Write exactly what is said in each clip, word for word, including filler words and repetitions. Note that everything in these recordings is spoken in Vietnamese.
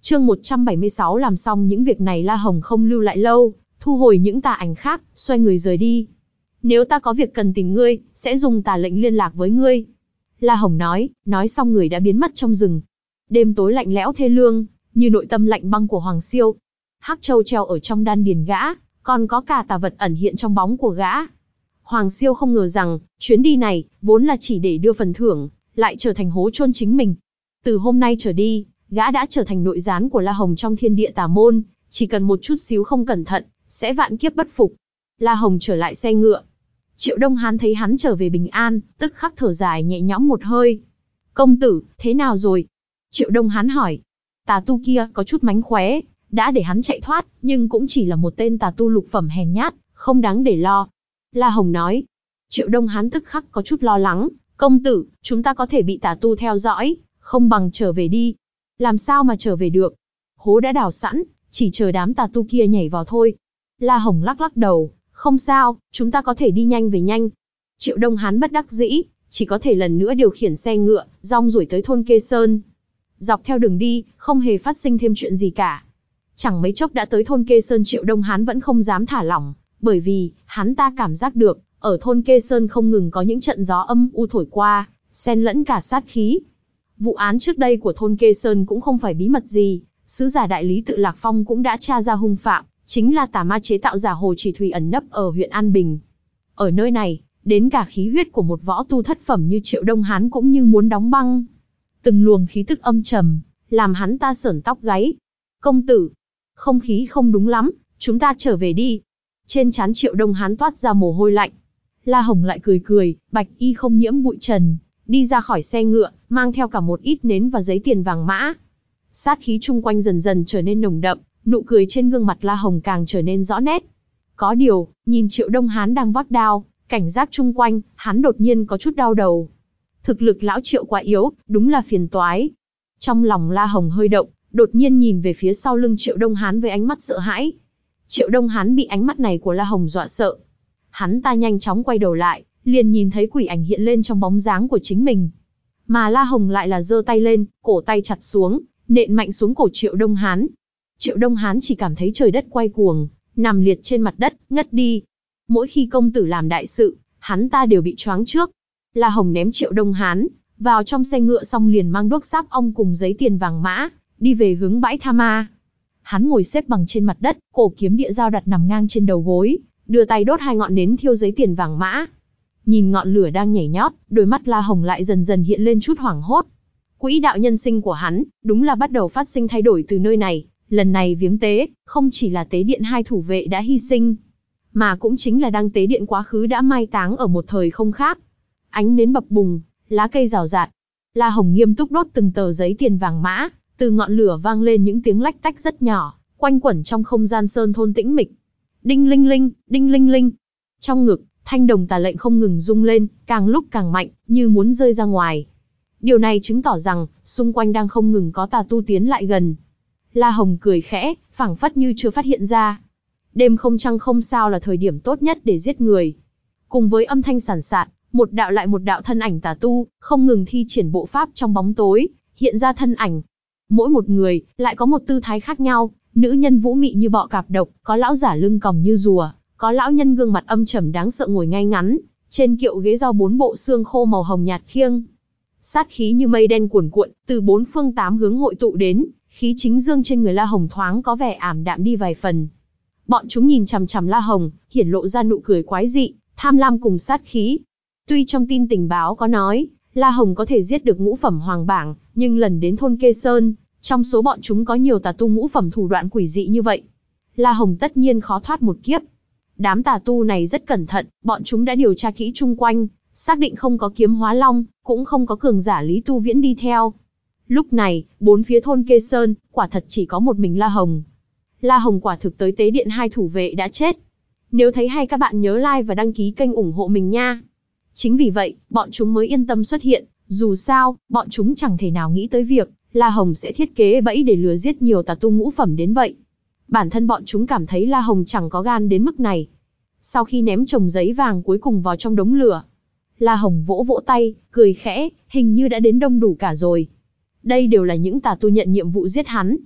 Chương một trăm bảy mươi sáu làm xong những việc này La Hồng không lưu lại lâu, thu hồi những tà ảnh khác, xoay người rời đi. Nếu ta có việc cần tìm ngươi, sẽ dùng tà lệnh liên lạc với ngươi. La Hồng nói, nói xong người đã biến mất trong rừng. Đêm tối lạnh lẽo thê lương, như nội tâm lạnh băng của Hoàng Siêu. Hắc châu treo ở trong đan điền gã, còn có cả tà vật ẩn hiện trong bóng của gã. Hoàng Siêu không ngờ rằng, chuyến đi này, vốn là chỉ để đưa phần thưởng, lại trở thành hố chôn chính mình. Từ hôm nay trở đi, gã đã trở thành nội gián của La Hồng trong thiên địa tà môn, chỉ cần một chút xíu không cẩn thận, sẽ vạn kiếp bất phục. La Hồng trở lại xe ngựa. Triệu Đông Hán thấy hắn trở về bình an, tức khắc thở dài nhẹ nhõm một hơi. Công tử, thế nào rồi? Triệu Đông Hán hỏi. Tà tu kia có chút mánh khóe, đã để hắn chạy thoát, nhưng cũng chỉ là một tên tà tu lục phẩm hèn nhát, không đáng để lo. La Hồng nói. Triệu Đông Hán tức khắc có chút lo lắng. Công tử, chúng ta có thể bị tà tu theo dõi, không bằng trở về đi. Làm sao mà trở về được? Hố đã đào sẵn, chỉ chờ đám tà tu kia nhảy vào thôi. La Hồng lắc lắc đầu. Không sao, chúng ta có thể đi nhanh về nhanh. Triệu Đông Hán bất đắc dĩ, chỉ có thể lần nữa điều khiển xe ngựa, rong ruổi tới thôn Kê Sơn. Dọc theo đường đi, không hề phát sinh thêm chuyện gì cả. Chẳng mấy chốc đã tới thôn Kê Sơn. Triệu Đông Hán vẫn không dám thả lỏng, bởi vì, hắn ta cảm giác được, ở thôn Kê Sơn không ngừng có những trận gió âm u thổi qua, xen lẫn cả sát khí. Vụ án trước đây của thôn Kê Sơn cũng không phải bí mật gì, sứ giả đại lý Tự Lạc Phong cũng đã tra ra hung phạm, chính là tà ma chế tạo giả Hồ Chỉ Thủy ẩn nấp ở huyện An Bình. Ở nơi này, đến cả khí huyết của một võ tu thất phẩm như Triệu Đông Hán cũng như muốn đóng băng. Từng luồng khí tức âm trầm, làm hắn ta sởn tóc gáy. Công tử, không khí không đúng lắm, chúng ta trở về đi. Trên trán Triệu Đông Hán toát ra mồ hôi lạnh. La Hồng lại cười cười, bạch y không nhiễm bụi trần, đi ra khỏi xe ngựa, mang theo cả một ít nến và giấy tiền vàng mã. Sát khí chung quanh dần dần trở nên nồng đậm, nụ cười trên gương mặt La Hồng càng trở nên rõ nét. Có điều, nhìn Triệu Đông Hán đang vác đao, cảnh giác chung quanh, hắn đột nhiên có chút đau đầu. Thực lực lão Triệu quá yếu, đúng là phiền toái. Trong lòng La Hồng hơi động, đột nhiên nhìn về phía sau lưng Triệu Đông Hán với ánh mắt sợ hãi. Triệu Đông Hán bị ánh mắt này của La Hồng dọa sợ. Hắn ta nhanh chóng quay đầu lại, liền nhìn thấy quỷ ảnh hiện lên trong bóng dáng của chính mình. Mà La Hồng lại là giơ tay lên, cổ tay chặt xuống, nện mạnh xuống cổ Triệu Đông Hán. Triệu Đông Hán chỉ cảm thấy trời đất quay cuồng, nằm liệt trên mặt đất, ngất đi. Mỗi khi công tử làm đại sự, hắn ta đều bị choáng trước. La Hồng ném Triệu Đông Hán vào trong xe ngựa xong liền mang đuốc sáp ong cùng giấy tiền vàng mã, đi về hướng bãi tha ma. Hắn ngồi xếp bằng trên mặt đất, cổ kiếm địa dao đặt nằm ngang trên đầu gối, đưa tay đốt hai ngọn nến thiêu giấy tiền vàng mã. Nhìn ngọn lửa đang nhảy nhót, đôi mắt La Hồng lại dần dần hiện lên chút hoảng hốt. Quỹ đạo nhân sinh của hắn, đúng là bắt đầu phát sinh thay đổi từ nơi này. Lần này viếng tế, không chỉ là tế điện hai thủ vệ đã hy sinh, mà cũng chính là đăng tế điện quá khứ đã mai táng ở một thời không khác. Ánh nến bập bùng, lá cây rào rạt. La Hồng nghiêm túc đốt từng tờ giấy tiền vàng mã, từ ngọn lửa vang lên những tiếng lách tách rất nhỏ, quanh quẩn trong không gian sơn thôn tĩnh mịch. Đinh linh linh, đinh linh linh. Trong ngực, thanh đồng tà lệnh không ngừng rung lên, càng lúc càng mạnh, như muốn rơi ra ngoài. Điều này chứng tỏ rằng, xung quanh đang không ngừng có tà tu tiến lại gần. La Hồng cười khẽ, phảng phất như chưa phát hiện ra. Đêm không trăng không sao là thời điểm tốt nhất để giết người. Cùng với âm thanh sàn sạt, một đạo lại một đạo thân ảnh tà tu, không ngừng thi triển bộ pháp trong bóng tối, hiện ra thân ảnh. Mỗi một người, lại có một tư thái khác nhau, nữ nhân vũ mị như bọ cạp độc, có lão giả lưng còng như rùa, có lão nhân gương mặt âm trầm đáng sợ ngồi ngay ngắn, trên kiệu ghế do bốn bộ xương khô màu hồng nhạt khiêng. Sát khí như mây đen cuồn cuộn, từ bốn phương tám hướng hội tụ đến, khí chính dương trên người La Hồng thoáng có vẻ ảm đạm đi vài phần. Bọn chúng nhìn chằm chằm La Hồng, hiển lộ ra nụ cười quái dị, tham lam cùng sát khí. Tuy trong tin tình báo có nói, La Hồng có thể giết được ngũ phẩm hoàng bảng, nhưng lần đến thôn Kê Sơn, trong số bọn chúng có nhiều tà tu ngũ phẩm thủ đoạn quỷ dị như vậy. La Hồng tất nhiên khó thoát một kiếp. Đám tà tu này rất cẩn thận, bọn chúng đã điều tra kỹ chung quanh, xác định không có kiếm hóa long, cũng không có cường giả Lý Tu Viễn đi theo. Lúc này, bốn phía thôn Kê Sơn, quả thật chỉ có một mình La Hồng. La Hồng quả thực tới tế điện hai thủ vệ đã chết. Nếu thấy hay các bạn nhớ like và đăng ký kênh ủng hộ mình nha. Chính vì vậy, bọn chúng mới yên tâm xuất hiện, dù sao, bọn chúng chẳng thể nào nghĩ tới việc La Hồng sẽ thiết kế bẫy để lừa giết nhiều tà tu ngũ phẩm đến vậy. Bản thân bọn chúng cảm thấy La Hồng chẳng có gan đến mức này. Sau khi ném chồng giấy vàng cuối cùng vào trong đống lửa, La Hồng vỗ vỗ tay, cười khẽ, hình như đã đến đông đủ cả rồi. Đây đều là những tà tu nhận nhiệm vụ giết hắn.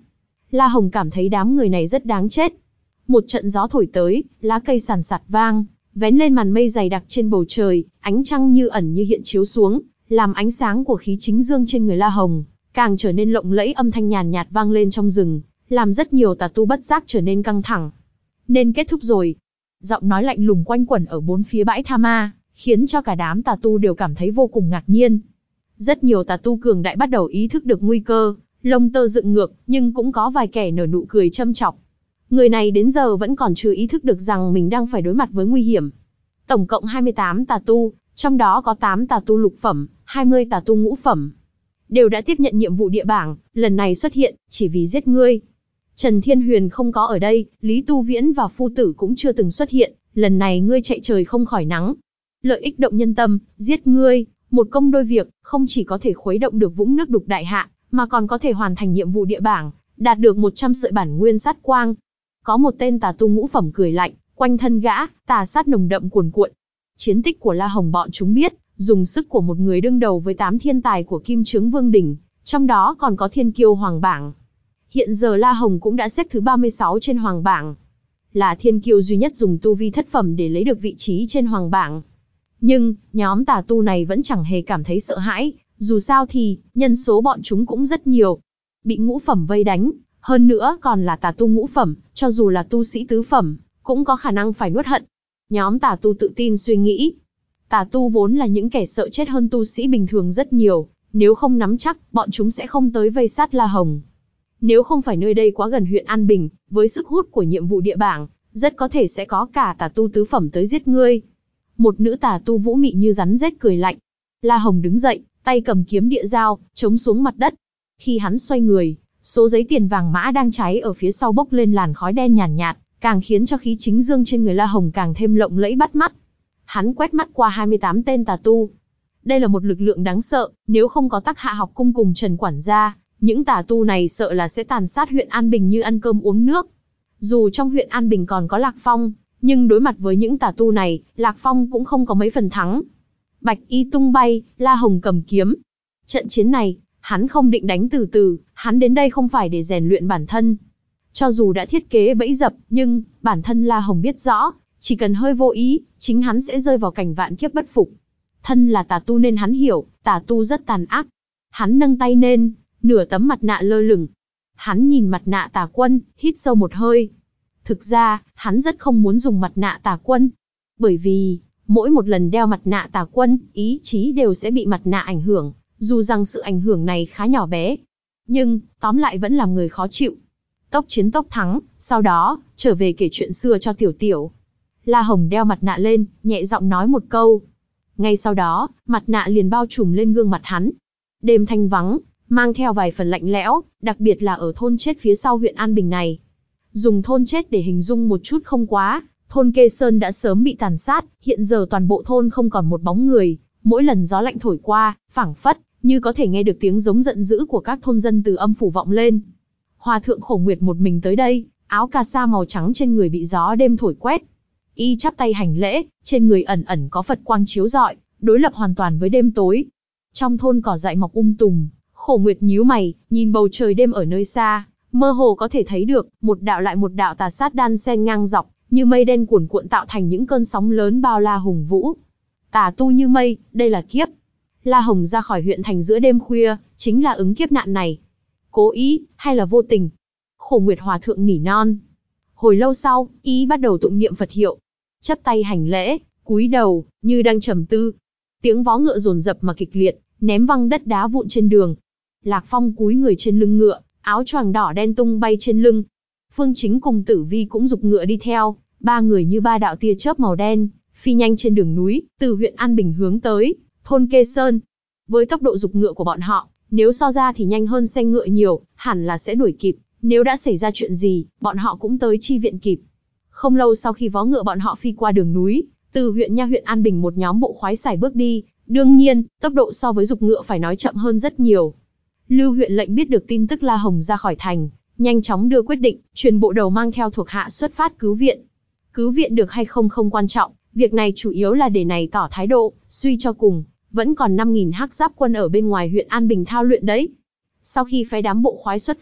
La Hồng cảm thấy đám người này rất đáng chết. Một trận gió thổi tới, lá cây sàn sạt vang, vén lên màn mây dày đặc trên bầu trời, ánh trăng như ẩn như hiện chiếu xuống, làm ánh sáng của khí chính dương trên người La Hồng càng trở nên lộng lẫy, âm thanh nhàn nhạt vang lên trong rừng, làm rất nhiều tà tu bất giác trở nên căng thẳng. Nên kết thúc rồi. Giọng nói lạnh lùng quanh quẩn ở bốn phía bãi tha ma, khiến cho cả đám tà tu đều cảm thấy vô cùng ngạc nhiên. Rất nhiều tà tu cường đại bắt đầu ý thức được nguy cơ, lông tơ dựng ngược, nhưng cũng có vài kẻ nở nụ cười châm chọc. Người này đến giờ vẫn còn chưa ý thức được rằng mình đang phải đối mặt với nguy hiểm. Tổng cộng hai mươi tám tà tu, trong đó có tám tà tu lục phẩm, hai mươi tà tu ngũ phẩm. Đều đã tiếp nhận nhiệm vụ địa bảng, lần này xuất hiện, chỉ vì giết ngươi. Trần Thiên Huyền không có ở đây, Lý Tu Viễn và Phu Tử cũng chưa từng xuất hiện, lần này ngươi chạy trời không khỏi nắng. Lợi ích động nhân tâm, giết ngươi, một công đôi việc, không chỉ có thể khuấy động được vũng nước đục đại hạ, mà còn có thể hoàn thành nhiệm vụ địa bảng, đạt được một trăm sợi bản nguyên sát quang. Có một tên tà tu ngũ phẩm cười lạnh, quanh thân gã, tà sát nồng đậm cuồn cuộn. Chiến tích của La Hồng bọn chúng biết, dùng sức của một người đương đầu với tám thiên tài của Kim Chướng Vương đỉnh, trong đó còn có thiên kiêu hoàng bảng. Hiện giờ La Hồng cũng đã xếp thứ ba mươi sáu trên hoàng bảng. Là thiên kiêu duy nhất dùng tu vi thất phẩm để lấy được vị trí trên hoàng bảng. Nhưng, nhóm tà tu này vẫn chẳng hề cảm thấy sợ hãi, dù sao thì, nhân số bọn chúng cũng rất nhiều. Bị ngũ phẩm vây đánh, hơn nữa còn là tà tu ngũ phẩm, cho dù là tu sĩ tứ phẩm, cũng có khả năng phải nuốt hận. Nhóm tà tu tự tin suy nghĩ. Tà tu vốn là những kẻ sợ chết hơn tu sĩ bình thường rất nhiều, nếu không nắm chắc, bọn chúng sẽ không tới vây sát La Hồng. Nếu không phải nơi đây quá gần huyện An Bình, với sức hút của nhiệm vụ địa bảng, rất có thể sẽ có cả tà tu tứ phẩm tới giết ngươi. Một nữ tà tu vũ mị như rắn rết cười lạnh. La Hồng đứng dậy, tay cầm kiếm địa dao, chống xuống mặt đất. Khi hắn xoay người, số giấy tiền vàng mã đang cháy ở phía sau bốc lên làn khói đen nhàn nhạt, nhạt, càng khiến cho khí chính dương trên người La Hồng càng thêm lộng lẫy bắt mắt. Hắn quét mắt qua hai mươi tám tên tà tu. Đây là một lực lượng đáng sợ, nếu không có Tắc Hạ học cung cùng Trần quản gia, những tà tu này sợ là sẽ tàn sát huyện An Bình như ăn cơm uống nước. Dù trong huyện An Bình còn có Lạc Phong, nhưng đối mặt với những tà tu này, Lạc Phong cũng không có mấy phần thắng. Bạch y tung bay, La Hồng cầm kiếm. Trận chiến này, hắn không định đánh từ từ, hắn đến đây không phải để rèn luyện bản thân. Cho dù đã thiết kế bẫy dập, nhưng bản thân La Hồng biết rõ, chỉ cần hơi vô ý, chính hắn sẽ rơi vào cảnh vạn kiếp bất phục. Thân là tà tu nên hắn hiểu, tà tu rất tàn ác. Hắn nâng tay lên, nửa tấm mặt nạ lơ lửng. Hắn nhìn mặt nạ Tà Quân, hít sâu một hơi. Thực ra, hắn rất không muốn dùng mặt nạ Tà Quân. Bởi vì, mỗi một lần đeo mặt nạ Tà Quân, ý chí đều sẽ bị mặt nạ ảnh hưởng, dù rằng sự ảnh hưởng này khá nhỏ bé. Nhưng, tóm lại vẫn làm người khó chịu. Tốc chiến tốc thắng, sau đó, trở về kể chuyện xưa cho Tiểu Tiểu. La Hồng đeo mặt nạ lên, nhẹ giọng nói một câu. Ngay sau đó, mặt nạ liền bao trùm lên gương mặt hắn. Đêm thanh vắng, mang theo vài phần lạnh lẽo, đặc biệt là ở thôn chết phía sau huyện An Bình này. Dùng thôn chết để hình dung một chút không quá, thôn Kê Sơn đã sớm bị tàn sát, hiện giờ toàn bộ thôn không còn một bóng người, mỗi lần gió lạnh thổi qua, phảng phất như có thể nghe được tiếng giống giận dữ của các thôn dân từ âm phủ vọng lên. Hòa thượng Khổ Nguyệt một mình tới đây, áo cà sa màu trắng trên người bị gió đêm thổi quét. Y chắp tay hành lễ, trên người ẩn ẩn có Phật quang chiếu rọi, đối lập hoàn toàn với đêm tối. Trong thôn cỏ dại mọc um tùm, Khổ Nguyệt nhíu mày, nhìn bầu trời đêm ở nơi xa, mơ hồ có thể thấy được, một đạo lại một đạo tà sát đan xen ngang dọc, như mây đen cuồn cuộn tạo thành những cơn sóng lớn bao la hùng vũ. Tà tu như mây, đây là kiếp. La Hồng ra khỏi huyện thành giữa đêm khuya, chính là ứng kiếp nạn này. Cố ý, hay là vô tình? Khổ Nguyệt Hòa thượng nỉ non. Hồi lâu sau, y bắt đầu tụng niệm Phật hiệu, chắp tay hành lễ, cúi đầu, như đang trầm tư. Tiếng vó ngựa dồn dập mà kịch liệt, ném văng đất đá vụn trên đường. Lạc Phong cúi người trên lưng ngựa, áo choàng đỏ đen tung bay trên lưng. Phương Chính cùng Tử Vi cũng giục ngựa đi theo, ba người như ba đạo tia chớp màu đen, phi nhanh trên đường núi, từ huyện An Bình hướng tới thôn Kê Sơn. Với tốc độ giục ngựa của bọn họ, nếu so ra thì nhanh hơn xe ngựa nhiều, hẳn là sẽ đuổi kịp. Nếu đã xảy ra chuyện gì, bọn họ cũng tới chi viện kịp. Không lâu sau khi vó ngựa bọn họ phi qua đường núi, từ huyện nha huyện An Bình một nhóm bộ khoái xài bước đi, đương nhiên, tốc độ so với giục ngựa phải nói chậm hơn rất nhiều. Lưu huyện lệnh biết được tin tức La Hồng ra khỏi thành, nhanh chóng đưa quyết định, truyền bộ đầu mang theo thuộc hạ xuất phát cứu viện. Cứu viện được hay không không quan trọng, việc này chủ yếu là để này tỏ thái độ, suy cho cùng, vẫn còn năm nghìn hắc giáp quân ở bên ngoài huyện An Bình thao luyện đấy. Sau khi phái đám bộ khoái xuất phát,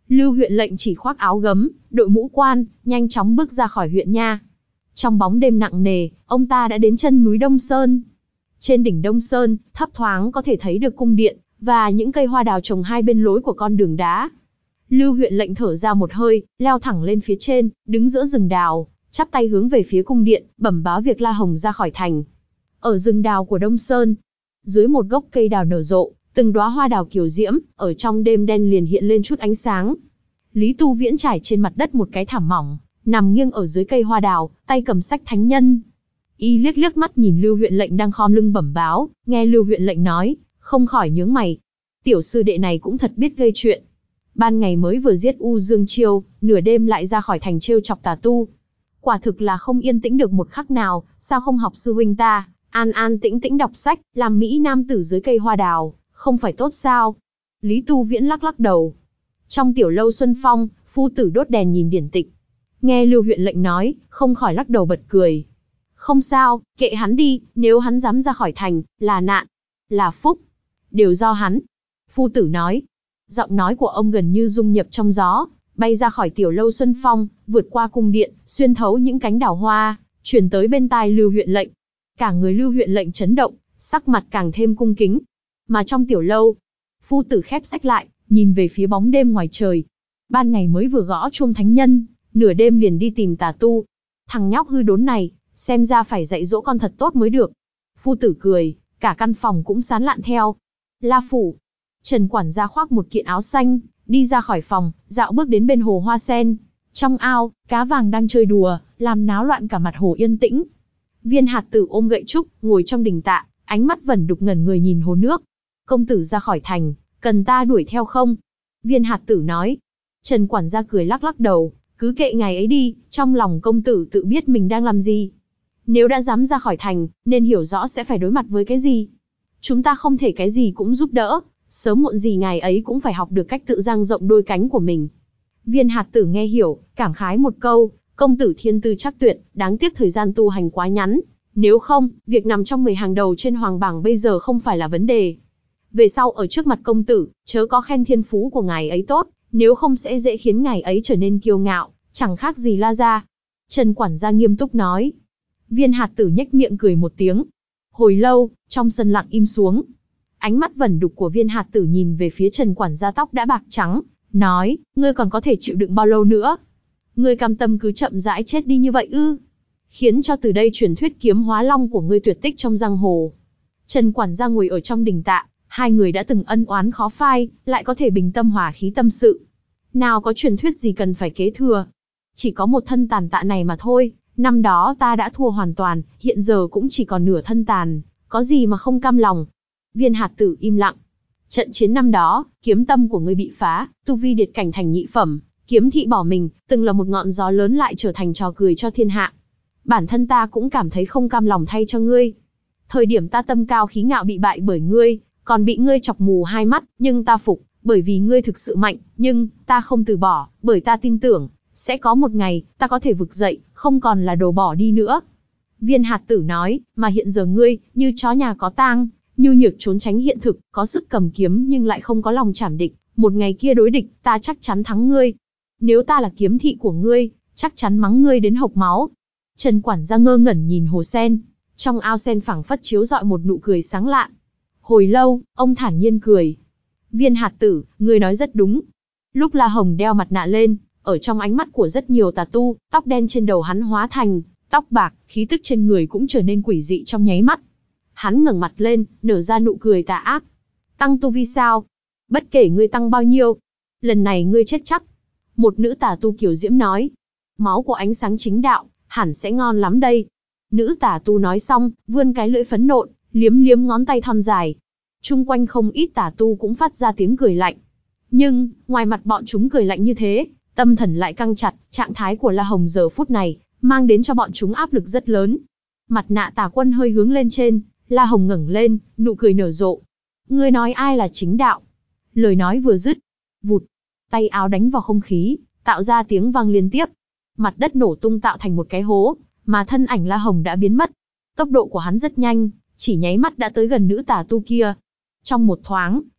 Lưu huyện lệnh chỉ khoác áo gấm, đội mũ quan, nhanh chóng bước ra khỏi huyện nha. Trong bóng đêm nặng nề, ông ta đã đến chân núi Đông Sơn. Trên đỉnh Đông Sơn, thấp thoáng có thể thấy được cung điện, và những cây hoa đào trồng hai bên lối của con đường đá. Lưu huyện lệnh thở ra một hơi, leo thẳng lên phía trên, đứng giữa rừng đào, chắp tay hướng về phía cung điện, bẩm báo việc La Hồng ra khỏi thành. Ở rừng đào của Đông Sơn, dưới một gốc cây đào nở rộ, từng đóa hoa đào kiều diễm, ở trong đêm đen liền hiện lên chút ánh sáng. Lý Tu Viễn trải trên mặt đất một cái thảm mỏng, nằm nghiêng ở dưới cây hoa đào, tay cầm sách thánh nhân. Y liếc liếc mắt nhìn Lưu huyện lệnh đang khom lưng bẩm báo, nghe Lưu huyện lệnh nói, không khỏi nhướng mày. Tiểu sư đệ này cũng thật biết gây chuyện. Ban ngày mới vừa giết U Dương Chiêu, nửa đêm lại ra khỏi thành trêu chọc tà tu. Quả thực là không yên tĩnh được một khắc nào, sao không học sư huynh ta, an an tĩnh tĩnh đọc sách, làm mỹ nam tử dưới cây hoa đào, không phải tốt sao? Lý Tu Viễn lắc lắc đầu. Trong tiểu lâu Xuân Phong, phu tử đốt đèn nhìn điển tịch. Nghe Lưu huyện lệnh nói, không khỏi lắc đầu bật cười. Không sao, kệ hắn đi, nếu hắn dám ra khỏi thành, là nạn, là phúc, đều do hắn. Phu tử nói. Giọng nói của ông gần như dung nhập trong gió, bay ra khỏi tiểu lâu Xuân Phong, vượt qua cung điện, xuyên thấu những cánh đào hoa, truyền tới bên tai Lưu huyện lệnh. Cả người Lưu huyện lệnh chấn động, sắc mặt càng thêm cung kính. Mà trong tiểu lâu, phu tử khép sách lại, nhìn về phía bóng đêm ngoài trời. Ban ngày mới vừa gõ chuông thánh nhân, nửa đêm liền đi tìm tà tu. Thằng nhóc hư đốn này, xem ra phải dạy dỗ con thật tốt mới được. Phu tử cười, cả căn phòng cũng sán lạn theo. La phủ. Trần quản gia khoác một kiện áo xanh, đi ra khỏi phòng, dạo bước đến bên hồ hoa sen. Trong ao, cá vàng đang chơi đùa, làm náo loạn cả mặt hồ yên tĩnh. Viên hạt tử ôm gậy trúc, ngồi trong đình tạ, ánh mắt vẩn đục ngẩn người nhìn hồ nước. Công tử ra khỏi thành, cần ta đuổi theo không? Viên hạt tử nói. Trần quản gia cười lắc lắc đầu, cứ kệ ngày ấy đi, trong lòng công tử tự biết mình đang làm gì. Nếu đã dám ra khỏi thành, nên hiểu rõ sẽ phải đối mặt với cái gì. Chúng ta không thể cái gì cũng giúp đỡ, sớm muộn gì ngày ấy cũng phải học được cách tự dang rộng đôi cánh của mình. Viên hạt tử nghe hiểu, cảm khái một câu, công tử thiên tư chắc tuyệt, đáng tiếc thời gian tu hành quá ngắn. Nếu không, việc nằm trong mười hàng đầu trên hoàng bảng bây giờ không phải là vấn đề. Về sau ở trước mặt công tử, chớ có khen thiên phú của ngài ấy tốt, nếu không sẽ dễ khiến ngài ấy trở nên kiêu ngạo, chẳng khác gì La Gia. Trần quản gia nghiêm túc nói. Viên hạt tử nhếch miệng cười một tiếng. Hồi lâu, trong sân lặng im xuống. Ánh mắt vẩn đục của viên hạt tử nhìn về phía Trần quản gia tóc đã bạc trắng, nói, ngươi còn có thể chịu đựng bao lâu nữa? Ngươi cam tâm cứ chậm rãi chết đi như vậy ư? Khiến cho từ đây truyền thuyết kiếm hóa long của ngươi tuyệt tích trong giang hồ. Trần quản gia ngồi ở trong đình tạ, hai người đã từng ân oán khó phai, lại có thể bình tâm hòa khí tâm sự. Nào có truyền thuyết gì cần phải kế thừa. Chỉ có một thân tàn tạ này mà thôi, năm đó ta đã thua hoàn toàn, hiện giờ cũng chỉ còn nửa thân tàn, có gì mà không cam lòng. Viên hạt tử im lặng. Trận chiến năm đó, kiếm tâm của ngươi bị phá, tu vi điệt cảnh thành nhị phẩm, kiếm thị bỏ mình, từng là một ngọn gió lớn lại trở thành trò cười cho thiên hạ. Bản thân ta cũng cảm thấy không cam lòng thay cho ngươi. Thời điểm ta tâm cao khí ngạo bị bại bởi ngươi, còn bị ngươi chọc mù hai mắt, nhưng ta phục, bởi vì ngươi thực sự mạnh, nhưng ta không từ bỏ, bởi ta tin tưởng, sẽ có một ngày, ta có thể vực dậy, không còn là đồ bỏ đi nữa. Viên hạt tử nói, mà hiện giờ ngươi, như chó nhà có tang, nhu nhược trốn tránh hiện thực, có sức cầm kiếm nhưng lại không có lòng chảm địch, một ngày kia đối địch, ta chắc chắn thắng ngươi. Nếu ta là kiếm thị của ngươi, chắc chắn mắng ngươi đến hộc máu. Trần quản gia ngơ ngẩn nhìn hồ sen, trong ao sen phảng phất chiếu rọi một nụ cười sáng lạn. Hồi lâu, ông thản nhiên cười. Viên hạt tử, ngươi nói rất đúng. Lúc La Hồng đeo mặt nạ lên, ở trong ánh mắt của rất nhiều tà tu, tóc đen trên đầu hắn hóa thành tóc bạc, khí tức trên người cũng trở nên quỷ dị trong nháy mắt. Hắn ngẩng mặt lên, nở ra nụ cười tà ác. Tăng tu vi sao? Bất kể ngươi tăng bao nhiêu, lần này ngươi chết chắc. Một nữ tà tu kiều diễm nói. Máu của ánh sáng chính đạo, hẳn sẽ ngon lắm đây. Nữ tà tu nói xong, vươn cái lưỡi phấn nộn, liếm liếm ngón tay thon dài. Chung quanh không ít tà tu cũng phát ra tiếng cười lạnh. Nhưng, ngoài mặt bọn chúng cười lạnh như thế, tâm thần lại căng chặt, trạng thái của La Hồng giờ phút này, mang đến cho bọn chúng áp lực rất lớn. Mặt nạ tà quân hơi hướng lên trên, La Hồng ngẩng lên, nụ cười nở rộ. Ngươi nói ai là chính đạo? Lời nói vừa dứt, vụt, tay áo đánh vào không khí, tạo ra tiếng vang liên tiếp. Mặt đất nổ tung tạo thành một cái hố, mà thân ảnh La Hồng đã biến mất. Tốc độ của hắn rất nhanh, chỉ nháy mắt đã tới gần nữ tà tu kia. Trong một thoáng,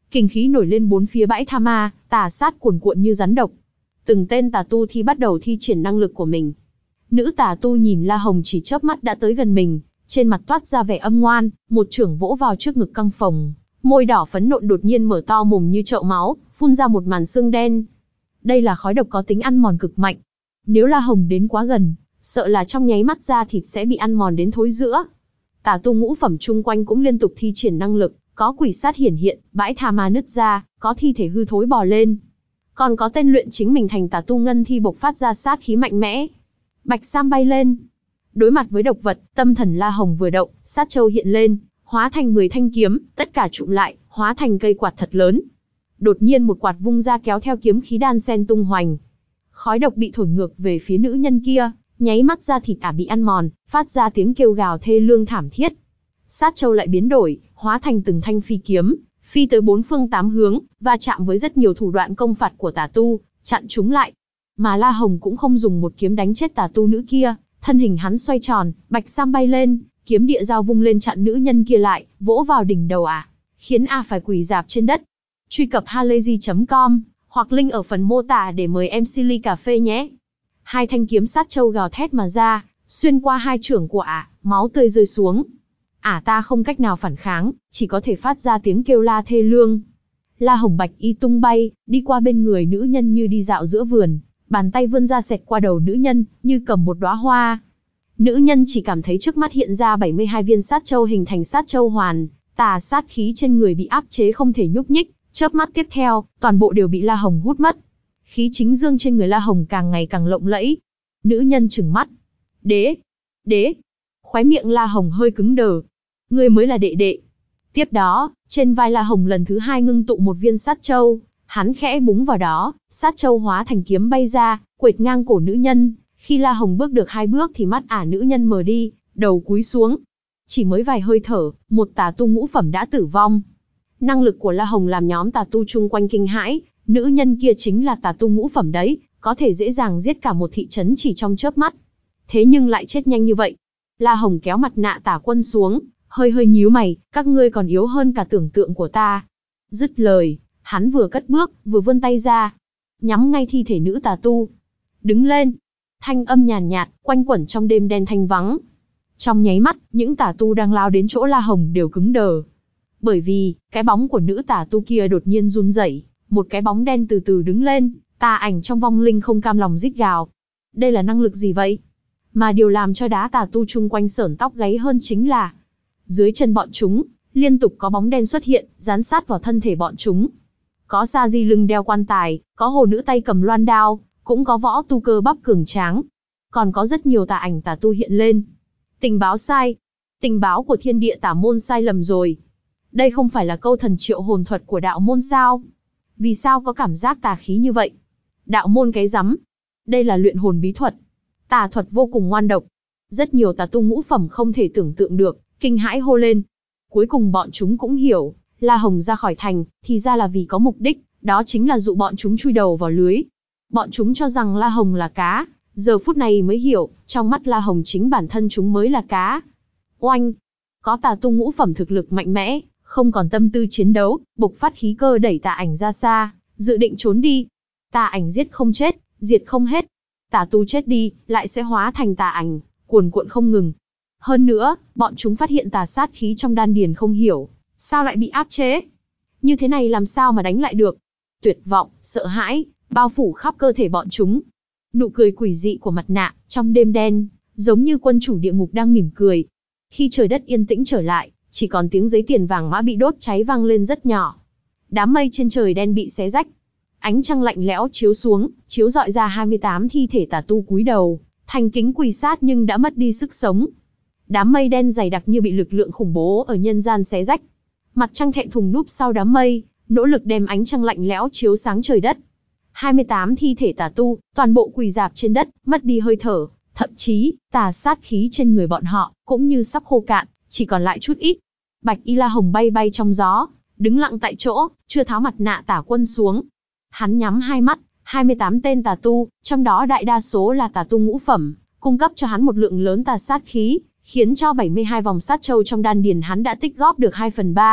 kình khí nổi lên bốn phía bãi tha ma, tà sát cuồn cuộn như rắn độc. Từng tên tà tu thi bắt đầu thi triển năng lực của mình. Nữ tà tu nhìn La Hồng chỉ chớp mắt đã tới gần mình, trên mặt toát ra vẻ âm ngoan, một chưởng vỗ vào trước ngực căng phồng, môi đỏ phấn nộn đột nhiên mở to mồm như chậu máu, phun ra một màn xương đen. Đây là khói độc có tính ăn mòn cực mạnh. Nếu La Hồng đến quá gần, sợ là trong nháy mắt da thịt sẽ bị ăn mòn đến thối rữa. Tà tu ngũ phẩm chung quanh cũng liên tục thi triển năng lực, có quỷ sát hiển hiện, bãi tha ma nứt ra, có thi thể hư thối bò lên. Còn có tên luyện chính mình thành tà tu ngân thi bộc phát ra sát khí mạnh mẽ. Bạch sam bay lên. Đối mặt với độc vật, tâm thần La Hồng vừa động, sát châu hiện lên, hóa thành mười thanh kiếm, tất cả trụm lại, hóa thành cây quạt thật lớn. Đột nhiên một quạt vung ra kéo theo kiếm khí đan sen tung hoành. Khói độc bị thổi ngược về phía nữ nhân kia, nháy mắt da thịt ả bị ăn mòn, phát ra tiếng kêu gào thê lương thảm thiết. Sát châu lại biến đổi, hóa thành từng thanh phi kiếm, phi tới bốn phương tám hướng, va chạm với rất nhiều thủ đoạn công phạt của tà tu, chặn chúng lại. Mà La Hồng cũng không dùng một kiếm đánh chết tà tu nữ kia, thân hình hắn xoay tròn, bạch sam bay lên, kiếm địa dao vung lên chặn nữ nhân kia lại, vỗ vào đỉnh đầu ả, khiến ả phải quỳ rạp trên đất. Truy cập halayzi chấm com hoặc link ở phần mô tả để mời em xê ly cà phê nhé. Hai thanh kiếm sát châu gào thét mà ra, xuyên qua hai chưởng của ả, máu tươi rơi xuống. Ả ta không cách nào phản kháng, chỉ có thể phát ra tiếng kêu la thê lương. La Hồng bạch y tung bay, đi qua bên người nữ nhân như đi dạo giữa vườn, bàn tay vươn ra xẹt qua đầu nữ nhân, như cầm một đóa hoa. Nữ nhân chỉ cảm thấy trước mắt hiện ra bảy mươi hai viên sát châu hình thành sát châu hoàn, tà sát khí trên người bị áp chế không thể nhúc nhích, chớp mắt tiếp theo, toàn bộ đều bị La Hồng hút mất. Khí chính dương trên người La Hồng càng ngày càng lộng lẫy. Nữ nhân trừng mắt. Đế! Đế! Khóe miệng La Hồng hơi cứng đờ. Ngươi mới là đệ đệ. Tiếp đó, trên vai La Hồng lần thứ hai ngưng tụ một viên sát châu, hắn khẽ búng vào đó, sát châu hóa thành kiếm bay ra, quệt ngang cổ nữ nhân. Khi La Hồng bước được hai bước thì mắt ả nữ nhân mờ đi, đầu cúi xuống. Chỉ mới vài hơi thở, một tà tu ngũ phẩm đã tử vong. Năng lực của La Hồng làm nhóm tà tu chung quanh kinh hãi, nữ nhân kia chính là tà tu ngũ phẩm đấy, có thể dễ dàng giết cả một thị trấn chỉ trong chớp mắt. Thế nhưng lại chết nhanh như vậy. La Hồng kéo mặt nạ tà quân xuống, hơi hơi nhíu mày, các ngươi còn yếu hơn cả tưởng tượng của ta. Dứt lời, hắn vừa cất bước, vừa vươn tay ra, nhắm ngay thi thể nữ tà tu. Đứng lên. Thanh âm nhàn nhạt, nhạt, quanh quẩn trong đêm đen thanh vắng. Trong nháy mắt, những tà tu đang lao đến chỗ La Hồng đều cứng đờ. Bởi vì, cái bóng của nữ tà tu kia đột nhiên run rẩy, một cái bóng đen từ từ đứng lên, tà ảnh trong vong linh không cam lòng rít gào. Đây là năng lực gì vậy? Mà điều làm cho đá tà tu chung quanh sởn tóc gáy hơn chính là, dưới chân bọn chúng, liên tục có bóng đen xuất hiện, dán sát vào thân thể bọn chúng. Có sa di lưng đeo quan tài, có hồ nữ tay cầm loan đao, cũng có võ tu cơ bắp cường tráng. Còn có rất nhiều tà ảnh tà tu hiện lên. Tình báo sai. Tình báo của thiên địa tả môn sai lầm rồi. Đây không phải là câu thần triệu hồn thuật của đạo môn sao? Vì sao có cảm giác tà khí như vậy? Đạo môn cái rắm. Đây là luyện hồn bí thuật. Tà thuật vô cùng ngoan độc. Rất nhiều tà tu ngũ phẩm không thể tưởng tượng được, kinh hãi hô lên. Cuối cùng bọn chúng cũng hiểu, La Hồng ra khỏi thành, thì ra là vì có mục đích, đó chính là dụ bọn chúng chui đầu vào lưới. Bọn chúng cho rằng La Hồng là cá, giờ phút này mới hiểu, trong mắt La Hồng chính bản thân chúng mới là cá. Oanh! Có tà tu ngũ phẩm thực lực mạnh mẽ, không còn tâm tư chiến đấu, bộc phát khí cơ đẩy tà ảnh ra xa, dự định trốn đi. Tà ảnh giết không chết, diệt không hết. Tà tu chết đi, lại sẽ hóa thành tà ảnh, cuồn cuộn không ngừng. Hơn nữa, bọn chúng phát hiện tà sát khí trong đan điền không hiểu, sao lại bị áp chế? Như thế này làm sao mà đánh lại được? Tuyệt vọng, sợ hãi, bao phủ khắp cơ thể bọn chúng. Nụ cười quỷ dị của mặt nạ, trong đêm đen, giống như quân chủ địa ngục đang mỉm cười. Khi trời đất yên tĩnh trở lại, chỉ còn tiếng giấy tiền vàng mã bị đốt cháy vang lên rất nhỏ. Đám mây trên trời đen bị xé rách. Ánh trăng lạnh lẽo chiếu xuống, chiếu rọi ra hai mươi tám thi thể tà tu cúi đầu, thành kính quỳ sát nhưng đã mất đi sức sống. Đám mây đen dày đặc như bị lực lượng khủng bố ở nhân gian xé rách. Mặt trăng thẹn thùng núp sau đám mây, nỗ lực đem ánh trăng lạnh lẽo chiếu sáng trời đất. hai mươi tám thi thể tà tu, toàn bộ quỳ rạp trên đất, mất đi hơi thở, thậm chí, tà sát khí trên người bọn họ, cũng như sắp khô cạn, chỉ còn lại chút ít. Bạch Y La Hồng bay bay trong gió, đứng lặng tại chỗ, chưa tháo mặt nạ tả quân xuống. Hắn nhắm hai mắt, hai mươi tám tên tà tu, trong đó đại đa số là tà tu ngũ phẩm, cung cấp cho hắn một lượng lớn tà sát khí, khiến cho bảy mươi hai vòng sát châu trong đan điền hắn đã tích góp được hai phần ba,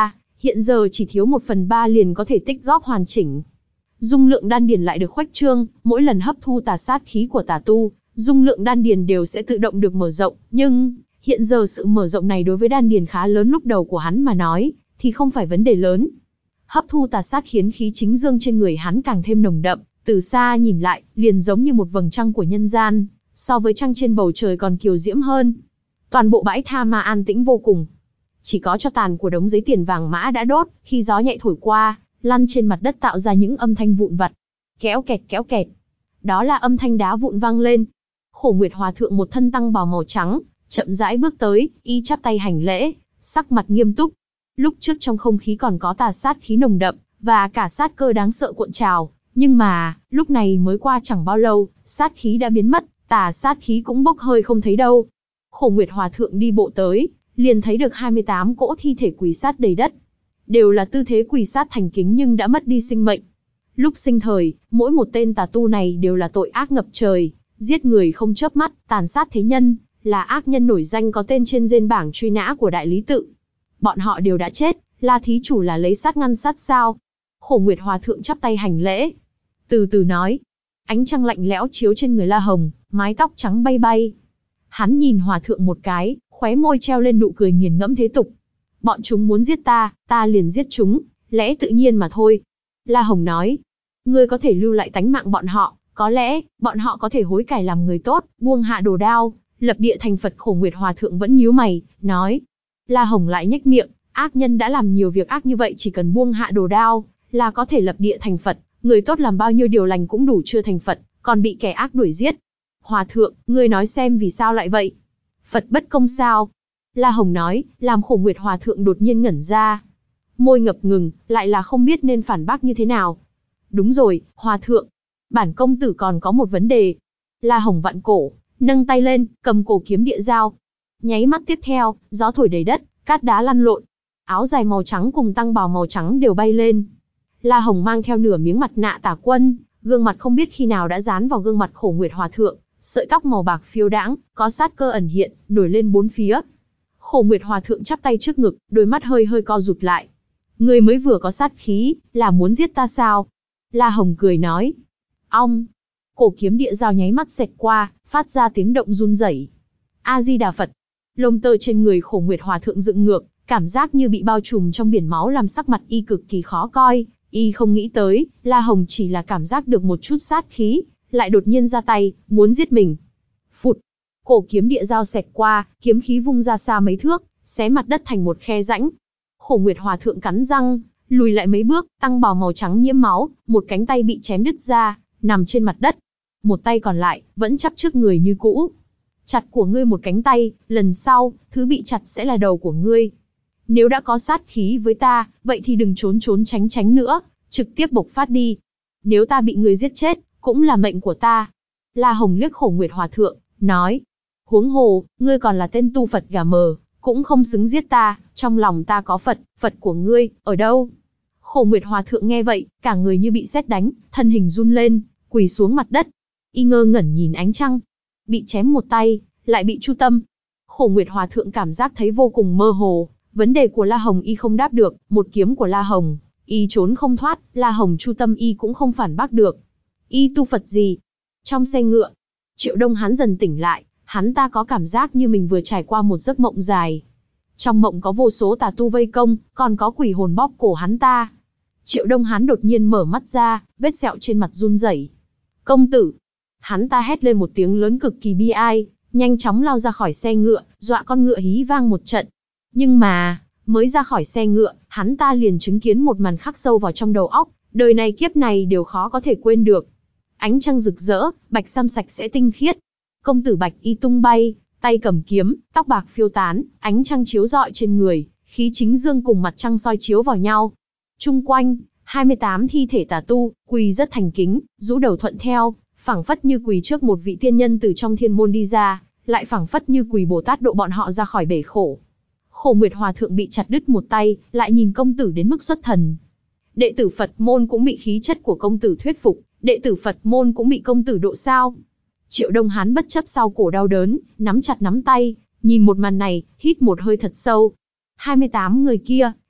hiện giờ chỉ thiếu một phần ba liền có thể tích góp hoàn chỉnh. Dung lượng đan điền lại được khuếch trương, mỗi lần hấp thu tà sát khí của tà tu, dung lượng đan điền đều sẽ tự động được mở rộng, nhưng hiện giờ sự mở rộng này đối với đan điền khá lớn lúc đầu của hắn mà nói, thì không phải vấn đề lớn. Hấp thu tà sát khiến khí chính dương trên người hắn càng thêm nồng đậm, từ xa nhìn lại, liền giống như một vầng trăng của nhân gian, so với trăng trên bầu trời còn kiều diễm hơn. Toàn bộ bãi tha ma an tĩnh vô cùng. Chỉ có tro tàn của đống giấy tiền vàng mã đã đốt, khi gió nhẹ thổi qua, lăn trên mặt đất tạo ra những âm thanh vụn vặt. Kéo kẹt kéo kẹt. Đó là âm thanh đá vụn vang lên. Khổ Nguyệt Hòa Thượng một thân tăng bào màu trắng, chậm rãi bước tới, y chắp tay hành lễ, sắc mặt nghiêm túc. Lúc trước trong không khí còn có tà sát khí nồng đậm, và cả sát cơ đáng sợ cuộn trào, nhưng mà, lúc này mới qua chẳng bao lâu, sát khí đã biến mất, tà sát khí cũng bốc hơi không thấy đâu. Khổ Nguyệt Hòa Thượng đi bộ tới, liền thấy được hai mươi tám cỗ thi thể quỳ sát đầy đất. Đều là tư thế quỳ sát thành kính nhưng đã mất đi sinh mệnh. Lúc sinh thời, mỗi một tên tà tu này đều là tội ác ngập trời, giết người không chớp mắt, tàn sát thế nhân, là ác nhân nổi danh có tên trên diên bảng truy nã của Đại Lý Tự. Bọn họ đều đã chết, La thí chủ là lấy sát ngăn sát sao? Khổ Nguyệt Hòa Thượng chắp tay hành lễ, từ từ nói. Ánh trăng lạnh lẽo chiếu trên người La Hồng, mái tóc trắng bay bay. Hắn nhìn Hòa Thượng một cái, khóe môi treo lên nụ cười nghiền ngẫm thế tục. Bọn chúng muốn giết ta, ta liền giết chúng, lẽ tự nhiên mà thôi. La Hồng nói, ngươi có thể lưu lại tánh mạng bọn họ, có lẽ, bọn họ có thể hối cải làm người tốt, buông hạ đồ đao, lập địa thành Phật. Khổ Nguyệt Hòa Thượng vẫn nhíu mày, nói. La Hồng lại nhếch miệng, ác nhân đã làm nhiều việc ác như vậy chỉ cần buông hạ đồ đao, là có thể lập địa thành Phật, người tốt làm bao nhiêu điều lành cũng đủ chưa thành Phật, còn bị kẻ ác đuổi giết. Hòa Thượng, ngươi nói xem vì sao lại vậy? Phật bất công sao? La Hồng nói, làm Khổ Nguyệt Hòa Thượng đột nhiên ngẩn ra. Môi ngập ngừng, lại là không biết nên phản bác như thế nào. Đúng rồi, Hòa Thượng. Bản công tử còn có một vấn đề. La Hồng vặn cổ, nâng tay lên, cầm cổ kiếm địa dao. Nháy mắt tiếp theo, gió thổi đầy đất, cát đá lăn lộn. Áo dài màu trắng cùng tăng bào màu trắng đều bay lên. La Hồng mang theo nửa miếng mặt nạ tà quân, gương mặt không biết khi nào đã dán vào gương mặt Khổ Nguyệt Hòa Thượng, sợi tóc màu bạc phiêu đãng, có sát cơ ẩn hiện, nổi lên bốn phía. Khổ Nguyệt Hòa Thượng chắp tay trước ngực, đôi mắt hơi hơi co rụt lại. Người mới vừa có sát khí, là muốn giết ta sao? La Hồng cười nói. Ong! Cổ kiếm địa dao nháy mắt xẹt qua, phát ra tiếng động run rẩy. A Di Đà Phật! Lông tơ trên người Khổ Nguyệt Hòa Thượng dựng ngược, cảm giác như bị bao trùm trong biển máu làm sắc mặt y cực kỳ khó coi. Y không nghĩ tới, La Hồng chỉ là cảm giác được một chút sát khí, lại đột nhiên ra tay, muốn giết mình. Phụt! Cổ kiếm địa dao xẹt qua, kiếm khí vung ra xa mấy thước, xé mặt đất thành một khe rãnh. Khổ Nguyệt Hòa Thượng cắn răng, lùi lại mấy bước, tăng bào màu trắng nhiễm máu, một cánh tay bị chém đứt ra, nằm trên mặt đất. Một tay còn lại, vẫn chắp trước người như cũ. Chặt của ngươi một cánh tay, lần sau, thứ bị chặt sẽ là đầu của ngươi. Nếu đã có sát khí với ta, vậy thì đừng trốn trốn tránh tránh nữa, trực tiếp bộc phát đi. Nếu ta bị ngươi giết chết, cũng là mệnh của ta. La Hồng liếc Khổ Nguyệt Hòa Thượng, nói. Huống hồ, ngươi còn là tên tu Phật gà mờ, cũng không xứng giết ta, trong lòng ta có Phật, Phật của ngươi, ở đâu? Khổ Nguyệt Hòa Thượng nghe vậy, cả người như bị sét đánh, thân hình run lên, quỳ xuống mặt đất. Y ngơ ngẩn nhìn ánh trăng. Bị chém một tay, lại bị chu tâm. Khổ Nguyệt Hòa Thượng cảm giác thấy vô cùng mơ hồ, vấn đề của La Hồng y không đáp được, một kiếm của La Hồng, y trốn không thoát, La Hồng chu tâm y cũng không phản bác được. Y tu Phật gì? Trong xe ngựa, Triệu Đông hắn dần tỉnh lại, hắn ta có cảm giác như mình vừa trải qua một giấc mộng dài. Trong mộng có vô số tà tu vây công, còn có quỷ hồn bóp cổ hắn ta. Triệu Đông hắn đột nhiên mở mắt ra, vết sẹo trên mặt run rẩy. Công tử! Hắn ta hét lên một tiếng lớn cực kỳ bi ai, nhanh chóng lao ra khỏi xe ngựa, dọa con ngựa hí vang một trận. Nhưng mà, mới ra khỏi xe ngựa, hắn ta liền chứng kiến một màn khắc sâu vào trong đầu óc, đời này kiếp này đều khó có thể quên được. Ánh trăng rực rỡ, bạch sam sạch sẽ tinh khiết. Công tử bạch y tung bay, tay cầm kiếm, tóc bạc phiêu tán, ánh trăng chiếu rọi trên người, khí chính dương cùng mặt trăng soi chiếu vào nhau. Chung quanh, hai mươi tám thi thể tà tu, quỳ rất thành kính, rũ đầu thuận theo, phảng phất như quỳ trước một vị tiên nhân từ trong thiên môn đi ra, lại phảng phất như quỳ Bồ Tát độ bọn họ ra khỏi bể khổ. Khổ Nguyệt Hòa Thượng bị chặt đứt một tay, lại nhìn công tử đến mức xuất thần. Đệ tử Phật môn cũng bị khí chất của công tử thuyết phục, đệ tử Phật môn cũng bị công tử độ sao? Triệu Đông Hán bất chấp sau cổ đau đớn, nắm chặt nắm tay, nhìn một màn này, hít một hơi thật sâu. hai mươi tám người kia,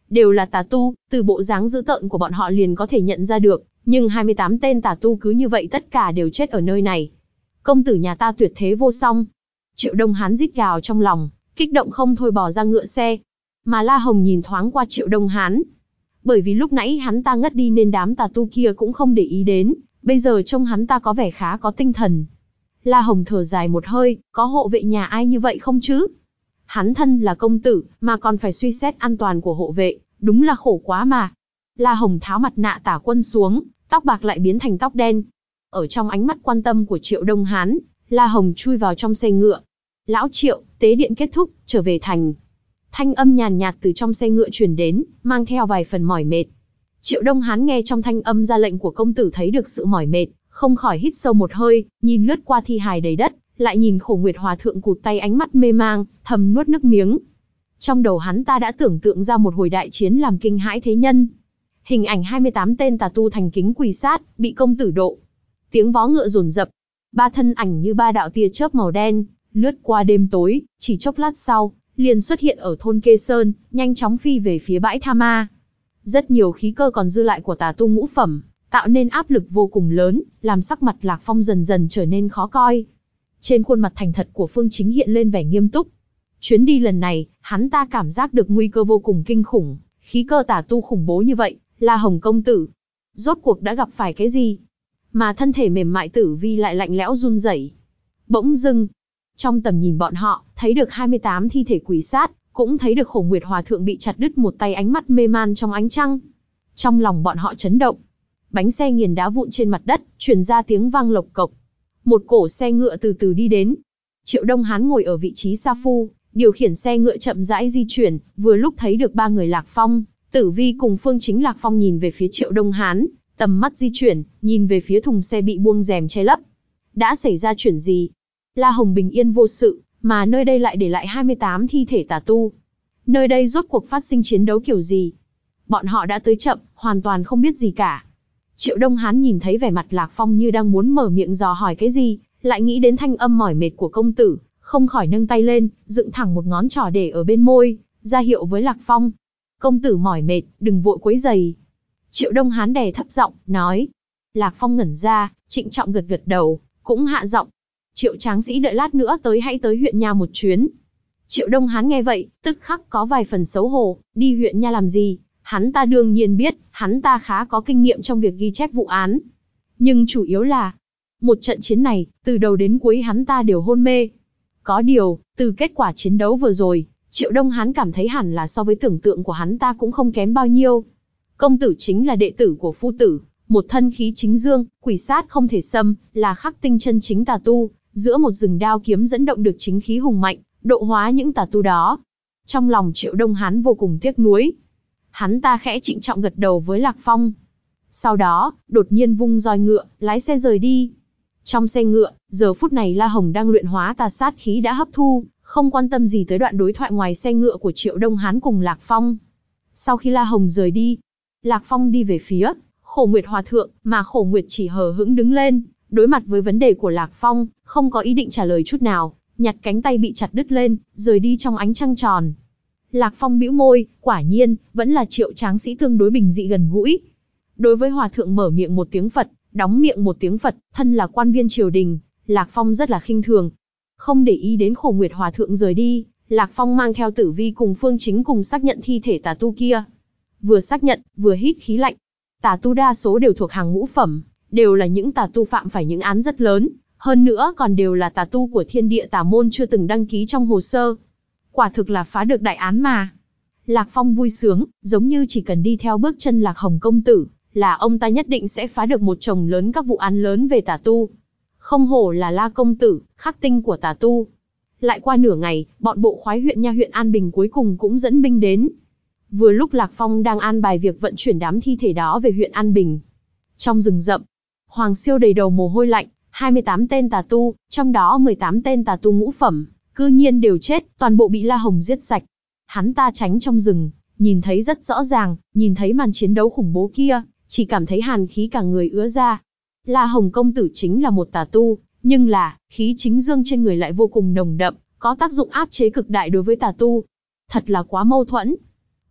đều là tà tu, từ bộ dáng dữ tợn của bọn họ liền có thể nhận ra được, nhưng hai mươi tám tên tà tu cứ như vậy tất cả đều chết ở nơi này. Công tử nhà ta tuyệt thế vô song. Triệu Đông Hán rít gào trong lòng, kích động không thôi bò ra ngựa xe. Mà La Hồng nhìn thoáng qua Triệu Đông Hán. Bởi vì lúc nãy hắn ta ngất đi nên đám tà tu kia cũng không để ý đến, bây giờ trông hắn ta có vẻ khá có tinh thần. La Hồng thở dài một hơi, có hộ vệ nhà ai như vậy không chứ? Hắn thân là công tử, mà còn phải suy xét an toàn của hộ vệ, đúng là khổ quá mà. La Hồng tháo mặt nạ tả quân xuống, tóc bạc lại biến thành tóc đen. Ở trong ánh mắt quan tâm của Triệu Đông Hán, La Hồng chui vào trong xe ngựa. Lão Triệu, tế điện kết thúc, trở về thành. Thanh âm nhàn nhạt từ trong xe ngựa truyền đến, mang theo vài phần mỏi mệt. Triệu Đông Hán nghe trong thanh âm ra lệnh của công tử thấy được sự mỏi mệt, không khỏi hít sâu một hơi, nhìn lướt qua thi hài đầy đất, lại nhìn Khổ Nguyệt Hòa thượng cụt tay ánh mắt mê mang, thầm nuốt nước miếng. Trong đầu hắn ta đã tưởng tượng ra một hồi đại chiến làm kinh hãi thế nhân. Hình ảnh hai mươi tám tên tà tu thành kính quỳ sát, bị công tử độ. Tiếng vó ngựa dồn dập, ba thân ảnh như ba đạo tia chớp màu đen, lướt qua đêm tối, chỉ chốc lát sau, liền xuất hiện ở thôn Kê Sơn, nhanh chóng phi về phía bãi Tha Ma. Rất nhiều khí cơ còn dư lại của tà tu ngũ phẩm, tạo nên áp lực vô cùng lớn, làm sắc mặt Lạc Phong dần dần trở nên khó coi. Trên khuôn mặt thành thật của Phương Chính hiện lên vẻ nghiêm túc. Chuyến đi lần này, hắn ta cảm giác được nguy cơ vô cùng kinh khủng, khí cơ tà tu khủng bố như vậy, La Hồng công tử. Rốt cuộc đã gặp phải cái gì? Mà thân thể mềm mại Tử Vi lại lạnh lẽo run rẩy. Bỗng dưng, trong tầm nhìn bọn họ, thấy được hai mươi tám thi thể quỳ sát, cũng thấy được Khổ Nguyệt Hòa thượng bị chặt đứt một tay ánh mắt mê man trong ánh trăng. Trong lòng bọn họ chấn động. Bánh xe nghiền đá vụn trên mặt đất, truyền ra tiếng vang lộc cộc. Một cổ xe ngựa từ từ đi đến. Triệu Đông Hán ngồi ở vị trí sa phu, điều khiển xe ngựa chậm rãi di chuyển, vừa lúc thấy được ba người Lạc Phong, Tử Vi cùng Phương Chính. Lạc Phong nhìn về phía Triệu Đông Hán, tầm mắt di chuyển, nhìn về phía thùng xe bị buông rèm che lấp. Đã xảy ra chuyện gì? La Hồng bình yên vô sự, mà nơi đây lại để lại hai mươi tám thi thể tà tu. Nơi đây rốt cuộc phát sinh chiến đấu kiểu gì? Bọn họ đã tới chậm, hoàn toàn không biết gì cả. Triệu Đông Hán nhìn thấy vẻ mặt Lạc Phong như đang muốn mở miệng dò hỏi cái gì, lại nghĩ đến thanh âm mỏi mệt của công tử, không khỏi nâng tay lên, dựng thẳng một ngón trỏ để ở bên môi, ra hiệu với Lạc Phong. Công tử mỏi mệt, đừng vội quấy rầy. Triệu Đông Hán đè thấp giọng, nói. Lạc Phong ngẩn ra, trịnh trọng gật gật đầu, cũng hạ giọng. Triệu tráng sĩ đợi lát nữa tới hãy tới huyện nha một chuyến. Triệu Đông Hán nghe vậy, tức khắc có vài phần xấu hổ, đi huyện nha làm gì? Hắn ta đương nhiên biết, hắn ta khá có kinh nghiệm trong việc ghi chép vụ án. Nhưng chủ yếu là, một trận chiến này, từ đầu đến cuối hắn ta đều hôn mê. Có điều, từ kết quả chiến đấu vừa rồi, Triệu Đông Hán cảm thấy hẳn là so với tưởng tượng của hắn ta cũng không kém bao nhiêu. Công tử chính là đệ tử của phu tử, một thân khí chính dương, quỷ sát không thể xâm, là khắc tinh chân chính tà tu, giữa một rừng đao kiếm dẫn động được chính khí hùng mạnh, độ hóa những tà tu đó. Trong lòng Triệu Đông Hán vô cùng tiếc nuối. Hắn ta khẽ trịnh trọng gật đầu với Lạc Phong. Sau đó, đột nhiên vung roi ngựa, lái xe rời đi. Trong xe ngựa, giờ phút này La Hồng đang luyện hóa tà sát khí đã hấp thu, không quan tâm gì tới đoạn đối thoại ngoài xe ngựa của Triệu Đông Hán cùng Lạc Phong. Sau khi La Hồng rời đi, Lạc Phong đi về phía Khổ Nguyệt Hòa thượng, mà Khổ Nguyệt chỉ hờ hững đứng lên, đối mặt với vấn đề của Lạc Phong, không có ý định trả lời chút nào, nhặt cánh tay bị chặt đứt lên, rời đi trong ánh trăng tròn. Lạc Phong bĩu môi, quả nhiên, vẫn là Triệu tráng sĩ tương đối bình dị gần gũi. Đối với Hòa thượng mở miệng một tiếng Phật, đóng miệng một tiếng Phật, thân là quan viên triều đình, Lạc Phong rất là khinh thường. Không để ý đến Khổ Nguyệt Hòa thượng rời đi, Lạc Phong mang theo Tử Vi cùng Phương Chính cùng xác nhận thi thể tà tu kia. Vừa xác nhận, vừa hít khí lạnh. Tà tu đa số đều thuộc hàng ngũ phẩm, đều là những tà tu phạm phải những án rất lớn, hơn nữa còn đều là tà tu của Thiên Địa Tà môn chưa từng đăng ký trong hồ sơ. Quả thực là phá được đại án mà. Lạc Phong vui sướng, giống như chỉ cần đi theo bước chân Lạc Hồng công tử, là ông ta nhất định sẽ phá được một chồng lớn các vụ án lớn về tà tu. Không hổ là La công tử, khắc tinh của tà tu. Lại qua nửa ngày, bọn bộ khoái huyện nha huyện An Bình cuối cùng cũng dẫn binh đến. Vừa lúc Lạc Phong đang an bài việc vận chuyển đám thi thể đó về huyện An Bình. Trong rừng rậm, Hoàng Siêu đầy đầu mồ hôi lạnh, hai mươi tám tên tà tu, trong đó mười tám tên tà tu ngũ phẩm, cư nhiên đều chết, toàn bộ bị La Hồng giết sạch. Hắn ta tránh trong rừng, nhìn thấy rất rõ ràng, nhìn thấy màn chiến đấu khủng bố kia, chỉ cảm thấy hàn khí cả người ứa ra. La Hồng công tử chính là một tà tu, nhưng là, khí chính dương trên người lại vô cùng nồng đậm, có tác dụng áp chế cực đại đối với tà tu. Thật là quá mâu thuẫn.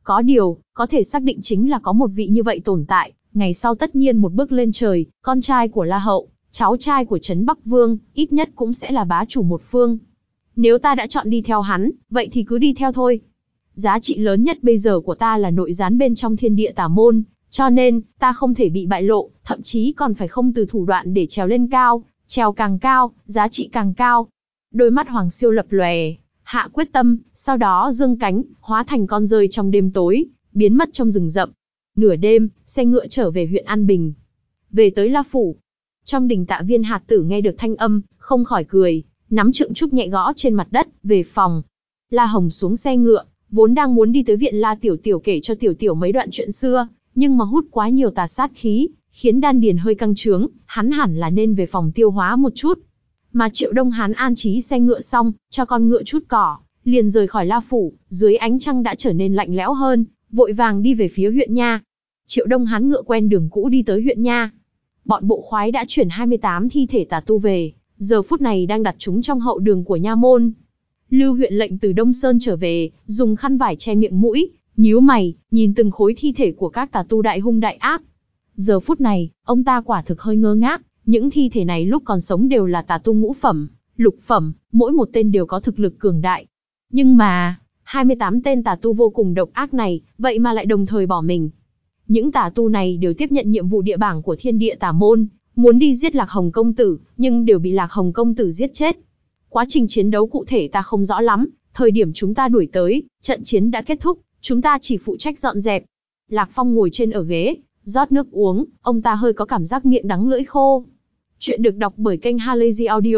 Có điều, có thể xác định chính là có một vị như vậy tồn tại, ngày sau tất nhiên một bước lên trời, con trai của La Hậu, cháu trai của Trấn Bắc Vương, ít nhất cũng sẽ là bá chủ một phương. Nếu ta đã chọn đi theo hắn, vậy thì cứ đi theo thôi. Giá trị lớn nhất bây giờ của ta là nội gián bên trong thiên địa tà môn, cho nên, ta không thể bị bại lộ, thậm chí còn phải không từ thủ đoạn để trèo lên cao, trèo càng cao, giá trị càng cao. Đôi mắt Hoàng Siêu lập lòe, hạ quyết tâm, sau đó dương cánh, hóa thành con rơi trong đêm tối, biến mất trong rừng rậm. Nửa đêm, xe ngựa trở về huyện An Bình. Về tới La Phủ. Trong đình Tạ Viên Hạt Tử nghe được thanh âm, không khỏi cười, nắm trượng trúc nhẹ gõ trên mặt đất, về phòng. La Hồng xuống xe ngựa, vốn đang muốn đi tới viện La Tiểu Tiểu kể cho Tiểu Tiểu mấy đoạn chuyện xưa, nhưng mà hút quá nhiều tà sát khí, khiến đan điền hơi căng trướng, hắn hẳn là nên về phòng tiêu hóa một chút. Mà Triệu Đông Hán an trí xe ngựa xong, cho con ngựa chút cỏ, liền rời khỏi La Phủ, dưới ánh trăng đã trở nên lạnh lẽo hơn, vội vàng đi về phía huyện Nha. Triệu Đông Hán ngựa quen đường cũ đi tới huyện Nha. Bọn bộ khoái đã chuyển hai mươi tám thi thể tà tu về, giờ phút này đang đặt chúng trong hậu đường của nha môn. Lưu huyện lệnh từ Đông Sơn trở về, dùng khăn vải che miệng mũi, nhíu mày, nhìn từng khối thi thể của các tà tu đại hung đại ác. Giờ phút này, ông ta quả thực hơi ngơ ngác, những thi thể này lúc còn sống đều là tà tu ngũ phẩm, lục phẩm, mỗi một tên đều có thực lực cường đại. Nhưng mà, hai mươi tám tên tà tu vô cùng độc ác này, vậy mà lại đồng thời bỏ mình. Những tà tu này đều tiếp nhận nhiệm vụ địa bảng của thiên địa tà môn, muốn đi giết Lạc Hồng công tử, nhưng đều bị Lạc Hồng công tử giết chết. Quá trình chiến đấu cụ thể ta không rõ lắm, thời điểm chúng ta đuổi tới, trận chiến đã kết thúc, chúng ta chỉ phụ trách dọn dẹp. Lạc Phong ngồi trên ở ghế, rót nước uống, ông ta hơi có cảm giác miệng đắng lưỡi khô. Chuyện được đọc bởi kênh Halazy Audio.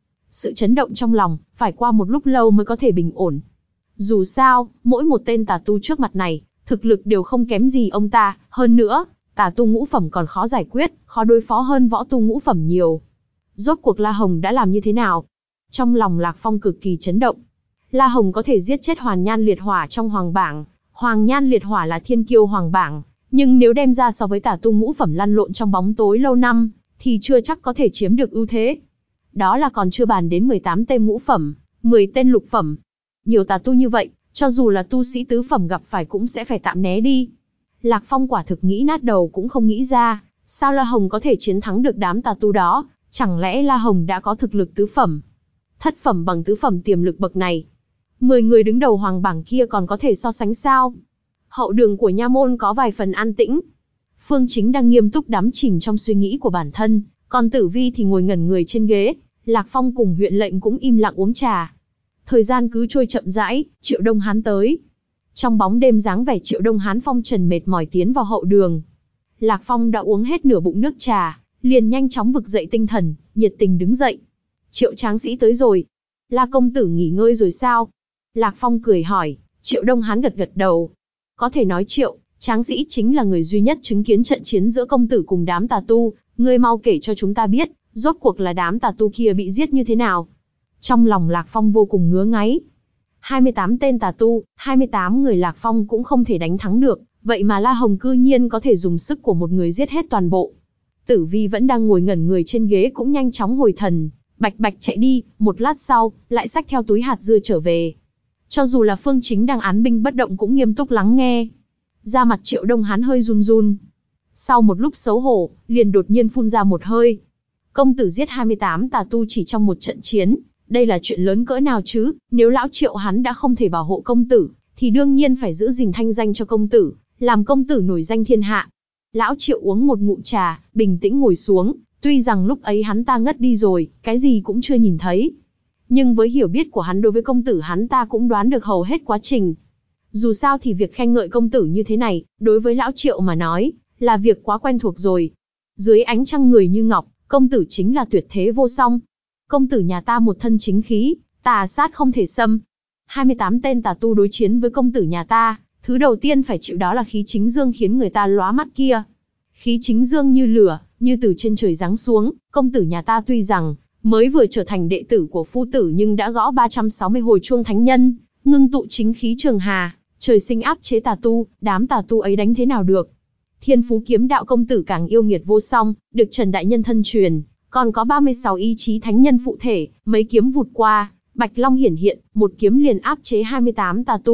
Sự chấn động trong lòng, phải qua một lúc lâu mới có thể bình ổn. Dù sao, mỗi một tên tà tu trước mặt này, thực lực đều không kém gì ông ta, hơn nữa, tà tu ngũ phẩm còn khó giải quyết, khó đối phó hơn võ tu ngũ phẩm nhiều. Rốt cuộc La Hồng đã làm như thế nào? Trong lòng Lạc Phong cực kỳ chấn động. La Hồng có thể giết chết Hoàn Nhan Liệt Hỏa trong Hoàng bảng, Hoàng Nhan Liệt Hỏa là thiên kiêu Hoàng bảng, nhưng nếu đem ra so với tà tu ngũ phẩm lăn lộn trong bóng tối lâu năm, thì chưa chắc có thể chiếm được ưu thế. Đó là còn chưa bàn đến mười tám tên ngũ phẩm, mười tên lục phẩm. Nhiều tà tu như vậy, cho dù là tu sĩ tứ phẩm gặp phải cũng sẽ phải tạm né đi. Lạc Phong quả thực nghĩ nát đầu cũng không nghĩ ra, sao La Hồng có thể chiến thắng được đám tà tu đó, chẳng lẽ La Hồng đã có thực lực tứ phẩm? Thất phẩm bằng tứ phẩm tiềm lực bậc này. Mười người đứng đầu Hoàng bảng kia còn có thể so sánh sao? Hậu đường của nha môn có vài phần an tĩnh. Phương Chính đang nghiêm túc đắm chìm trong suy nghĩ của bản thân, còn Tử Vi thì ngồi ngẩn người trên ghế, Lạc Phong cùng huyện lệnh cũng im lặng uống trà. Thời gian cứ trôi chậm rãi, Triệu Đông Hán tới. Trong bóng đêm dáng vẻ Triệu Đông Hán phong trần mệt mỏi tiến vào hậu đường. Lạc Phong đã uống hết nửa bụng nước trà, liền nhanh chóng vực dậy tinh thần, nhiệt tình đứng dậy. Triệu tráng sĩ tới rồi. La công tử nghỉ ngơi rồi sao? Lạc Phong cười hỏi. Triệu Đông Hán gật gật đầu. Có thể nói Triệu tráng sĩ chính là người duy nhất chứng kiến trận chiến giữa công tử cùng đám tà tu, ngươi mau kể cho chúng ta biết, rốt cuộc là đám tà tu kia bị giết như thế nào. Trong lòng Lạc Phong vô cùng ngứa ngáy. hai mươi tám tên tà tu, hai mươi tám người Lạc Phong cũng không thể đánh thắng được, vậy mà La Hồng cư nhiên có thể dùng sức của một người giết hết toàn bộ. Tử Vi vẫn đang ngồi ngẩn người trên ghế cũng nhanh chóng hồi thần, bạch bạch chạy đi, một lát sau, lại xách theo túi hạt dưa trở về. Cho dù là Phương Chính đang án binh bất động cũng nghiêm túc lắng nghe. Da mặt Triệu Đông Hán hơi run run. Sau một lúc xấu hổ, liền đột nhiên phun ra một hơi. Công tử giết hai mươi tám tà tu chỉ trong một trận chiến, đây là chuyện lớn cỡ nào chứ, nếu lão Triệu hắn đã không thể bảo hộ công tử, thì đương nhiên phải giữ gìn thanh danh cho công tử, làm công tử nổi danh thiên hạ. Lão Triệu uống một ngụm trà, bình tĩnh ngồi xuống, tuy rằng lúc ấy hắn ta ngất đi rồi, cái gì cũng chưa nhìn thấy. Nhưng với hiểu biết của hắn đối với công tử hắn ta cũng đoán được hầu hết quá trình. Dù sao thì việc khen ngợi công tử như thế này, đối với lão Triệu mà nói, là việc quá quen thuộc rồi. Dưới ánh trăng người như ngọc, công tử chính là tuyệt thế vô song. Công tử nhà ta một thân chính khí, tà sát không thể xâm. hai mươi tám tên tà tu đối chiến với công tử nhà ta, thứ đầu tiên phải chịu đó là khí chính dương khiến người ta lóa mắt kia. Khí chính dương như lửa, như từ trên trời giáng xuống, công tử nhà ta tuy rằng mới vừa trở thành đệ tử của phu tử nhưng đã gõ ba trăm sáu mươi hồi chuông thánh nhân, ngưng tụ chính khí trường hà, trời sinh áp chế tà tu, đám tà tu ấy đánh thế nào được. Thiên phú kiếm đạo công tử càng yêu nghiệt vô song, được Trần Đại Nhân thân truyền, còn có ba mươi sáu ý chí thánh nhân phụ thể, mấy kiếm vụt qua, Bạch Long hiển hiện, một kiếm liền áp chế hai mươi tám tà tu,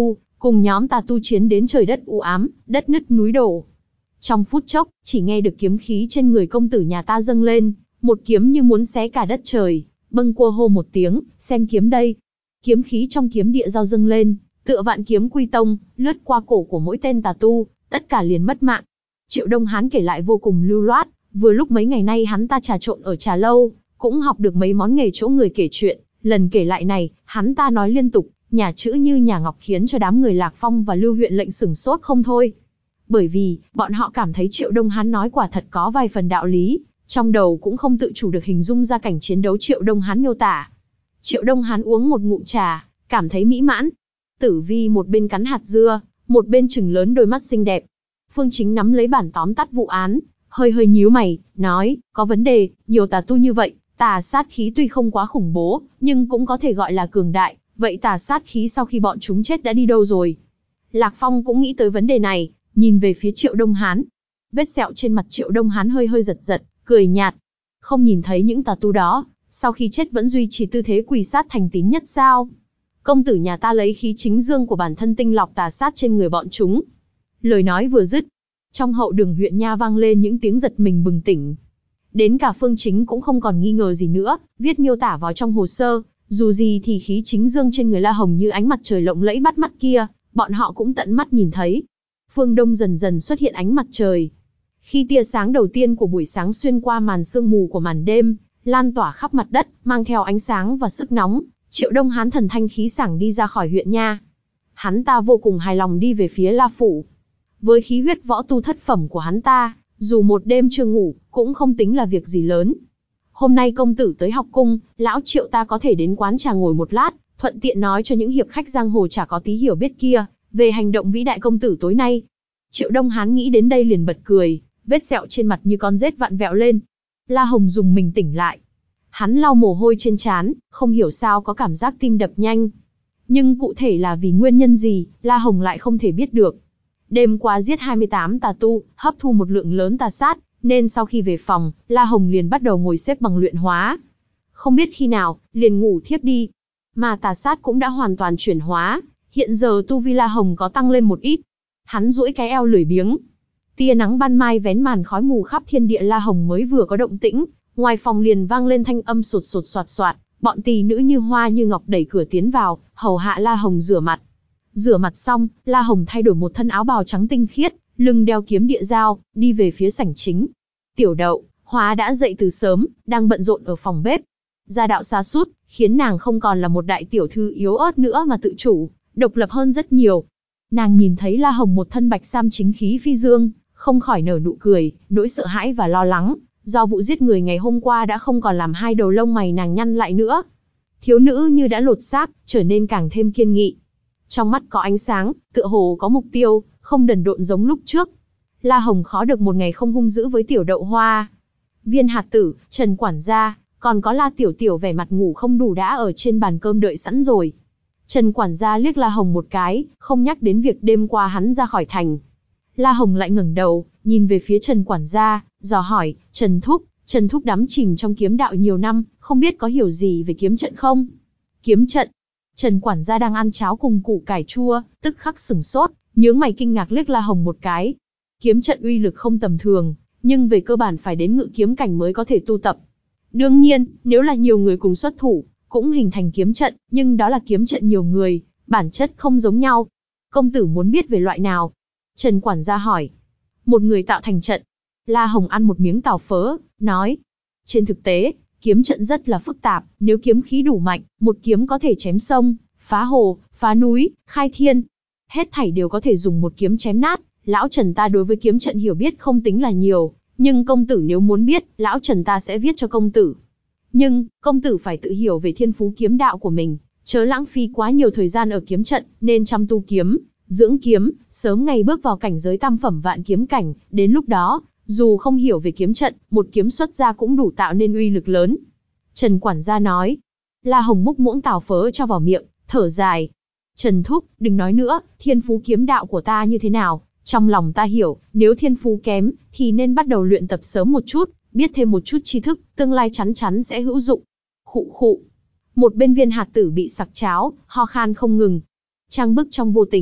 cùng nhóm tà tu chiến đến trời đất u ám, đất nứt núi đổ. Trong phút chốc, chỉ nghe được kiếm khí trên người công tử nhà ta dâng lên, một kiếm như muốn xé cả đất trời, bâng quơ hô một tiếng, xem kiếm đây. Kiếm khí trong kiếm địa giao dâng lên, tựa vạn kiếm quy tông, lướt qua cổ của mỗi tên tà tu, tất cả liền mất mạng. Triệu Đông Hán kể lại vô cùng lưu loát, vừa lúc mấy ngày nay hắn ta trà trộn ở trà lâu, cũng học được mấy món nghề chỗ người kể chuyện, lần kể lại này, hắn ta nói liên tục, nhà chữ như nhà ngọc khiến cho đám người Lạc Phong và Lưu huyện lệnh sửng sốt không thôi. Bởi vì, bọn họ cảm thấy Triệu Đông Hán nói quả thật có vài phần đạo lý, trong đầu cũng không tự chủ được hình dung ra cảnh chiến đấu Triệu Đông Hán miêu tả. Triệu Đông Hán uống một ngụm trà, cảm thấy mỹ mãn. Tử Vi một bên cắn hạt dưa, một bên trừng lớn đôi mắt xinh đẹp. Phương Chính nắm lấy bản tóm tắt vụ án, hơi hơi nhíu mày, nói, có vấn đề, nhiều tà tu như vậy, tà sát khí tuy không quá khủng bố, nhưng cũng có thể gọi là cường đại, vậy tà sát khí sau khi bọn chúng chết đã đi đâu rồi? Lạc Phong cũng nghĩ tới vấn đề này, nhìn về phía Triệu Đông Hán. Vết sẹo trên mặt Triệu Đông Hán hơi hơi giật giật, cười nhạt. Không nhìn thấy những tà tu đó, sau khi chết vẫn duy trì tư thế quỳ sát thành tín nhất sao? Công tử nhà ta lấy khí chính dương của bản thân tinh lọc tà sát trên người bọn chúng. Lời nói vừa dứt, trong hậu đường huyện nha vang lên những tiếng giật mình bừng tỉnh. Đến cả Phương Chính cũng không còn nghi ngờ gì nữa, viết miêu tả vào trong hồ sơ, dù gì thì khí chính dương trên người La Hồng như ánh mặt trời lộng lẫy bắt mắt kia, bọn họ cũng tận mắt nhìn thấy. Phương Đông dần dần xuất hiện ánh mặt trời. Khi tia sáng đầu tiên của buổi sáng xuyên qua màn sương mù của màn đêm, lan tỏa khắp mặt đất, mang theo ánh sáng và sức nóng, Triệu Đông Hán thần thanh khí sảng đi ra khỏi huyện nha. Hắn ta vô cùng hài lòng đi về phía La Phủ. Với khí huyết võ tu thất phẩm của hắn ta, dù một đêm chưa ngủ, cũng không tính là việc gì lớn. Hôm nay công tử tới học cung, lão Triệu ta có thể đến quán trà ngồi một lát, thuận tiện nói cho những hiệp khách giang hồ chả có tí hiểu biết kia, về hành động vĩ đại công tử tối nay. Triệu Đông Hán nghĩ đến đây liền bật cười, vết sẹo trên mặt như con rết vặn vẹo lên. La Hồng dùng mình tỉnh lại. Hắn lau mồ hôi trên trán, không hiểu sao có cảm giác tim đập nhanh. Nhưng cụ thể là vì nguyên nhân gì, La Hồng lại không thể biết được. Đêm qua giết hai mươi tám tà tu, hấp thu một lượng lớn tà sát, nên sau khi về phòng, La Hồng liền bắt đầu ngồi xếp bằng luyện hóa. Không biết khi nào, liền ngủ thiếp đi. Mà tà sát cũng đã hoàn toàn chuyển hóa, hiện giờ tu vi La Hồng có tăng lên một ít. Hắn duỗi cái eo lười biếng. Tia nắng ban mai vén màn khói mù khắp thiên địa, La Hồng mới vừa có động tĩnh, ngoài phòng liền vang lên thanh âm sột sột soạt soạt, bọn tỳ nữ như hoa như ngọc đẩy cửa tiến vào, hầu hạ La Hồng rửa mặt. Rửa mặt xong, La Hồng thay đổi một thân áo bào trắng tinh khiết, lưng đeo kiếm địa dao, đi về phía sảnh chính. Tiểu Đậu, Hóa đã dậy từ sớm, đang bận rộn ở phòng bếp. Gia đạo sa sút, khiến nàng không còn là một đại tiểu thư yếu ớt nữa mà tự chủ, độc lập hơn rất nhiều. Nàng nhìn thấy La Hồng một thân bạch sam chính khí phi dương, không khỏi nở nụ cười, nỗi sợ hãi và lo lắng, do vụ giết người ngày hôm qua đã không còn làm hai đầu lông mày nàng nhăn lại nữa. Thiếu nữ như đã lột xác, trở nên càng thêm kiên nghị. Trong mắt có ánh sáng, tựa hồ có mục tiêu, không đần độn giống lúc trước. La Hồng khó được một ngày không hung dữ với Tiểu Đậu Hoa. Viên hạt tử, Trần quản gia, còn có La Tiểu Tiểu vẻ mặt ngủ không đủ đã ở trên bàn cơm đợi sẵn rồi. Trần quản gia liếc La Hồng một cái, không nhắc đến việc đêm qua hắn ra khỏi thành. La Hồng lại ngẩng đầu, nhìn về phía Trần quản gia, dò hỏi, Trần Thúc, Trần Thúc đắm chìm trong kiếm đạo nhiều năm, không biết có hiểu gì về kiếm trận không? Kiếm trận? Trần quản gia đang ăn cháo cùng củ cải chua, tức khắc sửng sốt, nhướng mày kinh ngạc liếc La Hồng một cái. Kiếm trận uy lực không tầm thường, nhưng về cơ bản phải đến ngự kiếm cảnh mới có thể tu tập. Đương nhiên, nếu là nhiều người cùng xuất thủ, cũng hình thành kiếm trận, nhưng đó là kiếm trận nhiều người, bản chất không giống nhau. Công tử muốn biết về loại nào? Trần quản gia hỏi. Một người tạo thành trận. La Hồng ăn một miếng tàu phớ, nói. Trên thực tế, kiếm trận rất là phức tạp, nếu kiếm khí đủ mạnh, một kiếm có thể chém sông, phá hồ, phá núi, khai thiên. Hết thảy đều có thể dùng một kiếm chém nát. Lão Trần ta đối với kiếm trận hiểu biết không tính là nhiều, nhưng công tử nếu muốn biết, lão Trần ta sẽ viết cho công tử. Nhưng, công tử phải tự hiểu về thiên phú kiếm đạo của mình, chớ lãng phí quá nhiều thời gian ở kiếm trận, nên chăm tu kiếm, dưỡng kiếm, sớm ngày bước vào cảnh giới tam phẩm vạn kiếm cảnh, đến lúc đó, dù không hiểu về kiếm trận, một kiếm xuất ra cũng đủ tạo nên uy lực lớn. Trần quản gia nói. La Hồng múc muỗng tàu phớ cho vào miệng, thở dài. Trần Thúc, đừng nói nữa, thiên phú kiếm đạo của ta như thế nào, trong lòng ta hiểu, nếu thiên phú kém, thì nên bắt đầu luyện tập sớm một chút, biết thêm một chút tri thức, tương lai chắn chắn sẽ hữu dụng. Khụ khụ. Một bên Viên hạt tử bị sặc cháo, ho khan không ngừng. Trang bức trong vô tình,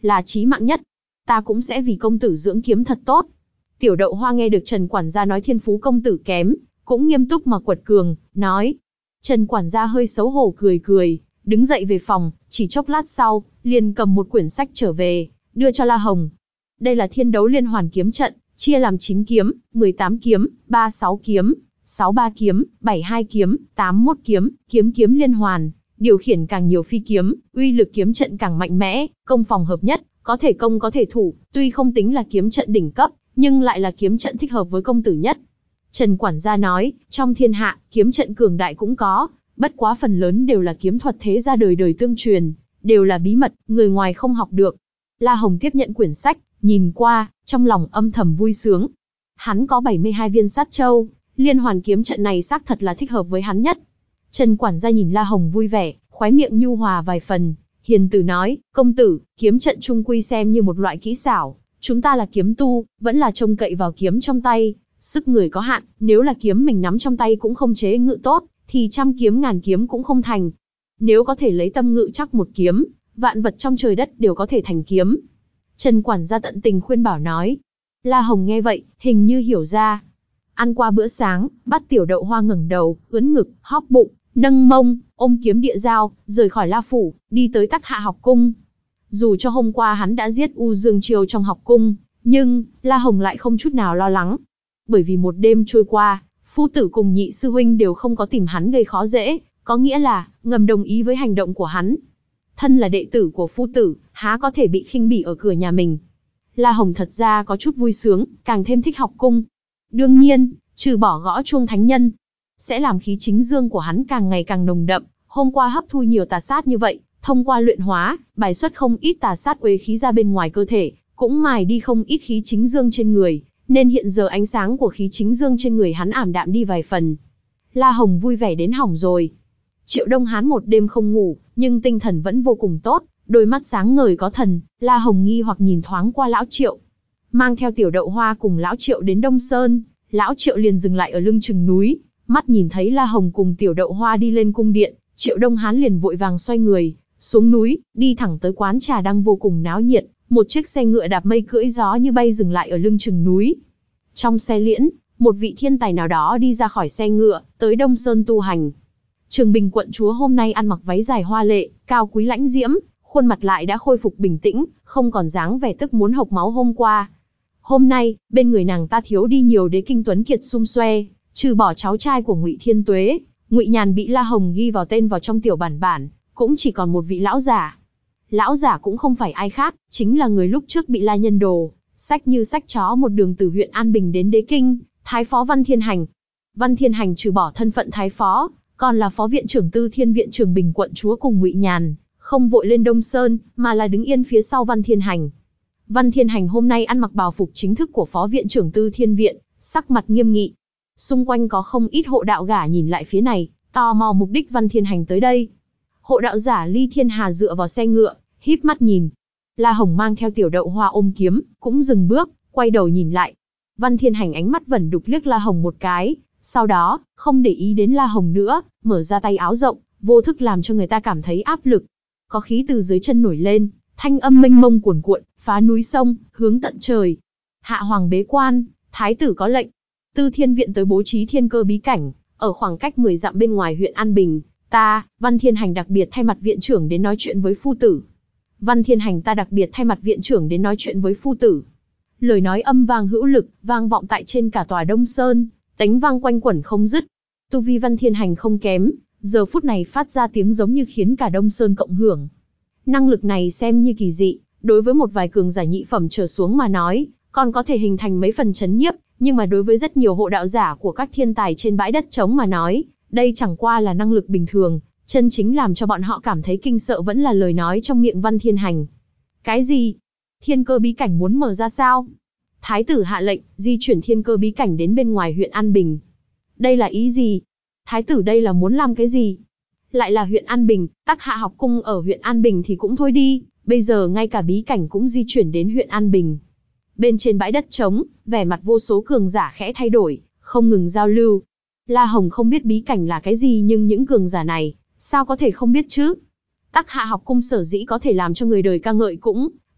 là chí mạng nhất. Ta cũng sẽ vì công tử dưỡng kiếm thật tốt. Tiểu Đậu Hoa nghe được Trần quản gia nói thiên phú công tử kém, cũng nghiêm túc mà quật cường, nói. Trần quản gia hơi xấu hổ cười cười, đứng dậy về phòng, chỉ chốc lát sau, liền cầm một quyển sách trở về, đưa cho La Hồng. Đây là Thiên Đấu Liên Hoàn kiếm trận, chia làm chín kiếm, mười tám kiếm, ba mươi sáu kiếm, sáu mươi ba kiếm, bảy mươi hai kiếm, tám mươi mốt kiếm, kiếm kiếm liên hoàn, điều khiển càng nhiều phi kiếm, uy lực kiếm trận càng mạnh mẽ, công phòng hợp nhất, có thể công có thể thủ, tuy không tính là kiếm trận đỉnh cấp, nhưng lại là kiếm trận thích hợp với công tử nhất. Trần quản gia nói, trong thiên hạ, kiếm trận cường đại cũng có, bất quá phần lớn đều là kiếm thuật thế gia đời đời tương truyền, đều là bí mật, người ngoài không học được. La Hồng tiếp nhận quyển sách, nhìn qua, trong lòng âm thầm vui sướng. Hắn có bảy mươi hai viên sát châu, liên hoàn kiếm trận này xác thật là thích hợp với hắn nhất. Trần quản gia nhìn La Hồng vui vẻ, khóe miệng nhu hòa vài phần, hiền từ nói, công tử, kiếm trận chung quy xem như một loại kỹ xảo, chúng ta là kiếm tu, vẫn là trông cậy vào kiếm trong tay, sức người có hạn, nếu là kiếm mình nắm trong tay cũng không chế ngự tốt, thì trăm kiếm ngàn kiếm cũng không thành. Nếu có thể lấy tâm ngự chắc một kiếm, vạn vật trong trời đất đều có thể thành kiếm. Trần quản gia tận tình khuyên bảo nói. La Hồng nghe vậy, hình như hiểu ra. Ăn qua bữa sáng, bắt Tiểu Đậu Hoa ngẩng đầu, ưỡn ngực, hóp bụng, nâng mông, ôm kiếm địa dao, rời khỏi La Phủ, đi tới Tắc Hạ học cung. Dù cho hôm qua hắn đã giết U Dương Chiêu trong học cung, nhưng La Hồng lại không chút nào lo lắng. Bởi vì một đêm trôi qua, phu tử cùng nhị sư huynh đều không có tìm hắn gây khó dễ, có nghĩa là ngầm đồng ý với hành động của hắn. Thân là đệ tử của phu tử, há có thể bị khinh bỉ ở cửa nhà mình. La Hồng thật ra có chút vui sướng, càng thêm thích học cung. Đương nhiên, trừ bỏ gõ chuông thánh nhân, sẽ làm khí chính dương của hắn càng ngày càng nồng đậm. Hôm qua hấp thu nhiều tà sát như vậy, thông qua luyện hóa, bài xuất không ít tà sát uế khí ra bên ngoài cơ thể, cũng mài đi không ít khí chính dương trên người, nên hiện giờ ánh sáng của khí chính dương trên người hắn ảm đạm đi vài phần. La Hồng vui vẻ đến hỏng rồi. Triệu Đông Hán một đêm không ngủ, nhưng tinh thần vẫn vô cùng tốt, đôi mắt sáng ngời có thần. La Hồng nghi hoặc nhìn thoáng qua lão Triệu, mang theo Tiểu Đậu Hoa cùng lão Triệu đến Đông Sơn. Lão Triệu liền dừng lại ở lưng chừng núi, mắt nhìn thấy La Hồng cùng Tiểu Đậu Hoa đi lên cung điện, Triệu Đông Hán liền vội vàng xoay người, xuống núi, đi thẳng tới quán trà đang vô cùng náo nhiệt. Một chiếc xe ngựa đạp mây cưỡi gió như bay dừng lại ở lưng chừng núi. Trong xe liễn, một vị thiên tài nào đó đi ra khỏi xe ngựa, tới Đông Sơn tu hành. Trường Bình quận chúa hôm nay ăn mặc váy dài hoa lệ, cao quý lãnh diễm, khuôn mặt lại đã khôi phục bình tĩnh, không còn dáng vẻ tức muốn hộc máu hôm qua. Hôm nay, bên người nàng ta thiếu đi nhiều đế kinh tuấn kiệt sum xuê, trừ bỏ cháu trai của Ngụy Thiên Tuế, Ngụy Nhàn bị La Hồng ghi vào tên vào trong tiểu bản bản, cũng chỉ còn một vị lão giả. Lão giả cũng không phải ai khác, chính là người lúc trước bị La Nhân Đồ xách như xách chó một đường từ huyện An Bình đến Đế Kinh, Thái phó Văn Thiên Hành. Văn Thiên Hành trừ bỏ thân phận thái phó, còn là phó viện trưởng Tư Thiên viện Trường Bình quận chúa cùng Ngụy Nhàn, không vội lên Đông Sơn, mà là đứng yên phía sau Văn Thiên Hành. Văn Thiên Hành hôm nay ăn mặc bào phục chính thức của phó viện trưởng Tư Thiên viện, sắc mặt nghiêm nghị. Xung quanh có không ít hộ đạo gả nhìn lại phía này, tò mò mục đích Văn Thiên Hành tới đây. Hộ đạo giả Ly Thiên Hà dựa vào xe ngựa, híp mắt nhìn. La Hồng mang theo Tiểu Đậu Hoa ôm kiếm, cũng dừng bước, quay đầu nhìn lại. Văn Thiên Hành ánh mắt vẩn đục liếc La Hồng một cái, sau đó, không để ý đến La Hồng nữa, mở ra tay áo rộng, vô thức làm cho người ta cảm thấy áp lực. Có khí từ dưới chân nổi lên, thanh âm mênh mông cuồn cuộn, phá núi sông, hướng tận trời. Hạ hoàng bế quan, thái tử có lệnh. Tư Thiên viện tới bố trí thiên cơ bí cảnh, ở khoảng cách mười dặm bên ngoài huyện An Bình. Ta, Văn Thiên Hành đặc biệt thay mặt viện trưởng đến nói chuyện với phu tử. Văn Thiên Hành ta đặc biệt thay mặt viện trưởng đến nói chuyện với phu tử. Lời nói âm vang hữu lực, vang vọng tại trên cả tòa Đông Sơn, tánh vang quanh quẩn không dứt. Tu vi Văn Thiên Hành không kém, giờ phút này phát ra tiếng giống như khiến cả Đông Sơn cộng hưởng. Năng lực này xem như kỳ dị, đối với một vài cường giả nhị phẩm trở xuống mà nói, còn có thể hình thành mấy phần chấn nhiếp, nhưng mà đối với rất nhiều hộ đạo giả của các thiên tài trên bãi đất trống mà nói, đây chẳng qua là năng lực bình thường, chân chính làm cho bọn họ cảm thấy kinh sợ vẫn là lời nói trong miệng Văn Thiên Hành. Cái gì? Thiên cơ bí cảnh muốn mở ra sao? Thái tử hạ lệnh, di chuyển thiên cơ bí cảnh đến bên ngoài huyện An Bình. Đây là ý gì? Thái tử đây là muốn làm cái gì? Lại là huyện An Bình, Tắc Hạ học cung ở huyện An Bình thì cũng thôi đi, bây giờ ngay cả bí cảnh cũng di chuyển đến huyện An Bình. Bên trên bãi đất trống, vẻ mặt vô số cường giả khẽ thay đổi, không ngừng giao lưu. La Hồng không biết bí cảnh là cái gì nhưng những cường giả này, sao có thể không biết chứ? Tắc Hạ học cung sở dĩ có thể làm cho người đời ca ngợi cũng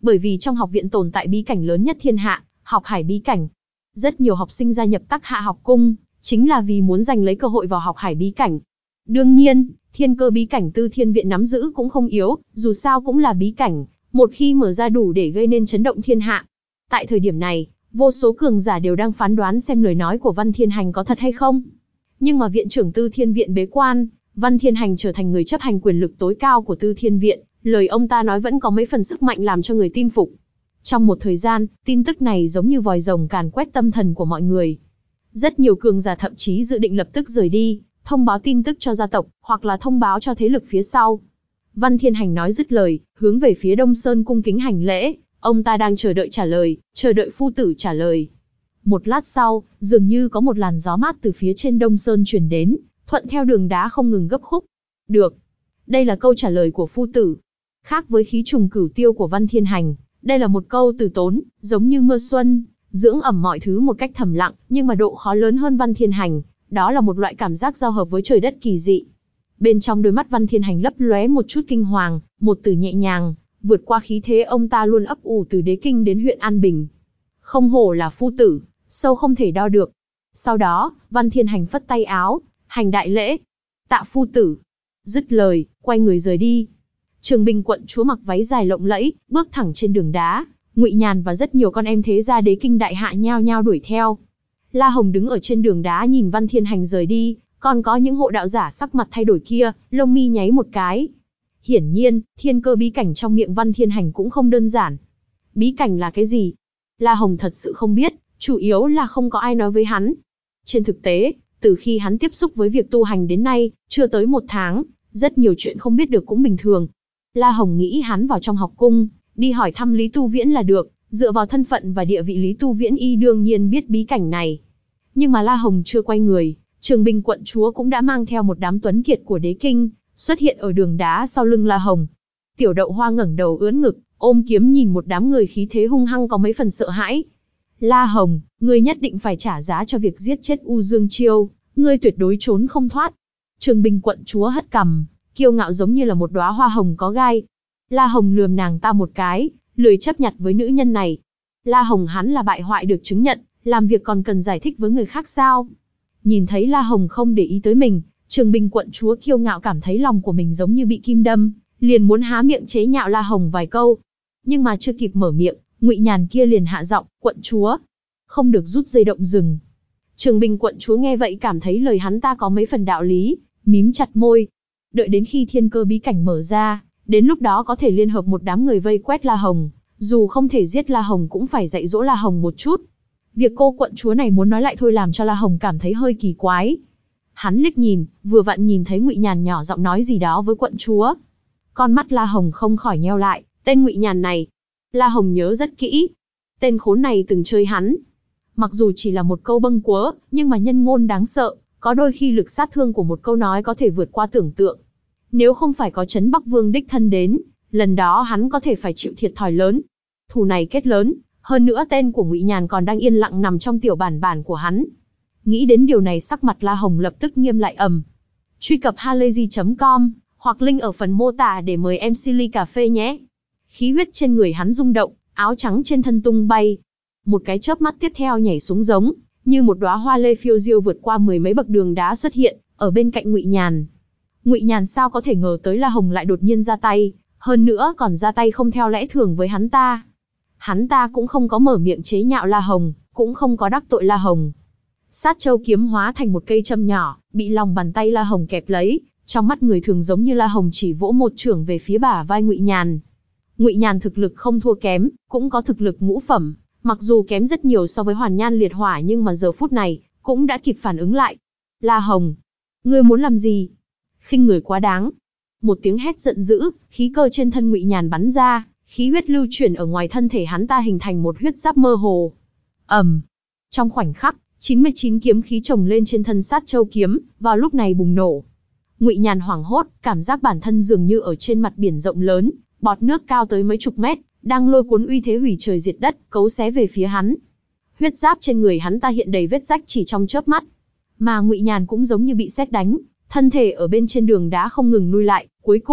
Bởi vì trong học viện tồn tại bí cảnh lớn nhất thiên hạ, Học Hải bí cảnh. Rất nhiều học sinh gia nhập Tắc Hạ học cung, chính là vì muốn giành lấy cơ hội vào Học Hải bí cảnh. Đương nhiên, Thiên Cơ bí cảnh Tư Thiên viện nắm giữ cũng không yếu, dù sao cũng là bí cảnh, một khi mở ra đủ để gây nên chấn động thiên hạ. Tại thời điểm này, vô số cường giả đều đang phán đoán xem lời nói của Văn Thiên Hành có thật hay không. Nhưng mà viện trưởng Tư Thiên viện bế quan, Văn Thiên Hành trở thành người chấp hành quyền lực tối cao của Tư Thiên viện, lời ông ta nói vẫn có mấy phần sức mạnh làm cho người tin phục. Trong một thời gian, tin tức này giống như vòi rồng càn quét tâm thần của mọi người. Rất nhiều cường giả thậm chí dự định lập tức rời đi, thông báo tin tức cho gia tộc, hoặc là thông báo cho thế lực phía sau. Văn Thiên Hành nói dứt lời, hướng về phía Đông Sơn cung kính hành lễ, ông ta đang chờ đợi trả lời, chờ đợi phu tử trả lời. Một lát sau, dường như có một làn gió mát từ phía trên Đông Sơn truyền đến, thuận theo đường đá không ngừng gấp khúc. Được. Đây là câu trả lời của phu tử. Khác với khí trùng cửu tiêu của Văn Thiên Hành, đây là một câu từ tốn, giống như mưa xuân, dưỡng ẩm mọi thứ một cách thầm lặng, nhưng mà độ khó lớn hơn Văn Thiên Hành, đó là một loại cảm giác giao hợp với trời đất kỳ dị. Bên trong đôi mắt Văn Thiên Hành lấp lóe một chút kinh hoàng, một từ nhẹ nhàng, vượt qua khí thế ông ta luôn ấp ủ từ Đế Kinh đến huyện An Bình. Không hổ là phu tử, sâu không thể đo được. Sau đó, Văn Thiên Hành phất tay áo, hành đại lễ. Tạ phu tử. Dứt lời, quay người rời đi. Trường Bình quận chúa mặc váy dài lộng lẫy, bước thẳng trên đường đá. Ngụy Nhàn và rất nhiều con em thế gia Đế Kinh đại hạ nhao nhao đuổi theo. La Hồng đứng ở trên đường đá nhìn Văn Thiên Hành rời đi, còn có những hộ đạo giả sắc mặt thay đổi kia, lông mi nháy một cái. Hiển nhiên, Thiên Cơ bí cảnh trong miệng Văn Thiên Hành cũng không đơn giản. Bí cảnh là cái gì? La Hồng thật sự không biết, chủ yếu là không có ai nói với hắn. Trên thực tế, từ khi hắn tiếp xúc với việc tu hành đến nay, chưa tới một tháng, rất nhiều chuyện không biết được cũng bình thường. La Hồng nghĩ hắn vào trong học cung, đi hỏi thăm Lý Tu Viễn là được, dựa vào thân phận và địa vị Lý Tu Viễn y đương nhiên biết bí cảnh này. Nhưng mà La Hồng chưa quay người, Trường Bình quận chúa cũng đã mang theo một đám tuấn kiệt của Đế Kinh, xuất hiện ở đường đá sau lưng La Hồng. Tiểu Đậu Hoa ngẩng đầu ưỡn ngực, ôm kiếm nhìn một đám người khí thế hung hăng có mấy phần sợ hãi. La Hồng, ngươi nhất định phải trả giá cho việc giết chết U Dương Chiêu, ngươi tuyệt đối trốn không thoát. Trường Bình quận chúa hất cằm, kiêu ngạo giống như là một đóa hoa hồng có gai. La Hồng lườm nàng ta một cái, lười chấp nhặt với nữ nhân này. La Hồng hắn là bại hoại được chứng nhận, làm việc còn cần giải thích với người khác sao? Nhìn thấy La Hồng không để ý tới mình, Trường Bình quận chúa kiêu ngạo cảm thấy lòng của mình giống như bị kim đâm, liền muốn há miệng chế nhạo La Hồng vài câu. Nhưng mà chưa kịp mở miệng, Ngụy Nhàn kia liền hạ giọng, quận chúa, không được rút dây động rừng. Trường Bình quận chúa nghe vậy cảm thấy lời hắn ta có mấy phần đạo lý, mím chặt môi. Đợi đến khi Thiên Cơ bí cảnh mở ra, đến lúc đó có thể liên hợp một đám người vây quét La Hồng, dù không thể giết La Hồng cũng phải dạy dỗ La Hồng một chút. Việc cô quận chúa này muốn nói lại thôi làm cho La Hồng cảm thấy hơi kỳ quái. Hắn liếc nhìn, vừa vặn nhìn thấy Ngụy Nhàn nhỏ giọng nói gì đó với quận chúa. Con mắt La Hồng không khỏi nheo lại, tên Ngụy Nhàn này. La Hồng nhớ rất kỹ. Tên khốn này từng chơi hắn. Mặc dù chỉ là một câu bâng quớ, nhưng mà nhân ngôn đáng sợ, có đôi khi lực sát thương của một câu nói có thể vượt qua tưởng tượng. Nếu không phải có Trấn Bắc Vương đích thân đến, lần đó hắn có thể phải chịu thiệt thòi lớn. Thù này kết lớn, hơn nữa tên của Ngụy Nhàn còn đang yên lặng nằm trong tiểu bản bản của hắn. Nghĩ đến điều này sắc mặt La Hồng lập tức nghiêm lại ầm. Truy cập halayzi chấm com, hoặc link ở phần mô tả để mời em xê ly cà phê nhé. Khí huyết trên người hắn rung động, áo trắng trên thân tung bay. Một cái chớp mắt tiếp theo nhảy xuống giống, như một đóa hoa lê phiêu diêu vượt qua mười mấy bậc đường đá xuất hiện, ở bên cạnh Ngụy Nhàn. Ngụy Nhàn sao có thể ngờ tới La Hồng lại đột nhiên ra tay, hơn nữa còn ra tay không theo lẽ thường với hắn ta. Hắn ta cũng không có mở miệng chế nhạo La Hồng, cũng không có đắc tội La Hồng. Sát châu kiếm hóa thành một cây châm nhỏ, bị lòng bàn tay La Hồng kẹp lấy, trong mắt người thường giống như La Hồng chỉ vỗ một chưởng về phía bả vai Ngụy Nhàn. Ngụy Nhàn thực lực không thua kém, cũng có thực lực ngũ phẩm, mặc dù kém rất nhiều so với Hoàn Nhan Liệt Hỏa nhưng mà giờ phút này, cũng đã kịp phản ứng lại. La Hồng, ngươi muốn làm gì? Khinh người quá đáng. Một tiếng hét giận dữ, khí cơ trên thân Ngụy Nhàn bắn ra, khí huyết lưu chuyển ở ngoài thân thể hắn ta hình thành một huyết giáp mơ hồ. ầm, um, trong khoảnh khắc, chín mươi chín kiếm khí chồng lên trên thân sát châu kiếm, vào lúc này bùng nổ. Ngụy Nhàn hoảng hốt, cảm giác bản thân dường như ở trên mặt biển rộng lớn, bọt nước cao tới mấy chục mét, đang lôi cuốn uy thế hủy trời diệt đất, cấu xé về phía hắn. Huyết giáp trên người hắn ta hiện đầy vết rách chỉ trong chớp mắt, mà Ngụy Nhàn cũng giống như bị sét đánh, thân thể ở bên trên đường đá không ngừng lui lại, cuối cùng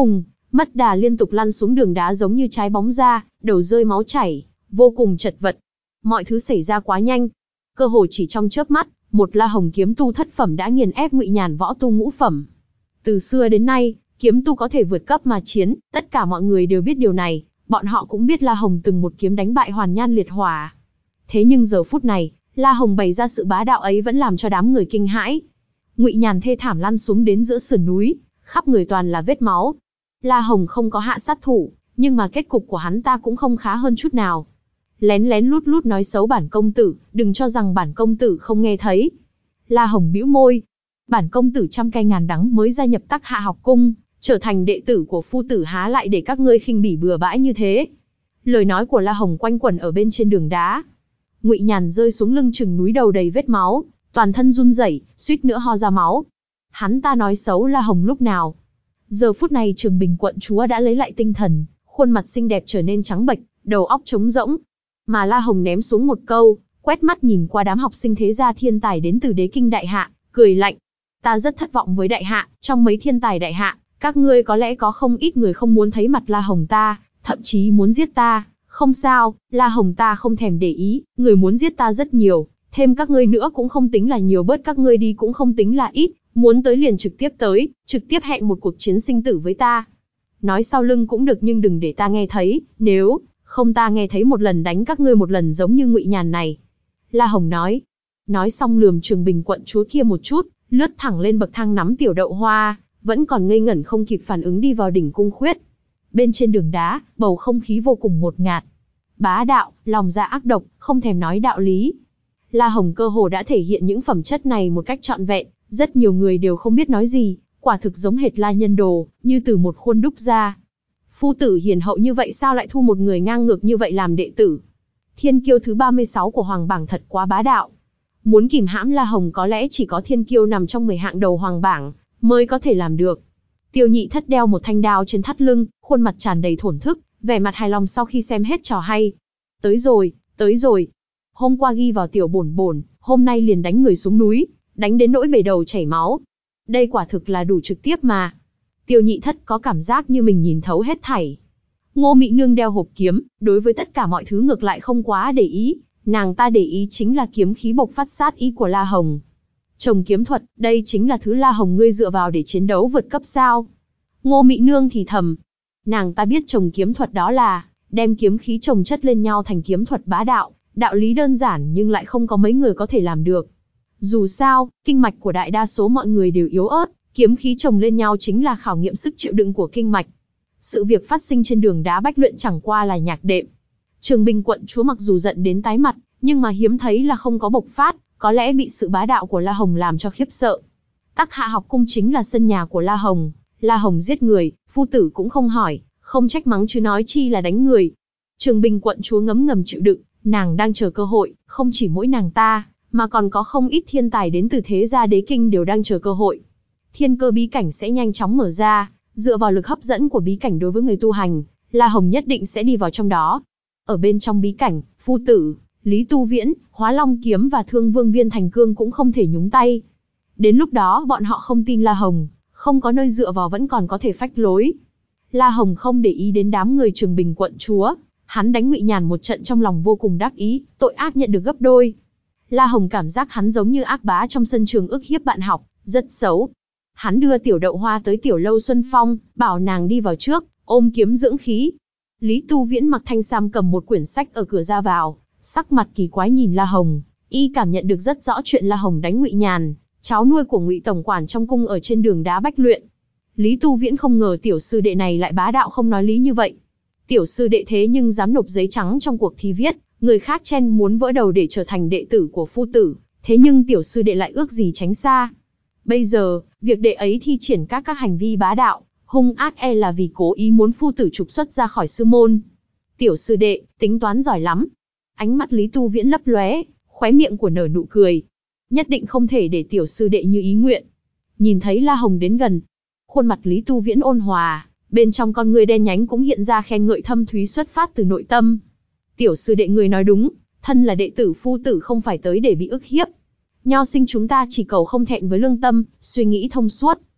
mất đà liên tục lăn xuống đường đá giống như trái bóng ra, đầu rơi máu chảy, vô cùng chật vật. Mọi thứ xảy ra quá nhanh, cơ hồ chỉ trong chớp mắt, một La Hồng kiếm tu thất phẩm đã nghiền ép Ngụy Nhàn võ tu ngũ phẩm. Từ xưa đến nay, kiếm tu có thể vượt cấp mà chiến, tất cả mọi người đều biết điều này, bọn họ cũng biết La Hồng từng một kiếm đánh bại Hoàn Nhan Liệt Hỏa. Thế nhưng giờ phút này, La Hồng bày ra sự bá đạo ấy vẫn làm cho đám người kinh hãi. Ngụy Nhàn thê thảm lăn xuống đến giữa sườn núi, khắp người toàn là vết máu. La Hồng không có hạ sát thủ, nhưng mà kết cục của hắn ta cũng không khá hơn chút nào. Lén lén lút lút nói xấu bản công tử, đừng cho rằng bản công tử không nghe thấy. La Hồng bĩu môi. Bản công tử trăm cay ngàn đắng mới gia nhập Tắc Hạ học cung, trở thành đệ tử của phu tử, há lại để các ngươi khinh bỉ bừa bãi như thế. Lời nói của La Hồng quanh quẩn ở bên trên đường đá. Ngụy Nhàn rơi xuống lưng chừng núi, đầu đầy vết máu, toàn thân run rẩy, suýt nữa ho ra máu. Hắn ta nói xấu La Hồng lúc nào? Giờ phút này Trường Bình quận chúa đã lấy lại tinh thần, khuôn mặt xinh đẹp trở nên trắng bệch, đầu óc trống rỗng. Mà La Hồng ném xuống một câu, quét mắt nhìn qua đám học sinh thế gia thiên tài đến từ Đế Kinh Đại Hạ, cười lạnh. Ta rất thất vọng với Đại Hạ, trong mấy thiên tài Đại Hạ, các ngươi có lẽ có không ít người không muốn thấy mặt La Hồng ta, thậm chí muốn giết ta. Không sao, La Hồng ta không thèm để ý, người muốn giết ta rất nhiều, thêm các ngươi nữa cũng không tính là nhiều, bớt các ngươi đi cũng không tính là ít, muốn tới liền trực tiếp tới, trực tiếp hẹn một cuộc chiến sinh tử với ta. Nói sau lưng cũng được nhưng đừng để ta nghe thấy, nếu không ta nghe thấy một lần đánh các ngươi một lần giống như Ngụy Nhàn này. La Hồng nói. Nói xong lườm Trường Bình quận chúa kia một chút, lướt thẳng lên bậc thang nắm Tiểu Đậu Hoa, vẫn còn ngây ngẩn không kịp phản ứng đi vào đỉnh cung khuyết. Bên trên đường đá, bầu không khí vô cùng ngột ngạt. Bá đạo, lòng dạ ác độc, không thèm nói đạo lý. La Hồng cơ hồ đã thể hiện những phẩm chất này một cách trọn vẹn, rất nhiều người đều không biết nói gì, quả thực giống hệt La Nhân Đồ, như từ một khuôn đúc ra. Phu tử hiền hậu như vậy sao lại thu một người ngang ngược như vậy làm đệ tử? Thiên kiêu thứ ba mươi sáu của Hoàng bảng thật quá bá đạo. Muốn kìm hãm La Hồng có lẽ chỉ có thiên kiêu nằm trong mười hạng đầu Hoàng bảng mới có thể làm được. Tiêu Nhị Thất đeo một thanh đao trên thắt lưng, khuôn mặt tràn đầy thổn thức, vẻ mặt hài lòng sau khi xem hết trò hay. Tới rồi, tới rồi. Hôm qua ghi vào tiểu bổn bổn, hôm nay liền đánh người xuống núi, đánh đến nỗi bể đầu chảy máu. Đây quả thực là đủ trực tiếp mà. Tiêu Nhị Thất có cảm giác như mình nhìn thấu hết thảy. Ngô Mị Nương đeo hộp kiếm, đối với tất cả mọi thứ ngược lại không quá để ý, nàng ta để ý chính là kiếm khí bộc phát sát ý của La Hồng. Trồng kiếm thuật, đây chính là thứ La Hồng ngươi dựa vào để chiến đấu vượt cấp sao? Ngô Mị Nương thì thầm. Nàng ta biết trồng kiếm thuật đó là đem kiếm khí chồng chất lên nhau thành kiếm thuật bá đạo, đạo lý đơn giản nhưng lại không có mấy người có thể làm được. Dù sao, kinh mạch của đại đa số mọi người đều yếu ớt, kiếm khí chồng lên nhau chính là khảo nghiệm sức chịu đựng của kinh mạch. Sự việc phát sinh trên đường đá Bách Luyện chẳng qua là nhạc đệm. Trường Bình quận chúa mặc dù giận đến tái mặt, nhưng mà hiếm thấy là không có bộc phát, có lẽ bị sự bá đạo của La Hồng làm cho khiếp sợ. Tắc Hạ học cung chính là sân nhà của La Hồng, La Hồng giết người, phu tử cũng không hỏi, không trách mắng chứ nói chi là đánh người. Trường Bình quận chúa ngấm ngầm chịu đựng, nàng đang chờ cơ hội, không chỉ mỗi nàng ta, mà còn có không ít thiên tài đến từ thế gia Đế Kinh đều đang chờ cơ hội. Thiên cơ bí cảnh sẽ nhanh chóng mở ra, dựa vào lực hấp dẫn của bí cảnh đối với người tu hành, La Hồng nhất định sẽ đi vào trong đó. Ở bên trong bí cảnh, phu tử, Lý Tu Viễn, Hóa Long Kiếm và Thương Vương Viên Thành Cương cũng không thể nhúng tay. Đến lúc đó bọn họ không tin La Hồng, không có nơi dựa vào vẫn còn có thể phách lối. La Hồng không để ý đến đám người Trường Bình quận chúa, hắn đánh Ngụy Nhàn một trận trong lòng vô cùng đắc ý, tội ác nhận được gấp đôi. La Hồng cảm giác hắn giống như ác bá trong sân trường ức hiếp bạn học, rất xấu. Hắn đưa Tiểu Đậu Hoa tới tiểu lâu Xuân Phong, bảo nàng đi vào trước, ôm kiếm dưỡng khí. Lý Tu Viễn mặc thanh sam cầm một quyển sách ở cửa ra vào, sắc mặt kỳ quái nhìn La Hồng, y cảm nhận được rất rõ chuyện La Hồng đánh Ngụy Nhàn, cháu nuôi của Ngụy tổng quản trong cung ở trên đường đá Bách Luyện. Lý Tu Viễn không ngờ tiểu sư đệ này lại bá đạo không nói lý như vậy. Tiểu sư đệ thế nhưng dám nộp giấy trắng trong cuộc thi viết, người khác chen muốn vỡ đầu để trở thành đệ tử của phu tử, thế nhưng tiểu sư đệ lại ước gì tránh xa. Bây giờ, việc đệ ấy thi triển các các hành vi bá đạo, hung ác e là vì cố ý muốn phu tử trục xuất ra khỏi sư môn. Tiểu sư đệ, tính toán giỏi lắm. Ánh mắt Lý Tu Viễn lấp lóe, khóe miệng của nở nụ cười. Nhất định không thể để tiểu sư đệ như ý nguyện. Nhìn thấy La Hồng đến gần, khuôn mặt Lý Tu Viễn ôn hòa, bên trong con người đen nhánh cũng hiện ra khen ngợi thâm thúy xuất phát từ nội tâm. Tiểu sư đệ người nói đúng, thân là đệ tử phu tử không phải tới để bị ức hiếp. Nho sinh chúng ta chỉ cầu không thẹn với lương tâm, suy nghĩ thông suốt.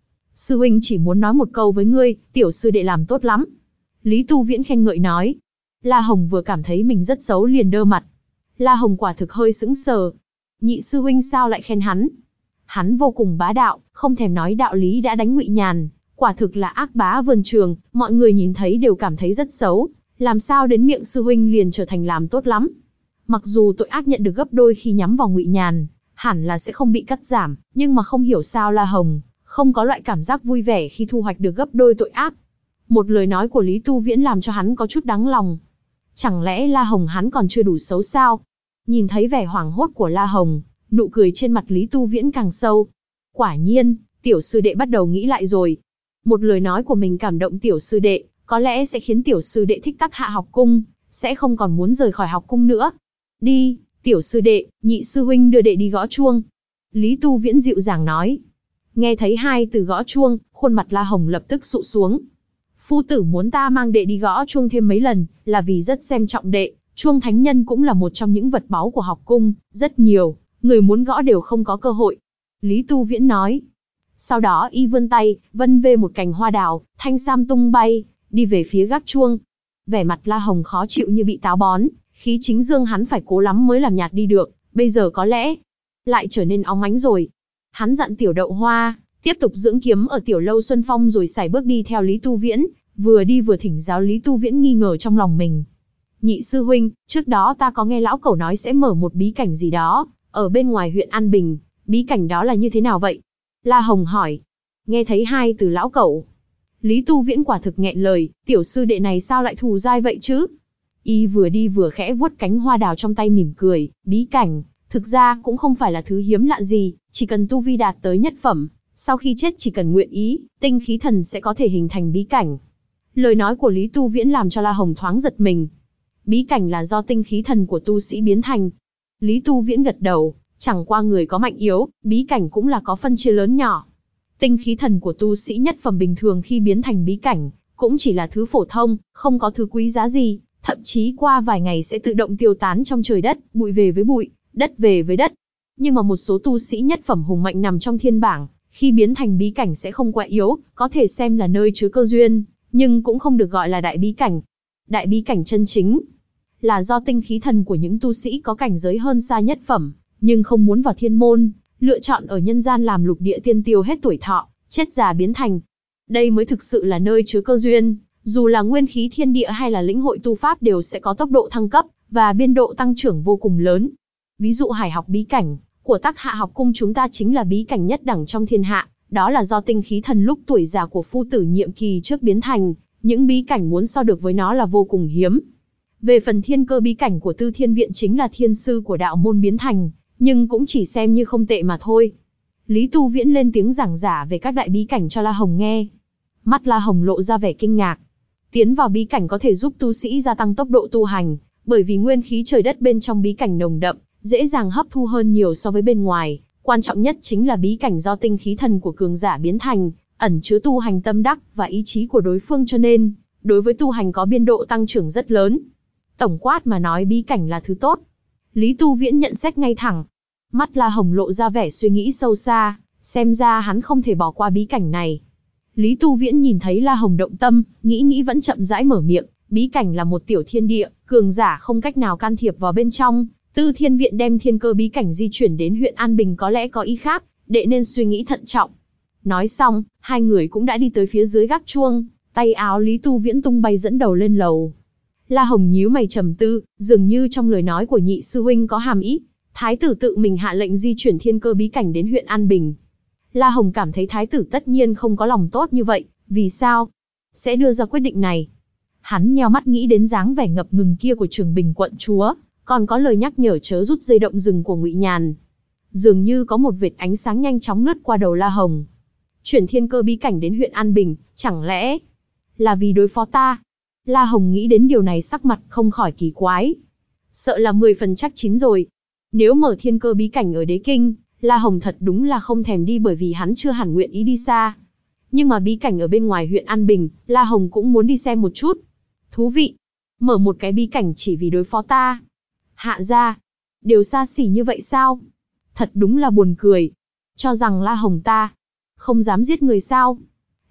Sư huynh chỉ muốn nói một câu với ngươi, tiểu sư đệ làm tốt lắm. Lý Tu Viễn khen ngợi nói. La Hồng vừa cảm thấy mình rất xấu liền đơ mặt. La Hồng quả thực hơi sững sờ. Nhị sư huynh sao lại khen hắn? Hắn vô cùng bá đạo, không thèm nói đạo lý đã đánh Ngụy Nhàn, quả thực là ác bá vườn trường, mọi người nhìn thấy đều cảm thấy rất xấu, làm sao đến miệng sư huynh liền trở thành làm tốt lắm. Mặc dù tội ác nhận được gấp đôi khi nhắm vào Ngụy Nhàn, hẳn là sẽ không bị cắt giảm, nhưng mà không hiểu sao La Hồng không có loại cảm giác vui vẻ khi thu hoạch được gấp đôi tội ác. Một lời nói của Lý Tu Viễn làm cho hắn có chút đáng lòng. Chẳng lẽ La Hồng hắn còn chưa đủ xấu sao? Nhìn thấy vẻ hoảng hốt của La Hồng, nụ cười trên mặt Lý Tu Viễn càng sâu. Quả nhiên, tiểu sư đệ bắt đầu nghĩ lại rồi. Một lời nói của mình cảm động tiểu sư đệ, có lẽ sẽ khiến tiểu sư đệ thích Tắc Hạ học cung, sẽ không còn muốn rời khỏi học cung nữa. Đi, tiểu sư đệ, nhị sư huynh đưa đệ đi gõ chuông. Lý Tu Viễn dịu dàng nói. Nghe thấy hai từ gõ chuông, khuôn mặt La Hồng lập tức sụ xuống. Phu tử muốn ta mang đệ đi gõ chuông thêm mấy lần, là vì rất xem trọng đệ. Chuông thánh nhân cũng là một trong những vật báu của học cung, rất nhiều, người muốn gõ đều không có cơ hội. Lý Tu Viễn nói. Sau đó y vươn tay, vân vê một cành hoa đào, thanh sam tung bay, đi về phía gác chuông. Vẻ mặt La Hồng khó chịu như bị táo bón, khí chính dương hắn phải cố lắm mới làm nhạt đi được, bây giờ có lẽ lại trở nên óng ánh rồi. Hắn dặn tiểu đậu hoa, tiếp tục dưỡng kiếm ở tiểu lâu Xuân Phong rồi sải bước đi theo Lý Tu Viễn, vừa đi vừa thỉnh giáo Lý Tu Viễn nghi ngờ trong lòng mình. Nhị sư huynh, trước đó ta có nghe lão cẩu nói sẽ mở một bí cảnh gì đó, ở bên ngoài huyện An Bình, bí cảnh đó là như thế nào vậy? La Hồng hỏi. Nghe thấy hai từ lão cẩu, Lý Tu Viễn quả thực nghẹn lời, tiểu sư đệ này sao lại thù dai vậy chứ? Y vừa đi vừa khẽ vuốt cánh hoa đào trong tay mỉm cười, bí cảnh, thực ra cũng không phải là thứ hiếm lạ gì, chỉ cần tu vi đạt tới nhất phẩm, sau khi chết chỉ cần nguyện ý, tinh khí thần sẽ có thể hình thành bí cảnh. Lời nói của Lý Tu Viễn làm cho La Hồng thoáng giật mình. Bí cảnh là do tinh khí thần của tu sĩ biến thành. Lý Tu Viễn gật đầu, chẳng qua người có mạnh yếu, bí cảnh cũng là có phân chia lớn nhỏ. Tinh khí thần của tu sĩ nhất phẩm bình thường khi biến thành bí cảnh, cũng chỉ là thứ phổ thông, không có thứ quý giá gì, thậm chí qua vài ngày sẽ tự động tiêu tán trong trời đất, bụi về với bụi, đất về với đất. Nhưng mà một số tu sĩ nhất phẩm hùng mạnh nằm trong thiên bảng, khi biến thành bí cảnh sẽ không quá yếu, có thể xem là nơi chứa cơ duyên, nhưng cũng không được gọi là đại bí cảnh. Đại bí cảnh chân chính là do tinh khí thần của những tu sĩ có cảnh giới hơn xa nhất phẩm, nhưng không muốn vào thiên môn, lựa chọn ở nhân gian làm lục địa tiên tiêu hết tuổi thọ, chết già biến thành. Đây mới thực sự là nơi chứa cơ duyên, dù là nguyên khí thiên địa hay là lĩnh hội tu pháp đều sẽ có tốc độ thăng cấp, và biên độ tăng trưởng vô cùng lớn. Ví dụ hải học bí cảnh của Tắc Hạ học cung chúng ta chính là bí cảnh nhất đẳng trong thiên hạ, đó là do tinh khí thần lúc tuổi già của phu tử nhiệm kỳ trước biến thành, những bí cảnh muốn so được với nó là vô cùng hiếm. Về phần thiên cơ bí cảnh của Tư Thiên Viện chính là thiên sư của đạo môn biến thành, nhưng cũng chỉ xem như không tệ mà thôi. Lý Tu Viễn lên tiếng giảng giả về các đại bí cảnh cho La Hồng nghe. Mắt La Hồng lộ ra vẻ kinh ngạc. Tiến vào bí cảnh có thể giúp tu sĩ gia tăng tốc độ tu hành, bởi vì nguyên khí trời đất bên trong bí cảnh nồng đậm, dễ dàng hấp thu hơn nhiều so với bên ngoài. Quan trọng nhất chính là bí cảnh do tinh khí thần của cường giả biến thành, ẩn chứa tu hành tâm đắc và ý chí của đối phương cho nên, đối với tu hành có biên độ tăng trưởng rất lớn. Tổng quát mà nói bí cảnh là thứ tốt. Lý Tu Viễn nhận xét ngay thẳng. Mắt La Hồng lộ ra vẻ suy nghĩ sâu xa, xem ra hắn không thể bỏ qua bí cảnh này. Lý Tu Viễn nhìn thấy La Hồng động tâm, nghĩ nghĩ vẫn chậm rãi mở miệng, bí cảnh là một tiểu thiên địa, cường giả không cách nào can thiệp vào bên trong. Tư Thiên Viện đem thiên cơ bí cảnh di chuyển đến huyện An Bình có lẽ có ý khác, đệ nên suy nghĩ thận trọng. Nói xong, hai người cũng đã đi tới phía dưới gác chuông, tay áo Lý Tu Viễn tung bay dẫn đầu lên lầu. La Hồng nhíu mày trầm tư, dường như trong lời nói của nhị sư huynh có hàm ý. Thái tử tự mình hạ lệnh di chuyển thiên cơ bí cảnh đến huyện An Bình. La Hồng cảm thấy thái tử tất nhiên không có lòng tốt như vậy, vì sao sẽ đưa ra quyết định này? Hắn nheo mắt nghĩ đến dáng vẻ ngập ngừng kia của Trường Bình quận chúa, còn có lời nhắc nhở chớ rút dây động rừng của Ngụy Nhàn. Dường như có một vệt ánh sáng nhanh chóng lướt qua đầu La Hồng. Chuyển thiên cơ bí cảnh đến huyện An Bình, chẳng lẽ là vì đối phó ta? La Hồng nghĩ đến điều này sắc mặt không khỏi kỳ quái. Sợ là mười phần chắc chín rồi. Nếu mở thiên cơ bí cảnh ở Đế Kinh, La Hồng thật đúng là không thèm đi bởi vì hắn chưa hẳn nguyện ý đi xa. Nhưng mà bí cảnh ở bên ngoài huyện An Bình, La Hồng cũng muốn đi xem một chút. Thú vị. Mở một cái bí cảnh chỉ vì đối phó ta. Hạ gia, đều xa xỉ như vậy sao? Thật đúng là buồn cười. Cho rằng La Hồng ta không dám giết người sao?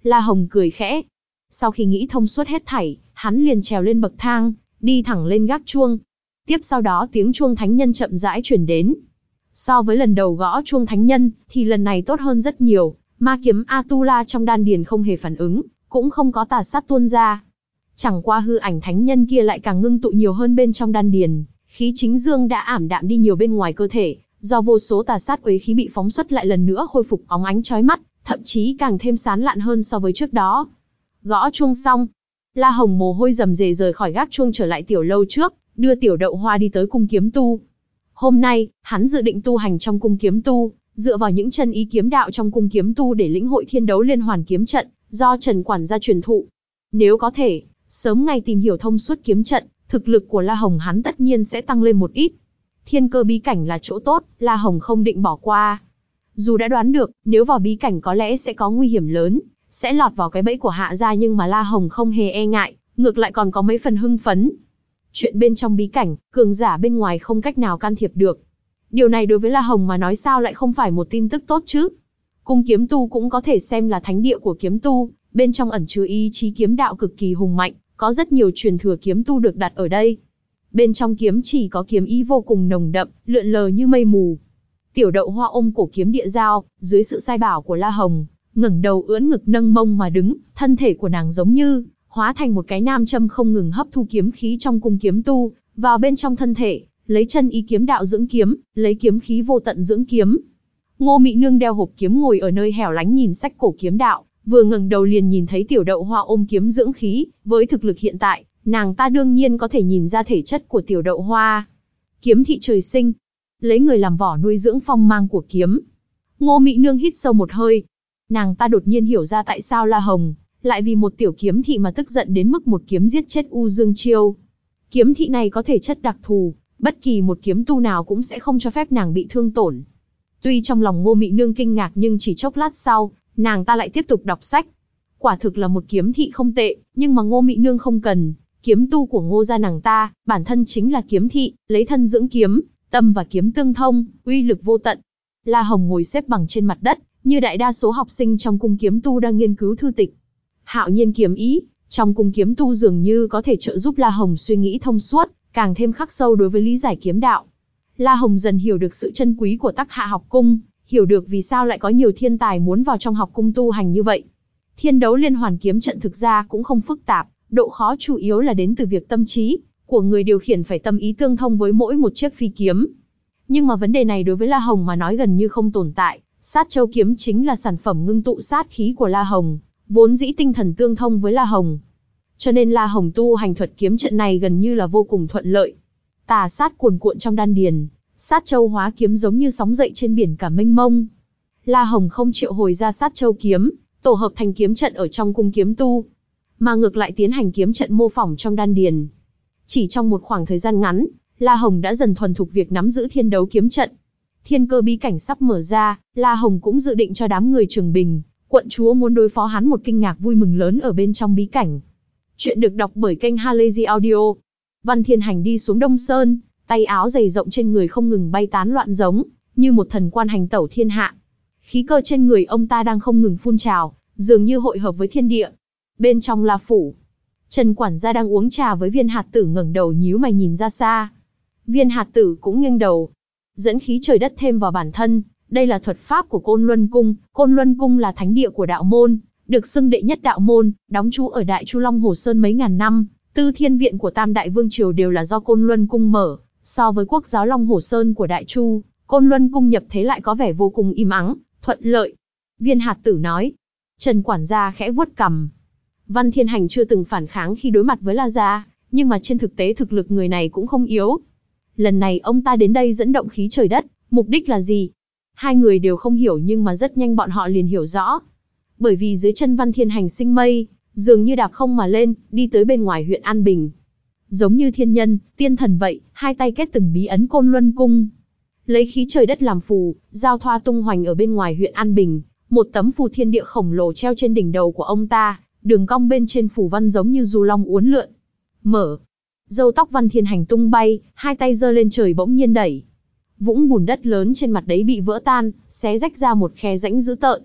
La Hồng cười khẽ. Sau khi nghĩ thông suốt hết thảy, hắn liền trèo lên bậc thang, đi thẳng lên gác chuông. Tiếp sau đó tiếng chuông thánh nhân chậm rãi truyền đến. So với lần đầu gõ chuông thánh nhân, thì lần này tốt hơn rất nhiều, ma kiếm Atula trong đan điền không hề phản ứng, cũng không có tà sát tuôn ra. Chẳng qua hư ảnh thánh nhân kia lại càng ngưng tụ nhiều hơn bên trong đan điền, khí chính dương đã ảm đạm đi nhiều bên ngoài cơ thể, do vô số tà sát uế khí bị phóng xuất lại lần nữa khôi phục óng ánh chói mắt, thậm chí càng thêm sán lạn hơn so với trước đó. Gõ chuông xong, La Hồng mồ hôi rầm rề rời khỏi gác chuông trở lại tiểu lâu trước, đưa tiểu đậu hoa đi tới cung kiếm tu. Hôm nay, hắn dự định tu hành trong cung kiếm tu, dựa vào những chân ý kiếm đạo trong cung kiếm tu để lĩnh hội thiên đấu liên hoàn kiếm trận, do Trần quản gia truyền thụ. Nếu có thể, sớm ngày tìm hiểu thông suốt kiếm trận, thực lực của La Hồng hắn tất nhiên sẽ tăng lên một ít. Thiên cơ bí cảnh là chỗ tốt, La Hồng không định bỏ qua. Dù đã đoán được, nếu vào bí cảnh có lẽ sẽ có nguy hiểm lớn, sẽ lọt vào cái bẫy của Hạ gia, nhưng mà La Hồng không hề e ngại, ngược lại còn có mấy phần hưng phấn. Chuyện bên trong bí cảnh, cường giả bên ngoài không cách nào can thiệp được. Điều này đối với La Hồng mà nói sao lại không phải một tin tức tốt chứ? Cung kiếm tu cũng có thể xem là thánh địa của kiếm tu, bên trong ẩn chứa ý chí kiếm đạo cực kỳ hùng mạnh, có rất nhiều truyền thừa kiếm tu được đặt ở đây. Bên trong kiếm chỉ có kiếm ý vô cùng nồng đậm, lượn lờ như mây mù. Tiểu đậu hoa ôm cổ kiếm địa dao, dưới sự sai bảo của La Hồng, ngẩng đầu ưỡn ngực nâng mông mà đứng, thân thể của nàng giống như hóa thành một cái nam châm không ngừng hấp thu kiếm khí trong cung kiếm tu, vào bên trong thân thể, lấy chân ý kiếm đạo dưỡng kiếm, lấy kiếm khí vô tận dưỡng kiếm. Ngô Mị Nương đeo hộp kiếm ngồi ở nơi hẻo lánh nhìn sách cổ kiếm đạo, vừa ngẩng đầu liền nhìn thấy tiểu đậu hoa ôm kiếm dưỡng khí, với thực lực hiện tại, nàng ta đương nhiên có thể nhìn ra thể chất của tiểu đậu hoa. Kiếm thị trời sinh, lấy người làm vỏ nuôi dưỡng phong mang của kiếm. Ngô Mị Nương hít sâu một hơi. Nàng ta đột nhiên hiểu ra tại sao La Hồng lại vì một tiểu kiếm thị mà tức giận đến mức một kiếm giết chết U Dương Chiêu. Kiếm thị này có thể chất đặc thù, bất kỳ một kiếm tu nào cũng sẽ không cho phép nàng bị thương tổn. Tuy trong lòng Ngô Mị Nương kinh ngạc nhưng chỉ chốc lát sau, nàng ta lại tiếp tục đọc sách. Quả thực là một kiếm thị không tệ, nhưng mà Ngô Mị Nương không cần. Kiếm tu của Ngô gia nàng ta, bản thân chính là kiếm thị, lấy thân dưỡng kiếm, tâm và kiếm tương thông, uy lực vô tận. La Hồng ngồi xếp bằng trên mặt đất, như đại đa số học sinh trong cung kiếm tu đang nghiên cứu thư tịch. Hạo nhiên kiếm ý, trong cung kiếm tu dường như có thể trợ giúp La Hồng suy nghĩ thông suốt, càng thêm khắc sâu đối với lý giải kiếm đạo. La Hồng dần hiểu được sự chân quý của Tắc Hạ học cung, hiểu được vì sao lại có nhiều thiên tài muốn vào trong học cung tu hành như vậy. Thiên đấu liên hoàn kiếm trận thực ra cũng không phức tạp, độ khó chủ yếu là đến từ việc tâm trí của người điều khiển phải tâm ý tương thông với mỗi một chiếc phi kiếm. Nhưng mà vấn đề này đối với La Hồng mà nói gần như không tồn tại. Sát Châu kiếm chính là sản phẩm ngưng tụ sát khí của La Hồng, vốn dĩ tinh thần tương thông với La Hồng. Cho nên La Hồng tu hành thuật kiếm trận này gần như là vô cùng thuận lợi. Tà sát cuồn cuộn trong đan điền, Sát Châu hóa kiếm giống như sóng dậy trên biển cả mênh mông. La Hồng không triệu hồi ra Sát Châu kiếm, tổ hợp thành kiếm trận ở trong cung kiếm tu, mà ngược lại tiến hành kiếm trận mô phỏng trong đan điền. Chỉ trong một khoảng thời gian ngắn, La Hồng đã dần thuần thục việc nắm giữ thiên đấu kiếm trận. Thiên cơ bí cảnh sắp mở ra, La Hồng cũng dự định cho đám người Trường Bình, quận chúa muốn đối phó hắn một kinh ngạc vui mừng lớn ở bên trong bí cảnh. Chuyện được đọc bởi kênh Halazy Audio. Văn Thiên Hành đi xuống Đông Sơn, tay áo dày rộng trên người không ngừng bay tán loạn giống như một thần quan hành tẩu thiên hạ. Khí cơ trên người ông ta đang không ngừng phun trào, dường như hội hợp với thiên địa. Bên trong La phủ, Trần quản gia đang uống trà với Viên Hạt Tử ngẩng đầu nhíu mày nhìn ra xa. Viên Hạt Tử cũng nghiêng đầu, dẫn khí trời đất thêm vào bản thân. Đây là thuật pháp của Côn Luân Cung. Côn Luân Cung là thánh địa của đạo môn, được xưng đệ nhất đạo môn, đóng trú ở Đại Chu Long Hồ Sơn mấy ngàn năm. Tư thiên viện của Tam Đại Vương Triều đều là do Côn Luân Cung mở. So với quốc giáo Long Hồ Sơn của Đại Chu, Côn Luân Cung nhập thế lại có vẻ vô cùng im ắng, thuận lợi. Viên Hạt Tử nói. Trần quản gia khẽ vuốt cằm. Văn Thiên Hành chưa từng phản kháng khi đối mặt với La Gia, nhưng mà trên thực tế thực lực người này cũng không yếu. Lần này ông ta đến đây dẫn động khí trời đất, mục đích là gì? Hai người đều không hiểu nhưng mà rất nhanh bọn họ liền hiểu rõ. Bởi vì dưới chân Văn Thiên Hành sinh mây, dường như đạp không mà lên, đi tới bên ngoài huyện An Bình. Giống như thiên nhân, tiên thần vậy, hai tay kết từng bí ấn Côn Luân Cung. Lấy khí trời đất làm phù, giao thoa tung hoành ở bên ngoài huyện An Bình. Một tấm phù thiên địa khổng lồ treo trên đỉnh đầu của ông ta, đường cong bên trên phù văn giống như du long uốn lượn. Mở. Râu tóc Văn Thiên Hành tung bay, hai tay giơ lên trời bỗng nhiên đẩy. Vũng bùn đất lớn trên mặt đấy bị vỡ tan, xé rách ra một khe rãnh dữ tợn.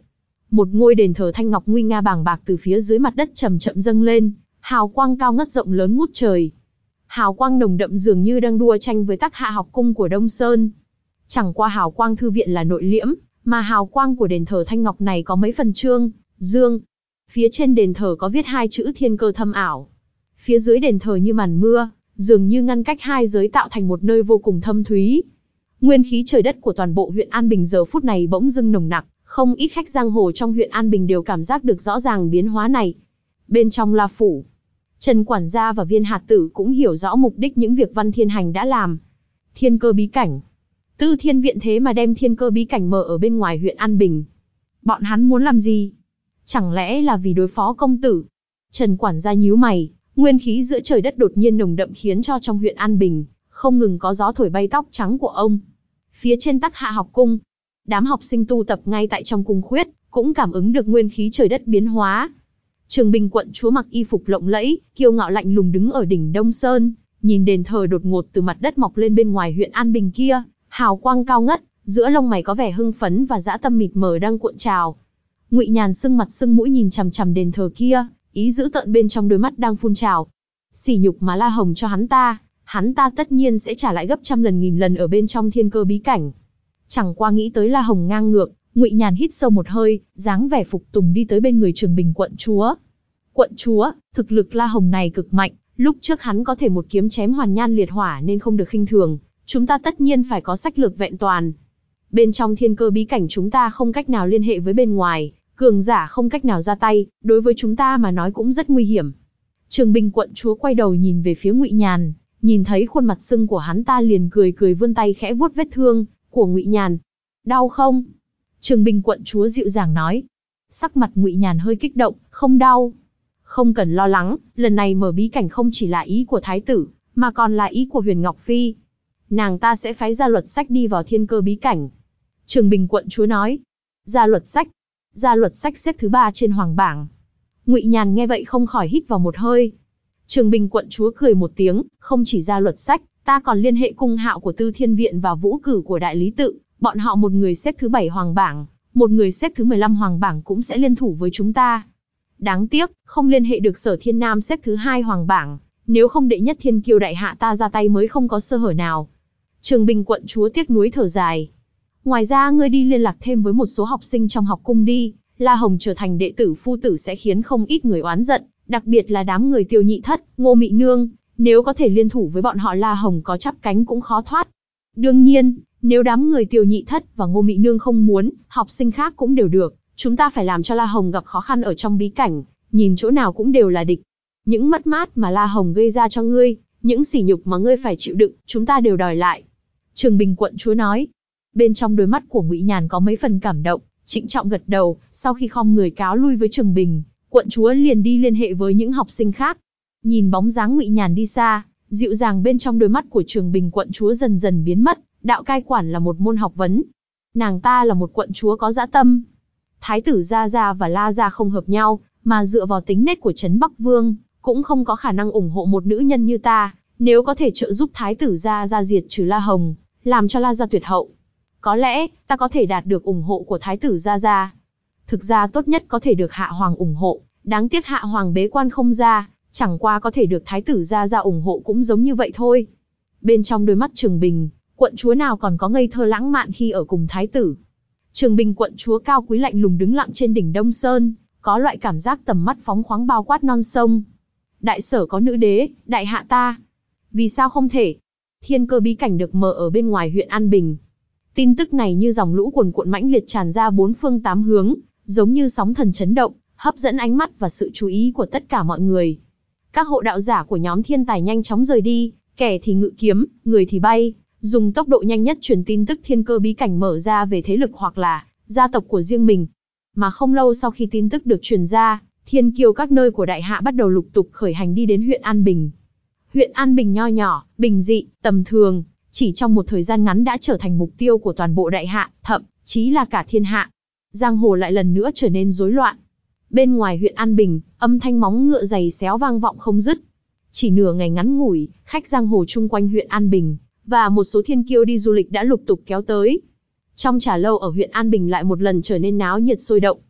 một ngôi đền thờ thanh ngọc nguy nga bàng bạc từ phía dưới mặt đất chậm chậm dâng lên, hào quang cao ngất rộng lớn ngút trời. Hào quang nồng đậm dường như đang đua tranh với Tắc Hạ học cung của Đông Sơn. Chẳng qua hào quang thư viện là nội liễm, mà hào quang của đền thờ thanh ngọc này có mấy phần trương, dương. Phía trên đền thờ có viết hai chữ thiên cơ thâm ảo. Phía dưới đền thờ như màn mưa, dường như ngăn cách hai giới tạo thành một nơi vô cùng thâm thúy. Nguyên khí trời đất của toàn bộ huyện An Bình giờ phút này bỗng dưng nồng nặc, không ít khách giang hồ trong huyện An Bình đều cảm giác được rõ ràng biến hóa này. Bên trong La phủ, Trần quản gia và Viên Hạt Tử cũng hiểu rõ mục đích những việc Văn Thiên Hành đã làm. Thiên cơ bí cảnh. Tư Thiên viện thế mà đem thiên cơ bí cảnh mở ở bên ngoài huyện An Bình. Bọn hắn muốn làm gì? Chẳng lẽ là vì đối phó công tử? Trần quản gia nhíu mày, nguyên khí giữa trời đất đột nhiên nồng đậm khiến cho trong huyện An Bình không ngừng có gió thổi bay tóc trắng của ông. Phía trên Tắc Hạ học cung, đám học sinh tu tập ngay tại trong cung khuyết cũng cảm ứng được nguyên khí trời đất biến hóa. Trường Bình quận chúa mặc y phục lộng lẫy, kiêu ngạo lạnh lùng đứng ở đỉnh Đông Sơn, nhìn đền thờ đột ngột từ mặt đất mọc lên bên ngoài huyện An Bình kia, hào quang cao ngất, giữa lông mày có vẻ hưng phấn và dã tâm mịt mờ đang cuộn trào. Ngụy Nhàn sưng mặt sưng mũi nhìn chằm chằm đền thờ kia, ý dữ tợn bên trong đôi mắt đang phun trào. Sỉ nhục mà La Hồng cho hắn ta, hắn ta tất nhiên sẽ trả lại gấp trăm lần nghìn lần ở bên trong thiên cơ bí cảnh. Chẳng qua nghĩ tới La Hồng ngang ngược, Ngụy Nhàn hít sâu một hơi, dáng vẻ phục tùng đi tới bên người Trường Bình quận chúa. Quận chúa, thực lực La Hồng này cực mạnh, lúc trước hắn có thể một kiếm chém hoàn nhan liệt hỏa nên không được khinh thường, chúng ta tất nhiên phải có sách lược vẹn toàn. Bên trong thiên cơ bí cảnh chúng ta không cách nào liên hệ với bên ngoài, cường giả không cách nào ra tay, đối với chúng ta mà nói cũng rất nguy hiểm. Trường Bình quận chúa quay đầu nhìn về phía Ngụy Nhàn, nhìn thấy khuôn mặt sưng của hắn ta liền cười cười vươn tay khẽ vuốt vết thương của Ngụy Nhàn. Đau không? Trường Bình quận chúa dịu dàng nói. Sắc mặt Ngụy Nhàn hơi kích động, không đau. Không cần lo lắng, lần này mở bí cảnh không chỉ là ý của thái tử, mà còn là ý của Huyền Ngọc Phi. Nàng ta sẽ phái Gia Luật Sách đi vào thiên cơ bí cảnh. Trường Bình quận chúa nói. Gia Luật Sách. Gia Luật Sách xếp thứ ba trên hoàng bảng. Ngụy Nhàn nghe vậy không khỏi hít vào một hơi. Trường Bình quận chúa cười một tiếng, không chỉ Gia Luật Sách, ta còn liên hệ cung hạo của Tư Thiên viện và vũ cử của Đại Lý Tự, bọn họ một người xếp thứ bảy hoàng bảng, một người xếp thứ mười lăm hoàng bảng cũng sẽ liên thủ với chúng ta. Đáng tiếc, không liên hệ được Sở Thiên Nam xếp thứ hai hoàng bảng, nếu không đệ nhất thiên kiêu đại hạ ta ra tay mới không có sơ hở nào. Trường Bình quận chúa tiếc nuối thở dài. Ngoài ra ngươi đi liên lạc thêm với một số học sinh trong học cung đi, La Hồng trở thành đệ tử phu tử sẽ khiến không ít người oán giận, đặc biệt là đám người Tiêu Nhị Thất, Ngô Mị Nương, nếu có thể liên thủ với bọn họ La Hồng có chắp cánh cũng khó thoát. Đương nhiên, nếu đám người Tiêu Nhị Thất và Ngô Mị Nương không muốn, học sinh khác cũng đều được, chúng ta phải làm cho La Hồng gặp khó khăn ở trong bí cảnh, nhìn chỗ nào cũng đều là địch. Những mất mát mà La Hồng gây ra cho ngươi, những sỉ nhục mà ngươi phải chịu đựng, chúng ta đều đòi lại. Trường Bình quận chúa nói. Bên trong đôi mắt của Ngụy Nhàn có mấy phần cảm động, trịnh trọng gật đầu, sau khi khom người cáo lui với Trường Bình, quận chúa liền đi liên hệ với những học sinh khác. Nhìn bóng dáng Ngụy Nhàn đi xa, dịu dàng bên trong đôi mắt của Trường Bình quận chúa dần dần biến mất, đạo cai quản là một môn học vấn. Nàng ta là một quận chúa có dã tâm. Thái tử Gia Gia và La Gia không hợp nhau, mà dựa vào tính nết của Trấn Bắc Vương, cũng không có khả năng ủng hộ một nữ nhân như ta, nếu có thể trợ giúp Thái tử Gia Gia diệt trừ La Hồng, làm cho La Gia tuyệt hậu. Có lẽ, ta có thể đạt được ủng hộ của Thái tử Gia Gia. Thực ra tốt nhất có thể được Hạ Hoàng ủng hộ, đáng tiếc Hạ Hoàng bế quan không ra, chẳng qua có thể được Thái tử Gia Gia ủng hộ cũng giống như vậy thôi. Bên trong đôi mắt Trường Bình, quận chúa nào còn có ngây thơ lãng mạn khi ở cùng Thái tử. Trường Bình quận chúa cao quý lạnh lùng đứng lặng trên đỉnh Đông Sơn, có loại cảm giác tầm mắt phóng khoáng bao quát non sông. Đại sở có nữ đế, đại hạ ta. Vì sao không thể? Thiên cơ bí cảnh được mở ở bên ngoài huyện An Bình. Tin tức này như dòng lũ cuồn cuộn mãnh liệt tràn ra bốn phương tám hướng, giống như sóng thần chấn động, hấp dẫn ánh mắt và sự chú ý của tất cả mọi người. Các hộ đạo giả của nhóm thiên tài nhanh chóng rời đi, kẻ thì ngự kiếm, người thì bay, dùng tốc độ nhanh nhất truyền tin tức thiên cơ bí cảnh mở ra về thế lực hoặc là gia tộc của riêng mình. Mà không lâu sau khi tin tức được truyền ra, thiên kiêu các nơi của đại hạ bắt đầu lục tục khởi hành đi đến huyện An Bình. Huyện An Bình nho nhỏ, bình dị, tầm thường, chỉ trong một thời gian ngắn đã trở thành mục tiêu của toàn bộ đại hạ, thậm chí là cả thiên hạ. Giang hồ lại lần nữa trở nên rối loạn. Bên ngoài huyện An Bình, âm thanh móng ngựa giày xéo vang vọng không dứt. Chỉ nửa ngày ngắn ngủi, khách giang hồ chung quanh huyện An Bình và một số thiên kiêu đi du lịch đã lục tục kéo tới. Trong trà lâu ở huyện An Bình lại một lần trở nên náo nhiệt sôi động.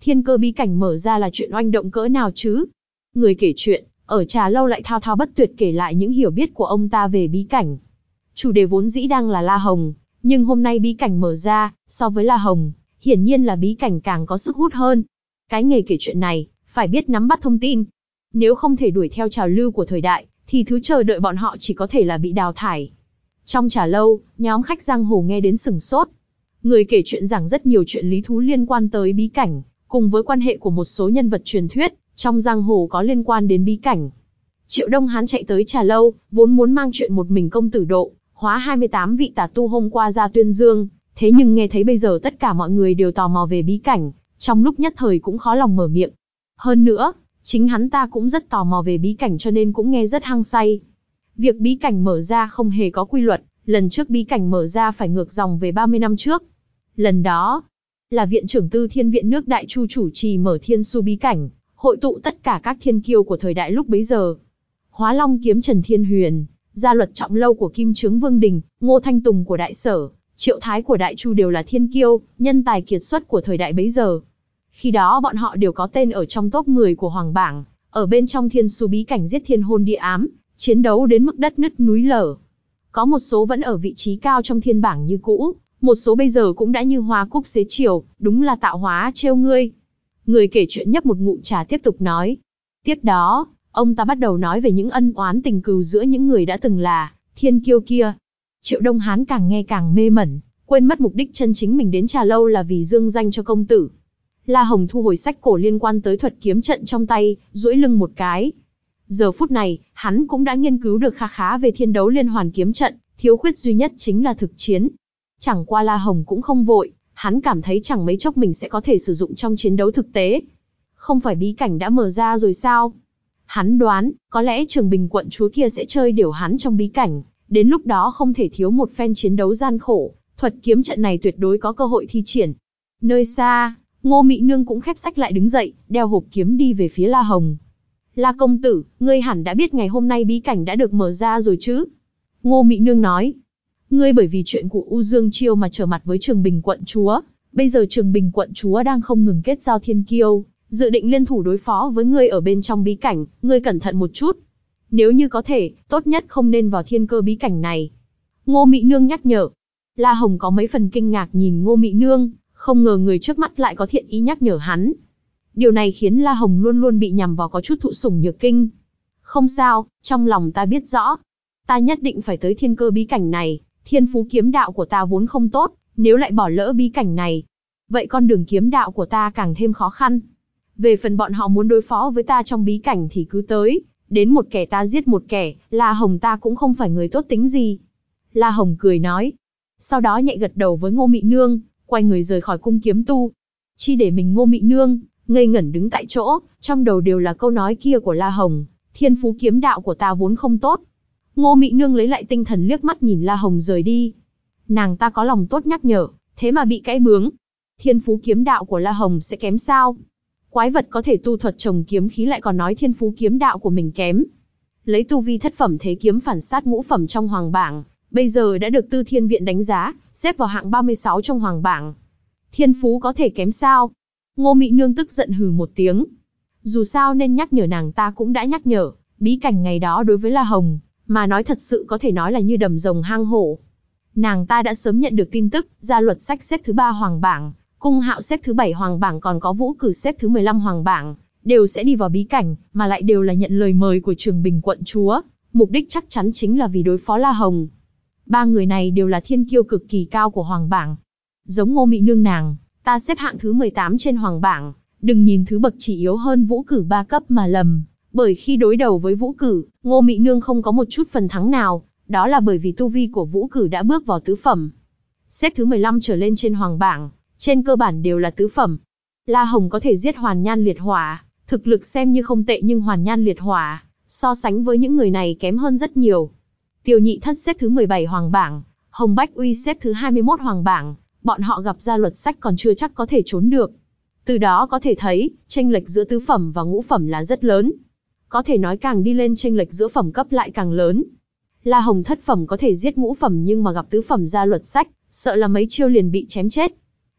thiên cơ bí cảnh mở ra là chuyện oanh động cỡ nào chứ? Người kể chuyện, ở trà lâu lại thao thao bất tuyệt kể lại những hiểu biết của ông ta về bí cảnh. Chủ đề vốn dĩ đang là La Hồng, nhưng hôm nay bí cảnh mở ra, so với La Hồng, hiển nhiên là bí cảnh càng có sức hút hơn. Cái nghề kể chuyện này, phải biết nắm bắt thông tin. Nếu không thể đuổi theo trào lưu của thời đại, thì thứ chờ đợi bọn họ chỉ có thể là bị đào thải. Trong trà lâu, nhóm khách giang hồ nghe đến sửng sốt. Người kể chuyện giảng rất nhiều chuyện lý thú liên quan tới bí cảnh, cùng với quan hệ của một số nhân vật truyền thuyết trong giang hồ có liên quan đến bí cảnh. Triệu Đông Hán chạy tới trà lâu, vốn muốn mang chuyện một mình công tử độ hóa hai mươi tám vị tà tu hôm qua ra tuyên dương, thế nhưng nghe thấy bây giờ tất cả mọi người đều tò mò về bí cảnh, trong lúc nhất thời cũng khó lòng mở miệng. Hơn nữa, chính hắn ta cũng rất tò mò về bí cảnh cho nên cũng nghe rất hăng say. Việc bí cảnh mở ra không hề có quy luật, lần trước bí cảnh mở ra phải ngược dòng về ba mươi năm trước. Lần đó, là viện trưởng Tư Thiên Viện nước Đại Chu chủ trì mở Thiên Su bí cảnh, hội tụ tất cả các thiên kiêu của thời đại lúc bấy giờ. Hóa Long kiếm Trần Thiên Huyền, Gia Luật Trọng Lâu của Kim Chướng Vương Đình, Ngô Thanh Tùng của Đại Sở, Triệu Thái của Đại Chu đều là thiên kiêu, nhân tài kiệt xuất của thời đại bấy giờ. Khi đó bọn họ đều có tên ở trong top mười của Hoàng bảng, ở bên trong Thiên Su bí cảnh giết thiên hôn địa ám, chiến đấu đến mức đất nứt núi lở. Có một số vẫn ở vị trí cao trong thiên bảng như cũ, một số bây giờ cũng đã như hoa cúc xế chiều, đúng là tạo hóa trêu ngươi. Người kể chuyện nhấp một ngụm trà tiếp tục nói. Tiếp đó, ông ta bắt đầu nói về những ân oán tình cừu giữa những người đã từng là thiên kiêu kia. Triệu Đông Hán càng nghe càng mê mẩn, quên mất mục đích chân chính mình đến trà lâu là vì dương danh cho công tử. La Hồng thu hồi sách cổ liên quan tới thuật kiếm trận trong tay, duỗi lưng một cái. Giờ phút này, hắn cũng đã nghiên cứu được khá khá về thiên đấu liên hoàn kiếm trận, thiếu khuyết duy nhất chính là thực chiến. Chẳng qua La Hồng cũng không vội, hắn cảm thấy chẳng mấy chốc mình sẽ có thể sử dụng trong chiến đấu thực tế. Không phải bí cảnh đã mở ra rồi sao? Hắn đoán, có lẽ Trường Bình quận chúa kia sẽ chơi điểu hắn trong bí cảnh, đến lúc đó không thể thiếu một phen chiến đấu gian khổ, thuật kiếm trận này tuyệt đối có cơ hội thi triển. Nơi xa, Ngô Mị Nương cũng khép sách lại đứng dậy, đeo hộp kiếm đi về phía La Hồng. La công tử, ngươi hẳn đã biết ngày hôm nay bí cảnh đã được mở ra rồi chứ? Ngô Mị Nương nói. Ngươi bởi vì chuyện của U Dương Chiêu mà trở mặt với Trường Bình quận chúa, bây giờ Trường Bình quận chúa đang không ngừng kết giao thiên kiêu, dự định liên thủ đối phó với ngươi ở bên trong bí cảnh, ngươi cẩn thận một chút. Nếu như có thể, tốt nhất không nên vào thiên cơ bí cảnh này. Ngô Mị Nương nhắc nhở. La Hồng có mấy phần kinh ngạc nhìn Ngô Mị Nương, không ngờ người trước mắt lại có thiện ý nhắc nhở hắn. Điều này khiến La Hồng luôn luôn bị nhằm vào có chút thụ sủng nhược kinh. Không sao, trong lòng ta biết rõ. Ta nhất định phải tới thiên cơ bí cảnh này, thiên phú kiếm đạo của ta vốn không tốt, nếu lại bỏ lỡ bí cảnh này, vậy con đường kiếm đạo của ta càng thêm khó khăn. Về phần bọn họ muốn đối phó với ta trong bí cảnh thì cứ tới, đến một kẻ ta giết một kẻ, La Hồng ta cũng không phải người tốt tính gì. La Hồng cười nói. Sau đó nhẹ gật đầu với Ngô Mị Nương, quay người rời khỏi cung kiếm tu. Chi để mình Ngô Mị Nương ngây ngẩn đứng tại chỗ, trong đầu đều là câu nói kia của La Hồng, thiên phú kiếm đạo của ta vốn không tốt. Ngô Mị Nương lấy lại tinh thần liếc mắt nhìn La Hồng rời đi. Nàng ta có lòng tốt nhắc nhở, thế mà bị cãi bướng. Thiên phú kiếm đạo của La Hồng sẽ kém sao? Quái vật có thể tu thuật trồng kiếm khí lại còn nói thiên phú kiếm đạo của mình kém. Lấy tu vi thất phẩm thế kiếm phản sát ngũ phẩm trong hoàng bảng, bây giờ đã được Tư Thiên Viện đánh giá, xếp vào hạng ba mươi sáu trong hoàng bảng. Thiên phú có thể kém sao? Ngô Mị Nương tức giận hừ một tiếng. Dù sao nên nhắc nhở nàng ta cũng đã nhắc nhở, bí cảnh ngày đó đối với La Hồng mà nói thật sự có thể nói là như đầm rồng hang hổ. Nàng ta đã sớm nhận được tin tức, Gia Luật Sách xếp thứ ba hoàng bảng, Cung Hạo xếp thứ bảy hoàng bảng còn có Vũ Cử xếp thứ mười lăm hoàng bảng, đều sẽ đi vào bí cảnh, mà lại đều là nhận lời mời của Trường Bình quận chúa, mục đích chắc chắn chính là vì đối phó La Hồng. Ba người này đều là thiên kiêu cực kỳ cao của hoàng bảng. Giống Ngô Mị Nương nàng, ta xếp hạng thứ mười tám trên hoàng bảng, đừng nhìn thứ bậc chỉ yếu hơn Vũ Cử ba cấp mà lầm, bởi khi đối đầu với Vũ Cử, Ngô Mị Nương không có một chút phần thắng nào, đó là bởi vì tu vi của Vũ Cử đã bước vào tứ phẩm. Xếp thứ mười lăm trở lên trên hoàng bảng, trên cơ bản đều là tứ phẩm. La Hồng có thể giết Hoàn Nhan Liệt Hỏa, thực lực xem như không tệ nhưng Hoàn Nhan Liệt Hỏa, so sánh với những người này kém hơn rất nhiều. Tiêu Nhị Thất xếp thứ mười bảy hoàng bảng, Hồng Bách Uy xếp thứ hai mươi mốt hoàng bảng, bọn họ gặp Gia Luật Sách còn chưa chắc có thể trốn được. Từ đó có thể thấy, chênh lệch giữa tứ phẩm và ngũ phẩm là rất lớn. Có thể nói càng đi lên chênh lệch giữa phẩm cấp lại càng lớn. La Hồng thất phẩm có thể giết ngũ phẩm nhưng mà gặp tứ phẩm Gia Luật Sách, sợ là mấy chiêu liền bị chém chết.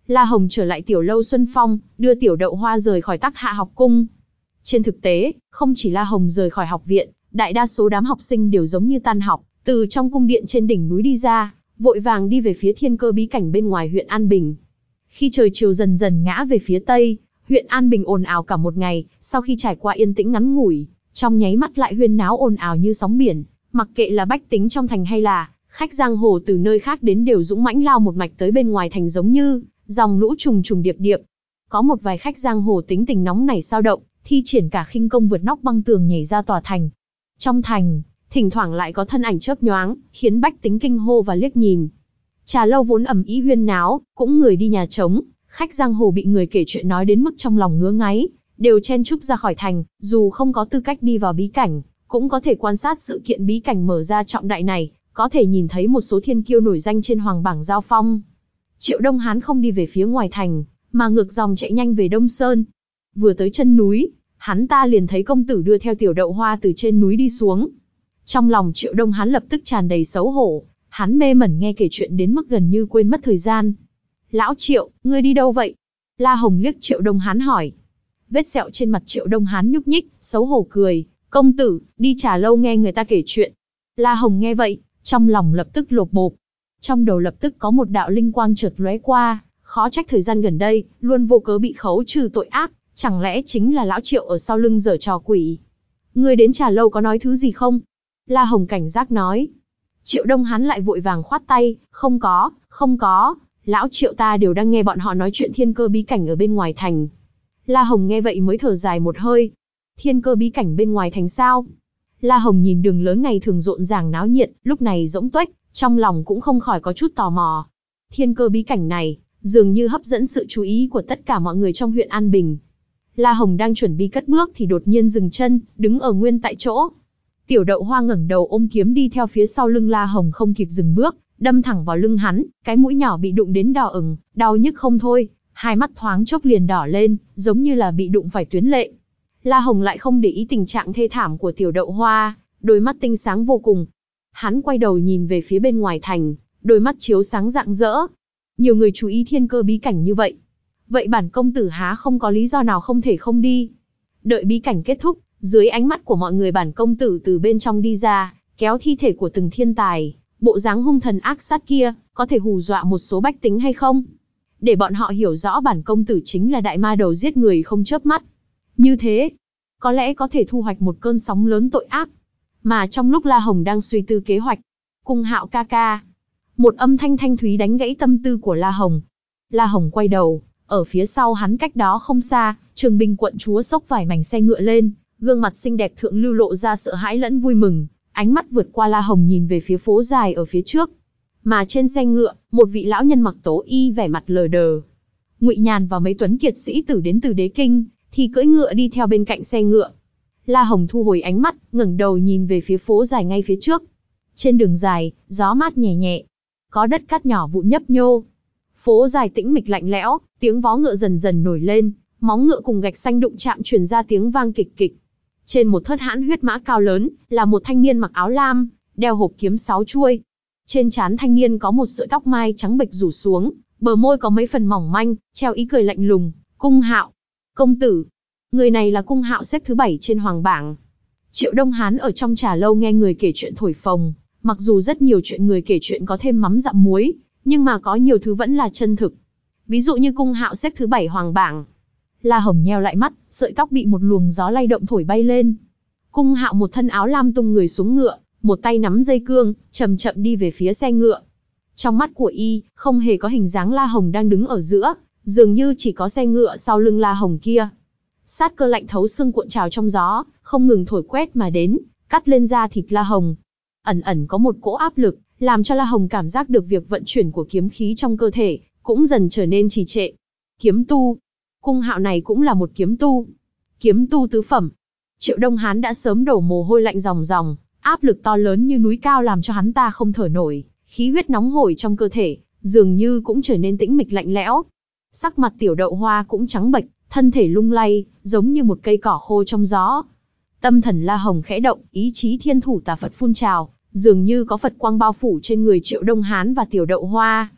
La Hồng trở lại tiểu lâu Xuân Phong, đưa tiểu đậu hoa rời khỏi Tắc Hạ học cung. Trên thực tế, không chỉ La Hồng rời khỏi học viện, đại đa số đám học sinh đều giống như tan học, từ trong cung điện trên đỉnh núi đi ra, vội vàng đi về phía thiên cơ bí cảnh bên ngoài huyện An Bình. Khi trời chiều dần dần ngã về phía tây, huyện An Bình ồn ào cả một ngày, sau khi trải qua yên tĩnh ngắn ngủi, trong nháy mắt lại huyên náo ồn ào như sóng biển, mặc kệ là bách tính trong thành hay là khách giang hồ từ nơi khác đến đều dũng mãnh lao một mạch tới bên ngoài thành, giống như dòng lũ trùng trùng điệp điệp. Có một vài khách giang hồ tính tình nóng nảy xao động, thi triển cả khinh công vượt nóc băng tường nhảy ra tòa thành. Trong thành, thỉnh thoảng lại có thân ảnh chớp nhoáng, khiến bách tính kinh hô và liếc nhìn. Trà lâu vốn ầm ĩ huyên náo, cũng người đi nhà trống, khách giang hồ bị người kể chuyện nói đến mức trong lòng ngứa ngáy, đều chen chúc ra khỏi thành, dù không có tư cách đi vào bí cảnh, cũng có thể quan sát sự kiện bí cảnh mở ra trọng đại này, có thể nhìn thấy một số thiên kiêu nổi danh trên hoàng bảng giao phong. Triệu Đông Hán không đi về phía ngoài thành, mà ngược dòng chạy nhanh về Đông Sơn. Vừa tới chân núi, hắn ta liền thấy công tử đưa theo tiểu đậu hoa từ trên núi đi xuống. Trong lòng Triệu Đông Hán lập tức tràn đầy xấu hổ, hắn mê mẩn nghe kể chuyện đến mức gần như quên mất thời gian. Lão Triệu, ngươi đi đâu vậy? La Hồng liếc Triệu Đông Hán hỏi. Vết sẹo trên mặt Triệu Đông Hán nhúc nhích, xấu hổ cười. Công tử, đi trà lâu nghe người ta kể chuyện. La Hồng nghe vậy, trong lòng lập tức lột bột. Trong đầu lập tức có một đạo linh quang chợt lóe qua, khó trách thời gian gần đây, luôn vô cớ bị khấu trừ tội ác, chẳng lẽ chính là lão Triệu ở sau lưng giở trò quỷ. Ngươi đến trà lâu có nói thứ gì không? La Hồng cảnh giác nói. Triệu Đông Hán lại vội vàng khoát tay, không có, không có, lão Triệu ta đều đang nghe bọn họ nói chuyện thiên cơ bí cảnh ở bên ngoài thành. La Hồng nghe vậy mới thở dài một hơi. Thiên cơ bí cảnh bên ngoài thành sao? La Hồng nhìn đường lớn ngày thường rộn ràng náo nhiệt, lúc này rỗng tuếch, trong lòng cũng không khỏi có chút tò mò. Thiên cơ bí cảnh này, dường như hấp dẫn sự chú ý của tất cả mọi người trong huyện An Bình. La Hồng đang chuẩn bị cất bước thì đột nhiên dừng chân, đứng ở nguyên tại chỗ. Tiểu đậu hoa ngẩng đầu ôm kiếm đi theo phía sau lưng La Hồng không kịp dừng bước, đâm thẳng vào lưng hắn, cái mũi nhỏ bị đụng đến đỏ ửng, đau nhức không thôi, hai mắt thoáng chốc liền đỏ lên, giống như là bị đụng phải tuyến lệ. La Hồng lại không để ý tình trạng thê thảm của tiểu đậu hoa, đôi mắt tinh sáng vô cùng. Hắn quay đầu nhìn về phía bên ngoài thành, đôi mắt chiếu sáng rạng rỡ. Nhiều người chú ý thiên cơ bí cảnh như vậy. Vậy bản công tử há không có lý do nào không thể không đi. Đợi bí cảnh kết thúc, dưới ánh mắt của mọi người bản công tử từ bên trong đi ra, kéo thi thể của từng thiên tài, bộ dáng hung thần ác sát kia, có thể hù dọa một số bách tính hay không? Để bọn họ hiểu rõ bản công tử chính là đại ma đầu giết người không chớp mắt. Như thế, có lẽ có thể thu hoạch một cơn sóng lớn tội ác. Mà trong lúc La Hồng đang suy tư kế hoạch, Cung Hạo ca ca, một âm thanh thanh thúy đánh gãy tâm tư của La Hồng. La Hồng quay đầu, ở phía sau hắn cách đó không xa, Trường Bình quận chúa xốc vài mảnh xe ngựa lên, gương mặt xinh đẹp thượng lưu lộ ra sợ hãi lẫn vui mừng, ánh mắt vượt qua La Hồng nhìn về phía phố dài ở phía trước. Mà trên xe ngựa, một vị lão nhân mặc tố y vẻ mặt lờ đờ. Ngụy Nhàn và mấy tuấn kiệt sĩ tử đến từ Đế Kinh, thì cưỡi ngựa đi theo bên cạnh xe ngựa. La Hồng thu hồi ánh mắt, ngẩng đầu nhìn về phía phố dài ngay phía trước. Trên đường dài, gió mát nhẹ nhẹ, có đất cát nhỏ vụn nhấp nhô. Phố dài tĩnh mịch lạnh lẽo, tiếng vó ngựa dần dần nổi lên, móng ngựa cùng gạch xanh đụng chạm truyền ra tiếng vang kịch kịch. Trên một thớt hãn huyết mã cao lớn, là một thanh niên mặc áo lam, đeo hộp kiếm sáu chuôi. Trên trán thanh niên có một sợi tóc mai trắng bệch rủ xuống, bờ môi có mấy phần mỏng manh, treo ý cười lạnh lùng. Cung Hạo, công tử. Người này là Cung Hạo xếp thứ bảy trên hoàng bảng. Triệu Đông Hán ở trong trà lâu nghe người kể chuyện thổi phồng, mặc dù rất nhiều chuyện người kể chuyện có thêm mắm dặm muối, nhưng mà có nhiều thứ vẫn là chân thực. Ví dụ như Cung Hạo xếp thứ bảy hoàng bảng. La Hồng nheo lại mắt, sợi tóc bị một luồng gió lay động thổi bay lên. Cung Hạo một thân áo lam tung người xuống ngựa, một tay nắm dây cương, chậm chậm đi về phía xe ngựa. Trong mắt của y, không hề có hình dáng La Hồng đang đứng ở giữa, dường như chỉ có xe ngựa sau lưng La Hồng kia. Sát cơ lạnh thấu xương cuộn trào trong gió, không ngừng thổi quét mà đến, cắt lên da thịt La Hồng. Ẩn ẩn có một cỗ áp lực, làm cho La Hồng cảm giác được việc vận chuyển của kiếm khí trong cơ thể, cũng dần trở nên trì trệ. Kiếm tu. Cung Hạo này cũng là một kiếm tu. Kiếm tu tứ phẩm. Triệu Đông Hán đã sớm đổ mồ hôi lạnh ròng ròng, áp lực to lớn như núi cao làm cho hắn ta không thở nổi, khí huyết nóng hổi trong cơ thể, dường như cũng trở nên tĩnh mịch lạnh lẽo. Sắc mặt tiểu đậu hoa cũng trắng bệch, thân thể lung lay, giống như một cây cỏ khô trong gió. Tâm thần La Hồng khẽ động, ý chí thiên thủ tà Phật phun trào, dường như có Phật quang bao phủ trên người Triệu Đông Hán và tiểu đậu hoa.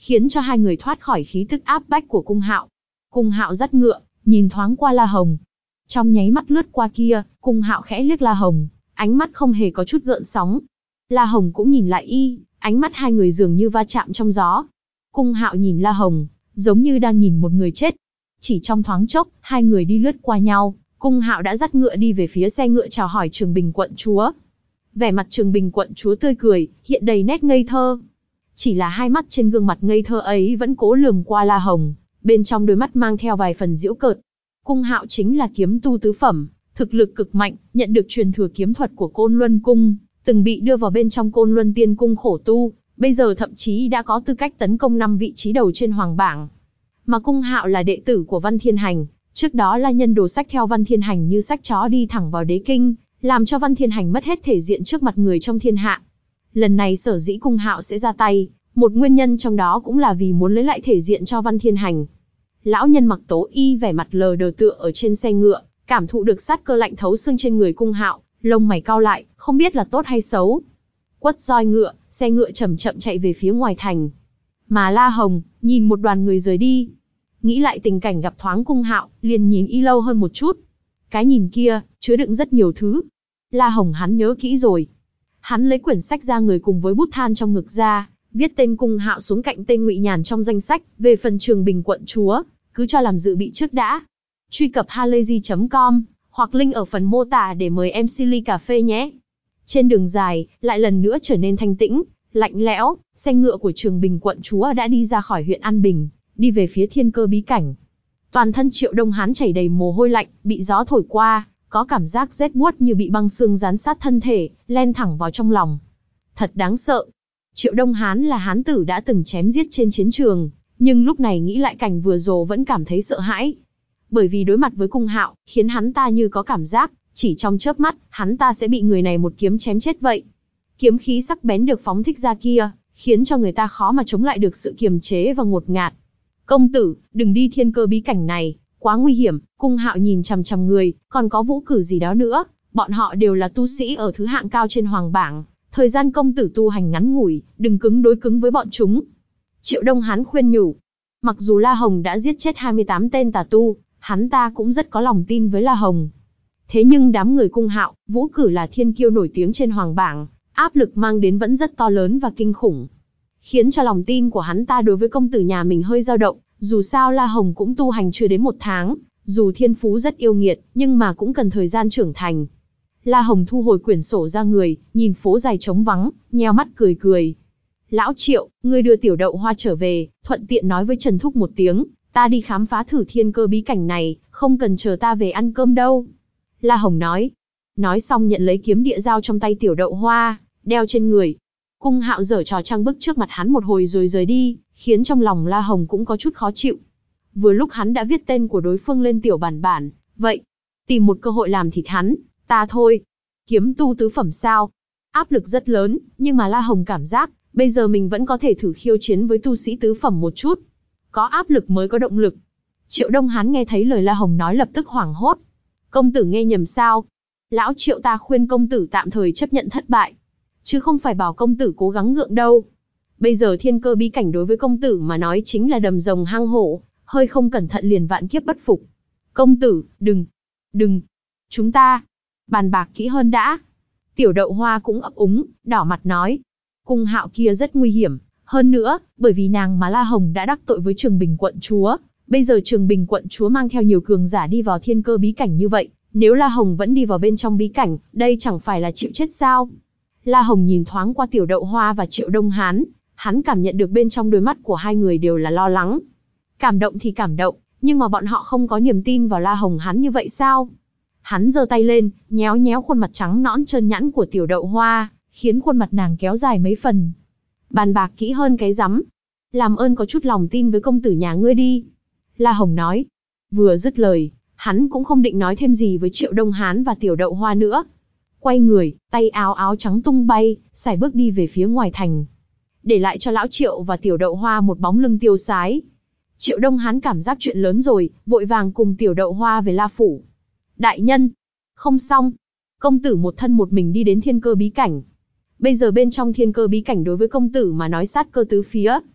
khiến cho hai người thoát khỏi khí tức áp bách của Cung Hạo. Cung Hạo dắt ngựa, nhìn thoáng qua La Hồng. Trong nháy mắt lướt qua kia, Cung Hạo khẽ liếc La Hồng, ánh mắt không hề có chút gợn sóng. La Hồng cũng nhìn lại y, ánh mắt hai người dường như va chạm trong gió. Cung Hạo nhìn La Hồng, giống như đang nhìn một người chết. Chỉ trong thoáng chốc, hai người đi lướt qua nhau, Cung Hạo đã dắt ngựa đi về phía xe ngựa chào hỏi Trường Bình quận chúa. Vẻ mặt Trường Bình quận chúa tươi cười, hiện đầy nét ngây thơ. Chỉ là hai mắt trên gương mặt ngây thơ ấy vẫn cố lườm qua La Hồng, bên trong đôi mắt mang theo vài phần giễu cợt. Cung Hạo chính là kiếm tu tứ phẩm, thực lực cực mạnh, nhận được truyền thừa kiếm thuật của Côn Luân Cung, từng bị đưa vào bên trong Côn Luân Tiên Cung khổ tu, bây giờ thậm chí đã có tư cách tấn công năm vị trí đầu trên hoàng bảng. Mà Cung Hạo là đệ tử của Văn Thiên Hành, trước đó là nhân đồ sách theo Văn Thiên Hành như sách chó đi thẳng vào đế kinh, làm cho Văn Thiên Hành mất hết thể diện trước mặt người trong thiên hạ. Lần này sở dĩ Cung Hạo sẽ ra tay, một nguyên nhân trong đó cũng là vì muốn lấy lại thể diện cho Văn Thiên Hành. Lão nhân mặc tố y vẻ mặt lờ đờ tựa ở trên xe ngựa, cảm thụ được sát cơ lạnh thấu xương trên người Cung Hạo, lông mày cau lại, không biết là tốt hay xấu. Quất roi ngựa, xe ngựa chậm chậm chạy về phía ngoài thành. Mà La Hồng, nhìn một đoàn người rời đi. Nghĩ lại tình cảnh gặp thoáng Cung Hạo, liền nhìn y lâu hơn một chút. Cái nhìn kia, chứa đựng rất nhiều thứ. La Hồng hắn nhớ kỹ rồi. Hắn lấy quyển sách ra người cùng với bút than trong ngực ra, viết tên Cung Hạo xuống cạnh tên Ngụy Nhàn trong danh sách, về phần Trường Bình quận chúa, cứ cho làm dự bị trước đã. Truy cập halayzi chấm com, hoặc link ở phần mô tả để mời em xê ly cà phê nhé. Trên đường dài, lại lần nữa trở nên thanh tĩnh, lạnh lẽo, xe ngựa của Trường Bình quận chúa đã đi ra khỏi huyện An Bình, đi về phía Thiên Cơ bí cảnh. Toàn thân Triệu Đông Hán chảy đầy mồ hôi lạnh, bị gió thổi qua, có cảm giác rét buốt như bị băng xương dán sát thân thể, len thẳng vào trong lòng. Thật đáng sợ. Triệu Đông Hán là hán tử đã từng chém giết trên chiến trường, nhưng lúc này nghĩ lại cảnh vừa rồi vẫn cảm thấy sợ hãi. Bởi vì đối mặt với Cung Hạo, khiến hắn ta như có cảm giác, chỉ trong chớp mắt, hắn ta sẽ bị người này một kiếm chém chết vậy. Kiếm khí sắc bén được phóng thích ra kia, khiến cho người ta khó mà chống lại được sự kiềm chế và ngột ngạt. Công tử, đừng đi Thiên Cơ bí cảnh này, quá nguy hiểm. Cung Hạo nhìn chằm chằm người, còn có Vũ Cử gì đó nữa, bọn họ đều là tu sĩ ở thứ hạng cao trên hoàng bảng. Thời gian công tử tu hành ngắn ngủi, đừng cứng đối cứng với bọn chúng. Triệu Đông Hán khuyên nhủ. Mặc dù La Hồng đã giết chết hai mươi tám tên tà tu, hắn ta cũng rất có lòng tin với La Hồng. Thế nhưng đám người Cung Hạo, Vũ Cử là thiên kiêu nổi tiếng trên hoàng bảng, áp lực mang đến vẫn rất to lớn và kinh khủng. Khiến cho lòng tin của hắn ta đối với công tử nhà mình hơi dao động, dù sao La Hồng cũng tu hành chưa đến một tháng, dù thiên phú rất yêu nghiệt, nhưng mà cũng cần thời gian trưởng thành. La Hồng thu hồi quyển sổ ra người, nhìn phố dài trống vắng, nheo mắt cười cười. Lão Triệu, ngươi đưa Tiểu Đậu Hoa trở về, thuận tiện nói với Trần Thúc một tiếng, ta đi khám phá thử Thiên Cơ bí cảnh này, không cần chờ ta về ăn cơm đâu. La Hồng nói. Nói xong nhận lấy kiếm địa dao trong tay Tiểu Đậu Hoa, đeo trên người. Cung Hạo giở trò trăng bức trước mặt hắn một hồi rồi rời đi, khiến trong lòng La Hồng cũng có chút khó chịu. Vừa lúc hắn đã viết tên của đối phương lên tiểu bản bản, vậy, tìm một cơ hội làm thịt hắn, ta thôi. Kiếm tu tứ phẩm sao? Áp lực rất lớn, nhưng mà La Hồng cảm giác, bây giờ mình vẫn có thể thử khiêu chiến với tu sĩ tứ phẩm một chút. Có áp lực mới có động lực. Triệu Đông Hán nghe thấy lời La Hồng nói lập tức hoảng hốt. Công tử nghe nhầm sao? Lão Triệu ta khuyên công tử tạm thời chấp nhận thất bại, chứ không phải bảo công tử cố gắng gượng đâu. Bây giờ Thiên Cơ bí cảnh đối với công tử mà nói chính là đầm rồng hang hổ, hơi không cẩn thận liền vạn kiếp bất phục. Công tử, đừng, đừng, chúng ta bàn bạc kỹ hơn đã. Tiểu Đậu Hoa cũng ấp úng, đỏ mặt nói. Cung Hạo kia rất nguy hiểm, hơn nữa, bởi vì nàng mà La Hồng đã đắc tội với Trường Bình quận chúa, bây giờ Trường Bình quận chúa mang theo nhiều cường giả đi vào Thiên Cơ bí cảnh như vậy, nếu La Hồng vẫn đi vào bên trong bí cảnh, đây chẳng phải là chịu chết sao? La Hồng nhìn thoáng qua Tiểu Đậu Hoa và Triệu Đông Hán, hắn cảm nhận được bên trong đôi mắt của hai người đều là lo lắng. Cảm động thì cảm động, nhưng mà bọn họ không có niềm tin vào La Hồng hắn như vậy sao? Hắn giơ tay lên, nhéo nhéo khuôn mặt trắng nõn trơn nhẵn của Tiểu Đậu Hoa, khiến khuôn mặt nàng kéo dài mấy phần. Bàn bạc kỹ hơn cái rắm. Làm ơn có chút lòng tin với công tử nhà ngươi đi. La Hồng nói. Vừa dứt lời, hắn cũng không định nói thêm gì với Triệu Đông Hán và Tiểu Đậu Hoa nữa. Quay người, tay áo áo trắng tung bay, sải bước đi về phía ngoài thành. Để lại cho Lão Triệu và Tiểu Đậu Hoa một bóng lưng tiêu sái. Triệu Đông Hán cảm giác chuyện lớn rồi, vội vàng cùng Tiểu Đậu Hoa về La Phủ. Đại nhân, không xong. Công tử một thân một mình đi đến Thiên Cơ bí cảnh. Bây giờ bên trong Thiên Cơ bí cảnh đối với công tử mà nói sát cơ tứ phía.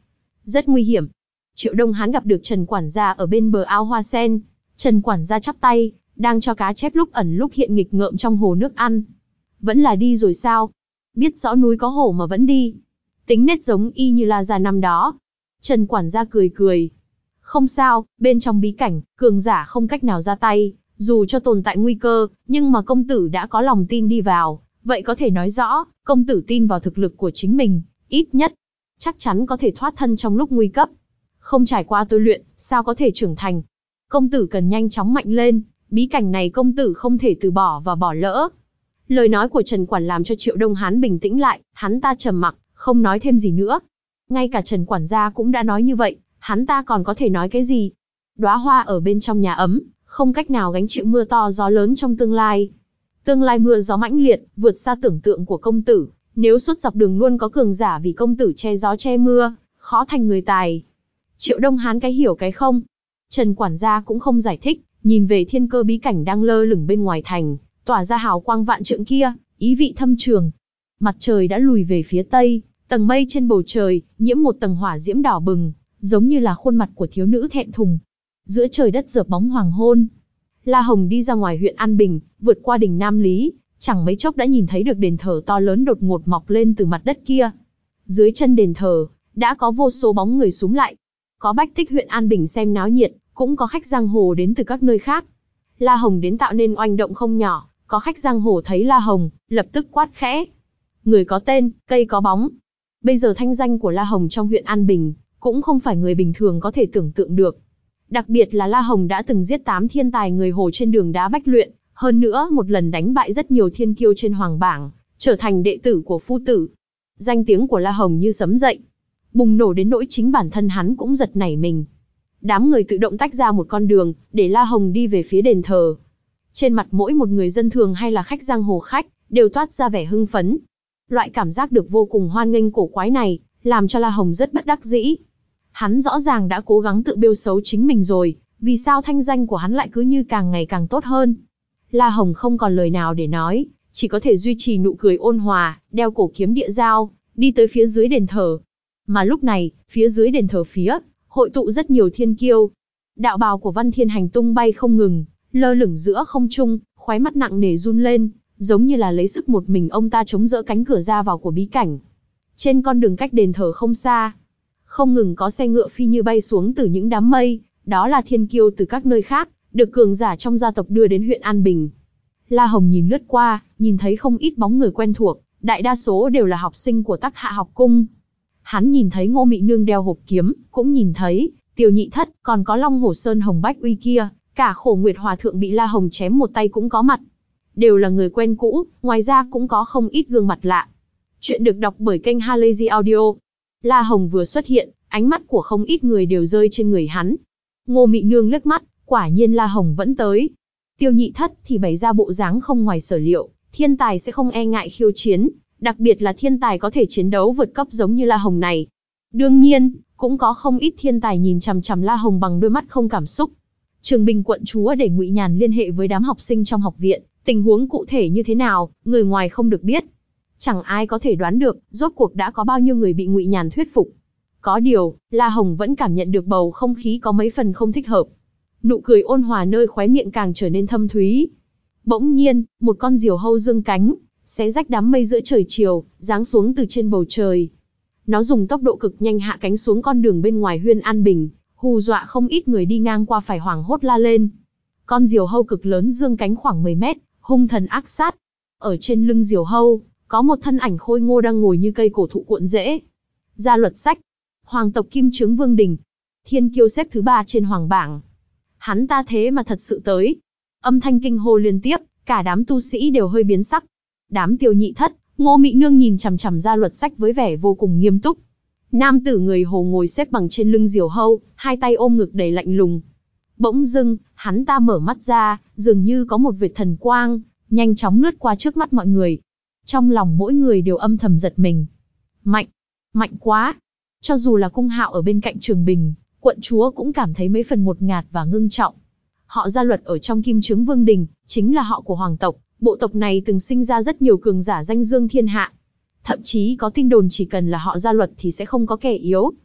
Rất nguy hiểm. Triệu Đông Hán gặp được Trần quản gia ở bên bờ ao hoa sen. Trần quản gia chắp tay, đang cho cá chép lúc ẩn lúc hiện nghịch ngợm trong hồ nước ăn. Vẫn là đi rồi sao? Biết rõ núi có hổ mà vẫn đi. Tính nết giống y như La Gia năm đó. Trần quản gia cười cười. Không sao, bên trong bí cảnh, cường giả không cách nào ra tay, dù cho tồn tại nguy cơ, nhưng mà công tử đã có lòng tin đi vào, vậy có thể nói rõ, công tử tin vào thực lực của chính mình, ít nhất, chắc chắn có thể thoát thân trong lúc nguy cấp. Không trải qua tôi luyện, sao có thể trưởng thành? Công tử cần nhanh chóng mạnh lên, bí cảnh này công tử không thể từ bỏ và bỏ lỡ. Lời nói của Trần Quản làm cho Triệu Đông Hán bình tĩnh lại, hắn ta trầm mặc, không nói thêm gì nữa. Ngay cả Trần quản gia cũng đã nói như vậy, hắn ta còn có thể nói cái gì? Đóa hoa ở bên trong nhà ấm, không cách nào gánh chịu mưa to gió lớn trong tương lai. Tương lai mưa gió mãnh liệt, vượt xa tưởng tượng của công tử, nếu suốt dọc đường luôn có cường giả vì công tử che gió che mưa, khó thành người tài. Triệu Đông Hán cái hiểu cái không. Trần quản gia cũng không giải thích, nhìn về thiên cơ bí cảnh đang lơ lửng bên ngoài thành, tỏa ra hào quang vạn trượng kia, ý vị thâm trường. Mặt trời đã lùi về phía tây, tầng mây trên bầu trời nhiễm một tầng hỏa diễm đỏ bừng, giống như là khuôn mặt của thiếu nữ thẹn thùng. Giữa trời đất rợp bóng hoàng hôn, La Hồng đi ra ngoài huyện An Bình, vượt qua đỉnh Nam Lý, chẳng mấy chốc đã nhìn thấy được đền thờ to lớn đột ngột mọc lên từ mặt đất kia. Dưới chân đền thờ, đã có vô số bóng người xúm lại. Có bách tích huyện An Bình xem náo nhiệt, cũng có khách giang hồ đến từ các nơi khác. La Hồng đến tạo nên oanh động không nhỏ, có khách giang hồ thấy La Hồng, lập tức quát khẽ. Người có tên, cây có bóng. Bây giờ thanh danh của La Hồng trong huyện An Bình, cũng không phải người bình thường có thể tưởng tượng được. Đặc biệt là La Hồng đã từng giết tám thiên tài người Hồ trên đường đá bách luyện, hơn nữa một lần đánh bại rất nhiều thiên kiêu trên hoàng bảng, trở thành đệ tử của phu tử. Danh tiếng của La Hồng như sấm dậy, bùng nổ đến nỗi chính bản thân hắn cũng giật nảy mình. Đám người tự động tách ra một con đường, để La Hồng đi về phía đền thờ. Trên mặt mỗi một người dân thường hay là khách giang hồ khách, đều toát ra vẻ hưng phấn. Loại cảm giác được vô cùng hoan nghênh cổ quái này, làm cho La Hồng rất bất đắc dĩ. Hắn rõ ràng đã cố gắng tự bêu xấu chính mình rồi, vì sao thanh danh của hắn lại cứ như càng ngày càng tốt hơn? La Hồng không còn lời nào để nói, chỉ có thể duy trì nụ cười ôn hòa, đeo cổ kiếm địa dao, đi tới phía dưới đền thờ. Mà lúc này, phía dưới đền thờ phía, hội tụ rất nhiều thiên kiêu. Đạo bào của Văn Thiên Hành tung bay không ngừng, lơ lửng giữa không trung, khóe mắt nặng nề run lên, giống như là lấy sức một mình ông ta chống đỡ cánh cửa ra vào của bí cảnh. Trên con đường cách đền thờ không xa, không ngừng có xe ngựa phi như bay xuống từ những đám mây, đó là thiên kiêu từ các nơi khác, được cường giả trong gia tộc đưa đến huyện An Bình. La Hồng nhìn lướt qua, nhìn thấy không ít bóng người quen thuộc, đại đa số đều là học sinh của Tắc Hạ học cung. Hắn nhìn thấy Ngô Mị Nương đeo hộp kiếm, cũng nhìn thấy Tiêu Nhị Thất, còn có Long Hổ Sơn Hồng Bách Uy kia, cả Khổ Nguyệt Hòa thượng bị La Hồng chém một tay cũng có mặt. Đều là người quen cũ, ngoài ra cũng có không ít gương mặt lạ. Chuyện được đọc bởi kênh Halazy Audio. La Hồng vừa xuất hiện, ánh mắt của không ít người đều rơi trên người hắn. Ngô Mị Nương liếc mắt, quả nhiên La Hồng vẫn tới. Tiêu Nhị Thất thì bày ra bộ dáng không ngoài sở liệu, thiên tài sẽ không e ngại khiêu chiến, đặc biệt là thiên tài có thể chiến đấu vượt cấp giống như La Hồng này. Đương nhiên, cũng có không ít thiên tài nhìn chằm chằm La Hồng bằng đôi mắt không cảm xúc. Trường Bình quận chúa để Ngụy Nhàn liên hệ với đám học sinh trong học viện, tình huống cụ thể như thế nào, người ngoài không được biết. Chẳng ai có thể đoán được, rốt cuộc đã có bao nhiêu người bị Ngụy Nhàn thuyết phục. Có điều, La Hồng vẫn cảm nhận được bầu không khí có mấy phần không thích hợp. Nụ cười ôn hòa nơi khóe miệng càng trở nên thâm thúy. Bỗng nhiên, một con diều hâu dương cánh, xé rách đám mây giữa trời chiều, giáng xuống từ trên bầu trời. Nó dùng tốc độ cực nhanh hạ cánh xuống con đường bên ngoài huyện An Bình, hù dọa không ít người đi ngang qua phải hoảng hốt la lên. Con diều hâu cực lớn dương cánh khoảng mười mét, hung thần ác sát. Ở trên lưng diều hâu, có một thân ảnh khôi ngô đang ngồi như cây cổ thụ cuộn rễ. Gia luật sách, hoàng tộc Kim Chướng Vương Đình, thiên kiêu xếp thứ ba trên hoàng bảng. Hắn ta thế mà thật sự tới. Âm thanh kinh hô liên tiếp, cả đám tu sĩ đều hơi biến sắc. Đám Tiêu Nhị Thất, Ngô Mị Nương nhìn chằm chằm Gia luật sách với vẻ vô cùng nghiêm túc. Nam tử người Hồ ngồi xếp bằng trên lưng diều hâu, hai tay ôm ngực đầy lạnh lùng. Bỗng dưng, hắn ta mở mắt ra, dường như có một vệt thần quang, nhanh chóng lướt qua trước mắt mọi người. Trong lòng mỗi người đều âm thầm giật mình. Mạnh, mạnh quá. Cho dù là Cung Hạo ở bên cạnh Trường Bình, quận chúa cũng cảm thấy mấy phần một ngạt và ngưng trọng. Họ Gia Luật ở trong Kim Chướng Vương Đình, chính là họ của hoàng tộc, bộ tộc này từng sinh ra rất nhiều cường giả danh dương thiên hạ. Thậm chí có tin đồn chỉ cần là họ Gia Luật thì sẽ không có kẻ yếu.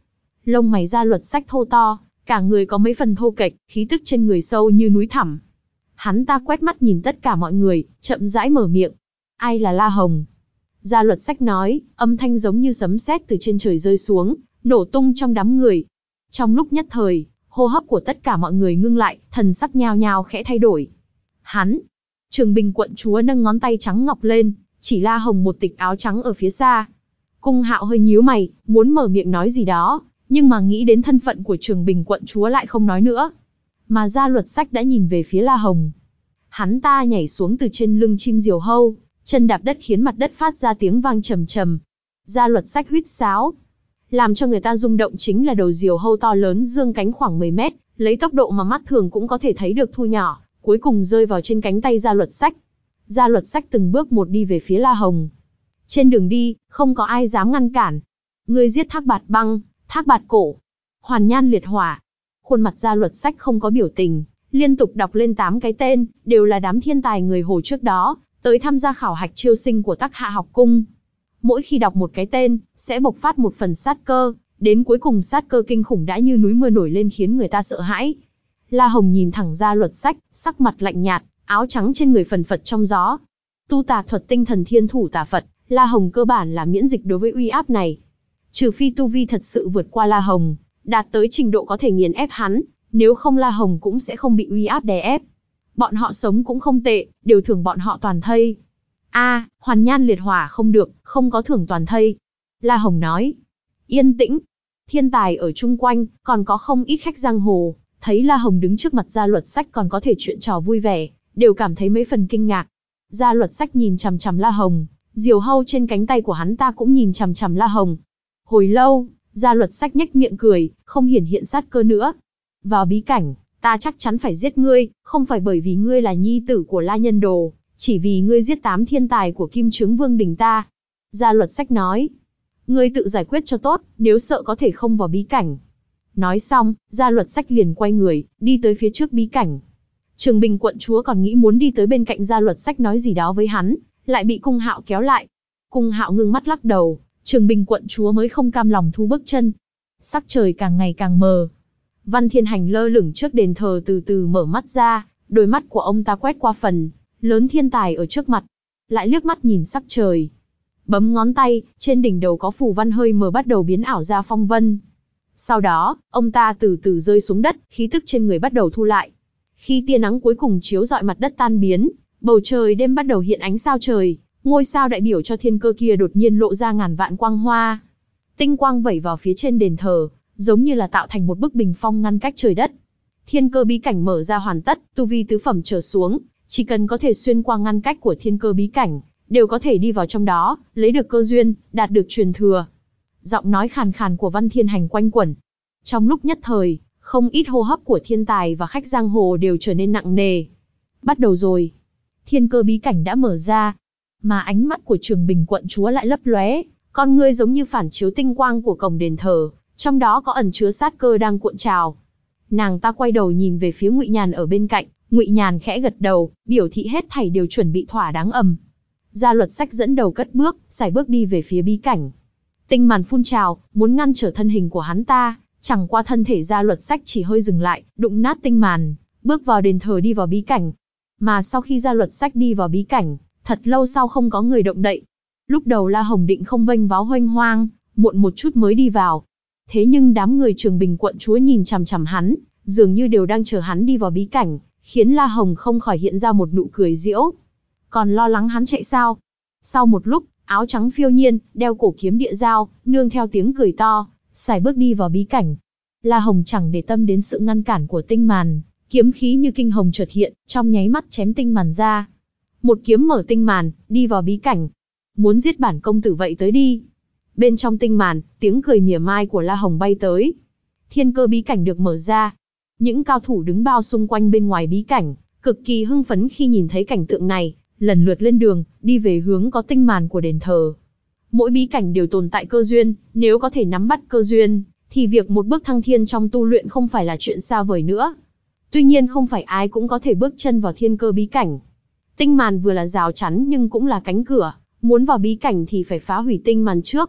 Lông mày Gia Luật Sách thô to, cả người có mấy phần thô kệch, khí tức trên người sâu như núi thẳm. Hắn ta quét mắt nhìn tất cả mọi người, chậm rãi mở miệng. Ai là La Hồng? Gia Luật Sách nói, âm thanh giống như sấm sét từ trên trời rơi xuống, nổ tung trong đám người. Trong lúc nhất thời, hô hấp của tất cả mọi người ngưng lại, thần sắc nhao nhao khẽ thay đổi. Hắn. Trường Bình quận chúa nâng ngón tay trắng ngọc lên, chỉ La Hồng một tịch áo trắng ở phía xa. Cung Hạo hơi nhíu mày, muốn mở miệng nói gì đó, nhưng mà nghĩ đến thân phận của Trường Bình quận chúa lại không nói nữa. Mà Gia Luật Sách đã nhìn về phía La Hồng. Hắn ta nhảy xuống từ trên lưng chim diều hâu, chân đạp đất khiến mặt đất phát ra tiếng vang trầm trầm. Gia Luật Sách huýt sáo. Làm cho người ta rung động chính là đầu diều hâu to lớn dương cánh khoảng mười mét, lấy tốc độ mà mắt thường cũng có thể thấy được thu nhỏ, cuối cùng rơi vào trên cánh tay Gia Luật Sách. Gia Luật Sách từng bước một đi về phía La Hồng. Trên đường đi, không có ai dám ngăn cản. Ngươi giết Thác Bạt Băng, Thác Bạt Cổ, Hoàn Nhan Liệt Hỏa. Khuôn mặt Gia Luật Sách không có biểu tình, liên tục đọc lên tám cái tên, đều là đám thiên tài người Hồ trước đó, tới tham gia khảo hạch chiêu sinh của Tắc Hạ học cung. Mỗi khi đọc một cái tên, sẽ bộc phát một phần sát cơ, đến cuối cùng sát cơ kinh khủng đã như núi mưa nổi lên khiến người ta sợ hãi. La Hồng nhìn thẳng Gia Luật Sách, sắc mặt lạnh nhạt, áo trắng trên người phần phật trong gió. Tu tà thuật tinh thần thiên thủ tà Phật, La Hồng cơ bản là miễn dịch đối với uy áp này. Trừ phi tu vi thật sự vượt qua La Hồng, đạt tới trình độ có thể nghiền ép hắn, nếu không La Hồng cũng sẽ không bị uy áp đè ép. Bọn họ sống cũng không tệ, đều thưởng bọn họ toàn thây. A, à, Hoàn Nhan Liệt Hỏa không được, không có thưởng toàn thây. La Hồng nói. Yên tĩnh. Thiên tài ở chung quanh, còn có không ít khách giang hồ, thấy La Hồng đứng trước mặt Gia Luật Sách còn có thể chuyện trò vui vẻ, đều cảm thấy mấy phần kinh ngạc. Gia Luật Sách nhìn chằm chằm La Hồng, diều hâu trên cánh tay của hắn ta cũng nhìn chằm chằm La Hồng. Hồi lâu, Gia Luật Sách nhếch miệng cười, không hiển hiện sát cơ nữa. Vào bí cảnh, ta chắc chắn phải giết ngươi, không phải bởi vì ngươi là nhi tử của La Nhân Đồ, chỉ vì ngươi giết tám thiên tài của Kim Chướng Vương đình ta. Gia Luật Sách nói, ngươi tự giải quyết cho tốt, nếu sợ có thể không vào bí cảnh. Nói xong, Gia Luật Sách liền quay người, đi tới phía trước bí cảnh. Trường Bình quận chúa còn nghĩ muốn đi tới bên cạnh Gia Luật Sách nói gì đó với hắn, lại bị Cung Hạo kéo lại. Cung Hạo ngưng mắt lắc đầu, Trường Bình quận chúa mới không cam lòng thu bước chân. Sắc trời càng ngày càng mờ. Văn Thiên Hành lơ lửng trước đền thờ từ từ mở mắt ra, đôi mắt của ông ta quét qua phần lớn thiên tài ở trước mặt, lại liếc mắt nhìn sắc trời. Bấm ngón tay, trên đỉnh đầu có phù văn hơi mờ bắt đầu biến ảo ra phong vân. Sau đó, ông ta từ từ rơi xuống đất, khí tức trên người bắt đầu thu lại. Khi tia nắng cuối cùng chiếu rọi mặt đất tan biến, bầu trời đêm bắt đầu hiện ánh sao trời, ngôi sao đại biểu cho thiên cơ kia đột nhiên lộ ra ngàn vạn quang hoa. Tinh quang vẩy vào phía trên đền thờ, giống như là tạo thành một bức bình phong ngăn cách trời đất. Thiên cơ bí cảnh mở ra hoàn tất, tu vi tứ phẩm trở xuống, chỉ cần có thể xuyên qua ngăn cách của thiên cơ bí cảnh, đều có thể đi vào trong đó, lấy được cơ duyên, đạt được truyền thừa. Giọng nói khàn khàn của Văn Thiên Hành quanh quẩn. Trong lúc nhất thời, không ít hô hấp của thiên tài và khách giang hồ đều trở nên nặng nề. Bắt đầu rồi. Thiên cơ bí cảnh đã mở ra, mà ánh mắt của Trường Bình quận chúa lại lấp lóe, con ngươi giống như phản chiếu tinh quang của cổng đền thờ, trong đó có ẩn chứa sát cơ đang cuộn trào. Nàng ta quay đầu nhìn về phía Ngụy Nhàn ở bên cạnh, Ngụy Nhàn khẽ gật đầu, biểu thị hết thảy đều chuẩn bị thỏa đáng ầm. Gia Luật Sách dẫn đầu cất bước, sải bước đi về phía bí cảnh. Tinh màn phun trào, muốn ngăn trở thân hình của hắn ta, chẳng qua thân thể Gia Luật Sách chỉ hơi dừng lại, đụng nát tinh màn, bước vào đền thờ đi vào bí cảnh. Mà sau khi Gia Luật Sách đi vào bí cảnh, thật lâu sau không có người động đậy. Lúc đầu La Hồng định không vênh váo hoanh hoang, muộn một chút mới đi vào. Thế nhưng đám người Trường Bình quận chúa nhìn chằm chằm hắn, dường như đều đang chờ hắn đi vào bí cảnh, khiến La Hồng không khỏi hiện ra một nụ cười giễu. Còn lo lắng hắn chạy sao? Sau một lúc, áo trắng phiêu nhiên, đeo cổ kiếm địa dao, nương theo tiếng cười to, sải bước đi vào bí cảnh. La Hồng chẳng để tâm đến sự ngăn cản của tinh màn, kiếm khí như kinh hồng chợt hiện, trong nháy mắt chém tinh màn ra. Một kiếm mở tinh màn, đi vào bí cảnh. Muốn giết bản công tử vậy tới đi. Bên trong tinh màn, tiếng cười mỉa mai của La Hồng bay tới. Thiên cơ bí cảnh được mở ra. Những cao thủ đứng bao xung quanh bên ngoài bí cảnh, cực kỳ hưng phấn khi nhìn thấy cảnh tượng này, lần lượt lên đường, đi về hướng có tinh màn của đền thờ. Mỗi bí cảnh đều tồn tại cơ duyên, nếu có thể nắm bắt cơ duyên, thì việc một bước thăng thiên trong tu luyện không phải là chuyện xa vời nữa. Tuy nhiên không phải ai cũng có thể bước chân vào thiên cơ bí cảnh. Tinh màn vừa là rào chắn nhưng cũng là cánh cửa, muốn vào bí cảnh thì phải phá hủy tinh màn trước.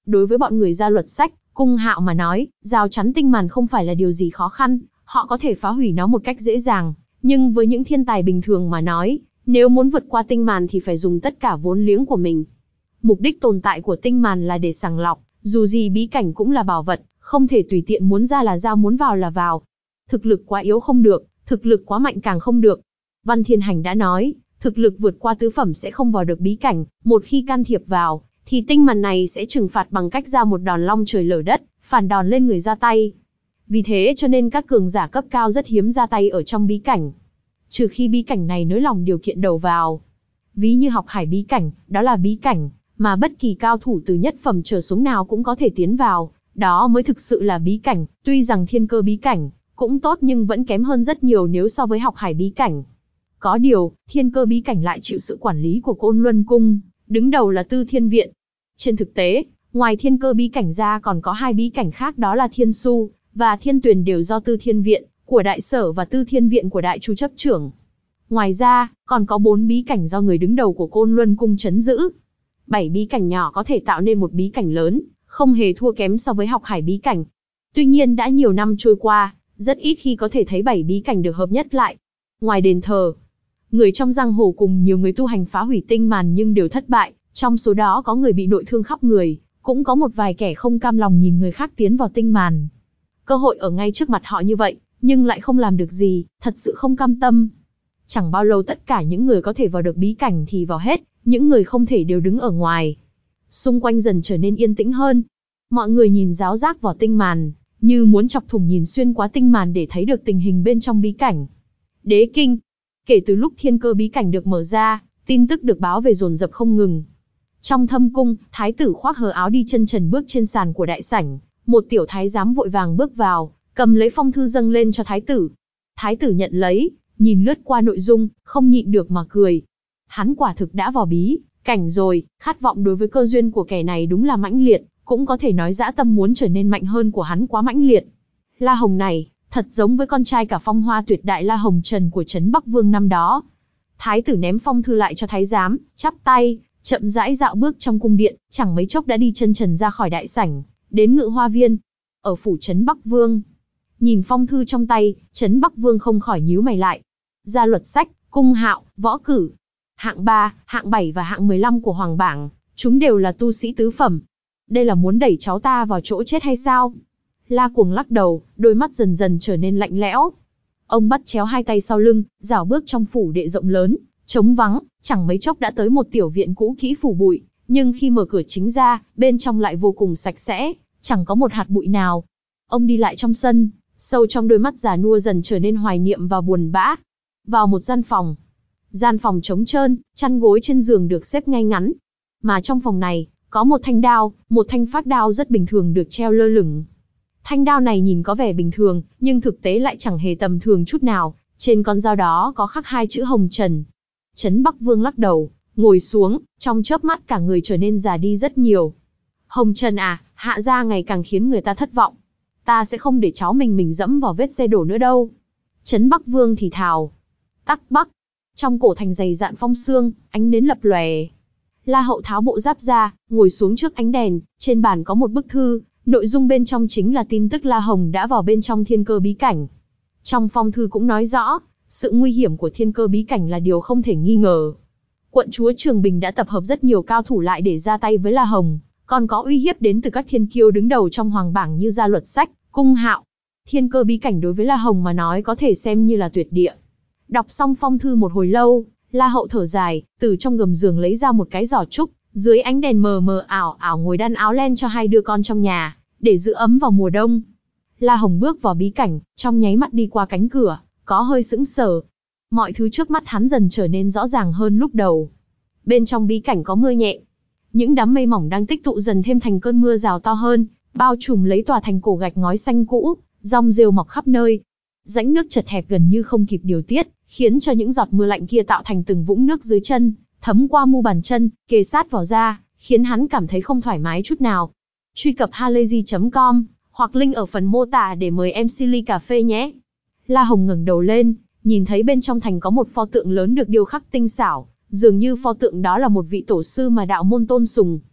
Đối với bọn người Gia Luật Sách, Cung Hạo mà nói, rào chắn tinh màn không phải là điều gì khó khăn, họ có thể phá hủy nó một cách dễ dàng. Nhưng với những thiên tài bình thường mà nói, nếu muốn vượt qua tinh màn thì phải dùng tất cả vốn liếng của mình. Mục đích tồn tại của tinh màn là để sàng lọc, dù gì bí cảnh cũng là bảo vật, không thể tùy tiện muốn ra là ra muốn vào là vào. Thực lực quá yếu không được, thực lực quá mạnh càng không được. Văn Thiên Hành đã nói, thực lực vượt qua tứ phẩm sẽ không vào được bí cảnh, một khi can thiệp vào, thì tinh màn này sẽ trừng phạt bằng cách ra một đòn long trời lở đất, phản đòn lên người ra tay. Vì thế cho nên các cường giả cấp cao rất hiếm ra tay ở trong bí cảnh. Trừ khi bí cảnh này nới lỏng điều kiện đầu vào. Ví như học hải bí cảnh, đó là bí cảnh mà bất kỳ cao thủ từ nhất phẩm trở xuống nào cũng có thể tiến vào, đó mới thực sự là bí cảnh. Tuy rằng thiên cơ bí cảnh cũng tốt nhưng vẫn kém hơn rất nhiều nếu so với học hải bí cảnh. Có điều, thiên cơ bí cảnh lại chịu sự quản lý của Côn Luân Cung, đứng đầu là Tư Thiên Viện. Trên thực tế, ngoài thiên cơ bí cảnh ra còn có hai bí cảnh khác, đó là Thiên Su và Thiên Tuyền, đều do Tư Thiên Viện của Đại Sở và Tư Thiên Viện của Đại Chu chấp trưởng. Ngoài ra, còn có bốn bí cảnh do người đứng đầu của Côn Luân Cung trấn giữ. Bảy bí cảnh nhỏ có thể tạo nên một bí cảnh lớn, không hề thua kém so với học hải bí cảnh. Tuy nhiên đã nhiều năm trôi qua, rất ít khi có thể thấy bảy bí cảnh được hợp nhất lại. Ngoài đền thờ, người trong giang hồ cùng nhiều người tu hành phá hủy tinh màn nhưng đều thất bại, trong số đó có người bị nội thương khắp người, cũng có một vài kẻ không cam lòng nhìn người khác tiến vào tinh màn. Cơ hội ở ngay trước mặt họ như vậy, nhưng lại không làm được gì, thật sự không cam tâm. Chẳng bao lâu tất cả những người có thể vào được bí cảnh thì vào hết, những người không thể đều đứng ở ngoài. Xung quanh dần trở nên yên tĩnh hơn. Mọi người nhìn ráo rác vào tinh màn, như muốn chọc thủng nhìn xuyên qua tinh màn để thấy được tình hình bên trong bí cảnh. Đế kinh. Kể từ lúc thiên cơ bí cảnh được mở ra, tin tức được báo về dồn dập không ngừng. Trong thâm cung, thái tử khoác hờ áo đi chân trần bước trên sàn của đại sảnh, một tiểu thái giám vội vàng bước vào, cầm lấy phong thư dâng lên cho thái tử. Thái tử nhận lấy, nhìn lướt qua nội dung, không nhịn được mà cười. Hắn quả thực đã vào bí cảnh rồi, khát vọng đối với cơ duyên của kẻ này đúng là mãnh liệt, cũng có thể nói dã tâm muốn trở nên mạnh hơn của hắn quá mãnh liệt. La Hồng này, thật giống với con trai cả phong hoa tuyệt đại La Hồng Trần của Trấn Bắc Vương năm đó. Thái tử ném phong thư lại cho thái giám, chắp tay, chậm rãi dạo bước trong cung điện, chẳng mấy chốc đã đi chân trần ra khỏi đại sảnh, đến Ngự Hoa Viên, ở phủ Trấn Bắc Vương. Nhìn phong thư trong tay, Trấn Bắc Vương không khỏi nhíu mày lại. Gia Luật Sách, Cung Hạo, võ cử. Hạng ba, hạng bảy và hạng mười lăm của Hoàng bảng, chúng đều là tu sĩ tứ phẩm. Đây là muốn đẩy cháu ta vào chỗ chết hay sao? La Cuồng lắc đầu, đôi mắt dần dần trở nên lạnh lẽo. Ông bắt chéo hai tay sau lưng, rảo bước trong phủ đệ rộng lớn, trống vắng, chẳng mấy chốc đã tới một tiểu viện cũ kỹ phủ bụi, nhưng khi mở cửa chính ra, bên trong lại vô cùng sạch sẽ, chẳng có một hạt bụi nào. Ông đi lại trong sân, sâu trong đôi mắt già nua dần trở nên hoài niệm và buồn bã. Vào một gian phòng. Gian phòng trống trơn, chăn gối trên giường được xếp ngay ngắn. Mà trong phòng này, có một thanh đao, một thanh phác đao rất bình thường được treo lơ lửng. Thanh đao này nhìn có vẻ bình thường, nhưng thực tế lại chẳng hề tầm thường chút nào. Trên con dao đó có khắc hai chữ Hồng Trần. Trấn Bắc Vương lắc đầu, ngồi xuống, trong chớp mắt cả người trở nên già đi rất nhiều. Hồng Trần à, hạ gia ngày càng khiến người ta thất vọng. Ta sẽ không để cháu mình mình dẫm vào vết xe đổ nữa đâu. Trấn Bắc Vương thì thào. Tắc Bắc. Trong cổ thành dày dạn phong sương, ánh nến lập lòe. La Hậu tháo bộ giáp ra, ngồi xuống trước ánh đèn, trên bàn có một bức thư, nội dung bên trong chính là tin tức La Hồng đã vào bên trong thiên cơ bí cảnh. Trong phong thư cũng nói rõ, sự nguy hiểm của thiên cơ bí cảnh là điều không thể nghi ngờ. Quận chúa Trường Bình đã tập hợp rất nhiều cao thủ lại để ra tay với La Hồng, còn có uy hiếp đến từ các thiên kiêu đứng đầu trong Hoàng bảng như Gia Luật Sách, Cung Hạo. Thiên cơ bí cảnh đối với La Hồng mà nói có thể xem như là tuyệt địa. Đọc xong phong thư một hồi lâu, La Hậu thở dài, từ trong gầm giường lấy ra một cái giỏ trúc, dưới ánh đèn mờ mờ ảo ảo ngồi đan áo len cho hai đứa con trong nhà, để giữ ấm vào mùa đông. La Hồng bước vào bí cảnh, trong nháy mắt đi qua cánh cửa, có hơi sững sờ. Mọi thứ trước mắt hắn dần trở nên rõ ràng hơn lúc đầu. Bên trong bí cảnh có mưa nhẹ. Những đám mây mỏng đang tích tụ dần thêm thành cơn mưa rào to hơn, bao trùm lấy tòa thành cổ gạch ngói xanh cũ, rong rêu mọc khắp nơi. Rãnh nước chật hẹp gần như không kịp điều tiết, khiến cho những giọt mưa lạnh kia tạo thành từng vũng nước dưới chân, thấm qua mu bàn chân, kề sát vào da, khiến hắn cảm thấy không thoải mái chút nào. Truy cập halayzi chấm com, hoặc link ở phần mô tả để mời em xê ly cà phê nhé. La Hồng ngẩng đầu lên, nhìn thấy bên trong thành có một pho tượng lớn được điêu khắc tinh xảo, dường như pho tượng đó là một vị tổ sư mà đạo môn tôn sùng.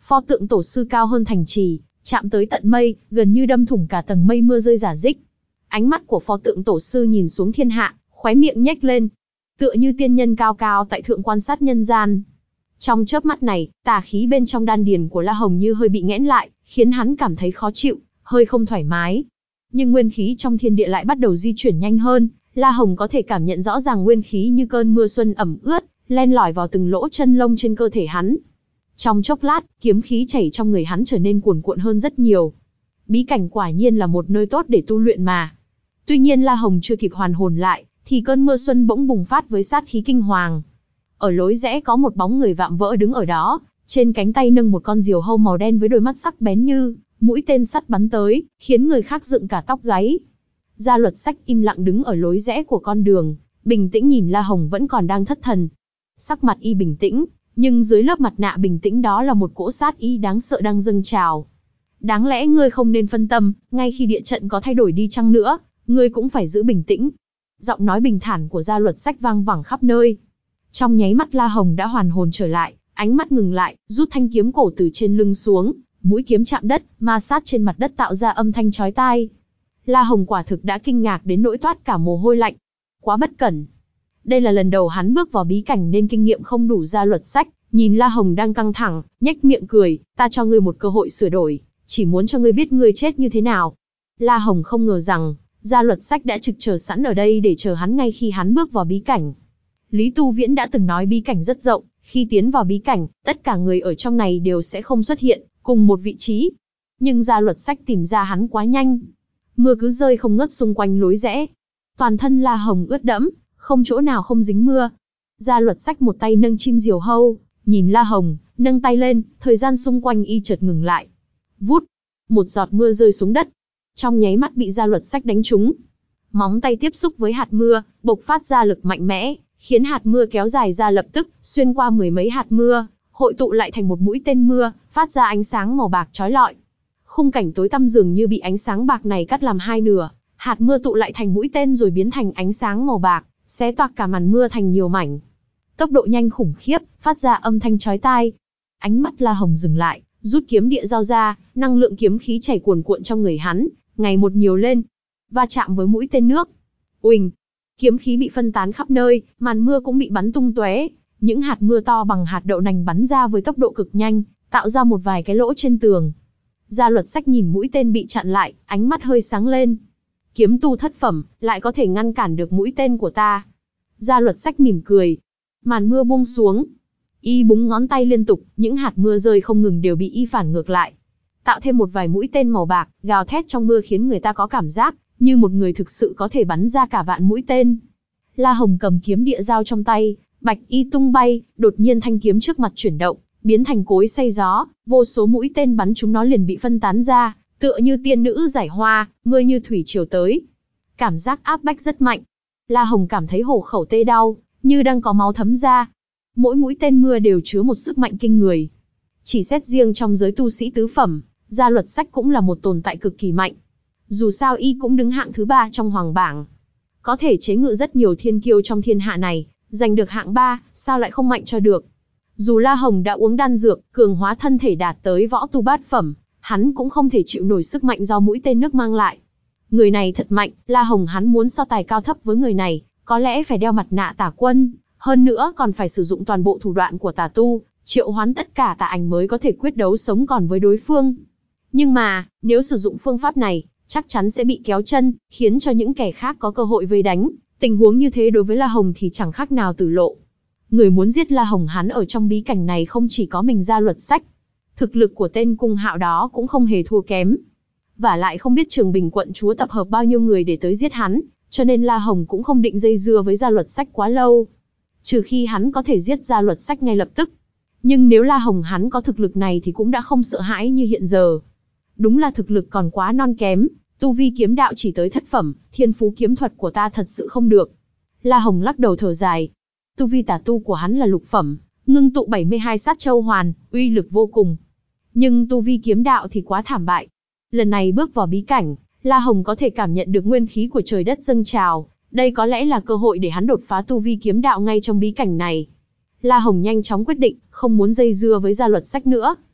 Pho tượng tổ sư cao hơn thành trì, chạm tới tận mây, gần như đâm thủng cả tầng mây mưa rơi rả rích. Ánh mắt của pho tượng tổ sư nhìn xuống thiên hạ, khóe miệng nhếch lên, tựa như tiên nhân cao cao tại thượng quan sát nhân gian. Trong chớp mắt này, tà khí bên trong đan điền của La Hồng như hơi bị nghẽn lại, khiến hắn cảm thấy khó chịu, hơi không thoải mái. Nhưng nguyên khí trong thiên địa lại bắt đầu di chuyển nhanh hơn, La Hồng có thể cảm nhận rõ ràng nguyên khí như cơn mưa xuân ẩm ướt, len lỏi vào từng lỗ chân lông trên cơ thể hắn. Trong chốc lát, kiếm khí chảy trong người hắn trở nên cuồn cuộn hơn rất nhiều. Bí cảnh quả nhiên là một nơi tốt để tu luyện mà. Tuy nhiên La Hồng chưa kịp hoàn hồn lại, thì cơn mưa xuân bỗng bùng phát với sát khí kinh hoàng. Ở lối rẽ có một bóng người vạm vỡ đứng ở đó, trên cánh tay nâng một con diều hâu màu đen với đôi mắt sắc bén như mũi tên sắt bắn tới, khiến người khác dựng cả tóc gáy. Gia Luật Sách im lặng đứng ở lối rẽ của con đường, bình tĩnh nhìn La Hồng vẫn còn đang thất thần. Sắc mặt y bình tĩnh, nhưng dưới lớp mặt nạ bình tĩnh đó là một cỗ sát ý đáng sợ đang dâng trào. Đáng lẽ ngươi không nên phân tâm, ngay khi địa trận có thay đổi đi chăng nữa, ngươi cũng phải giữ bình tĩnh. Giọng nói bình thản của Gia Luật Sách vang vẳng khắp nơi. Trong nháy mắt La Hồng đã hoàn hồn trở lại, ánh mắt ngừng lại, rút thanh kiếm cổ từ trên lưng xuống, mũi kiếm chạm đất, ma sát trên mặt đất tạo ra âm thanh chói tai. La Hồng quả thực đã kinh ngạc đến nỗi toát cả mồ hôi lạnh. Quá bất cẩn. Đây là lần đầu hắn bước vào bí cảnh nên kinh nghiệm không đủ. Gia Luật Sách nhìn La Hồng đang căng thẳng, nhếch miệng cười, ta cho ngươi một cơ hội sửa đổi, chỉ muốn cho ngươi biết ngươi chết như thế nào. La Hồng không ngờ rằng, Gia Luật Sách đã trực chờ sẵn ở đây để chờ hắn ngay khi hắn bước vào bí cảnh. Lý Tu Viễn đã từng nói bí cảnh rất rộng, khi tiến vào bí cảnh, tất cả người ở trong này đều sẽ không xuất hiện cùng một vị trí. Nhưng Gia Luật Sách tìm ra hắn quá nhanh. Mưa cứ rơi không ngớt xung quanh lối rẽ. Toàn thân La Hồng ướt đẫm, không chỗ nào không dính mưa. Gia Luật Sách một tay nâng chim diều hâu, nhìn La Hồng, nâng tay lên, thời gian xung quanh y chợt ngừng lại. Vút, một giọt mưa rơi xuống đất. Trong nháy mắt bị Gia Luật Sách đánh trúng. Móng tay tiếp xúc với hạt mưa, bộc phát ra lực mạnh mẽ, khiến hạt mưa kéo dài ra lập tức, xuyên qua mười mấy hạt mưa, hội tụ lại thành một mũi tên mưa, phát ra ánh sáng màu bạc chói lọi. Khung cảnh tối tăm dường như bị ánh sáng bạc này cắt làm hai nửa, hạt mưa tụ lại thành mũi tên rồi biến thành ánh sáng màu bạc, xé toạc cả màn mưa thành nhiều mảnh. Tốc độ nhanh khủng khiếp, phát ra âm thanh chói tai. Ánh mắt La Hồng dừng lại, rút kiếm địa giao ra, năng lượng kiếm khí chảy cuồn cuộn trong người hắn, ngày một nhiều lên. Va chạm với mũi tên nước. Uỳnh! Kiếm khí bị phân tán khắp nơi, màn mưa cũng bị bắn tung tóe. Những hạt mưa to bằng hạt đậu nành bắn ra với tốc độ cực nhanh, tạo ra một vài cái lỗ trên tường. Gia Luật Sách nhìn mũi tên bị chặn lại, ánh mắt hơi sáng lên. Kiếm tu thất phẩm, lại có thể ngăn cản được mũi tên của ta. Gia Luật Sách mỉm cười. Màn mưa buông xuống. Y búng ngón tay liên tục, những hạt mưa rơi không ngừng đều bị y phản ngược lại. Tạo thêm một vài mũi tên màu bạc, gào thét trong mưa khiến người ta có cảm giác như một người thực sự có thể bắn ra cả vạn mũi tên. La Hồng cầm kiếm địa dao trong tay, bạch y tung bay, đột nhiên thanh kiếm trước mặt chuyển động, biến thành cối xay gió, vô số mũi tên bắn chúng nó liền bị phân tán ra, tựa như tiên nữ giải hoa, mưa như thủy triều tới. Cảm giác áp bách rất mạnh. La Hồng cảm thấy hổ khẩu tê đau, như đang có máu thấm ra. Mỗi mũi tên mưa đều chứa một sức mạnh kinh người. Chỉ xét riêng trong giới tu sĩ tứ phẩm, Gia Luật Sách cũng là một tồn tại cực kỳ mạnh. Dù sao y cũng đứng hạng thứ ba trong hoàng bảng. Có thể chế ngự rất nhiều thiên kiêu trong thiên hạ này, giành được hạng ba, sao lại không mạnh cho được. Dù La Hồng đã uống đan dược, cường hóa thân thể đạt tới võ tu bát phẩm, hắn cũng không thể chịu nổi sức mạnh do mũi tên nước mang lại. Người này thật mạnh, La Hồng hắn muốn so tài cao thấp với người này, có lẽ phải đeo mặt nạ tà quân, hơn nữa còn phải sử dụng toàn bộ thủ đoạn của tà tu, triệu hoán tất cả tà ảnh mới có thể quyết đấu sống còn với đối phương. Nhưng mà, nếu sử dụng phương pháp này, chắc chắn sẽ bị kéo chân, khiến cho những kẻ khác có cơ hội vây đánh. Tình huống như thế đối với La Hồng thì chẳng khác nào tử lộ. Người muốn giết La Hồng hắn ở trong bí cảnh này không chỉ có mình Gia Luật Sách. Thực lực của tên cung hạo đó cũng không hề thua kém. Và lại không biết Trường Bình quận chúa tập hợp bao nhiêu người để tới giết hắn, cho nên La Hồng cũng không định dây dưa với Gia Luật Sách quá lâu. Trừ khi hắn có thể giết Gia Luật Sách ngay lập tức. Nhưng nếu La Hồng hắn có thực lực này thì cũng đã không sợ hãi như hiện giờ. Đúng là thực lực còn quá non kém, tu vi kiếm đạo chỉ tới thất phẩm, thiên phú kiếm thuật của ta thật sự không được. La Hồng lắc đầu thở dài. Tu vi tà tu của hắn là lục phẩm, ngưng tụ bảy mươi hai sát châu hoàn, uy lực vô cùng. Nhưng tu vi kiếm đạo thì quá thảm bại. Lần này bước vào bí cảnh, La Hồng có thể cảm nhận được nguyên khí của trời đất dâng trào, đây có lẽ là cơ hội để hắn đột phá tu vi kiếm đạo ngay trong bí cảnh này. La Hồng nhanh chóng quyết định, không muốn dây dưa với Gia Luật Sách nữa.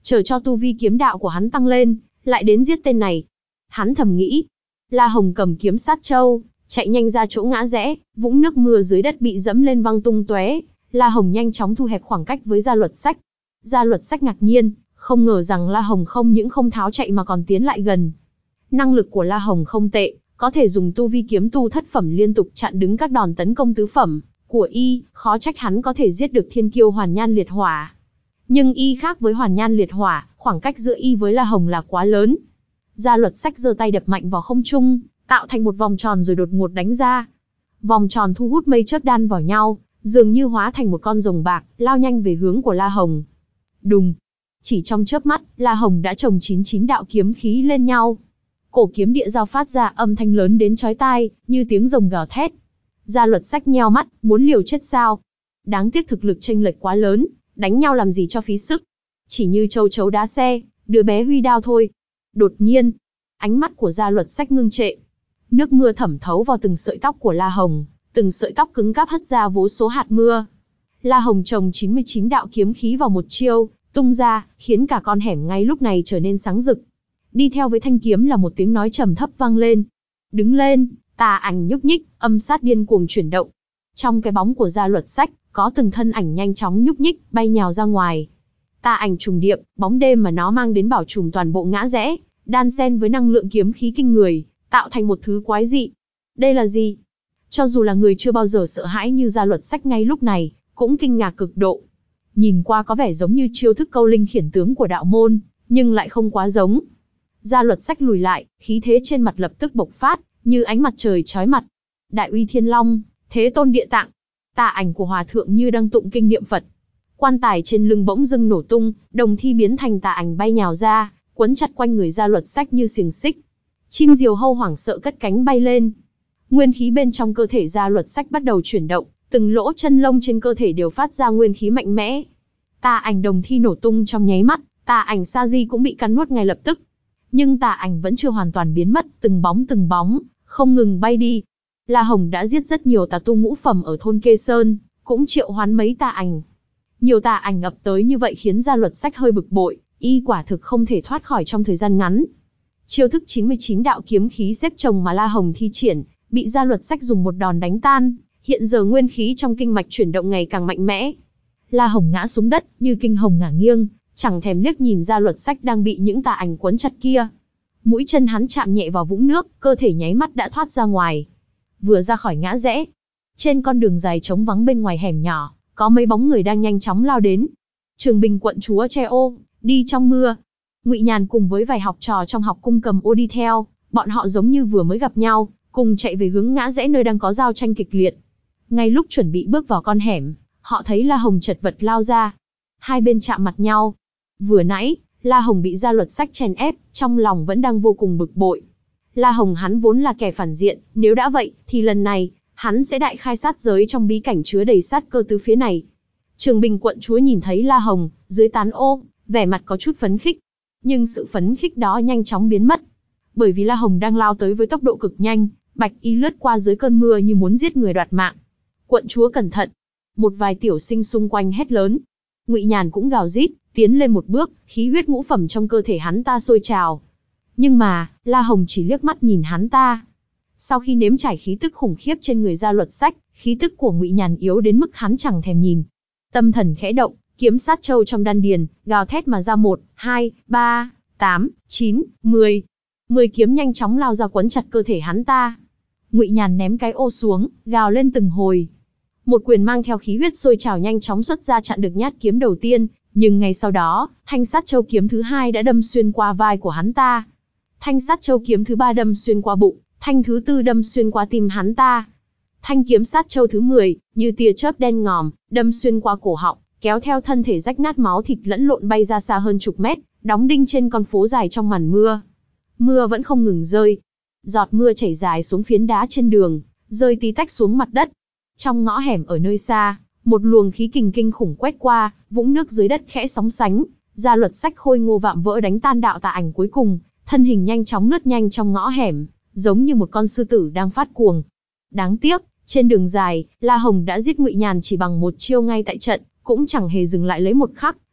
chờ cho tu vi kiếm đạo của hắn tăng lên, lại đến giết tên này. Hắn thầm nghĩ. La Hồng cầm kiếm sát châu, chạy nhanh ra chỗ ngã rẽ, vũng nước mưa dưới đất bị dẫm lên văng tung tóe. La Hồng nhanh chóng thu hẹp khoảng cách với Gia Luật Sách. Gia Luật Sách ngạc nhiên, không ngờ rằng La Hồng không những không tháo chạy mà còn tiến lại gần. Năng lực của La Hồng không tệ, có thể dùng tu vi kiếm tu thất phẩm liên tục chặn đứng các đòn tấn công tứ phẩm của y, khó trách hắn có thể giết được thiên kiêu Hoàn Nhan Liệt Hỏa. Nhưng y khác với Hoàn Nhan Liệt Hỏa, khoảng cách giữa y với La Hồng là quá lớn. Gia Luật Sách giơ tay đập mạnh vào không trung, tạo thành một vòng tròn rồi đột ngột đánh ra. Vòng tròn thu hút mây chớp đan vào nhau, dường như hóa thành một con rồng bạc, lao nhanh về hướng của La Hồng. Đùng! Chỉ trong chớp mắt, La Hồng đã chồng chín chín đạo kiếm khí lên nhau. Cổ kiếm địa giao phát ra âm thanh lớn đến chói tai, như tiếng rồng gào thét. Gia Luật Sách nheo mắt, muốn liều chết sao? Đáng tiếc thực lực chênh lệch quá lớn, đánh nhau làm gì cho phí sức. Chỉ như châu chấu đá xe, đứa bé huy đao thôi. Đột nhiên, ánh mắt của Gia Luật Sách ngưng trệ. Nước mưa thẩm thấu vào từng sợi tóc của La Hồng, từng sợi tóc cứng cáp hất ra vô số hạt mưa. La Hồng chồng chín mươi chín đạo kiếm khí vào một chiêu, tung ra, khiến cả con hẻm ngay lúc này trở nên sáng rực. Đi theo với thanh kiếm là một tiếng nói trầm thấp vang lên. Đứng lên, tà ảnh nhúc nhích, âm sát điên cuồng chuyển động. Trong cái bóng của Gia Luật Sách, có từng thân ảnh nhanh chóng nhúc nhích, bay nhào ra ngoài. Tà ảnh trùng điệp, bóng đêm mà nó mang đến bảo trùm toàn bộ ngã rẽ, đan xen với năng lượng kiếm khí kinh người, tạo thành một thứ quái dị. Đây là gì? Cho dù là người chưa bao giờ sợ hãi như Gia Luật Sách ngay lúc này, cũng kinh ngạc cực độ. Nhìn qua có vẻ giống như chiêu thức câu linh khiển tướng của đạo môn, nhưng lại không quá giống. Gia Luật Sách lùi lại, khí thế trên mặt lập tức bộc phát, như ánh mặt trời chói mặt. Đại uy thiên long, thế tôn địa tạng. Tà ảnh của hòa thượng như đang tụng kinh niệm Phật. Quan tài trên lưng bỗng dưng nổ tung, đồng thi biến thành tà ảnh bay nhào ra, quấn chặt quanh người Gia Luật Sách như xiềng xích. Chim diều hâu hoảng sợ cất cánh bay lên. Nguyên khí bên trong cơ thể Gia Luật Sách bắt đầu chuyển động, từng lỗ chân lông trên cơ thể đều phát ra nguyên khí mạnh mẽ. Tà ảnh đồng thi nổ tung trong nháy mắt, tà ảnh Sa Di cũng bị cắn nuốt ngay lập tức. Nhưng tà ảnh vẫn chưa hoàn toàn biến mất, từng bóng từng bóng, không ngừng bay đi. La Hồng đã giết rất nhiều tà tu ngũ phẩm ở thôn Kê Sơn, cũng triệu hoán mấy tà ảnh. Nhiều tà ảnh ập tới như vậy khiến Gia Luật Sách hơi bực bội, y quả thực không thể thoát khỏi trong thời gian ngắn. Chiêu thức chín mươi chín đạo kiếm khí xếp chồng mà La Hồng thi triển, bị Gia Luật Sách dùng một đòn đánh tan, hiện giờ nguyên khí trong kinh mạch chuyển động ngày càng mạnh mẽ. La Hồng ngã xuống đất, như kinh hồng ngả nghiêng, chẳng thèm liếc nhìn Gia Luật Sách đang bị những tà ảnh quấn chặt kia. Mũi chân hắn chạm nhẹ vào vũng nước, cơ thể nháy mắt đã thoát ra ngoài. Vừa ra khỏi ngã rẽ, trên con đường dài trống vắng bên ngoài hẻm nhỏ, có mấy bóng người đang nhanh chóng lao đến. Trường Bình quận chúa Tre Ô, đi trong mưa. Ngụy Nhàn cùng với vài học trò trong học cung cầm ô đi theo, bọn họ giống như vừa mới gặp nhau, cùng chạy về hướng ngã rẽ nơi đang có giao tranh kịch liệt. Ngay lúc chuẩn bị bước vào con hẻm, họ thấy La Hồng chật vật lao ra. Hai bên chạm mặt nhau. Vừa nãy, La Hồng bị Gia Luật Sách chèn ép, trong lòng vẫn đang vô cùng bực bội. La Hồng hắn vốn là kẻ phản diện, nếu đã vậy, thì lần này, hắn sẽ đại khai sát giới trong bí cảnh chứa đầy sát cơ tứ phía này. Trường Bình quận chúa nhìn thấy La Hồng, dưới tán ô, vẻ mặt có chút phấn khích. Nhưng sự phấn khích đó nhanh chóng biến mất. Bởi vì La Hồng đang lao tới với tốc độ cực nhanh, bạch y lướt qua dưới cơn mưa như muốn giết người đoạt mạng. Quận chúa cẩn thận. Một vài tiểu sinh xung quanh hét lớn. Ngụy Nhàn cũng gào rít, tiến lên một bước, khí huyết ngũ phẩm trong cơ thể hắn ta sôi trào. Nhưng mà, La Hồng chỉ liếc mắt nhìn hắn ta. Sau khi nếm trải khí tức khủng khiếp trên người Gia Luật Sách, khí tức của Ngụy Nhàn yếu đến mức hắn chẳng thèm nhìn. Tâm thần khẽ động, kiếm sát châu trong đan điền, gào thét mà ra một, hai, ba, tám, chín, mười. Mười kiếm nhanh chóng lao ra quấn chặt cơ thể hắn ta. Ngụy Nhàn ném cái ô xuống, gào lên từng hồi. Một quyền mang theo khí huyết sôi trào nhanh chóng xuất ra chặn được nhát kiếm đầu tiên, nhưng ngay sau đó, thanh sát châu kiếm thứ hai đã đâm xuyên qua vai của hắn ta. Thanh sát châu kiếm thứ ba đâm xuyên qua bụng, thanh thứ tư đâm xuyên qua tim hắn ta. Thanh kiếm sát châu thứ mười, như tia chớp đen ngòm, đâm xuyên qua cổ họng, kéo theo thân thể rách nát máu thịt lẫn lộn bay ra xa hơn chục mét, đóng đinh trên con phố dài trong màn mưa. Mưa vẫn không ngừng rơi. Giọt mưa chảy dài xuống phiến đá trên đường, rơi tí tách xuống mặt đất. Trong ngõ hẻm ở nơi xa, một luồng khí kình kinh khủng quét qua, vũng nước dưới đất khẽ sóng sánh. Gia Luật Sách khôi ngô vạm vỡ đánh tan đạo tà ảnh cuối cùng, thân hình nhanh chóng lướt nhanh trong ngõ hẻm, giống như một con sư tử đang phát cuồng. Đáng tiếc, trên đường dài, La Hồng đã giết Ngụy Nhàn chỉ bằng một chiêu ngay tại trận, cũng chẳng hề dừng lại lấy một khắc,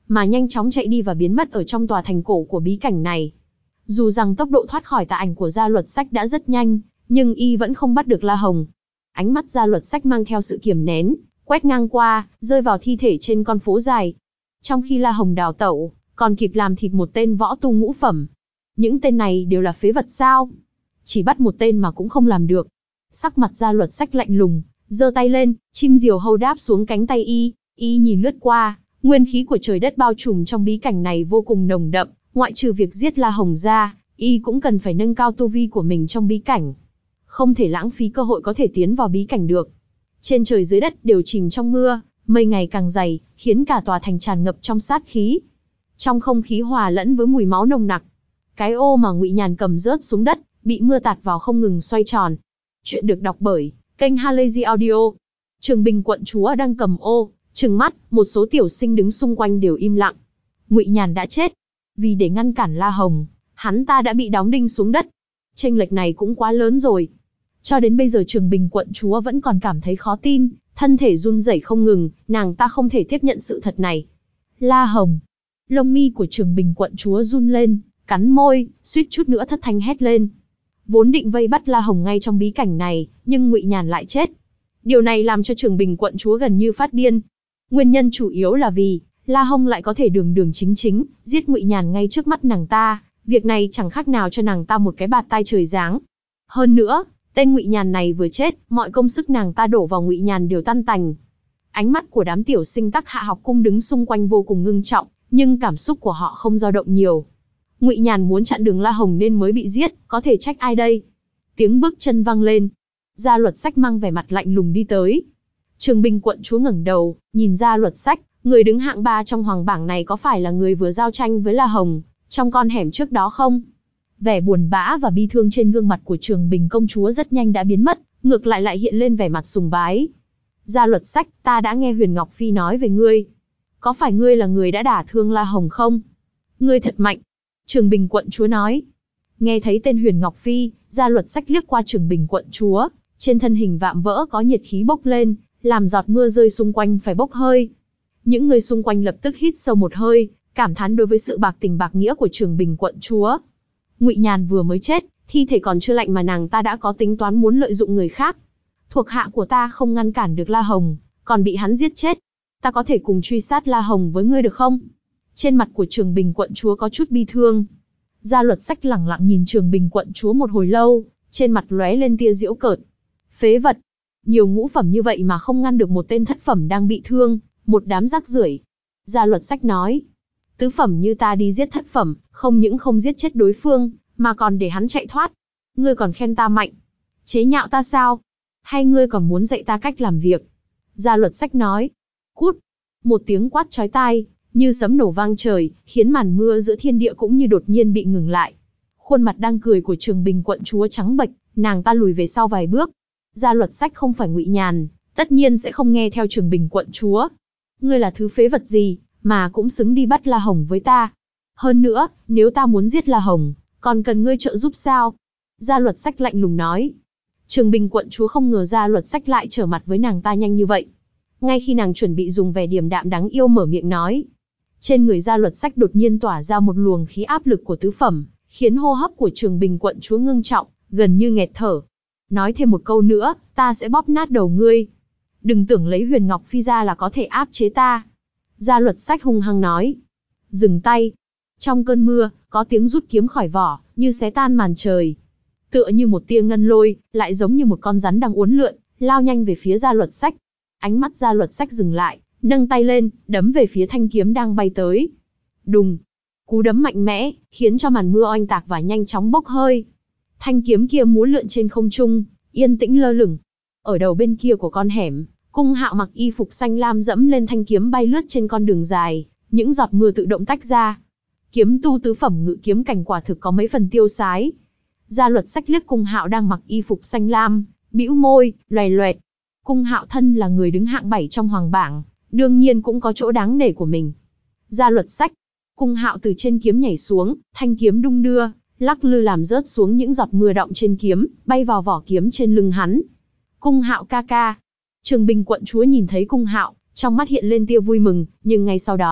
mà nhanh chóng chạy đi và biến mất ở trong tòa thành cổ của bí cảnh này. Dù rằng tốc độ thoát khỏi tà ảnh của Gia Luật Sách đã rất nhanh, nhưng y vẫn không bắt được La Hồng. Ánh mắt Gia Luật Sách mang theo sự kiềm nén, quét ngang qua, rơi vào thi thể trên con phố dài. Trong khi La Hồng đào tẩu, còn kịp làm thịt một tên võ tu ngũ phẩm. Những tên này đều là phế vật sao? Chỉ bắt một tên mà cũng không làm được. Sắc mặt Gia Luật Sách lạnh lùng, giơ tay lên, chim diều hâu đáp xuống cánh tay y, y nhìn lướt qua, nguyên khí của trời đất bao trùm trong bí cảnh này vô cùng nồng đậm, ngoại trừ việc giết La Hồng ra, y cũng cần phải nâng cao tu vi của mình trong bí cảnh. Không thể lãng phí cơ hội có thể tiến vào bí cảnh được. Trên trời dưới đất đều chìm trong mưa, mây ngày càng dày, khiến cả tòa thành tràn ngập trong sát khí. Trong không khí hòa lẫn với mùi máu nồng nặc. Cái ô mà Ngụy Nhàn cầm rớt xuống đất, bị mưa tạt vào không ngừng xoay tròn. Chuyện được đọc bởi kênh Halazy Audio. Trường Bình quận chúa đang cầm ô, trừng mắt, một số tiểu sinh đứng xung quanh đều im lặng. Ngụy Nhàn đã chết. Vì để ngăn cản La Hồng, hắn ta đã bị đóng đinh xuống đất. Chênh lệch này cũng quá lớn rồi. Cho đến bây giờ Trường Bình quận chúa vẫn còn cảm thấy khó tin, thân thể run rẩy không ngừng, nàng ta không thể tiếp nhận sự thật này. La Hồng. Lông mi của Trường Bình quận chúa run lên, cắn môi, suýt chút nữa thất thanh hét lên. Vốn định vây bắt La Hồng ngay trong bí cảnh này, nhưng Ngụy Nhàn lại chết. Điều này làm cho Trường Bình quận chúa gần như phát điên. Nguyên nhân chủ yếu là vì La Hồng lại có thể đường đường chính chính giết Ngụy Nhàn ngay trước mắt nàng ta, việc này chẳng khác nào cho nàng ta một cái bạt tai trời giáng. Hơn nữa, tên Ngụy Nhàn này vừa chết, mọi công sức nàng ta đổ vào Ngụy Nhàn đều tan tành. Ánh mắt của đám tiểu sinh Tắc Hạ học cung đứng xung quanh vô cùng ngưng trọng, nhưng cảm xúc của họ không dao động nhiều. Ngụy Nhàn muốn chặn đường La Hồng nên mới bị giết, có thể trách ai đây? Tiếng bước chân vang lên. Gia Luật Sách mang vẻ mặt lạnh lùng đi tới. Trường Bình quận chúa ngẩng đầu, nhìn Gia Luật Sách, người đứng hạng ba trong hoàng bảng này có phải là người vừa giao tranh với La Hồng trong con hẻm trước đó không? Vẻ buồn bã và bi thương trên gương mặt của Trường Bình công chúa rất nhanh đã biến mất, ngược lại lại hiện lên vẻ mặt sùng bái. Gia Luật Sách, ta đã nghe Huyền Ngọc Phi nói về ngươi. Có phải ngươi là người đã đả thương La Hồng không? Ngươi thật mạnh. Trường Bình quận chúa nói. Nghe thấy tên Huyền Ngọc Phi, Gia Luật Sách liếc qua Trường Bình quận chúa, trên thân hình vạm vỡ có nhiệt khí bốc lên, làm giọt mưa rơi xung quanh phải bốc hơi. Những người xung quanh lập tức hít sâu một hơi, cảm thán đối với sự bạc tình bạc nghĩa của Trường Bình quận chúa. Ngụy Nhàn vừa mới chết, thi thể còn chưa lạnh mà nàng ta đã có tính toán muốn lợi dụng người khác. Thuộc hạ của ta không ngăn cản được La Hồng, còn bị hắn giết chết. Ta có thể cùng truy sát La Hồng với ngươi được không? Trên mặt của Trường Bình quận chúa có chút bi thương. Gia Luật Sách lẳng lặng nhìn Trường Bình quận chúa một hồi lâu, trên mặt lóe lên tia giễu cợt. Phế vật. Nhiều ngũ phẩm như vậy mà không ngăn được một tên thất phẩm đang bị thương, một đám rác rưởi. Gia Luật Sách nói. Tứ phẩm như ta đi giết thất phẩm, không những không giết chết đối phương, mà còn để hắn chạy thoát. Ngươi còn khen ta mạnh. Chế nhạo ta sao? Hay ngươi còn muốn dạy ta cách làm việc? Gia Luật Sách nói. Cút. Một tiếng quát chói tai, như sấm nổ vang trời, khiến màn mưa giữa thiên địa cũng như đột nhiên bị ngừng lại. Khuôn mặt đang cười của Trường Bình quận chúa trắng bệch, nàng ta lùi về sau vài bước. Gia Luật Sách không phải Ngụy Nhàn, tất nhiên sẽ không nghe theo Trường Bình quận chúa. Ngươi là thứ phế vật gì, mà cũng xứng đi bắt La Hồng với ta? Hơn nữa, nếu ta muốn giết La Hồng, còn cần ngươi trợ giúp sao? Gia Luật Sách lạnh lùng nói. Trường Bình quận chúa không ngờ Gia Luật Sách lại trở mặt với nàng ta nhanh như vậy. Ngay khi nàng chuẩn bị dùng vẻ điềm đạm đáng yêu mở miệng nói, trên người Gia Luật Sách đột nhiên tỏa ra một luồng khí áp lực của tứ phẩm, khiến hô hấp của Trường Bình quận chúa ngưng trọng, gần như nghẹt thở. Nói thêm một câu nữa, ta sẽ bóp nát đầu ngươi. Đừng tưởng lấy Huyền Ngọc Phi ra là có thể áp chế ta. Gia Luật Sách hung hăng nói. Dừng tay. Trong cơn mưa, có tiếng rút kiếm khỏi vỏ, như xé tan màn trời. Tựa như một tia ngân lôi, lại giống như một con rắn đang uốn lượn, lao nhanh về phía Gia Luật Sách. Ánh mắt Gia Luật Sách dừng lại, nâng tay lên, đấm về phía thanh kiếm đang bay tới. Đùng. Cú đấm mạnh mẽ, khiến cho màn mưa oanh tạc và nhanh chóng bốc hơi. Thanh kiếm kia múa lượn trên không trung, yên tĩnh lơ lửng. Ở đầu bên kia của con hẻm, Cung Hạo mặc y phục xanh lam dẫm lên thanh kiếm bay lướt trên con đường dài, những giọt mưa tự động tách ra. Kiếm tu tứ phẩm ngự kiếm cảnh quả thực có mấy phần tiêu sái. Gia Luật Sách liếc Cung Hạo đang mặc y phục xanh lam, bĩu môi, loè loẹt. Cung Hạo thân là người đứng hạng bảy trong hoàng bảng, đương nhiên cũng có chỗ đáng nể của mình. Gia Luật Sách. Cung Hạo từ trên kiếm nhảy xuống, thanh kiếm đung đưa, lắc lư làm rớt xuống những giọt mưa đọng trên kiếm, bay vào vỏ kiếm trên lưng hắn. Cung Hạo ca ca. Trường Bình quận chúa nhìn thấy Cung Hạo, trong mắt hiện lên tia vui mừng, nhưng ngay sau đó,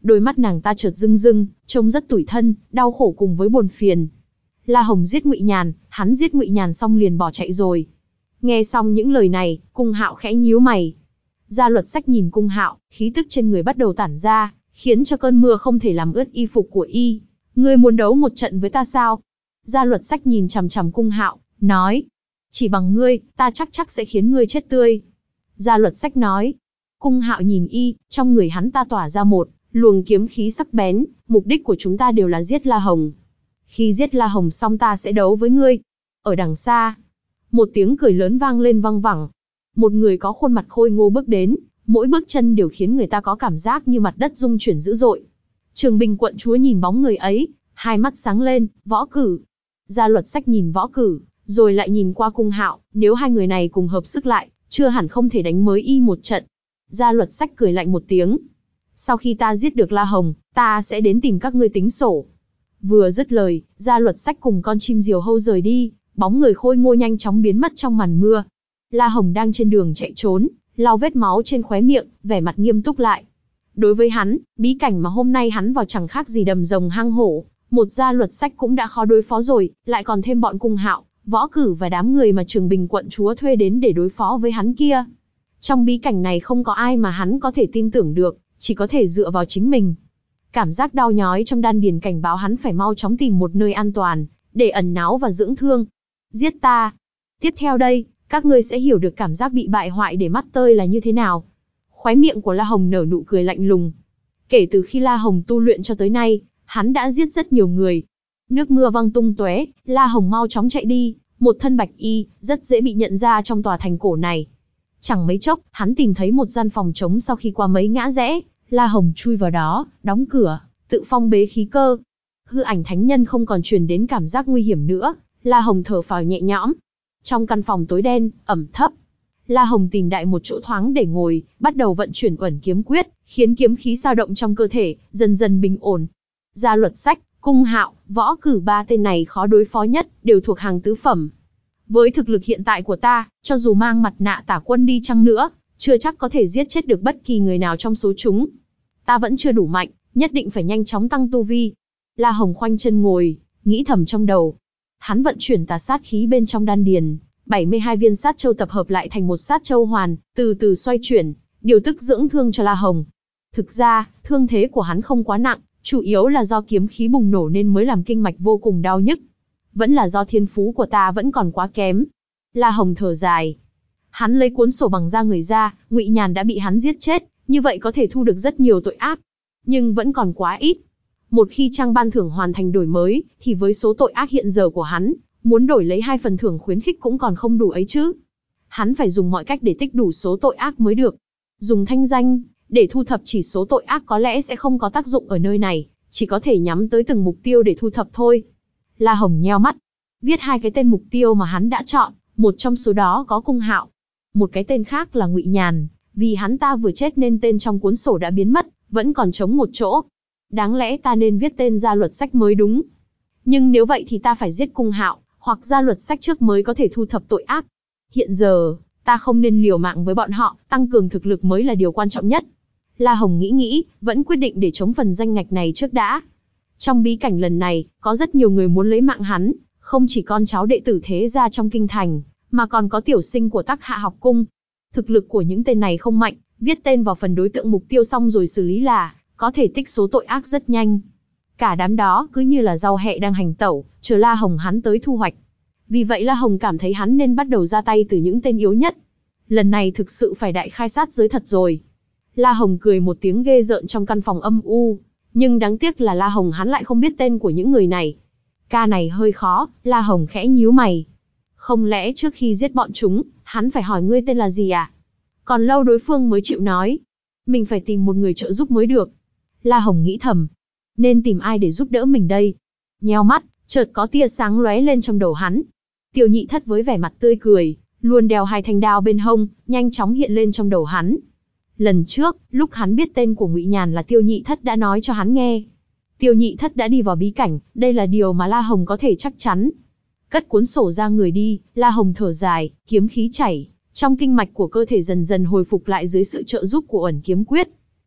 Đôi mắt nàng ta chợt rưng rưng, trông rất tủi thân, đau khổ cùng với buồn phiền. La Hồng giết Ngụy Nhàn, hắn giết Ngụy Nhàn xong liền bỏ chạy rồi. Nghe xong những lời này, Cung Hạo khẽ nhíu mày. Gia Luật Sách nhìn Cung Hạo, khí tức trên người bắt đầu tản ra, khiến cho cơn mưa không thể làm ướt y phục của y. Ngươi muốn đấu một trận với ta sao? Gia Luật Sách nhìn chằm chằm Cung Hạo, nói. Chỉ bằng ngươi, ta chắc chắc sẽ khiến ngươi chết tươi. Gia Luật Sách nói. Cung Hạo nhìn y, trong người hắn ta tỏa ra một luồng kiếm khí sắc bén, mục đích của chúng ta đều là giết La Hồng. Khi giết La Hồng xong ta sẽ đấu với ngươi. Ở đằng xa, một tiếng cười lớn vang lên vang vẳng. Một người có khuôn mặt khôi ngô bước đến, mỗi bước chân đều khiến người ta có cảm giác như mặt đất rung chuyển dữ dội. Trường Bình quận chúa nhìn bóng người ấy, hai mắt sáng lên, Võ Cử. Gia Luật Sách nhìn Võ Cử, rồi lại nhìn qua Cung Hạo, nếu hai người này cùng hợp sức lại, chưa hẳn không thể đánh mới y một trận. Gia Luật Sách cười lạnh một tiếng. Sau khi ta giết được La Hồng, ta sẽ đến tìm các ngươi tính sổ. Vừa dứt lời, Gia Luật Sách cùng con chim diều hâu rời đi, bóng người khôi ngô nhanh chóng biến mất trong màn mưa. La Hồng đang trên đường chạy trốn, lau vết máu trên khóe miệng, vẻ mặt nghiêm túc lại. Đối với hắn, bí cảnh mà hôm nay hắn vào chẳng khác gì đầm rồng hang hổ, một Gia Luật Sách cũng đã khó đối phó rồi, lại còn thêm bọn Cung Hạo, Võ Cử và đám người mà Trường Bình quận chúa thuê đến để đối phó với hắn kia. Trong bí cảnh này không có ai mà hắn có thể tin tưởng được, chỉ có thể dựa vào chính mình. Cảm giác đau nhói trong đan điền cảnh báo hắn phải mau chóng tìm một nơi an toàn, để ẩn náu và dưỡng thương. Giết ta. Tiếp theo đây, các ngươi sẽ hiểu được cảm giác bị bại hoại để mắt tơi là như thế nào. Khóe miệng của La Hồng nở nụ cười lạnh lùng. Kể từ khi La Hồng tu luyện cho tới nay, hắn đã giết rất nhiều người. Nước mưa văng tung tóe, La Hồng mau chóng chạy đi, một thân bạch y, rất dễ bị nhận ra trong tòa thành cổ này. Chẳng mấy chốc, hắn tìm thấy một gian phòng trống sau khi qua mấy ngã rẽ, La Hồng chui vào đó, đóng cửa, tự phong bế khí cơ. Hư ảnh thánh nhân không còn truyền đến cảm giác nguy hiểm nữa, La Hồng thở phào nhẹ nhõm. Trong căn phòng tối đen, ẩm thấp, La Hồng tìm đại một chỗ thoáng để ngồi, bắt đầu vận chuyển Uẩn Kiếm Quyết, khiến kiếm khí dao động trong cơ thể dần dần bình ổn. Gia Luật Sách, Cung Hạo, Võ Cử ba tên này khó đối phó nhất, đều thuộc hàng tứ phẩm. Với thực lực hiện tại của ta, cho dù mang mặt nạ tả quân đi chăng nữa, chưa chắc có thể giết chết được bất kỳ người nào trong số chúng. Ta vẫn chưa đủ mạnh, nhất định phải nhanh chóng tăng tu vi. La Hồng khoanh chân ngồi, nghĩ thầm trong đầu. Hắn vận chuyển tà sát khí bên trong đan điền, bảy mươi hai viên sát châu tập hợp lại thành một sát châu hoàn, từ từ xoay chuyển, điều tức dưỡng thương cho La Hồng. Thực ra, thương thế của hắn không quá nặng, chủ yếu là do kiếm khí bùng nổ nên mới làm kinh mạch vô cùng đau nhức. Vẫn là do thiên phú của ta vẫn còn quá kém. La Hồng thở dài. Hắn lấy cuốn sổ bằng da người ra, Ngụy Nhàn đã bị hắn giết chết, như vậy có thể thu được rất nhiều tội ác. Nhưng vẫn còn quá ít. Một khi trang ban thưởng hoàn thành đổi mới, thì với số tội ác hiện giờ của hắn, muốn đổi lấy hai phần thưởng khuyến khích cũng còn không đủ ấy chứ. Hắn phải dùng mọi cách để tích đủ số tội ác mới được. Dùng thanh danh, để thu thập chỉ số tội ác có lẽ sẽ không có tác dụng ở nơi này, chỉ có thể nhắm tới từng mục tiêu để thu thập thôi. La Hồng nheo mắt, viết hai cái tên mục tiêu mà hắn đã chọn, một trong số đó có Cung Hạo, một cái tên khác là Ngụy Nhàn, vì hắn ta vừa chết nên tên trong cuốn sổ đã biến mất, vẫn còn trống một chỗ. Đáng lẽ ta nên viết tên Gia Luật Sách mới đúng. Nhưng nếu vậy thì ta phải giết Cung Hạo, hoặc Gia Luật Sách trước mới có thể thu thập tội ác. Hiện giờ, ta không nên liều mạng với bọn họ, tăng cường thực lực mới là điều quan trọng nhất. La Hồng nghĩ nghĩ, vẫn quyết định để chống phần danh ngạch này trước đã. Trong bí cảnh lần này, có rất nhiều người muốn lấy mạng hắn, không chỉ con cháu đệ tử thế gia trong kinh thành, mà còn có tiểu sinh của Tắc Hạ học cung. Thực lực của những tên này không mạnh, viết tên vào phần đối tượng mục tiêu xong rồi xử lý là, có thể tích số tội ác rất nhanh. Cả đám đó cứ như là rau hẹ đang hành tẩu, chờ La Hồng hắn tới thu hoạch. Vì vậy La Hồng cảm thấy hắn nên bắt đầu ra tay từ những tên yếu nhất. Lần này thực sự phải đại khai sát giới thật rồi. La Hồng cười một tiếng ghê rợn trong căn phòng âm u. Nhưng đáng tiếc là La Hồng hắn lại không biết tên của những người này. Ca này hơi khó, La Hồng khẽ nhíu mày. Không lẽ trước khi giết bọn chúng, hắn phải hỏi ngươi tên là gì à? Còn lâu đối phương mới chịu nói. Mình phải tìm một người trợ giúp mới được. La Hồng nghĩ thầm. Nên tìm ai để giúp đỡ mình đây? Nheo mắt, chợt có tia sáng lóe lên trong đầu hắn. Tiêu Nhị Thất với vẻ mặt tươi cười, luôn đeo hai thanh đao bên hông, nhanh chóng hiện lên trong đầu hắn. Lần trước, lúc hắn biết tên của Ngụy Nhàn là Tiêu Nhị Thất đã nói cho hắn nghe. Tiêu Nhị Thất đã đi vào bí cảnh, đây là điều mà La Hồng có thể chắc chắn. Cất cuốn sổ ra người đi, La Hồng thở dài, kiếm khí chảy, trong kinh mạch của cơ thể dần dần hồi phục lại dưới sự trợ giúp của Uẩn Kiếm Quyết.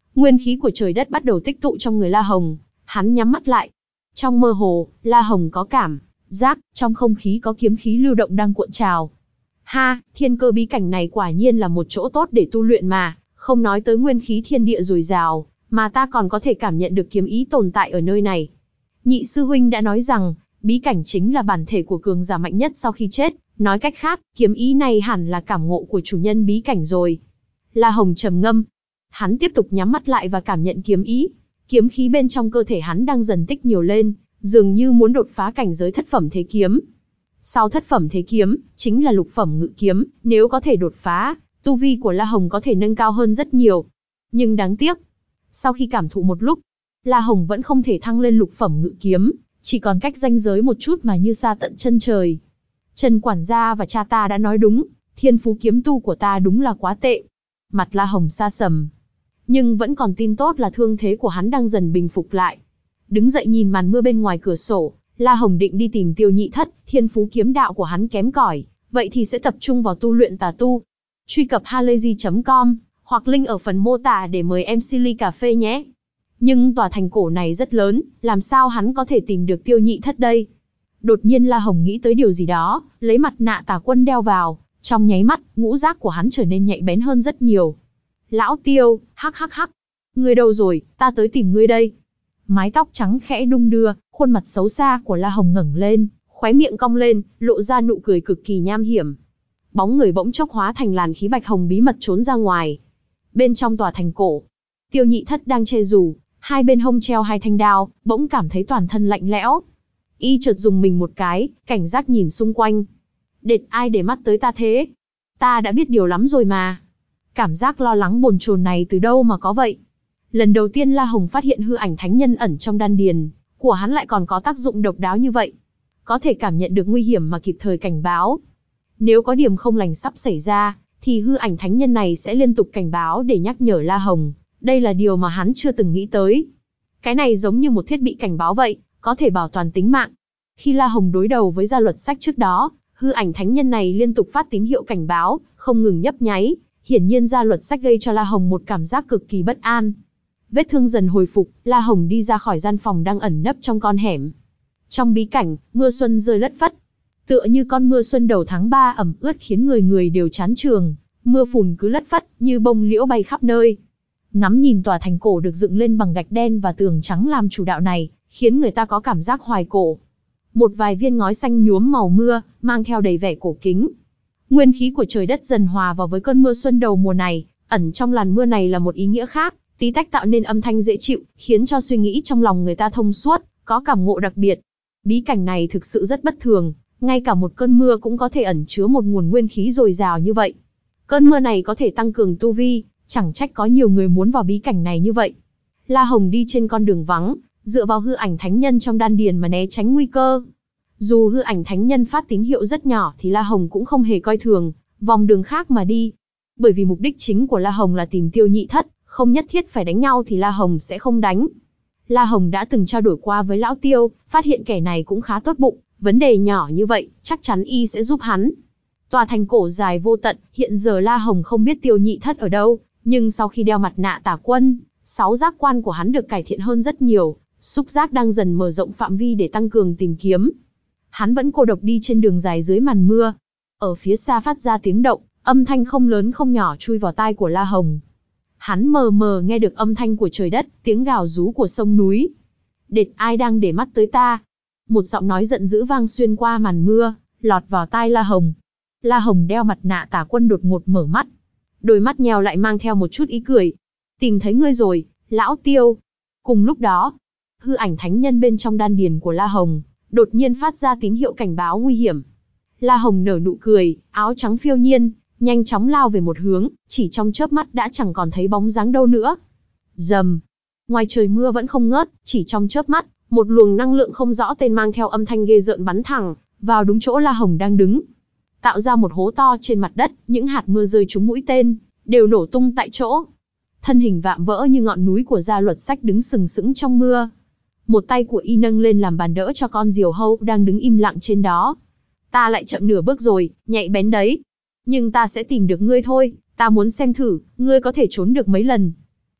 Nguyên khí của trời đất bắt đầu tích tụ trong người La Hồng, hắn nhắm mắt lại. Trong mơ hồ, La Hồng có cảm giác, trong không khí có kiếm khí lưu động đang cuộn trào. Ha, thiên cơ bí cảnh này quả nhiên là một chỗ tốt để tu luyện mà, không nói tới nguyên khí thiên địa dồi dào, mà ta còn có thể cảm nhận được kiếm ý tồn tại ở nơi này. Nhị sư huynh đã nói rằng, bí cảnh chính là bản thể của cường giả mạnh nhất sau khi chết, nói cách khác, kiếm ý này hẳn là cảm ngộ của chủ nhân bí cảnh rồi. La Hồng trầm ngâm, hắn tiếp tục nhắm mắt lại và cảm nhận kiếm ý. Kiếm khí bên trong cơ thể hắn đang dần tích nhiều lên, dường như muốn đột phá cảnh giới thất phẩm thế kiếm. Sau thất phẩm thế kiếm, chính là lục phẩm ngự kiếm, nếu có thể đột phá, tu vi của La Hồng có thể nâng cao hơn rất nhiều. Nhưng đáng tiếc, sau khi cảm thụ một lúc, La Hồng vẫn không thể thăng lên lục phẩm ngự kiếm, chỉ còn cách ranh giới một chút mà như xa tận chân trời. Trần quản gia và cha ta đã nói đúng, thiên phú kiếm tu của ta đúng là quá tệ. Mặt La Hồng sa sầm, nhưng vẫn còn tin tốt là thương thế của hắn đang dần bình phục lại. Đứng dậy nhìn màn mưa bên ngoài cửa sổ, La Hồng định đi tìm Tiêu Nhị Thất, thiên phú kiếm đạo của hắn kém cỏi, vậy thì sẽ tập trung vào tu luyện tà tu. Truy cập halayzi chấm com, hoặc link ở phần mô tả để mời em xê ly cà phê nhé. Nhưng tòa thành cổ này rất lớn, làm sao hắn có thể tìm được Tiêu Nhị Thất đây? Đột nhiên La Hồng nghĩ tới điều gì đó, lấy mặt nạ Tà Quân đeo vào, trong nháy mắt, ngũ giác của hắn trở nên nhạy bén hơn rất nhiều. Lão Tiêu, hắc hắc hắc, ngươi đâu rồi, ta tới tìm ngươi đây. Mái tóc trắng khẽ đung đưa, khuôn mặt xấu xa của La Hồng ngẩng lên, khóe miệng cong lên, lộ ra nụ cười cực kỳ nham hiểm. Bóng người bỗng chốc hóa thành làn khí bạch hồng bí mật trốn ra ngoài. Bên trong tòa thành cổ, Tiêu Nhị Thất đang che dù, hai bên hông treo hai thanh đao, bỗng cảm thấy toàn thân lạnh lẽo. Y chợt dùng mình một cái, cảnh giác nhìn xung quanh. Đệt ai để mắt tới ta thế? Ta đã biết điều lắm rồi mà. Cảm giác lo lắng bồn chồn này từ đâu mà có vậy? Lần đầu tiên La Hồng phát hiện hư ảnh thánh nhân ẩn trong đan điền của hắn lại còn có tác dụng độc đáo như vậy. Có thể cảm nhận được nguy hiểm mà kịp thời cảnh báo. Nếu có điểm không lành sắp xảy ra, thì hư ảnh thánh nhân này sẽ liên tục cảnh báo để nhắc nhở La Hồng. Đây là điều mà hắn chưa từng nghĩ tới. Cái này giống như một thiết bị cảnh báo vậy, có thể bảo toàn tính mạng. Khi La Hồng đối đầu với gia luật sách trước đó, hư ảnh thánh nhân này liên tục phát tín hiệu cảnh báo, không ngừng nhấp nháy. Hiển nhiên gia luật sách gây cho La Hồng một cảm giác cực kỳ bất an. Vết thương dần hồi phục, La Hồng đi ra khỏi gian phòng đang ẩn nấp trong con hẻm. Trong bí cảnh, mưa xuân rơi lất phất. Tựa như con mưa xuân đầu tháng ba ẩm ướt khiến người người đều chán trường. Mưa phùn cứ lất phất, như bông liễu bay khắp nơi. Ngắm nhìn tòa thành cổ được dựng lên bằng gạch đen và tường trắng làm chủ đạo này, khiến người ta có cảm giác hoài cổ. Một vài viên ngói xanh nhuốm màu mưa, mang theo đầy vẻ cổ kính. Nguyên khí của trời đất dần hòa vào với cơn mưa xuân đầu mùa này, ẩn trong làn mưa này là một ý nghĩa khác, tí tách tạo nên âm thanh dễ chịu, khiến cho suy nghĩ trong lòng người ta thông suốt, có cảm ngộ đặc biệt. Bí cảnh này thực sự rất bất thường, ngay cả một cơn mưa cũng có thể ẩn chứa một nguồn nguyên khí dồi dào như vậy. Cơn mưa này có thể tăng cường tu vi, chẳng trách có nhiều người muốn vào bí cảnh này như vậy. La Hồng đi trên con đường vắng, dựa vào hư ảnh thánh nhân trong đan điền mà né tránh nguy cơ. Dù hư ảnh thánh nhân phát tín hiệu rất nhỏ thì La Hồng cũng không hề coi thường, vòng đường khác mà đi. Bởi vì mục đích chính của La Hồng là tìm Tiêu Nhị Thất, không nhất thiết phải đánh nhau thì La Hồng sẽ không đánh. La Hồng đã từng trao đổi qua với Lão Tiêu, phát hiện kẻ này cũng khá tốt bụng, vấn đề nhỏ như vậy, chắc chắn y sẽ giúp hắn. Tòa thành cổ dài vô tận, hiện giờ La Hồng không biết Tiêu Nhị Thất ở đâu, nhưng sau khi đeo mặt nạ Tà Quân, sáu giác quan của hắn được cải thiện hơn rất nhiều, xúc giác đang dần mở rộng phạm vi để tăng cường tìm kiếm. Hắn vẫn cô độc đi trên đường dài dưới màn mưa. Ở phía xa phát ra tiếng động, âm thanh không lớn không nhỏ chui vào tai của La Hồng. Hắn mờ mờ nghe được âm thanh của trời đất, tiếng gào rú của sông núi. Đệt ai đang để mắt tới ta? Một giọng nói giận dữ vang xuyên qua màn mưa, lọt vào tai La Hồng. La Hồng đeo mặt nạ Tà Quân đột ngột mở mắt. Đôi mắt nheo lại mang theo một chút ý cười. Tìm thấy ngươi rồi, Lão Tiêu. Cùng lúc đó, hư ảnh thánh nhân bên trong đan điền của La Hồng đột nhiên phát ra tín hiệu cảnh báo nguy hiểm. La Hồng nở nụ cười, áo trắng phiêu nhiên, nhanh chóng lao về một hướng, chỉ trong chớp mắt đã chẳng còn thấy bóng dáng đâu nữa. Rầm. Ngoài trời mưa vẫn không ngớt, chỉ trong chớp mắt, một luồng năng lượng không rõ tên mang theo âm thanh ghê rợn bắn thẳng vào đúng chỗ La Hồng đang đứng, tạo ra một hố to trên mặt đất, những hạt mưa rơi trúng mũi tên, đều nổ tung tại chỗ. Thân hình vạm vỡ như ngọn núi của gia luật sách đứng sừng sững trong mưa. Một tay của y nâng lên làm bàn đỡ cho con diều hâu đang đứng im lặng trên đó. Ta lại chậm nửa bước rồi, nhạy bén đấy. Nhưng ta sẽ tìm được ngươi thôi, ta muốn xem thử, ngươi có thể trốn được mấy lần.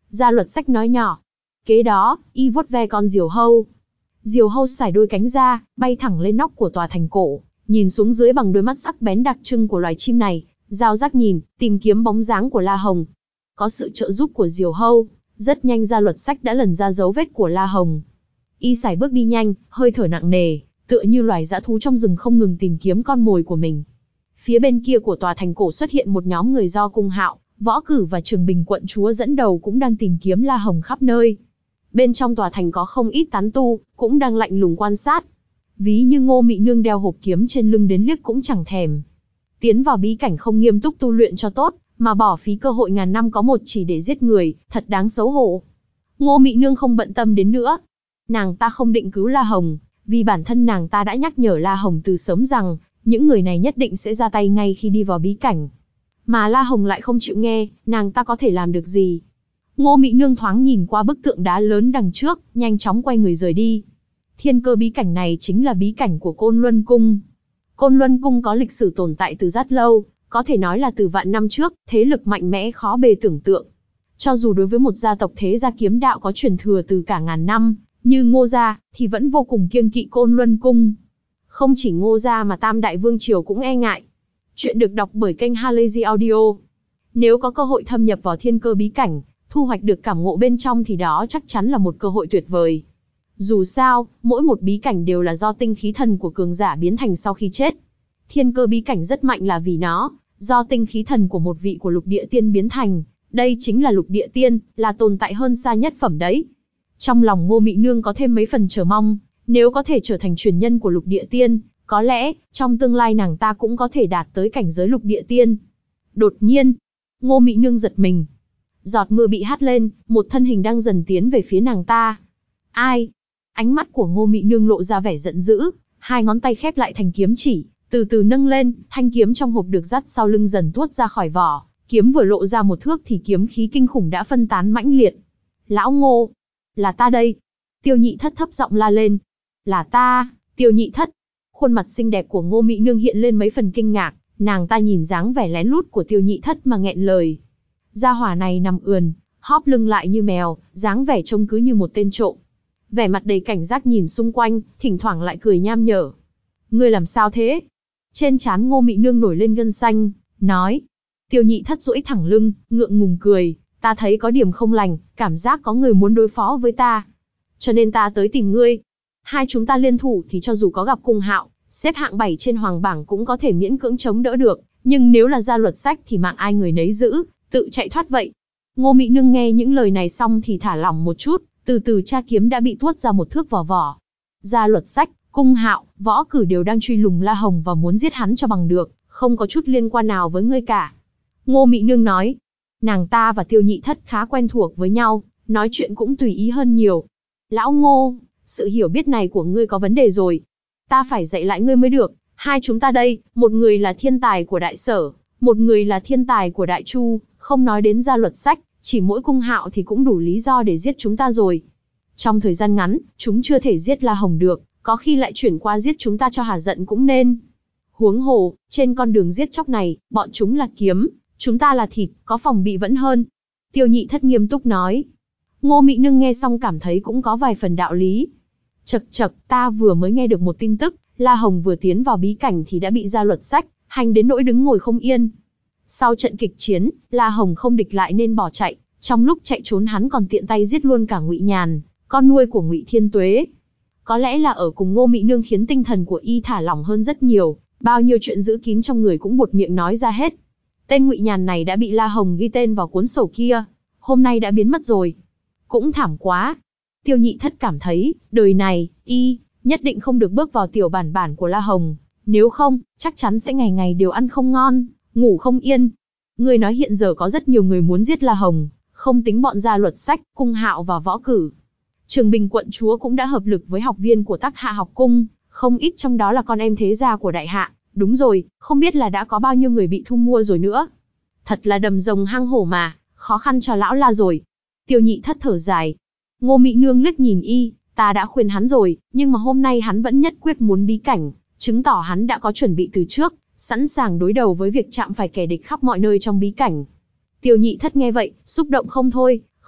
Gia Luật Sách nói nhỏ. Kế đó, y vuốt ve con diều hâu. Diều hâu sải đôi cánh ra, bay thẳng lên nóc của tòa thành cổ, nhìn xuống dưới bằng đôi mắt sắc bén đặc trưng của loài chim này, dao giác nhìn, tìm kiếm bóng dáng của La Hồng. Có sự trợ giúp của diều hâu, rất nhanh Gia Luật Sách đã lần ra dấu vết của La Hồng. Y sải bước đi nhanh, hơi thở nặng nề, tựa như loài dã thú trong rừng không ngừng tìm kiếm con mồi của mình. Phía bên kia của tòa thành cổ xuất hiện một nhóm người do Cung Hạo, Võ Cử và Trường Bình quận chúa dẫn đầu cũng đang tìm kiếm La Hồng khắp nơi. Bên trong tòa thành có không ít tán tu, cũng đang lạnh lùng quan sát. Ví như Ngô Mị Nương đeo hộp kiếm trên lưng đến liếc cũng chẳng thèm. Tiến vào bí cảnh không nghiêm túc tu luyện cho tốt, mà bỏ phí cơ hội ngàn năm có một chỉ để giết người, thật đáng xấu hổ. Ngô Mị Nương không bận tâm đến nữa. Nàng ta không định cứu La Hồng, vì bản thân nàng ta đã nhắc nhở La Hồng từ sớm rằng, những người này nhất định sẽ ra tay ngay khi đi vào bí cảnh. Mà La Hồng lại không chịu nghe, nàng ta có thể làm được gì? Ngô Mị Nương thoáng nhìn qua bức tượng đá lớn đằng trước, nhanh chóng quay người rời đi. Thiên cơ bí cảnh này chính là bí cảnh của Côn Luân Cung. Côn Luân Cung có lịch sử tồn tại từ rất lâu, có thể nói là từ vạn năm trước, thế lực mạnh mẽ khó bề tưởng tượng. Cho dù đối với một gia tộc thế gia kiếm đạo có truyền thừa từ cả ngàn năm, như Ngô gia, thì vẫn vô cùng kiêng kỵ Côn Luân Cung. Không chỉ Ngô gia mà Tam Đại Vương Triều cũng e ngại. Chuyện được đọc bởi kênh Halazy Audio. Nếu có cơ hội thâm nhập vào thiên cơ bí cảnh, thu hoạch được cảm ngộ bên trong thì đó chắc chắn là một cơ hội tuyệt vời. Dù sao, mỗi một bí cảnh đều là do tinh khí thần của cường giả biến thành sau khi chết. Thiên cơ bí cảnh rất mạnh là vì nó, do tinh khí thần của một vị của lục địa tiên biến thành. Đây chính là lục địa tiên, là tồn tại hơn xa nhất phẩm đấy. Trong lòng Ngô Mị Nương có thêm mấy phần chờ mong, nếu có thể trở thành truyền nhân của lục địa tiên, có lẽ, trong tương lai nàng ta cũng có thể đạt tới cảnh giới lục địa tiên. Đột nhiên, Ngô Mị Nương giật mình. Giọt mưa bị hắt lên, một thân hình đang dần tiến về phía nàng ta. Ai? Ánh mắt của Ngô Mị Nương lộ ra vẻ giận dữ, hai ngón tay khép lại thành kiếm chỉ, từ từ nâng lên, thanh kiếm trong hộp được dắt sau lưng dần tuốt ra khỏi vỏ, kiếm vừa lộ ra một thước thì kiếm khí kinh khủng đã phân tán mãnh liệt. Lão Ngô, là ta đây. Tiêu Nhị Thất thấp giọng la lên. Là ta, Tiêu Nhị Thất. Khuôn mặt xinh đẹp của Ngô Mị Nương hiện lên mấy phần kinh ngạc, nàng ta nhìn dáng vẻ lén lút của Tiêu Nhị Thất mà nghẹn lời. Gia hỏa này nằm ườn, hóp lưng lại như mèo, dáng vẻ trông cứ như một tên trộm. Vẻ mặt đầy cảnh giác nhìn xung quanh, thỉnh thoảng lại cười nham nhở. Ngươi làm sao thế? Trên trán Ngô Mị Nương nổi lên gân xanh, nói. Tiêu Nhị Thất duỗi thẳng lưng, ngượng ngùng cười. Ta thấy có điểm không lành, cảm giác có người muốn đối phó với ta. Cho nên ta tới tìm ngươi. Hai chúng ta liên thủ thì cho dù có gặp Cung Hạo, xếp hạng bảy trên hoàng bảng cũng có thể miễn cưỡng chống đỡ được. Nhưng nếu là Gia Luật Sách thì mạng ai người nấy giữ, tự chạy thoát vậy. Ngô Mị Nương nghe những lời này xong thì thả lỏng một chút, từ từ tra kiếm đã bị tuốt ra một thước vỏ vỏ. Gia Luật Sách, Cung Hạo, Võ Cử đều đang truy lùng La Hồng và muốn giết hắn cho bằng được, không có chút liên quan nào với ngươi cả. Ngô Mị Nương nói. Nàng ta và Tiêu Nhị Thất khá quen thuộc với nhau, nói chuyện cũng tùy ý hơn nhiều. Lão Ngô, sự hiểu biết này của ngươi có vấn đề rồi. Ta phải dạy lại ngươi mới được. Hai chúng ta đây, một người là thiên tài của Đại Sở, một người là thiên tài của Đại Chu, không nói đến Gia Luật Sách, chỉ mỗi Cung Hạo thì cũng đủ lý do để giết chúng ta rồi. Trong thời gian ngắn, chúng chưa thể giết La Hồng được, có khi lại chuyển qua giết chúng ta cho hả giận cũng nên. Huống hồ, trên con đường giết chóc này, bọn chúng là kiếm, chúng ta là thịt, có phòng bị vẫn hơn. Tiêu Nhị Thất nghiêm túc nói. Ngô Mị Nương nghe xong cảm thấy cũng có vài phần đạo lý. Chậc chậc, ta vừa mới nghe được một tin tức, La Hồng vừa tiến vào bí cảnh thì đã bị Gia Luật Sách hành đến nỗi đứng ngồi không yên. Sau trận kịch chiến, La Hồng không địch lại nên bỏ chạy, trong lúc chạy trốn hắn còn tiện tay giết luôn cả Ngụy Nhàn, con nuôi của Ngụy Thiên Tuế. Có lẽ là ở cùng Ngô Mị Nương khiến tinh thần của y thả lỏng hơn rất nhiều, bao nhiêu chuyện giữ kín trong người cũng buột miệng nói ra hết. Tên Ngụy Nhàn này đã bị La Hồng ghi tên vào cuốn sổ kia, hôm nay đã biến mất rồi. Cũng thảm quá. Tiêu Nhị Thất cảm thấy, đời này, y nhất định không được bước vào tiểu bản bản của La Hồng, nếu không, chắc chắn sẽ ngày ngày đều ăn không ngon, ngủ không yên. Người nói hiện giờ có rất nhiều người muốn giết La Hồng, không tính bọn Gia Luật Sách, Cung Hạo và Võ Cử. Trường Bình quận chúa cũng đã hợp lực với học viên của Tắc Hạ học cung, không ít trong đó là con em thế gia của đại hạ. Đúng rồi, không biết là đã có bao nhiêu người bị thu mua rồi nữa. Thật là đầm rồng hang hổ mà, khó khăn cho lão La rồi. Tiêu Nhị Thất thở dài. Ngô Mị Nương liếc nhìn y, ta đã khuyên hắn rồi, nhưng mà hôm nay hắn vẫn nhất quyết muốn bí cảnh, chứng tỏ hắn đã có chuẩn bị từ trước, sẵn sàng đối đầu với việc chạm phải kẻ địch khắp mọi nơi trong bí cảnh. Tiêu Nhị Thất nghe vậy, xúc động không thôi,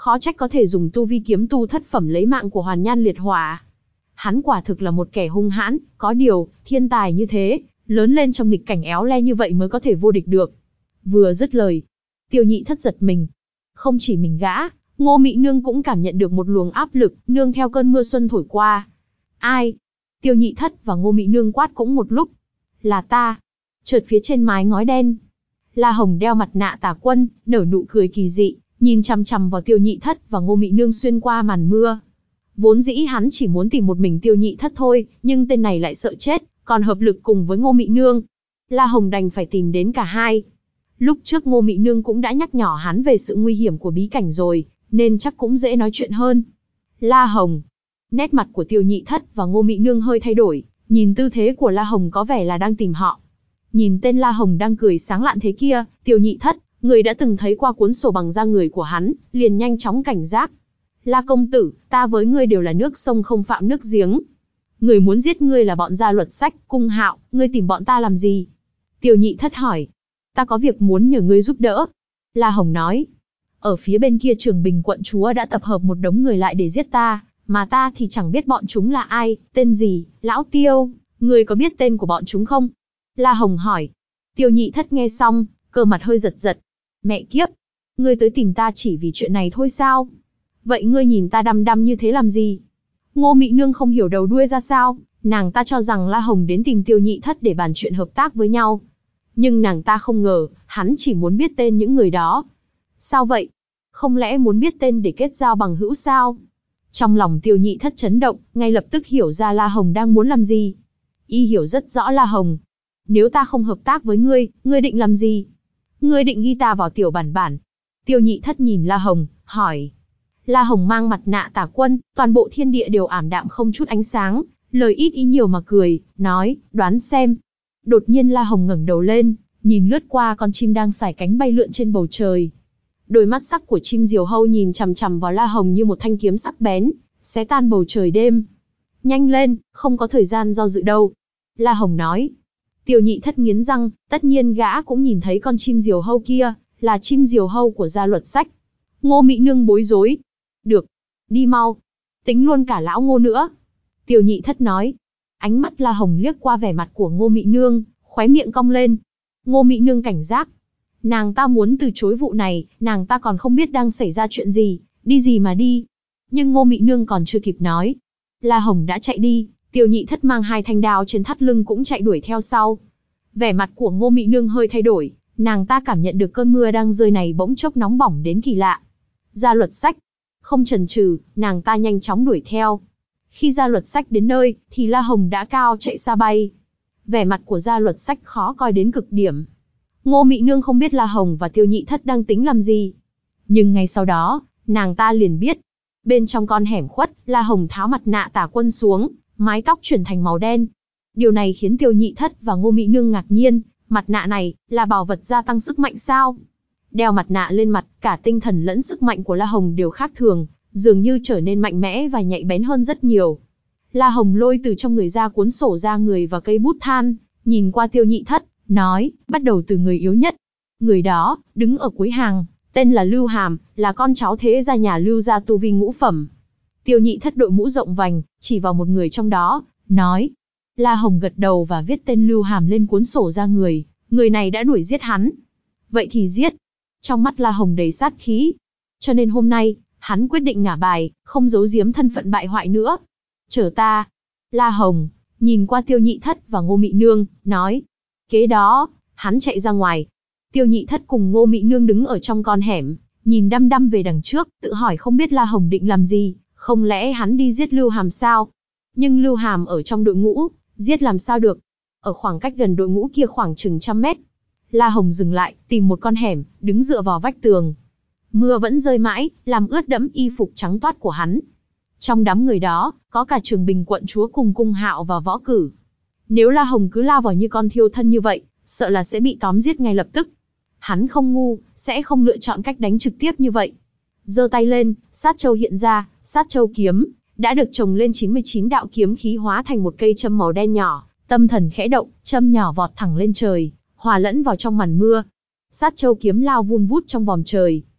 khó trách có thể dùng tu vi kiếm tu thất phẩm lấy mạng của Hoàn Nhan Liệt Hỏa. Hắn quả thực là một kẻ hung hãn, có điều, thiên tài như thế, lớn lên trong nghịch cảnh éo le như vậy mới có thể vô địch được. Vừa dứt lời, Tiêu Nhị Thất giật mình. Không chỉ mình gã, Ngô Mị Nương cũng cảm nhận được một luồng áp lực, nương theo cơn mưa xuân thổi qua. Ai? Tiêu Nhị Thất và Ngô Mị Nương quát cũng một lúc. Là ta. Chợt phía trên mái ngói đen, La Hồng đeo mặt nạ Tà Quân, nở nụ cười kỳ dị, nhìn chằm chằm vào Tiêu Nhị Thất và Ngô Mị Nương xuyên qua màn mưa. Vốn dĩ hắn chỉ muốn tìm một mình Tiêu Nhị Thất thôi, nhưng tên này lại sợ chết, còn hợp lực cùng với Ngô Mị Nương. La Hồng đành phải tìm đến cả hai. Lúc trước Ngô Mị Nương cũng đã nhắc nhở hắn về sự nguy hiểm của bí cảnh rồi, nên chắc cũng dễ nói chuyện hơn. La Hồng. Nét mặt của Tiêu Nhị Thất và Ngô Mị Nương hơi thay đổi, nhìn tư thế của La Hồng có vẻ là đang tìm họ. Nhìn tên La Hồng đang cười sáng lạn thế kia, Tiêu Nhị Thất, người đã từng thấy qua cuốn sổ bằng da người của hắn, liền nhanh chóng cảnh giác. La công tử, ta với ngươi đều là nước sông không phạm nước giếng. Người muốn giết ngươi là bọn Gia Luật Sách, Cung Hạo, ngươi tìm bọn ta làm gì? Tiêu Nhị Thất hỏi. Ta có việc muốn nhờ ngươi giúp đỡ. La Hồng nói. Ở phía bên kia Trường Bình quận chúa đã tập hợp một đống người lại để giết ta, mà ta thì chẳng biết bọn chúng là ai, tên gì, lão Tiêu, ngươi có biết tên của bọn chúng không? La Hồng hỏi. Tiêu Nhị Thất nghe xong, cơ mặt hơi giật giật. Mẹ kiếp, ngươi tới tìm ta chỉ vì chuyện này thôi sao? Vậy ngươi nhìn ta đăm đăm như thế làm gì? Ngô Mị Nương không hiểu đầu đuôi ra sao, nàng ta cho rằng La Hồng đến tìm Tiêu Nhị Thất để bàn chuyện hợp tác với nhau. Nhưng nàng ta không ngờ, hắn chỉ muốn biết tên những người đó. Sao vậy? Không lẽ muốn biết tên để kết giao bằng hữu sao? Trong lòng Tiêu Nhị Thất chấn động, ngay lập tức hiểu ra La Hồng đang muốn làm gì. Y hiểu rất rõ La Hồng. Nếu ta không hợp tác với ngươi, ngươi định làm gì? Ngươi định ghi ta vào tiểu bản bản. Tiêu Nhị Thất nhìn La Hồng, hỏi. La Hồng mang mặt nạ Tà Quân, toàn bộ thiên địa đều ảm đạm không chút ánh sáng, lời ít ý nhiều mà cười, nói, đoán xem. Đột nhiên La Hồng ngẩng đầu lên, nhìn lướt qua con chim đang sải cánh bay lượn trên bầu trời. Đôi mắt sắc của chim diều hâu nhìn chằm chằm vào La Hồng như một thanh kiếm sắc bén, xé tan bầu trời đêm. Nhanh lên, không có thời gian do dự đâu. La Hồng nói. Tiêu Nhị Thất nghiến răng, tất nhiên gã cũng nhìn thấy con chim diều hâu kia, là chim diều hâu của Gia Luật Sách. Ngô Mị Nương bối rối. Được, đi mau. Tính luôn cả lão Ngô nữa. Tiêu Nhị Thất nói. Ánh mắt La Hồng liếc qua vẻ mặt của Ngô Mị Nương, khóe miệng cong lên. Ngô Mị Nương cảnh giác. Nàng ta muốn từ chối vụ này, nàng ta còn không biết đang xảy ra chuyện gì, đi gì mà đi. Nhưng Ngô Mị Nương còn chưa kịp nói. La Hồng đã chạy đi, Tiêu Nhị Thất mang hai thanh đao trên thắt lưng cũng chạy đuổi theo sau. Vẻ mặt của Ngô Mị Nương hơi thay đổi, nàng ta cảm nhận được cơn mưa đang rơi này bỗng chốc nóng bỏng đến kỳ lạ. Gia Luật Sách. Không chần chừ, nàng ta nhanh chóng đuổi theo. Khi Gia Luật Sách đến nơi, thì La Hồng đã cao chạy xa bay. Vẻ mặt của Gia Luật Sách khó coi đến cực điểm. Ngô Mị Nương không biết La Hồng và Tiêu Nhị Thất đang tính làm gì. Nhưng ngay sau đó, nàng ta liền biết. Bên trong con hẻm khuất, La Hồng tháo mặt nạ Tà Quân xuống, mái tóc chuyển thành màu đen. Điều này khiến Tiêu Nhị Thất và Ngô Mị Nương ngạc nhiên, mặt nạ này, là bảo vật gia tăng sức mạnh sao? Đeo mặt nạ lên mặt, cả tinh thần lẫn sức mạnh của La Hồng đều khác thường, dường như trở nên mạnh mẽ và nhạy bén hơn rất nhiều. La Hồng lôi từ trong người ra cuốn sổ ra người và cây bút than, nhìn qua Tiêu Nhị Thất, nói, bắt đầu từ người yếu nhất. Người đó, đứng ở cuối hàng, tên là Lưu Hàm, là con cháu thế gia nhà Lưu gia tu vi ngũ phẩm. Tiêu Nhị Thất đội mũ rộng vành, chỉ vào một người trong đó, nói. La Hồng gật đầu và viết tên Lưu Hàm lên cuốn sổ ra người, người này đã đuổi giết hắn. Vậy thì giết. Trong mắt La Hồng đầy sát khí. Cho nên hôm nay, hắn quyết định ngả bài, không giấu giếm thân phận bại hoại nữa. Chờ ta. La Hồng, nhìn qua Tiêu Nhị Thất và Ngô Mị Nương, nói. Kế đó, hắn chạy ra ngoài. Tiêu Nhị Thất cùng Ngô Mị Nương đứng ở trong con hẻm, nhìn đăm đăm về đằng trước, tự hỏi không biết La Hồng định làm gì, không lẽ hắn đi giết Lưu Hàm sao? Nhưng Lưu Hàm ở trong đội ngũ, giết làm sao được? Ở khoảng cách gần đội ngũ kia khoảng chừng trăm mét. La Hồng dừng lại, tìm một con hẻm, đứng dựa vào vách tường. Mưa vẫn rơi mãi, làm ướt đẫm y phục trắng toát của hắn. Trong đám người đó, có cả Trường Bình quận chúa cùng Cung Hạo và Võ Cử. Nếu La Hồng cứ lao vào như con thiêu thân như vậy, sợ là sẽ bị tóm giết ngay lập tức. Hắn không ngu, sẽ không lựa chọn cách đánh trực tiếp như vậy. Giơ tay lên, sát châu hiện ra, sát châu kiếm, đã được trồng lên chín mươi chín đạo kiếm khí hóa thành một cây châm màu đen nhỏ, tâm thần khẽ động, châm nhỏ vọt thẳng lên trời, hòa lẫn vào trong màn mưa. Sát châu kiếm lao vun vút trong vòm trời.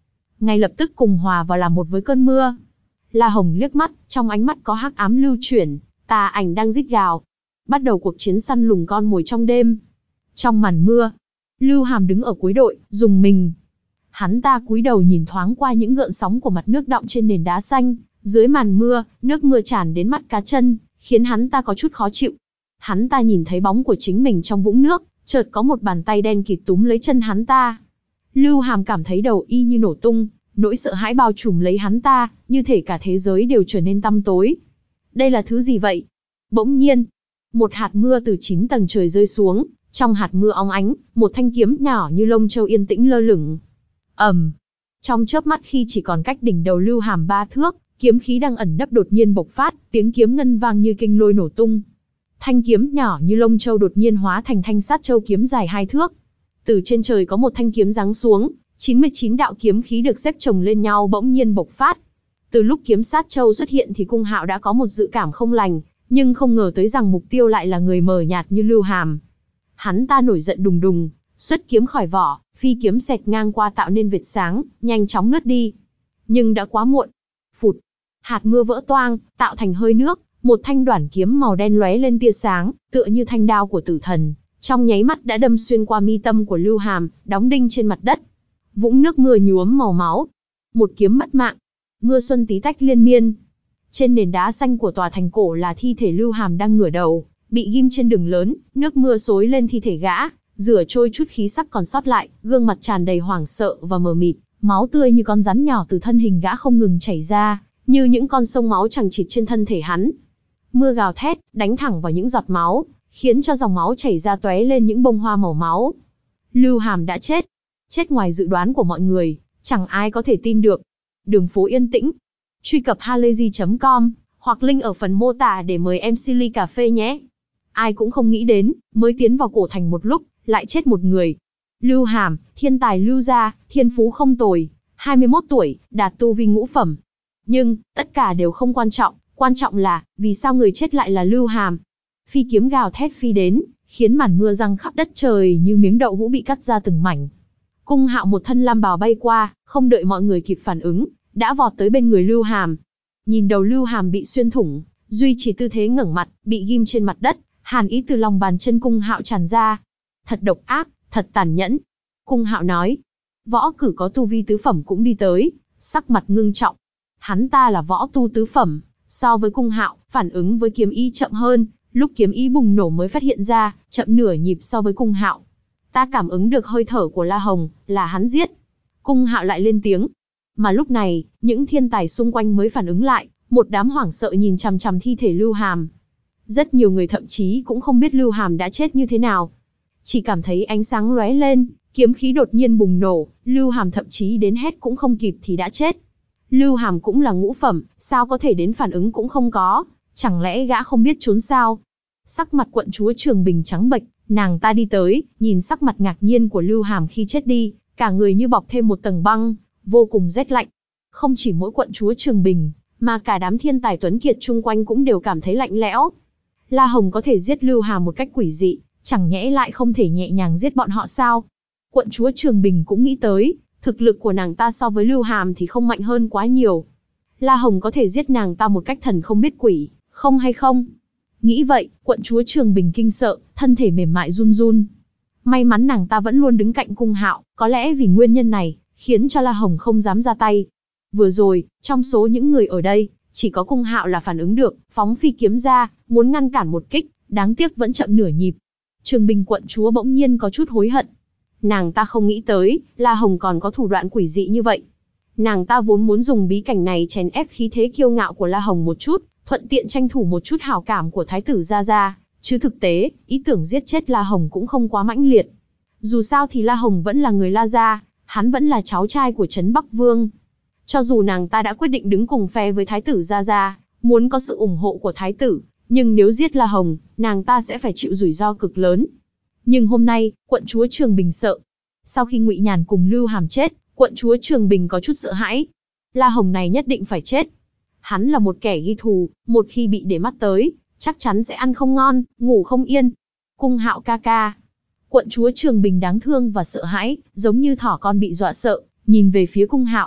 ngay lập tức cùng hòa vào làm một với cơn mưa. La Hồng liếc mắt, trong ánh mắt có hắc ám lưu chuyển, tà ảnh đang rít gào. Bắt đầu cuộc chiến săn lùng con mồi trong đêm. Trong màn mưa, Lưu Hàm đứng ở cuối đội, dùng mình. Hắn ta cúi đầu nhìn thoáng qua những gợn sóng của mặt nước đọng trên nền đá xanh, dưới màn mưa, nước mưa tràn đến mắt cá chân, khiến hắn ta có chút khó chịu. Hắn ta nhìn thấy bóng của chính mình trong vũng nước, chợt có một bàn tay đen kịt túm lấy chân hắn ta. Lưu Hàm cảm thấy đầu y như nổ tung, nỗi sợ hãi bao trùm lấy hắn ta, như thể cả thế giới đều trở nên tăm tối. Đây là thứ gì vậy? Bỗng nhiên, một hạt mưa từ chín tầng trời rơi xuống, trong hạt mưa óng ánh, một thanh kiếm nhỏ như lông châu yên tĩnh lơ lửng. ầm, um, trong chớp mắt khi chỉ còn cách đỉnh đầu Lưu Hàm ba thước, kiếm khí đang ẩn nấp đột nhiên bộc phát, tiếng kiếm ngân vang như kinh lôi nổ tung. Thanh kiếm nhỏ như lông châu đột nhiên hóa thành thanh sát châu kiếm dài hai thước. Từ trên trời có một thanh kiếm giáng xuống, chín mươi chín đạo kiếm khí được xếp chồng lên nhau bỗng nhiên bộc phát. Từ lúc kiếm sát châu xuất hiện thì Cung Hạo đã có một dự cảm không lành, nhưng không ngờ tới rằng mục tiêu lại là người mờ nhạt như Lưu Hàm. Hắn ta nổi giận đùng đùng, xuất kiếm khỏi vỏ, phi kiếm xẹt ngang qua tạo nên vệt sáng, nhanh chóng lướt đi. Nhưng đã quá muộn. Phụt, hạt mưa vỡ toang, tạo thành hơi nước, một thanh đoản kiếm màu đen lóe lên tia sáng, tựa như thanh đao của tử thần, trong nháy mắt đã đâm xuyên qua mi tâm của Lưu Hàm, đóng đinh trên mặt đất. Vũng nước mưa nhuốm màu máu. Một kiếm mất mạng. Mưa xuân tí tách liên miên. Trên nền đá xanh của tòa thành cổ là thi thể Lưu Hàm đang ngửa đầu, bị ghim trên đường lớn, nước mưa xối lên thi thể gã, rửa trôi chút khí sắc còn sót lại, gương mặt tràn đầy hoảng sợ và mờ mịt, máu tươi như con rắn nhỏ từ thân hình gã không ngừng chảy ra, như những con sông máu chằng chịt trên thân thể hắn. Mưa gào thét, đánh thẳng vào những giọt máu, khiến cho dòng máu chảy ra tóe lên những bông hoa màu máu. Lưu Hàm đã chết. Chết ngoài dự đoán của mọi người, chẳng ai có thể tin được. Đường phố yên tĩnh. Truy cập halayzi chấm com, hoặc link ở phần mô tả để mời em xê ly cà phê nhé. Ai cũng không nghĩ đến, mới tiến vào cổ thành một lúc, lại chết một người. Lưu Hàm, thiên tài Lưu gia, thiên phú không tồi, hai mươi mốt tuổi, đạt tu vi ngũ phẩm. Nhưng, tất cả đều không quan trọng, quan trọng là, vì sao người chết lại là Lưu Hàm. Phi kiếm gào thét phi đến, khiến màn mưa răng khắp đất trời như miếng đậu hũ bị cắt ra từng mảnh. Cung Hạo một thân lam bào bay qua, không đợi mọi người kịp phản ứng, đã vọt tới bên người Lưu Hàm. Nhìn đầu Lưu Hàm bị xuyên thủng, duy trì tư thế ngẩng mặt, bị ghim trên mặt đất, hàn ý từ lòng bàn chân Cung Hạo tràn ra. Thật độc ác, thật tàn nhẫn. Cung Hạo nói. Võ Cử có tu vi tứ phẩm cũng đi tới, sắc mặt ngưng trọng. Hắn ta là võ tu tứ phẩm, so với Cung Hạo, phản ứng với kiếm ý chậm hơn, lúc kiếm ý bùng nổ mới phát hiện ra, chậm nửa nhịp so với Cung Hạo. Ta cảm ứng được hơi thở của La Hồng, là hắn giết. Cung Hạo lại lên tiếng. Mà lúc này, những thiên tài xung quanh mới phản ứng lại, một đám hoảng sợ nhìn chằm chằm thi thể Lưu Hàm. Rất nhiều người thậm chí cũng không biết Lưu Hàm đã chết như thế nào. Chỉ cảm thấy ánh sáng lóe lên, kiếm khí đột nhiên bùng nổ, Lưu Hàm thậm chí đến hét cũng không kịp thì đã chết. Lưu Hàm cũng là ngũ phẩm, sao có thể đến phản ứng cũng không có, chẳng lẽ gã không biết trốn sao? Sắc mặt quận chúa Trường Bình trắng bệch, nàng ta đi tới, nhìn sắc mặt ngạc nhiên của Lưu Hàm khi chết đi, cả người như bọc thêm một tầng băng, vô cùng rét lạnh. Không chỉ mỗi quận chúa Trường Bình, mà cả đám thiên tài tuấn kiệt chung quanh cũng đều cảm thấy lạnh lẽo. La Hồng có thể giết Lưu Hàm một cách quỷ dị, chẳng nhẽ lại không thể nhẹ nhàng giết bọn họ sao? Quận chúa Trường Bình cũng nghĩ tới, thực lực của nàng ta so với Lưu Hàm thì không mạnh hơn quá nhiều. La Hồng có thể giết nàng ta một cách thần không biết quỷ, không hay không? Nghĩ vậy, quận chúa Trường Bình kinh sợ, thân thể mềm mại run run. May mắn nàng ta vẫn luôn đứng cạnh Cung Hạo, có lẽ vì nguyên nhân này, khiến cho La Hồng không dám ra tay. Vừa rồi, trong số những người ở đây, chỉ có Cung Hạo là phản ứng được, phóng phi kiếm ra, muốn ngăn cản một kích, đáng tiếc vẫn chậm nửa nhịp. Trường Bình quận chúa bỗng nhiên có chút hối hận. Nàng ta không nghĩ tới, La Hồng còn có thủ đoạn quỷ dị như vậy. Nàng ta vốn muốn dùng bí cảnh này chèn ép khí thế kiêu ngạo của La Hồng một chút, thuận tiện tranh thủ một chút hảo cảm của thái tử Gia Gia, chứ thực tế, ý tưởng giết chết La Hồng cũng không quá mãnh liệt. Dù sao thì La Hồng vẫn là người La Gia, hắn vẫn là cháu trai của Trấn Bắc Vương. Cho dù nàng ta đã quyết định đứng cùng phe với thái tử Gia Gia, muốn có sự ủng hộ của thái tử, nhưng nếu giết La Hồng, nàng ta sẽ phải chịu rủi ro cực lớn. Nhưng hôm nay, quận chúa Trường Bình sợ. Sau khi Ngụy Nhàn cùng Lưu Hàm chết, quận chúa Trường Bình có chút sợ hãi. La Hồng này nhất định phải chết. Hắn là một kẻ ghi thù, một khi bị để mắt tới, chắc chắn sẽ ăn không ngon, ngủ không yên. Cung Hạo ca ca. Quận chúa Trường Bình đáng thương và sợ hãi, giống như thỏ con bị dọa sợ, nhìn về phía Cung Hạo.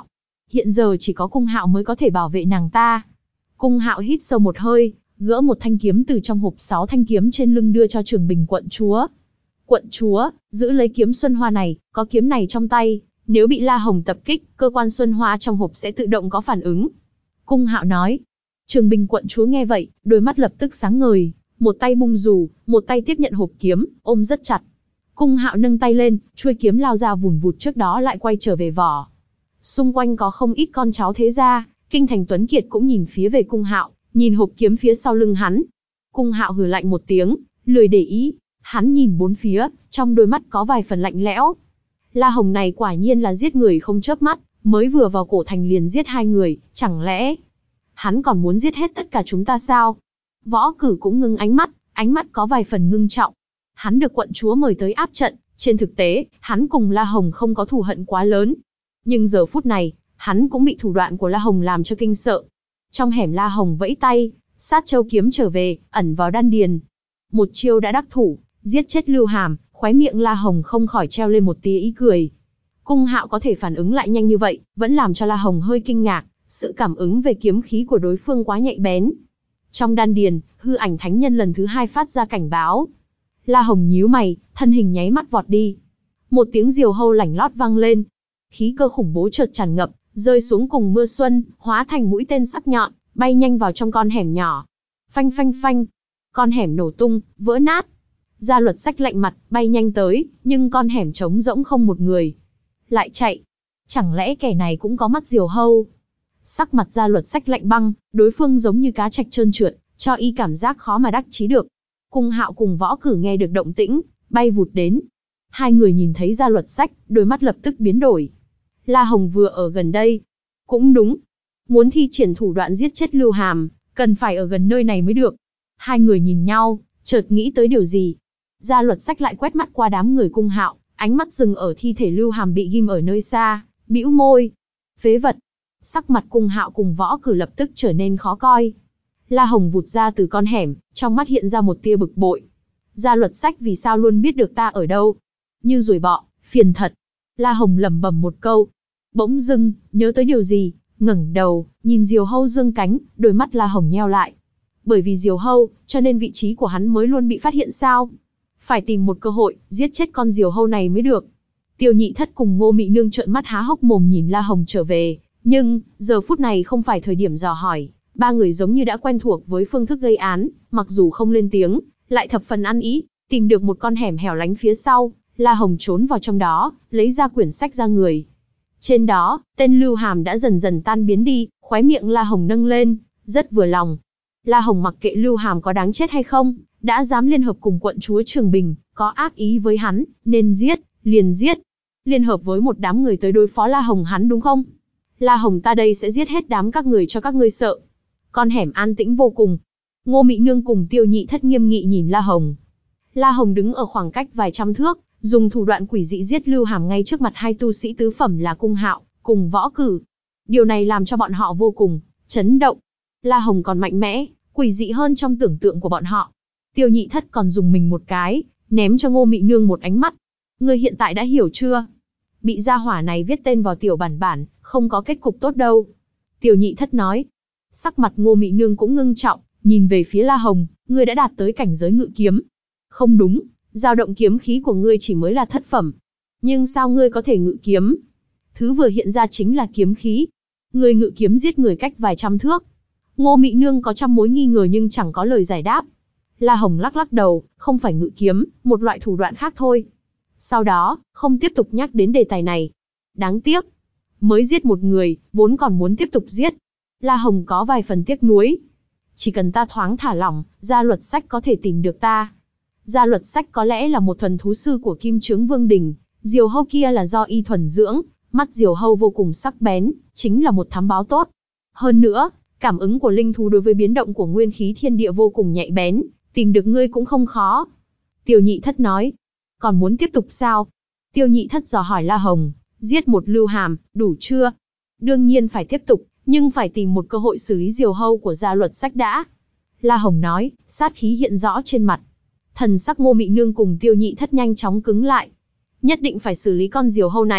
hiện giờ chỉ có Cung Hạo mới có thể bảo vệ nàng ta. Cung Hạo hít sâu một hơi, gỡ một thanh kiếm từ trong hộp sáu thanh kiếm trên lưng đưa cho Trường Bình quận chúa. Quận chúa, giữ lấy kiếm Xuân Hoa này, có kiếm này trong tay, nếu bị La Hồng tập kích, cơ quan Xuân Hoa trong hộp sẽ tự động có phản ứng. Cung Hạo nói. Trường Bình quận chúa nghe vậy, đôi mắt lập tức sáng ngời, một tay bung dù, một tay tiếp nhận hộp kiếm, ôm rất chặt. Cung Hạo nâng tay lên, chuôi kiếm lao ra vùn vụt trước đó lại quay trở về vỏ. Xung quanh có không ít con cháu thế gia, Kinh Thành Tuấn Kiệt cũng nhìn phía về Cung Hạo, nhìn hộp kiếm phía sau lưng hắn. Cung Hạo hừ lạnh một tiếng, lười để ý, hắn nhìn bốn phía, trong đôi mắt có vài phần lạnh lẽo. La Hồng này quả nhiên là giết người không chớp mắt, mới vừa vào cổ thành liền giết hai người, chẳng lẽ hắn còn muốn giết hết tất cả chúng ta sao? Võ Cử cũng ngưng ánh mắt, ánh mắt có vài phần ngưng trọng. Hắn được quận chúa mời tới áp trận, trên thực tế, hắn cùng La Hồng không có thù hận quá lớn. Nhưng giờ phút này, hắn cũng bị thủ đoạn của La Hồng làm cho kinh sợ. Trong hẻm La Hồng vẫy tay, sát châu kiếm trở về, ẩn vào đan điền. Một chiêu đã đắc thủ, giết chết Lưu Hàm, khóe miệng La Hồng không khỏi treo lên một tia ý cười. Cung Hạo có thể phản ứng lại nhanh như vậy, vẫn làm cho La Hồng hơi kinh ngạc, sự cảm ứng về kiếm khí của đối phương quá nhạy bén. Trong đan điền, hư ảnh thánh nhân lần thứ hai phát ra cảnh báo. La Hồng nhíu mày, thân hình nháy mắt vọt đi. Một tiếng diều hâu lảnh lót vang lên. Khí cơ khủng bố chợt tràn ngập, rơi xuống cùng mưa xuân, hóa thành mũi tên sắc nhọn, bay nhanh vào trong con hẻm nhỏ. Phanh phanh phanh, con hẻm nổ tung, vỡ nát. Gia Luật Sách lạnh mặt, bay nhanh tới, nhưng con hẻm trống rỗng không một người. Lại chạy. Chẳng lẽ kẻ này cũng có mắt diều hâu? Sắc mặt Gia Luật Sách lạnh băng, đối phương giống như cá trạch trơn trượt, cho y cảm giác khó mà đắc chí được. Cung Hạo cùng Võ Cử nghe được động tĩnh, bay vụt đến. Hai người nhìn thấy Gia Luật Sách, đôi mắt lập tức biến đổi. La Hồng vừa ở gần đây. Cũng đúng. Muốn thi triển thủ đoạn giết chết Lưu Hàm, cần phải ở gần nơi này mới được. Hai người nhìn nhau, chợt nghĩ tới điều gì. Gia Luật Sách lại quét mắt qua đám người Cung Hạo, ánh mắt dừng ở thi thể Lưu Hàm bị ghim ở nơi xa, bĩu môi. Phế vật. Sắc mặt Cung Hạo cùng Võ Cử lập tức trở nên khó coi. La Hồng vụt ra từ con hẻm, trong mắt hiện ra một tia bực bội. Gia Luật Sách vì sao luôn biết được ta ở đâu? Như ruồi bọ, phiền thật. La Hồng lẩm bẩm một câu. Bỗng dưng, nhớ tới điều gì, ngẩng đầu, nhìn diều hâu dương cánh, đôi mắt La Hồng nheo lại. Bởi vì diều hâu, cho nên vị trí của hắn mới luôn bị phát hiện sao? Phải tìm một cơ hội, giết chết con diều hâu này mới được. Tiêu Nhị Thất cùng Ngô Mị Nương trợn mắt há hốc mồm nhìn La Hồng trở về, nhưng, giờ phút này không phải thời điểm dò hỏi. Ba người giống như đã quen thuộc với phương thức gây án, mặc dù không lên tiếng, lại thập phần ăn ý, tìm được một con hẻm hẻo lánh phía sau, La Hồng trốn vào trong đó, lấy ra quyển sách ra người. Trên đó, tên Lưu Hàm đã dần dần tan biến đi, khóe miệng La Hồng nâng lên, rất vừa lòng. La Hồng mặc kệ Lưu Hàm có đáng chết hay không, đã dám liên hợp cùng quận chúa Trường Bình, có ác ý với hắn, nên giết, liền giết. Liên hợp với một đám người tới đối phó La Hồng hắn đúng không? La Hồng ta đây sẽ giết hết đám các người cho các ngươi sợ. Con hẻm an tĩnh vô cùng. Ngô Mị Nương cùng Tiêu Nhị Thất nghiêm nghị nhìn La Hồng. La Hồng đứng ở khoảng cách vài trăm thước, dùng thủ đoạn quỷ dị giết Lưu Hàm ngay trước mặt hai tu sĩ tứ phẩm là Cung Hạo cùng Võ Cử. Điều này làm cho bọn họ vô cùng chấn động. La Hồng còn mạnh mẽ, quỷ dị hơn trong tưởng tượng của bọn họ. Tiêu Nhị Thất còn dùng mình một cái, ném cho Ngô Mị Nương một ánh mắt. Ngươi hiện tại đã hiểu chưa? Bị gia hỏa này viết tên vào tiểu bản bản, không có kết cục tốt đâu. Tiêu Nhị Thất nói. Sắc mặt Ngô Mị Nương cũng ngưng trọng, nhìn về phía La Hồng, ngươi đã đạt tới cảnh giới ngự kiếm. Không đúng, dao động kiếm khí của ngươi chỉ mới là thất phẩm. Nhưng sao ngươi có thể ngự kiếm? Thứ vừa hiện ra chính là kiếm khí. Ngươi ngự kiếm giết người cách vài trăm thước. Ngô Mị Nương có trăm mối nghi ngờ nhưng chẳng có lời giải đáp. La Hồng lắc lắc đầu, không phải ngự kiếm, một loại thủ đoạn khác thôi. Sau đó, không tiếp tục nhắc đến đề tài này. Đáng tiếc, mới giết một người, vốn còn muốn tiếp tục giết. La Hồng có vài phần tiếc nuối. Chỉ cần ta thoáng thả lỏng, Gia Luật Sách có thể tìm được ta. Gia Luật Sách có lẽ là một thuần thú sư của Kim Chướng Vương Đình, diều hâu kia là do y thuần dưỡng, mắt diều hâu vô cùng sắc bén, chính là một thám báo tốt. Hơn nữa, cảm ứng của linh thú đối với biến động của nguyên khí thiên địa vô cùng nhạy bén, tìm được ngươi cũng không khó. Tiêu Nhị Thất nói. Còn muốn tiếp tục sao? Tiêu Nhị Thất dò hỏi La Hồng, giết một Lưu Hàm, đủ chưa? Đương nhiên phải tiếp tục, nhưng phải tìm một cơ hội xử lý diều hâu của Gia Luật Sách đã. La Hồng nói, sát khí hiện rõ trên mặt. Thần sắc Ngô Mị Nương cùng Tiêu Nhị Thất nhanh chóng cứng lại. Nhất định phải xử lý con diều hâu này,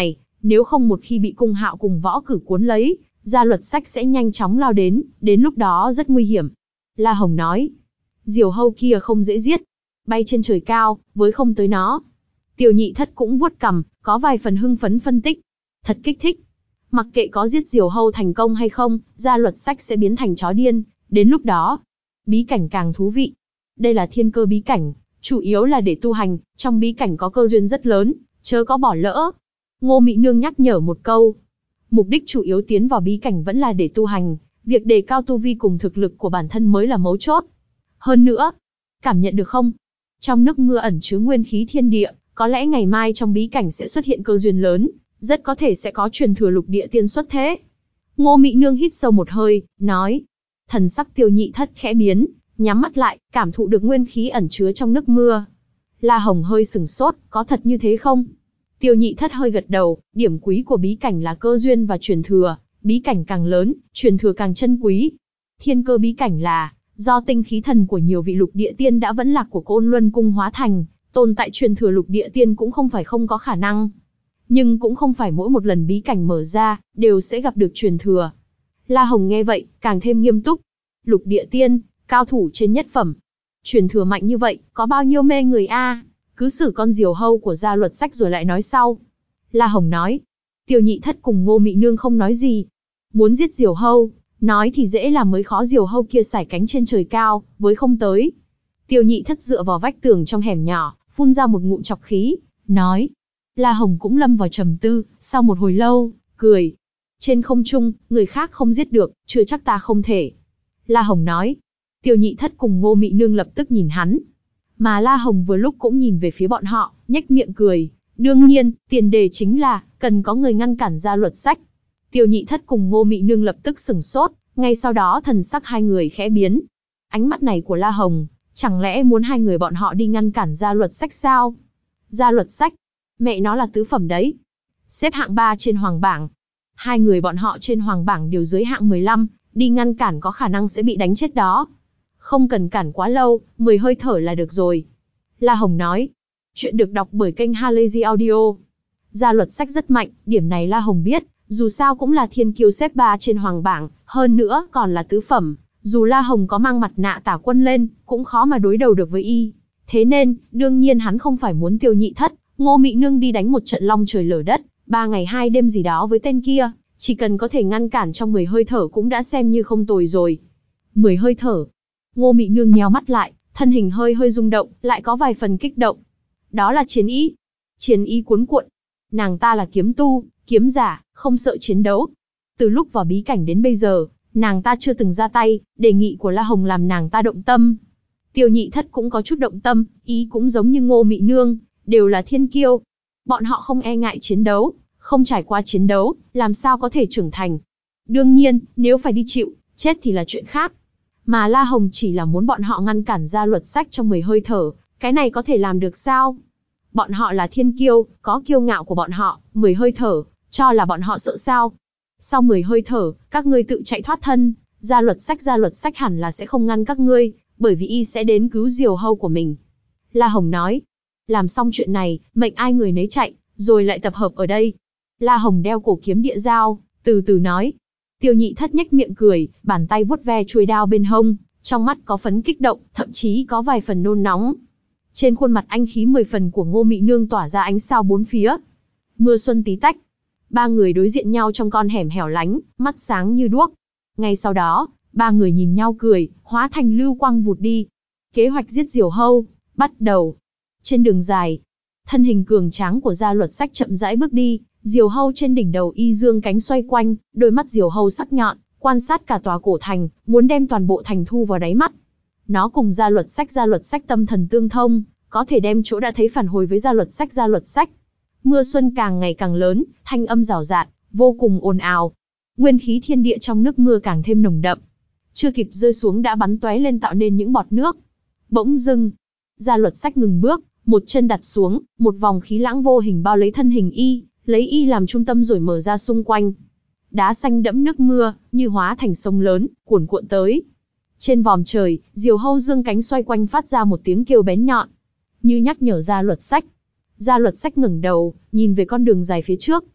nếu không một khi bị Cung Hạo cùng Võ Cử cuốn lấy, Gia Luật Sách sẽ nhanh chóng lao đến, đến lúc đó rất nguy hiểm. La Hồng nói, diều hâu kia không dễ giết, bay trên trời cao, với không tới nó. Tiêu Nhị Thất cũng vuốt cằm, có vài phần hưng phấn phân tích. Thật kích thích. Mặc kệ có giết diều hâu thành công hay không, Gia Luật Sách sẽ biến thành chó điên, đến lúc đó, bí cảnh càng thú vị. Đây là thiên cơ bí cảnh, chủ yếu là để tu hành, trong bí cảnh có cơ duyên rất lớn, chớ có bỏ lỡ. Ngô Mị Nương nhắc nhở một câu. Mục đích chủ yếu tiến vào bí cảnh vẫn là để tu hành, việc đề cao tu vi cùng thực lực của bản thân mới là mấu chốt. Hơn nữa, cảm nhận được không? Trong nước mưa ẩn chứa nguyên khí thiên địa, có lẽ ngày mai trong bí cảnh sẽ xuất hiện cơ duyên lớn, rất có thể sẽ có truyền thừa lục địa tiên xuất thế. Ngô Mị Nương hít sâu một hơi, nói. Thần sắc Tiêu Nhị Thất khẽ biến, nhắm mắt lại, cảm thụ được nguyên khí ẩn chứa trong nước mưa. La Hồng hơi sửng sốt, có thật như thế không? Tiêu Nhị Thất hơi gật đầu, điểm quý của bí cảnh là cơ duyên và truyền thừa, bí cảnh càng lớn, truyền thừa càng chân quý. Thiên cơ bí cảnh là do tinh khí thần của nhiều vị lục địa tiên đã vẫn lạc của Côn Luân cung hóa thành, tồn tại truyền thừa lục địa tiên cũng không phải không có khả năng. Nhưng cũng không phải mỗi một lần bí cảnh mở ra, đều sẽ gặp được truyền thừa. La Hồng nghe vậy, càng thêm nghiêm túc. Lục địa tiên, cao thủ trên nhất phẩm. Truyền thừa mạnh như vậy, có bao nhiêu mê người a? Cứ xử con diều hâu của Gia Luật Sách rồi lại nói sau. La Hồng nói. Tiêu Nhị Thất cùng Ngô Mị Nương không nói gì. Muốn giết diều hâu, nói thì dễ làm mới khó, diều hâu kia sải cánh trên trời cao, với không tới. Tiêu Nhị Thất dựa vào vách tường trong hẻm nhỏ, phun ra một ngụm chọc khí, nói. La Hồng cũng lâm vào trầm tư, sau một hồi lâu, cười. Trên không trung, người khác không giết được, chưa chắc ta không thể. La Hồng nói. Tiêu Nhị Thất cùng Ngô Mị Nương lập tức nhìn hắn. Mà La Hồng vừa lúc cũng nhìn về phía bọn họ, nhếch miệng cười. Đương nhiên, tiền đề chính là, cần có người ngăn cản Gia Luật Sách. Tiêu Nhị Thất cùng Ngô Mị Nương lập tức sửng sốt, ngay sau đó thần sắc hai người khẽ biến. Ánh mắt này của La Hồng, chẳng lẽ muốn hai người bọn họ đi ngăn cản Gia Luật Sách sao? Gia Luật Sách, mẹ nó là tứ phẩm đấy. Xếp hạng ba trên hoàng bảng. Hai người bọn họ trên hoàng bảng đều dưới hạng mười lăm, đi ngăn cản có khả năng sẽ bị đánh chết đó. Không cần cản quá lâu, mười hơi thở là được rồi. La Hồng nói. Chuyện được đọc bởi kênh Halazy Audio. Gia Luật Sách rất mạnh, điểm này La Hồng biết, dù sao cũng là thiên kiêu xếp ba trên hoàng bảng, hơn nữa còn là tứ phẩm. Dù La Hồng có mang mặt nạ tả quân lên, cũng khó mà đối đầu được với y. Thế nên, đương nhiên hắn không phải muốn Tiêu Nhị Thất, Ngô Mị Nương đi đánh một trận long trời lở đất, ba ngày hai đêm gì đó với tên kia, chỉ cần có thể ngăn cản trong mười hơi thở cũng đã xem như không tồi rồi. Mười hơi thở. Ngô Mị Nương nheo mắt lại, thân hình hơi hơi rung động, lại có vài phần kích động. Đó là chiến ý. Chiến ý cuốn cuộn. Nàng ta là kiếm tu, kiếm giả, không sợ chiến đấu. Từ lúc vào bí cảnh đến bây giờ, nàng ta chưa từng ra tay, đề nghị của La Hồng làm nàng ta động tâm. Tiêu Nhị Thất cũng có chút động tâm, ý cũng giống như Ngô Mị Nương, đều là thiên kiêu. Bọn họ không e ngại chiến đấu, không trải qua chiến đấu, làm sao có thể trưởng thành. Đương nhiên, nếu phải đi chịu, chết thì là chuyện khác. Mà La Hồng chỉ là muốn bọn họ ngăn cản Gia Luật Sách trong mười hơi thở, cái này có thể làm được sao? Bọn họ là thiên kiêu, có kiêu ngạo của bọn họ, mười hơi thở, cho là bọn họ sợ sao? Sau mười hơi thở, các ngươi tự chạy thoát thân, Gia Luật Sách Gia Luật Sách hẳn là sẽ không ngăn các ngươi, bởi vì y sẽ đến cứu diều hâu của mình. La Hồng nói. Làm xong chuyện này, mệnh ai người nấy chạy, rồi lại tập hợp ở đây. La Hồng đeo cổ kiếm địa dao, từ từ nói. Tiêu Nhị Thất nhếch miệng cười, bàn tay vuốt ve chuôi đao bên hông, trong mắt có phấn kích động, thậm chí có vài phần nôn nóng. Trên khuôn mặt anh khí mười phần của Ngô Mị Nương tỏa ra ánh sao bốn phía. Mưa xuân tí tách. Ba người đối diện nhau trong con hẻm hẻo lánh, mắt sáng như đuốc. Ngay sau đó, ba người nhìn nhau cười, hóa thành lưu quang vụt đi. Kế hoạch giết diều hâu, bắt đầu. Trên đường dài, thân hình cường tráng của Gia Luật Sách chậm rãi bước đi, diều hâu trên đỉnh đầu y dương cánh xoay quanh, đôi mắt diều hâu sắc nhọn, quan sát cả tòa cổ thành, muốn đem toàn bộ thành thu vào đáy mắt. Nó cùng Gia Luật Sách Gia Luật Sách tâm thần tương thông, có thể đem chỗ đã thấy phản hồi với Gia Luật Sách Gia Luật Sách. Mưa xuân càng ngày càng lớn, thanh âm rào rạt, vô cùng ồn ào. Nguyên khí thiên địa trong nước mưa càng thêm nồng đậm. Chưa kịp rơi xuống đã bắn tóe lên tạo nên những bọt nước. Bỗng dưng, Gia Luật Sách ngừng bước, một chân đặt xuống, một vòng khí lãng vô hình bao lấy thân hình y, lấy y làm trung tâm rồi mở ra xung quanh. Đá xanh đẫm nước mưa, như hóa thành sông lớn, cuồn cuộn tới. Trên vòm trời, diều hâu dương cánh xoay quanh phát ra một tiếng kêu bén nhọn, như nhắc nhở Gia Luật Sách. Gia Luật Sách ngẩng đầu, nhìn về con đường dài phía trước.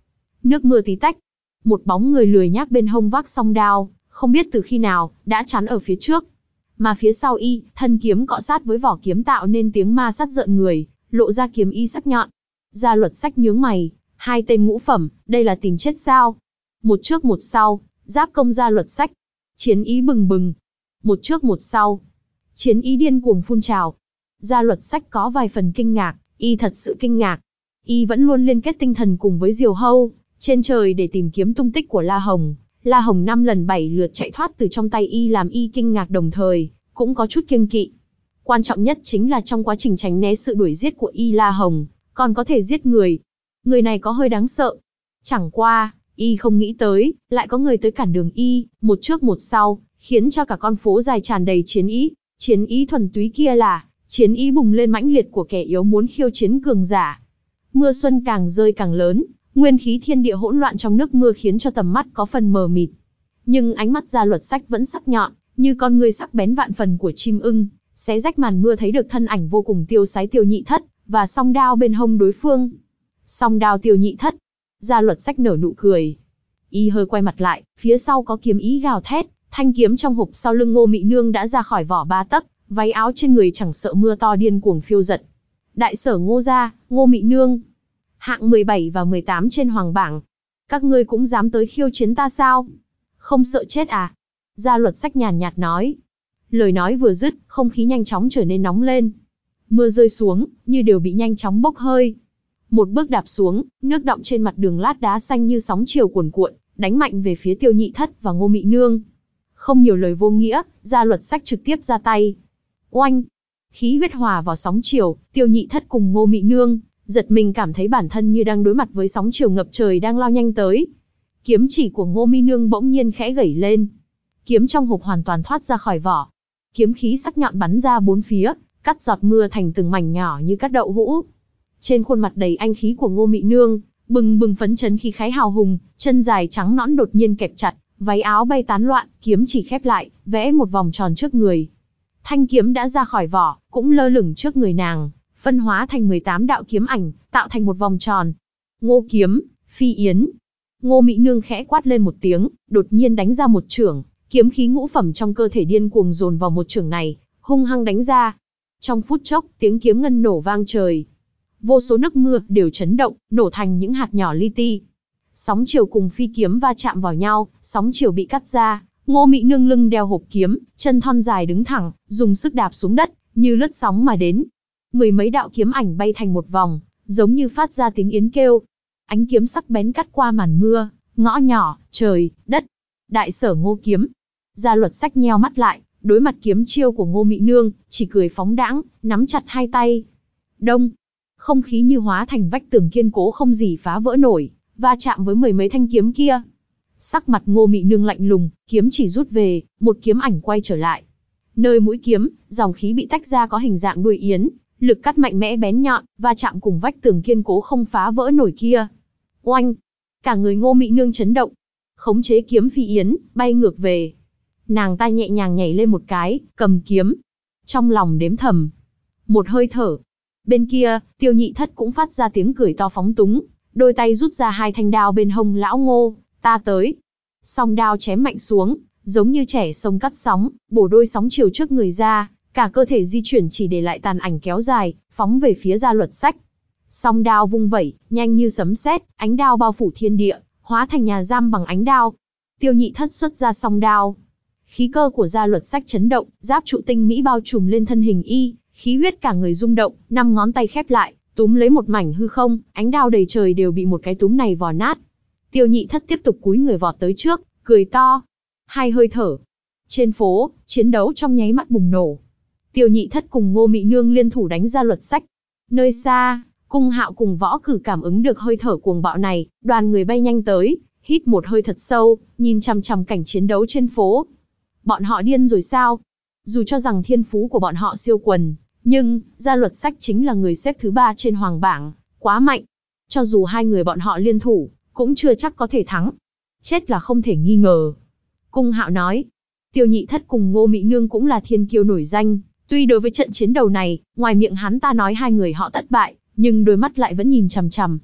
Nước mưa tí tách. Một bóng người lười nhác bên hông vác song đao, không biết từ khi nào, đã chắn ở phía trước. Mà phía sau y, thân kiếm cọ sát với vỏ kiếm tạo nên tiếng ma sát rợn người, lộ ra kiếm y sắc nhọn. Gia Luật Sách nhướng mày, hai tên ngũ phẩm, đây là tìm chết sao? Một trước một sau, giáp công Gia Luật Sách. Chiến ý bừng bừng. Một trước một sau. Chiến ý điên cuồng phun trào. Gia Luật Sách có vài phần kinh ngạc, y thật sự kinh ngạc. Y vẫn luôn liên kết tinh thần cùng với Diều Hâu, trên trời để tìm kiếm tung tích của La Hồng. La Hồng năm lần bảy lượt chạy thoát từ trong tay y làm y kinh ngạc đồng thời, cũng có chút kiêng kỵ. Quan trọng nhất chính là trong quá trình tránh né sự đuổi giết của y La Hồng, còn có thể giết người. Người này có hơi đáng sợ. Chẳng qua, y không nghĩ tới, lại có người tới cản đường y, một trước một sau, khiến cho cả con phố dài tràn đầy chiến ý. Chiến ý thuần túy kia là, chiến ý bùng lên mãnh liệt của kẻ yếu muốn khiêu chiến cường giả. Mưa xuân càng rơi càng lớn, nguyên khí thiên địa hỗn loạn trong nước mưa khiến cho tầm mắt có phần mờ mịt. Nhưng ánh mắt Gia Luật Sách vẫn sắc nhọn, như con ngươi sắc bén vạn phần của chim ưng, xé rách màn mưa thấy được thân ảnh vô cùng tiêu sái Tiêu Nhị Thất, và song đao bên hông đối phương. Song đao Tiêu Nhị Thất. Gia Luật Sách nở nụ cười. Y hơi quay mặt lại, phía sau có kiếm ý gào thét, thanh kiếm trong hộp sau lưng Ngô Mị Nương đã ra khỏi vỏ ba tấc, váy áo trên người chẳng sợ mưa to điên cuồng phiêu giật. Đại sở Ngô gia, Ngô Mị Nương. Hạng mười bảy và mười tám trên hoàng bảng. Các ngươi cũng dám tới khiêu chiến ta sao? Không sợ chết à? Gia Luật Sách nhàn nhạt nói. Lời nói vừa dứt, không khí nhanh chóng trở nên nóng lên. Mưa rơi xuống, như đều bị nhanh chóng bốc hơi. Một bước đạp xuống, nước đọng trên mặt đường lát đá xanh như sóng chiều cuồn cuộn, đánh mạnh về phía Tiêu Nhị Thất và Ngô Mị Nương. Không nhiều lời vô nghĩa, Gia Luật Sách trực tiếp ra tay. Oanh! Khí huyết hòa vào sóng chiều, Tiêu Nhị Thất cùng Ngô Mị Nương giật mình cảm thấy bản thân như đang đối mặt với sóng chiều ngập trời đang lao nhanh tới. Kiếm chỉ của Ngô Mị Nương bỗng nhiên khẽ gẩy lên. Kiếm trong hộp hoàn toàn thoát ra khỏi vỏ. Kiếm khí sắc nhọn bắn ra bốn phía, cắt giọt mưa thành từng mảnh nhỏ như cắt đậu hũ. Trên khuôn mặt đầy anh khí của Ngô Mị Nương, bừng bừng phấn chấn khí khái hào hùng, chân dài trắng nõn đột nhiên kẹp chặt, váy áo bay tán loạn, kiếm chỉ khép lại, vẽ một vòng tròn trước người. Thanh kiếm đã ra khỏi vỏ, cũng lơ lửng trước người nàng, phân hóa thành mười tám đạo kiếm ảnh, tạo thành một vòng tròn. Ngô kiếm, phi yến. Ngô Mị Nương khẽ quát lên một tiếng, đột nhiên đánh ra một chưởng, kiếm khí ngũ phẩm trong cơ thể điên cuồng dồn vào một chưởng này, hung hăng đánh ra. Trong phút chốc, tiếng kiếm ngân nổ vang trời. Vô số nước mưa đều chấn động, nổ thành những hạt nhỏ li ti. Sóng chiều cùng phi kiếm va chạm vào nhau, sóng chiều bị cắt ra. Ngô Mị Nương lưng đeo hộp kiếm, chân thon dài đứng thẳng, dùng sức đạp xuống đất, như lướt sóng mà đến. Mười mấy đạo kiếm ảnh bay thành một vòng, giống như phát ra tiếng yến kêu. Ánh kiếm sắc bén cắt qua màn mưa, ngõ nhỏ, trời, đất. Đại sở Ngô kiếm. Gia Luật Sách nheo mắt lại, đối mặt kiếm chiêu của Ngô Mị Nương, chỉ cười phóng đãng, nắm chặt hai tay. Đông. Không khí như hóa thành vách tường kiên cố không gì phá vỡ nổi, va chạm với mười mấy thanh kiếm kia. Sắc mặt Ngô Mị Nương lạnh lùng, kiếm chỉ rút về, một kiếm ảnh quay trở lại. Nơi mũi kiếm, dòng khí bị tách ra có hình dạng đuôi yến, lực cắt mạnh mẽ bén nhọn, va chạm cùng vách tường kiên cố không phá vỡ nổi kia. Oanh! Cả người Ngô Mị Nương chấn động, khống chế kiếm phi yến, bay ngược về. Nàng ta nhẹ nhàng nhảy lên một cái, cầm kiếm. Trong lòng đếm thầm. Một hơi thở. Bên kia, Tiêu Nhị Thất cũng phát ra tiếng cười to phóng túng, đôi tay rút ra hai thanh đao bên hông lão Ngô, ta tới. Song đao chém mạnh xuống, giống như trẻ sông cắt sóng, bổ đôi sóng chiều trước người ra, cả cơ thể di chuyển chỉ để lại tàn ảnh kéo dài, phóng về phía Gia Luật Sách. Song đao vung vẩy, nhanh như sấm sét, ánh đao bao phủ thiên địa, hóa thành nhà giam bằng ánh đao. Tiêu Nhị Thất xuất ra song đao. Khí cơ của Gia Luật Sách chấn động, giáp trụ tinh mỹ bao trùm lên thân hình y, khí huyết cả người rung động, năm ngón tay khép lại, túm lấy một mảnh hư không, ánh đao đầy trời đều bị một cái túm này vò nát. Tiêu Nhị Thất tiếp tục cúi người vọt tới trước, cười to. Hai hơi thở. Trên phố, chiến đấu trong nháy mắt bùng nổ. Tiêu Nhị Thất cùng Ngô Mị Nương liên thủ đánh Gia Luật Sách. Nơi xa, Cung Hạo cùng Võ Cử cảm ứng được hơi thở cuồng bạo này, đoàn người bay nhanh tới, hít một hơi thật sâu, nhìn chằm chằm cảnh chiến đấu trên phố. Bọn họ điên rồi sao? Dù cho rằng thiên phú của bọn họ siêu quần, nhưng Gia Luật Sách chính là người xếp thứ ba trên hoàng bảng, quá mạnh. Cho dù hai người bọn họ liên thủ, cũng chưa chắc có thể thắng. Chết là không thể nghi ngờ. Cung Hạo nói, Tiêu Nhị Thất cùng Ngô Mị Nương cũng là thiên kiêu nổi danh. Tuy đối với trận chiến đầu này, ngoài miệng hắn ta nói hai người họ thất bại, nhưng đôi mắt lại vẫn nhìn chằm chằm.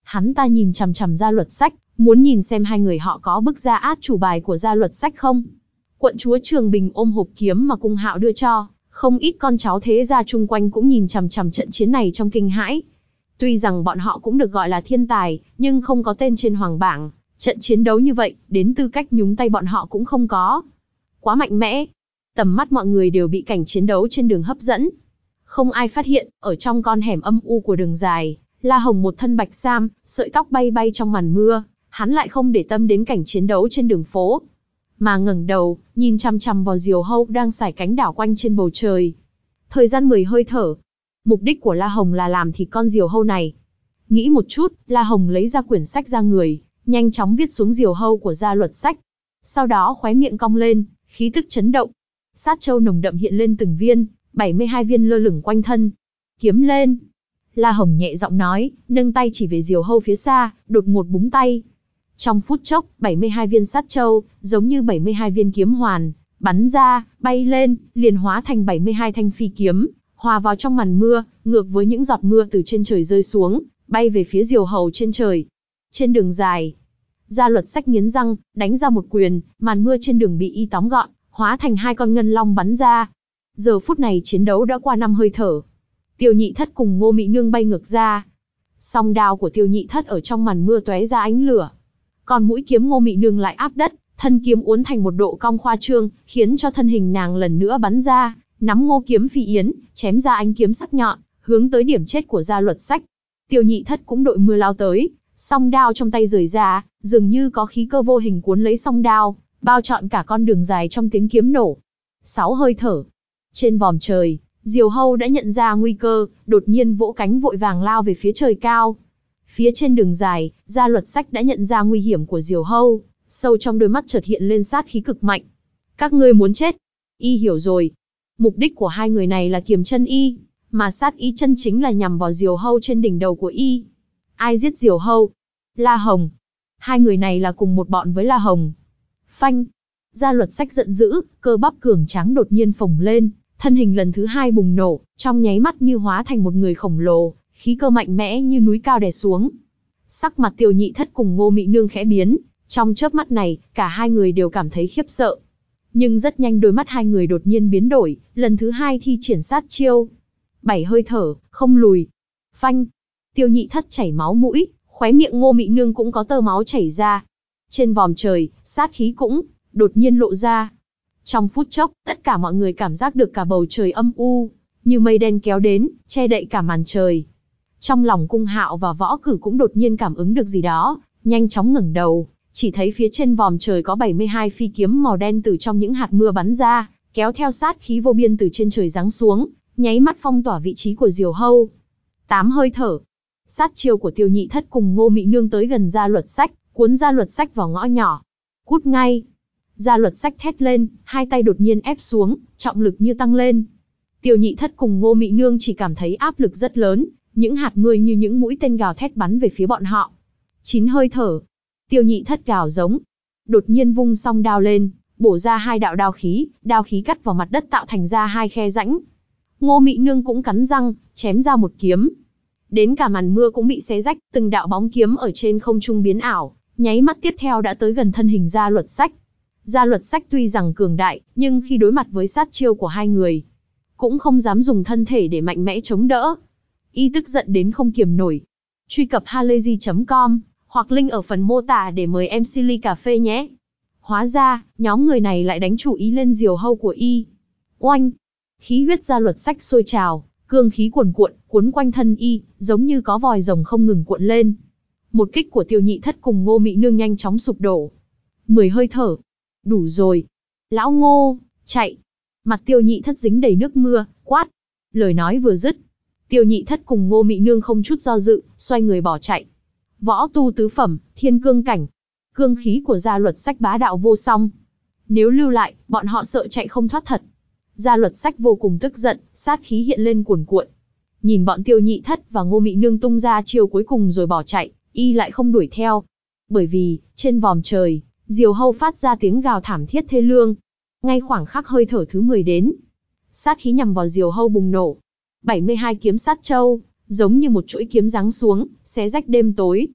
Hắn ta nhìn chằm chằm Gia Luật Sách, muốn nhìn xem hai người họ có bức ra át chủ bài của Gia Luật Sách không. Quận chúa Trường Bình ôm hộp kiếm mà Cung Hạo đưa cho, không ít con cháu thế gia chung quanh cũng nhìn chằm chằm trận chiến này trong kinh hãi. Tuy rằng bọn họ cũng được gọi là thiên tài, nhưng không có tên trên hoàng bảng, trận chiến đấu như vậy, đến tư cách nhúng tay bọn họ cũng không có. Quá mạnh mẽ. Tầm mắt mọi người đều bị cảnh chiến đấu trên đường hấp dẫn. Không ai phát hiện, ở trong con hẻm âm u của đường dài, La Hồng một thân bạch sam, sợi tóc bay bay trong màn mưa, hắn lại không để tâm đến cảnh chiến đấu trên đường phố, mà ngẩng đầu, nhìn chằm chằm vào diều hâu đang sải cánh đảo quanh trên bầu trời. Thời gian mười hơi thở. Mục đích của La Hồng là làm thịt con diều hâu này. Nghĩ một chút, La Hồng lấy ra quyển sách ra người, nhanh chóng viết xuống diều hâu của Gia Luật Sách. Sau đó khóe miệng cong lên, khí tức chấn động. Sát châu nồng đậm hiện lên từng viên, bảy mươi hai viên lơ lửng quanh thân. Kiếm lên. La Hồng nhẹ giọng nói, nâng tay chỉ về diều hâu phía xa, đột ngột búng tay. Trong phút chốc, bảy mươi hai viên sát châu, giống như bảy mươi hai viên kiếm hoàn, bắn ra, bay lên, liền hóa thành bảy mươi hai thanh phi kiếm, hòa vào trong màn mưa, ngược với những giọt mưa từ trên trời rơi xuống, bay về phía diều hầu trên trời. Trên đường dài, Gia Luật Sách nghiến răng, đánh ra một quyền, màn mưa trên đường bị y tóm gọn, hóa thành hai con ngân long bắn ra. Giờ phút này chiến đấu đã qua năm hơi thở. Tiêu Nhị Thất cùng Ngô Mị Nương bay ngược ra. Song đao của Tiêu Nhị Thất ở trong màn mưa tóe ra ánh lửa. Còn mũi kiếm Ngô Mị Nương lại áp đất, thân kiếm uốn thành một độ cong khoa trương, khiến cho thân hình nàng lần nữa bắn ra, nắm Ngô kiếm phi yến, chém ra ánh kiếm sắc nhọn, hướng tới điểm chết của Gia Luật Sách. Tiêu Nhị Thất cũng đội mưa lao tới, song đao trong tay rời ra, dường như có khí cơ vô hình cuốn lấy song đao, bao trọn cả con đường dài trong tiếng kiếm nổ. Sáu hơi thở. Trên vòm trời, diều hâu đã nhận ra nguy cơ, đột nhiên vỗ cánh vội vàng lao về phía trời cao. Phía trên đường dài, Gia Luật Sách đã nhận ra nguy hiểm của diều hâu, sâu trong đôi mắt chợt hiện lên sát khí cực mạnh. Các ngươi muốn chết. Y hiểu rồi. Mục đích của hai người này là kiềm chân Y, mà sát ý chân chính là nhằm vào diều hâu trên đỉnh đầu của Y. Ai giết diều hâu? La Hồng. Hai người này là cùng một bọn với La Hồng. Phanh. Gia Luật Sách giận dữ, cơ bắp cường tráng đột nhiên phồng lên, thân hình lần thứ hai bùng nổ, trong nháy mắt như hóa thành một người khổng lồ, khí cơ mạnh mẽ như núi cao đè xuống. Sắc mặt Tiêu Nhị Thất cùng Ngô Mị Nương khẽ biến, trong chớp mắt này, cả hai người đều cảm thấy khiếp sợ. Nhưng rất nhanh đôi mắt hai người đột nhiên biến đổi, lần thứ hai thi triển sát chiêu. Bảy hơi thở, không lùi. Phanh. Tiêu Nhị Thất chảy máu mũi, khóe miệng Ngô Mị Nương cũng có tơ máu chảy ra. Trên vòm trời, sát khí cũng đột nhiên lộ ra. Trong phút chốc, tất cả mọi người cảm giác được cả bầu trời âm u, như mây đen kéo đến, che đậy cả màn trời. Trong lòng Cung Hạo và Võ Cử cũng đột nhiên cảm ứng được gì đó, nhanh chóng ngẩng đầu, chỉ thấy phía trên vòm trời có bảy mươi hai phi kiếm màu đen từ trong những hạt mưa bắn ra, kéo theo sát khí vô biên từ trên trời giáng xuống, nháy mắt phong tỏa vị trí của diều hâu. Tám hơi thở. Sát chiêu của Tiêu Nhị Thất cùng Ngô Mị Nương tới gần Gia Luật Sách, cuốn Gia Luật Sách vào ngõ nhỏ. Cút ngay. Gia Luật Sách thét lên, hai tay đột nhiên ép xuống, trọng lực như tăng lên. Tiêu Nhị Thất cùng Ngô Mị Nương chỉ cảm thấy áp lực rất lớn, những hạt mưa như những mũi tên gào thét bắn về phía bọn họ. Chín hơi thở. Tiêu Nhị Thất gào giống, đột nhiên vung song đao lên, bổ ra hai đạo đao khí, đao khí cắt vào mặt đất tạo thành ra hai khe rãnh. Ngô Mị Nương cũng cắn răng, chém ra một kiếm. Đến cả màn mưa cũng bị xé rách, từng đạo bóng kiếm ở trên không trung biến ảo, nháy mắt tiếp theo đã tới gần thân hình Gia Luật Sách. Gia Luật Sách tuy rằng cường đại, nhưng khi đối mặt với sát chiêu của hai người, cũng không dám dùng thân thể để mạnh mẽ chống đỡ. Y tức giận đến không kiềm nổi. Truy cập halayzi chấm com hoặc link ở phần mô tả để mời em xê ly cà phê nhé. Hóa ra, nhóm người này lại đánh chủ ý lên diều hâu của Y. Oanh! Khí huyết Gia Luật Sách sôi trào, cương khí cuồn cuộn, cuốn quanh thân Y, giống như có vòi rồng không ngừng cuộn lên. Một kích của Tiêu Nhị Thất cùng Ngô Mị Nương nhanh chóng sụp đổ. Mười hơi thở. Đủ rồi. Lão Ngô, chạy. Mặt Tiêu Nhị Thất dính đầy nước mưa, quát. Lời nói vừa dứt, Tiêu Nhị Thất cùng Ngô Mị Nương không chút do dự, xoay người bỏ chạy. Võ tu tứ phẩm, thiên cương cảnh. Cương khí của Gia Luật Sách bá đạo vô song. Nếu lưu lại, bọn họ sợ chạy không thoát thật. Gia Luật Sách vô cùng tức giận, sát khí hiện lên cuồn cuộn. Nhìn bọn Tiêu Nhị Thất và Ngô Mị Nương tung ra chiêu cuối cùng rồi bỏ chạy, Y lại không đuổi theo. Bởi vì, trên vòm trời, diều hâu phát ra tiếng gào thảm thiết thê lương. Ngay khoảng khắc hơi thở thứ mười đến, sát khí nhằm vào diều hâu bùng nổ. bảy mươi hai kiếm sát châu, giống như một chuỗi kiếm giáng xuống, xé rách đêm tối,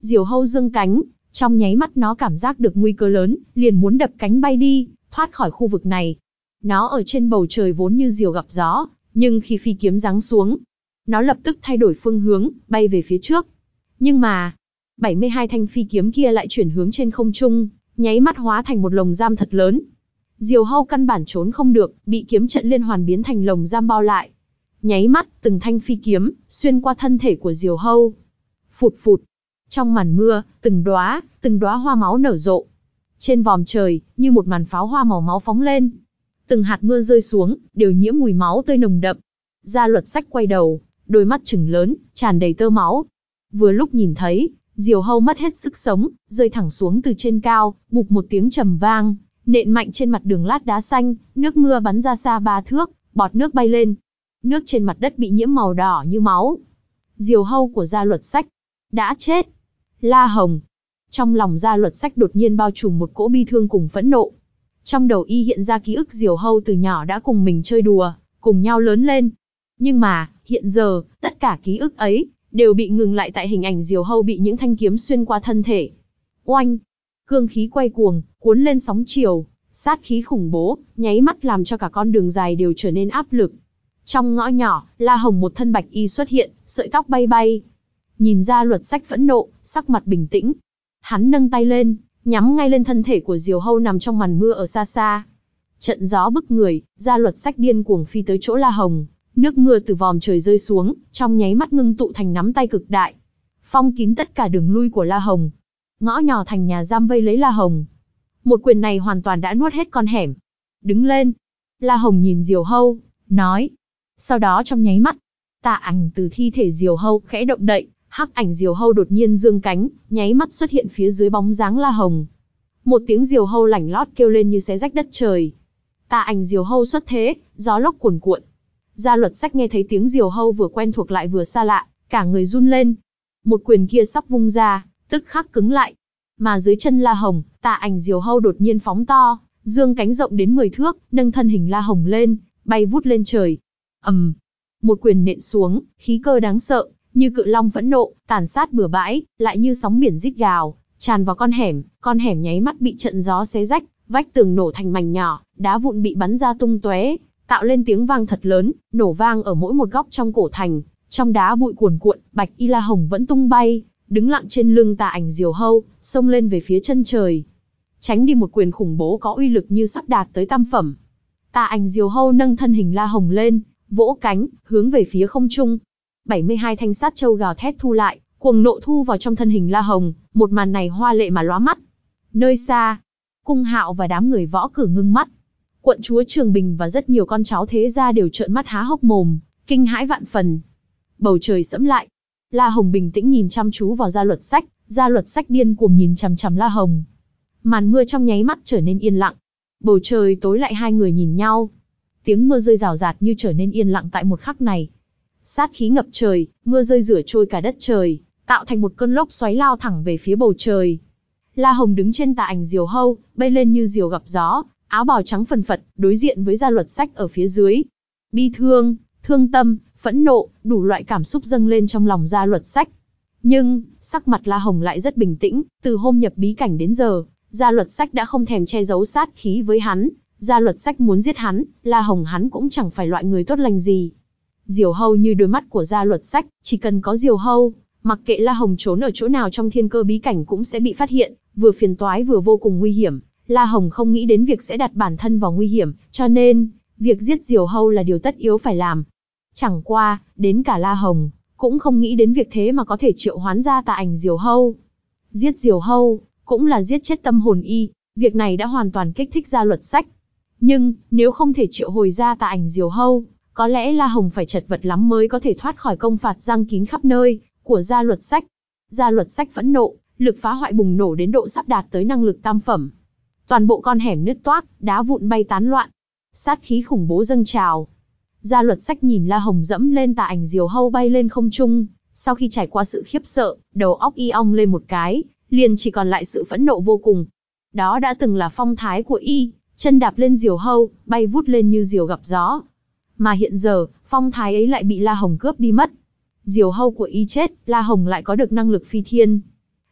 Diều hâu dương cánh, trong nháy mắt nó cảm giác được nguy cơ lớn, liền muốn đập cánh bay đi, thoát khỏi khu vực này. Nó ở trên bầu trời vốn như diều gặp gió, nhưng khi phi kiếm giáng xuống, nó lập tức thay đổi phương hướng, bay về phía trước. Nhưng mà, bảy mươi hai thanh phi kiếm kia lại chuyển hướng trên không trung, nháy mắt hóa thành một lồng giam thật lớn. Diều hâu căn bản trốn không được, bị kiếm trận liên hoàn biến thành lồng giam bao lại. Nháy mắt, từng thanh phi kiếm xuyên qua thân thể của diều hâu. Phụt phụt. Trong màn mưa, từng đóa, từng đóa hoa máu nở rộ. Trên vòm trời, như một màn pháo hoa màu máu phóng lên. Từng hạt mưa rơi xuống, đều nhiễm mùi máu tươi nồng đậm. Gia Luật Sách quay đầu, đôi mắt trừng lớn, tràn đầy tơ máu. Vừa lúc nhìn thấy, diều hâu mất hết sức sống, rơi thẳng xuống từ trên cao, bụp một tiếng trầm vang, nện mạnh trên mặt đường lát đá xanh, nước mưa bắn ra xa ba thước, bọt nước bay lên. Nước trên mặt đất bị nhiễm màu đỏ như máu. Diều hâu của Gia Luật Sách đã chết. La Hồng. Trong lòng Gia Luật Sách đột nhiên bao trùm một cỗ bi thương cùng phẫn nộ. Trong đầu y hiện ra ký ức diều hâu từ nhỏ đã cùng mình chơi đùa, cùng nhau lớn lên. Nhưng mà, hiện giờ, tất cả ký ức ấy đều bị ngừng lại tại hình ảnh diều hâu bị những thanh kiếm xuyên qua thân thể. Oanh! Cương khí quay cuồng, cuốn lên sóng chiều, sát khí khủng bố, nháy mắt làm cho cả con đường dài đều trở nên áp lực. Trong ngõ nhỏ, La Hồng một thân bạch y xuất hiện, sợi tóc bay bay. Nhìn Gia Luật Sách phẫn nộ, sắc mặt bình tĩnh. Hắn nâng tay lên, nhắm ngay lên thân thể của diều hâu nằm trong màn mưa ở xa xa. Trận gió bức người, Gia Luật Sách điên cuồng phi tới chỗ La Hồng. Nước mưa từ vòm trời rơi xuống, trong nháy mắt ngưng tụ thành nắm tay cực đại. Phong kín tất cả đường lui của La Hồng. Ngõ nhỏ thành nhà giam vây lấy La Hồng. Một quyền này hoàn toàn đã nuốt hết con hẻm. Đứng lên. La Hồng nhìn diều hâu, nói. Sau đó trong nháy mắt, tà ảnh từ thi thể diều hâu khẽ động đậy, hắc ảnh diều hâu đột nhiên dương cánh, nháy mắt xuất hiện phía dưới bóng dáng La Hồng. Một tiếng diều hâu lảnh lót kêu lên như xé rách đất trời. Tà ảnh diều hâu xuất thế, gió lốc cuồn cuộn. Gia Luật Sách nghe thấy tiếng diều hâu vừa quen thuộc lại vừa xa lạ, cả người run lên. Một quyền kia sắp vung ra, tức khắc cứng lại. Mà dưới chân La Hồng, tà ảnh diều hâu đột nhiên phóng to, dương cánh rộng đến mười thước, nâng thân hình La Hồng lên, bay vút lên trời. ầm, um, một quyền nện xuống, khí cơ đáng sợ, như cự long phẫn nộ, tàn sát bừa bãi, lại như sóng biển rít gào, tràn vào con hẻm, con hẻm nháy mắt bị trận gió xé rách, vách tường nổ thành mảnh nhỏ, đá vụn bị bắn ra tung tóe, tạo lên tiếng vang thật lớn, nổ vang ở mỗi một góc trong cổ thành, trong đá bụi cuồn cuộn, bạch y La Hồng vẫn tung bay, đứng lặng trên lưng tà ảnh diều hâu, xông lên về phía chân trời. Tránh đi một quyền khủng bố có uy lực như sắp đạt tới tam phẩm. Tà ảnh diều hâu nâng thân hình La Hồng lên, vỗ cánh, hướng về phía không trung. bảy mươi hai thanh sát châu gào thét thu lại, cuồng nộ thu vào trong thân hình La Hồng, một màn này hoa lệ mà lóa mắt. Nơi xa, Cung Hạo và đám người võ cử ngưng mắt. Quận chúa Trường Bình và rất nhiều con cháu thế gia đều trợn mắt há hốc mồm, kinh hãi vạn phần. Bầu trời sẫm lại. La Hồng bình tĩnh nhìn chăm chú vào Gia Luật Sách, Gia Luật Sách điên cuồng nhìn chằm chằm La Hồng. Màn mưa trong nháy mắt trở nên yên lặng. Bầu trời tối lại, hai người nhìn nhau. Tiếng mưa rơi rào rạt như trở nên yên lặng tại một khắc này. Sát khí ngập trời, mưa rơi rửa trôi cả đất trời, tạo thành một cơn lốc xoáy lao thẳng về phía bầu trời. La Hồng đứng trên tà ảnh diều hâu, bay lên như diều gặp gió, áo bào trắng phần phật, đối diện với Gia Luật Sách ở phía dưới. Bi thương, thương tâm, phẫn nộ, đủ loại cảm xúc dâng lên trong lòng Gia Luật Sách. Nhưng, sắc mặt La Hồng lại rất bình tĩnh, từ hôm nhập bí cảnh đến giờ, Gia Luật Sách đã không thèm che giấu sát khí với hắn. Gia Luật Sách muốn giết hắn, La Hồng hắn cũng chẳng phải loại người tốt lành gì. Diều hâu như đôi mắt của Gia Luật Sách, chỉ cần có diều hâu, mặc kệ La Hồng trốn ở chỗ nào trong thiên cơ bí cảnh cũng sẽ bị phát hiện, vừa phiền toái vừa vô cùng nguy hiểm. La Hồng không nghĩ đến việc sẽ đặt bản thân vào nguy hiểm, cho nên, việc giết diều hâu là điều tất yếu phải làm. Chẳng qua, đến cả La Hồng, cũng không nghĩ đến việc thế mà có thể triệu hoán ra tà ảnh diều hâu. Giết diều hâu, cũng là giết chết tâm hồn y, việc này đã hoàn toàn kích thích Gia Luật Sách. Nhưng, nếu không thể triệu hồi ra tà ảnh diều hâu, có lẽ La Hồng phải chật vật lắm mới có thể thoát khỏi công phạt giăng kín khắp nơi của Gia Luật Sách. Gia Luật Sách phẫn nộ, lực phá hoại bùng nổ đến độ sắp đạt tới năng lực tam phẩm. Toàn bộ con hẻm nứt toác, đá vụn bay tán loạn. Sát khí khủng bố dâng trào. Gia Luật Sách nhìn La Hồng dẫm lên tà ảnh diều hâu bay lên không trung, sau khi trải qua sự khiếp sợ, đầu óc y ong lên một cái, liền chỉ còn lại sự phẫn nộ vô cùng. Đó đã từng là phong thái của y, chân đạp lên diều hâu, bay vút lên như diều gặp gió. Mà hiện giờ, phong thái ấy lại bị La Hồng cướp đi mất. Diều hâu của y chết, La Hồng lại có được năng lực phi thiên.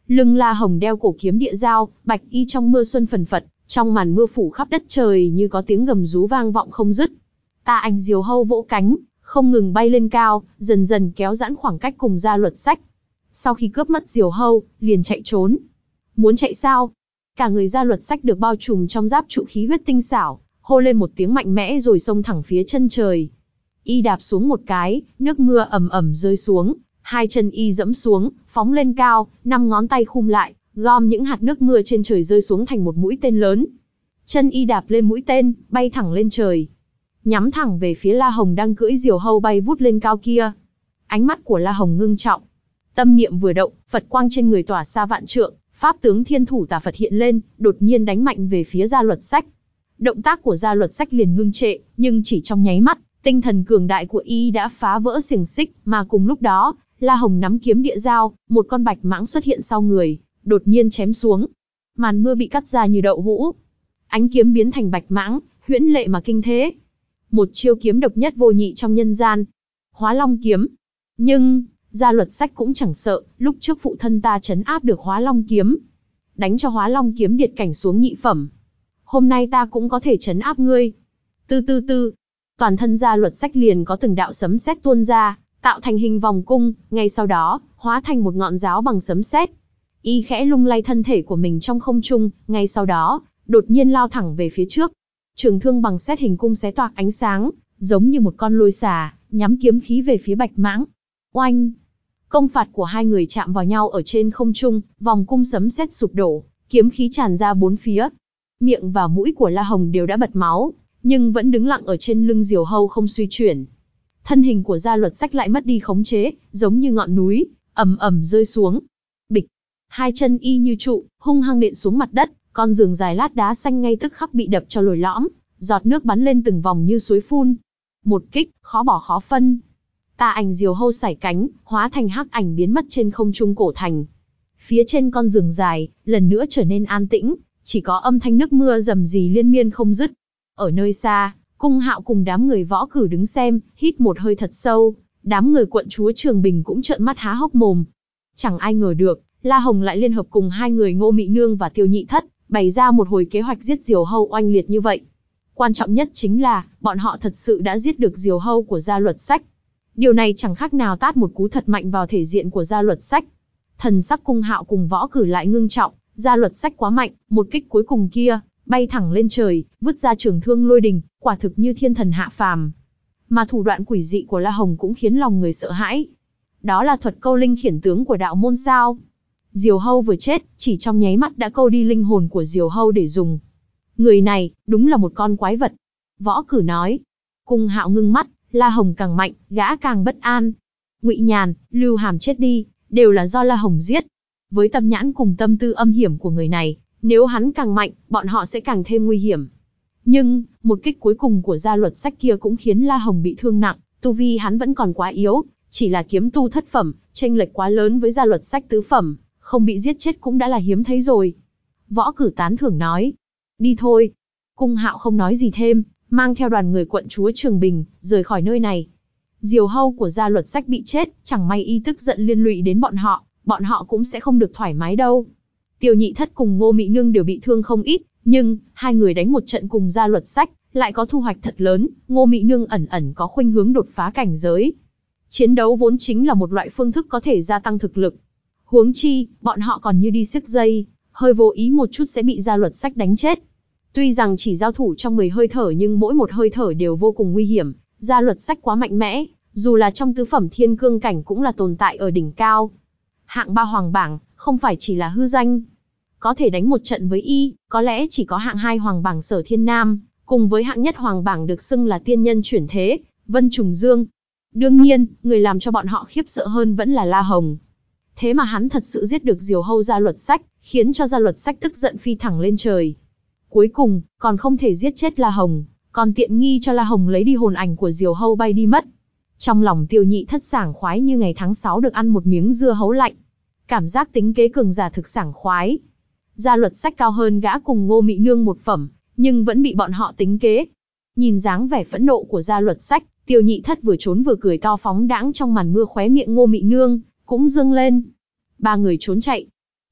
Lưng La Hồng đeo cổ kiếm địa dao, bạch y trong mưa xuân phần phật, trong màn mưa phủ khắp đất trời như có tiếng gầm rú vang vọng không dứt. Tà ảnh diều hâu vỗ cánh, không ngừng bay lên cao, dần dần kéo giãn khoảng cách cùng Gia Luật Sách. Sau khi cướp mất diều hâu, liền chạy trốn. Muốn chạy sao? Cả người Gia Luật Sách được bao trùm trong giáp trụ khí huyết tinh xảo, hô lên một tiếng mạnh mẽ rồi xông thẳng phía chân trời. Y đạp xuống một cái, nước mưa ầm ầm rơi xuống, hai chân y dẫm xuống, phóng lên cao, năm ngón tay khum lại, gom những hạt nước mưa trên trời rơi xuống thành một mũi tên lớn. Chân y đạp lên mũi tên, bay thẳng lên trời, nhắm thẳng về phía La Hồng đang cưỡi diều hâu bay vút lên cao kia. Ánh mắt của La Hồng ngưng trọng, tâm niệm vừa động, Phật quang trên người tỏa xa vạn trượng, pháp tướng Thiên Thủ Tà Phật hiện lên, đột nhiên đánh mạnh về phía Gia Luật Sách. Động tác của Gia Luật Sách liền ngưng trệ, nhưng chỉ trong nháy mắt, tinh thần cường đại của y đã phá vỡ xiềng xích, mà cùng lúc đó, La Hồng nắm kiếm địa dao, một con bạch mãng xuất hiện sau người, đột nhiên chém xuống. Màn mưa bị cắt ra như đậu hũ, ánh kiếm biến thành bạch mãng, huyễn lệ mà kinh thế. Một chiêu kiếm độc nhất vô nhị trong nhân gian, Hóa Long kiếm. Nhưng Gia Luật Sách cũng chẳng sợ, lúc trước phụ thân ta trấn áp được Hóa Long kiếm, đánh cho Hóa Long kiếm điệt cảnh xuống nhị phẩm. Hôm nay ta cũng có thể trấn áp ngươi. Tư tư tư, toàn thân Gia Luật Sách liền có từng đạo sấm sét tuôn ra, tạo thành hình vòng cung, ngay sau đó, hóa thành một ngọn giáo bằng sấm sét. Y khẽ lung lay thân thể của mình trong không trung, ngay sau đó, đột nhiên lao thẳng về phía trước. Trường thương bằng sét hình cung xé toạc ánh sáng, giống như một con lôi xà, nhắm kiếm khí về phía bạch mãng. Oanh! Công phạt của hai người chạm vào nhau ở trên không trung, vòng cung sấm sét sụp đổ, kiếm khí tràn ra bốn phía. Miệng và mũi của La Hồng đều đã bật máu, nhưng vẫn đứng lặng ở trên lưng diều hâu không suy chuyển. Thân hình của Gia Luật Sách lại mất đi khống chế, giống như ngọn núi, ầm ầm rơi xuống. Bịch! Hai chân y như trụ, hung hăng nện xuống mặt đất, con giường dài lát đá xanh ngay tức khắc bị đập cho lồi lõm, giọt nước bắn lên từng vòng như suối phun. Một kích, khó bỏ khó phân. Tà ảnh diều hâu sải cánh, hóa thành hắc ảnh biến mất trên không trung cổ thành. Phía trên con giường dài, lần nữa trở nên an tĩnh, chỉ có âm thanh nước mưa rầm rì liên miên không dứt. Ở nơi xa, Cung Hạo cùng đám người võ cử đứng xem, hít một hơi thật sâu, đám người quận chúa Trường Bình cũng trợn mắt há hốc mồm. Chẳng ai ngờ được, La Hồng lại liên hợp cùng hai người Ngô Mị Nương và Tiêu Nhị Thất, bày ra một hồi kế hoạch giết diều hâu oanh liệt như vậy. Quan trọng nhất chính là, bọn họ thật sự đã giết được diều hâu của Gia Luật Sách. Điều này chẳng khác nào tát một cú thật mạnh vào thể diện của Gia Luật Sách. Thần sắc Cung Hạo cùng võ cử lại ngưng trọng, Gia Luật Sách quá mạnh, một kích cuối cùng kia, bay thẳng lên trời, vứt ra trường thương lôi đình, quả thực như thiên thần hạ phàm. Mà thủ đoạn quỷ dị của La Hồng cũng khiến lòng người sợ hãi. Đó là thuật câu linh khiển tướng của đạo môn sao? Diều hâu vừa chết, chỉ trong nháy mắt đã câu đi linh hồn của diều hâu để dùng. Người này, đúng là một con quái vật. Võ cử nói. Cung Hạo ngưng mắt, La Hồng càng mạnh, gã càng bất an. Ngụy Nhàn, Lưu Hàm chết đi, đều là do La Hồng giết. Với tâm nhãn cùng tâm tư âm hiểm của người này, nếu hắn càng mạnh, bọn họ sẽ càng thêm nguy hiểm. Nhưng, một kích cuối cùng của Gia Luật Sách kia cũng khiến La Hồng bị thương nặng, tu vi hắn vẫn còn quá yếu, chỉ là kiếm tu thất phẩm, chênh lệch quá lớn với Gia Luật Sách tứ phẩm, không bị giết chết cũng đã là hiếm thấy rồi. Võ cử tán thưởng nói. Đi thôi. Cung Hạo không nói gì thêm, mang theo đoàn người quận chúa Trường Bình, rời khỏi nơi này. Diều hâu của Gia Luật Sách bị chết, chẳng may y tức giận liên lụy đến bọn họ, bọn họ cũng sẽ không được thoải mái đâu. Tiêu Nhị Thất cùng Ngô Mị Nương đều bị thương không ít, nhưng, hai người đánh một trận cùng Gia Luật Sách, lại có thu hoạch thật lớn, Ngô Mị Nương ẩn ẩn có khuynh hướng đột phá cảnh giới. Chiến đấu vốn chính là một loại phương thức có thể gia tăng thực lực. Huống chi, bọn họ còn như đi siếc dây, hơi vô ý một chút sẽ bị Gia Luật Sách đánh chết. Tuy rằng chỉ giao thủ trong mười hơi thở nhưng mỗi một hơi thở đều vô cùng nguy hiểm, Gia Luật Sách quá mạnh mẽ, dù là trong tứ phẩm thiên cương cảnh cũng là tồn tại ở đỉnh cao. Hạng ba hoàng bảng, không phải chỉ là hư danh. Có thể đánh một trận với y, có lẽ chỉ có hạng hai hoàng bảng Sở Thiên Nam, cùng với hạng nhất hoàng bảng được xưng là tiên nhân chuyển thế, Vân Trùng Dương. Đương nhiên, người làm cho bọn họ khiếp sợ hơn vẫn là La Hồng. Thế mà hắn thật sự giết được diều hâu Gia Luật Sách, khiến cho Gia Luật Sách tức giận phi thẳng lên trời. Cuối cùng, còn không thể giết chết La Hồng, còn tiện nghi cho La Hồng lấy đi hồn ảnh của diều hâu bay đi mất. Trong lòng Tiêu Nhị Thất sảng khoái như ngày tháng sáu được ăn một miếng dưa hấu lạnh. Cảm giác tính kế cường giả thực sảng khoái. Gia Luật Sách cao hơn gã cùng Ngô Mị Nương một phẩm, nhưng vẫn bị bọn họ tính kế. Nhìn dáng vẻ phẫn nộ của Gia Luật Sách, Tiêu Nhị Thất vừa trốn vừa cười to phóng đãng trong màn mưa, khóe miệng Ngô Mị Nương cũng dương lên. Ba người trốn chạy.